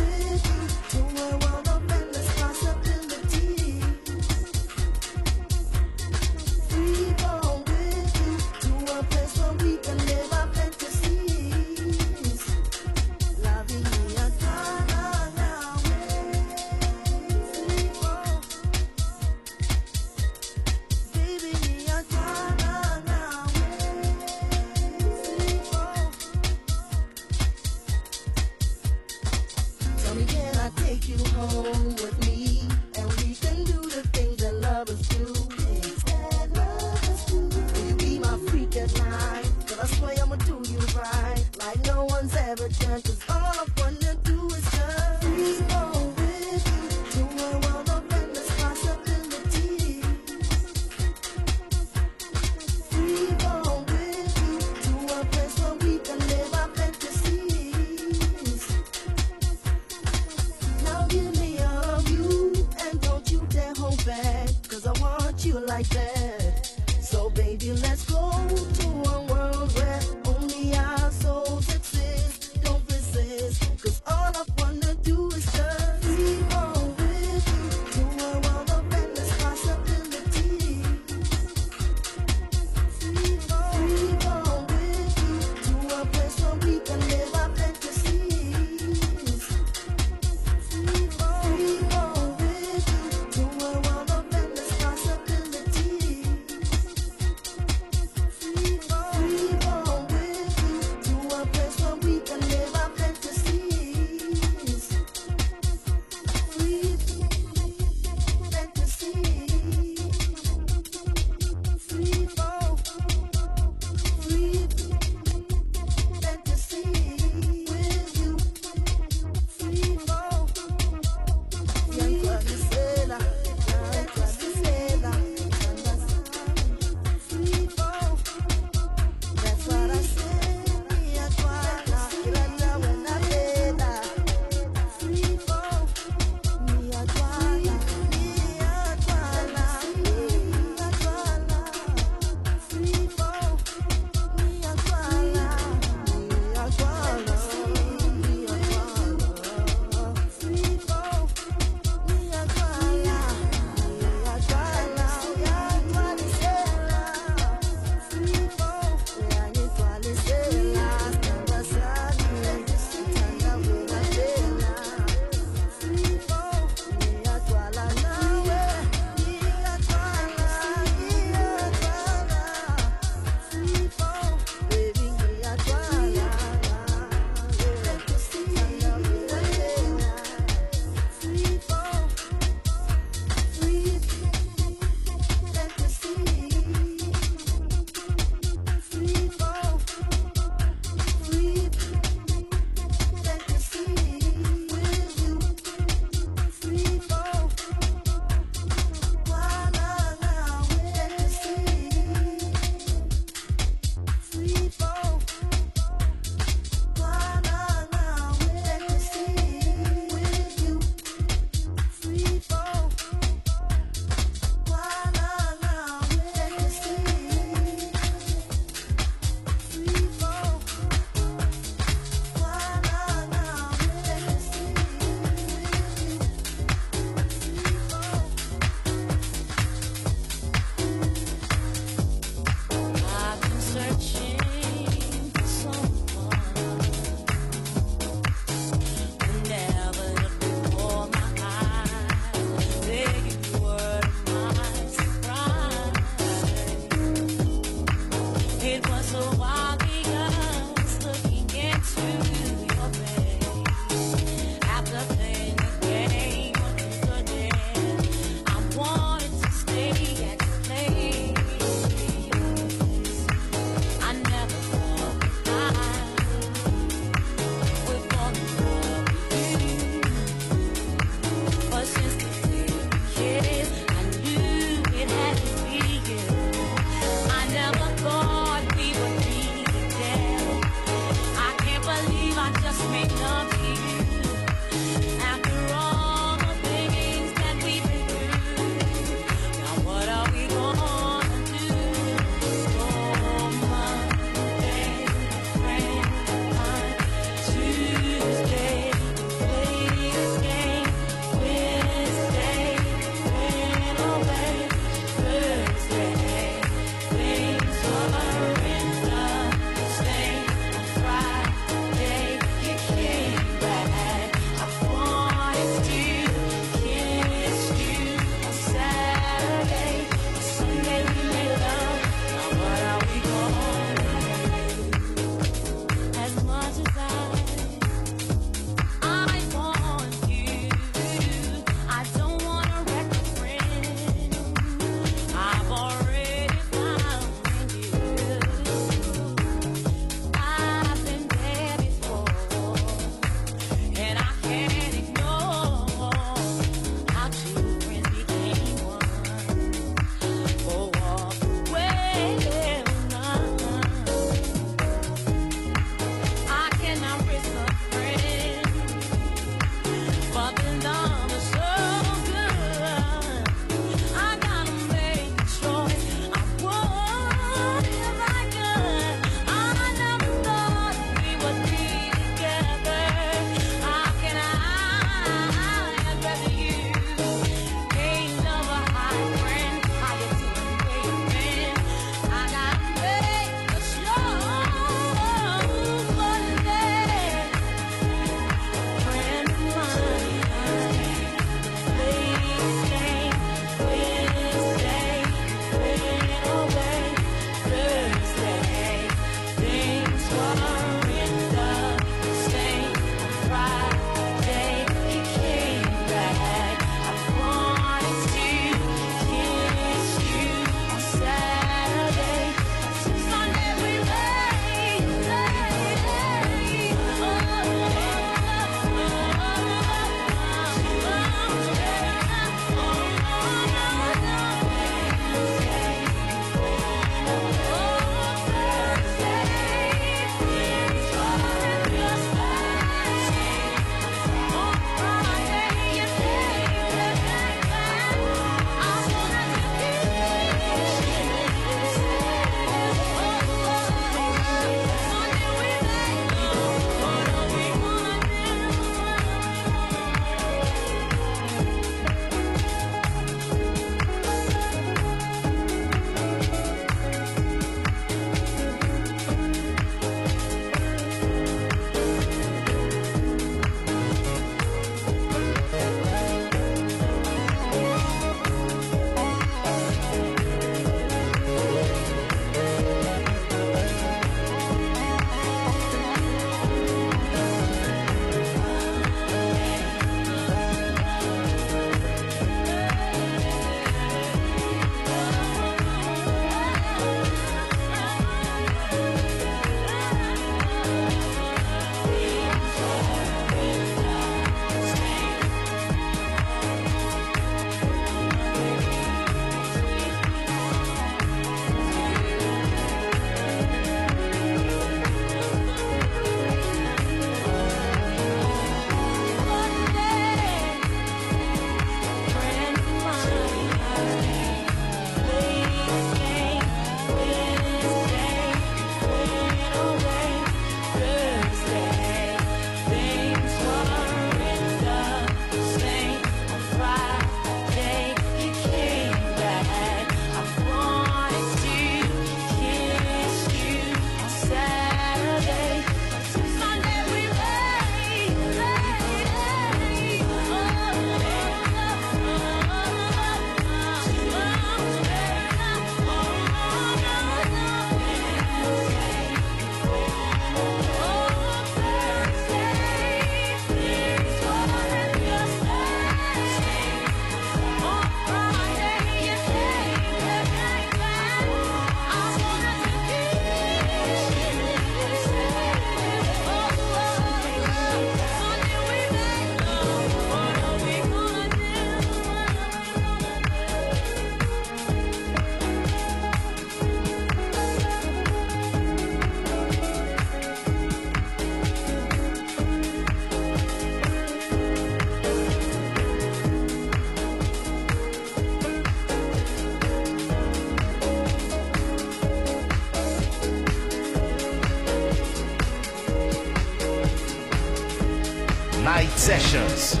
S10: Sessions.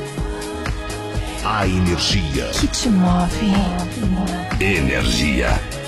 S10: A energia
S6: Que te move.
S10: Energia.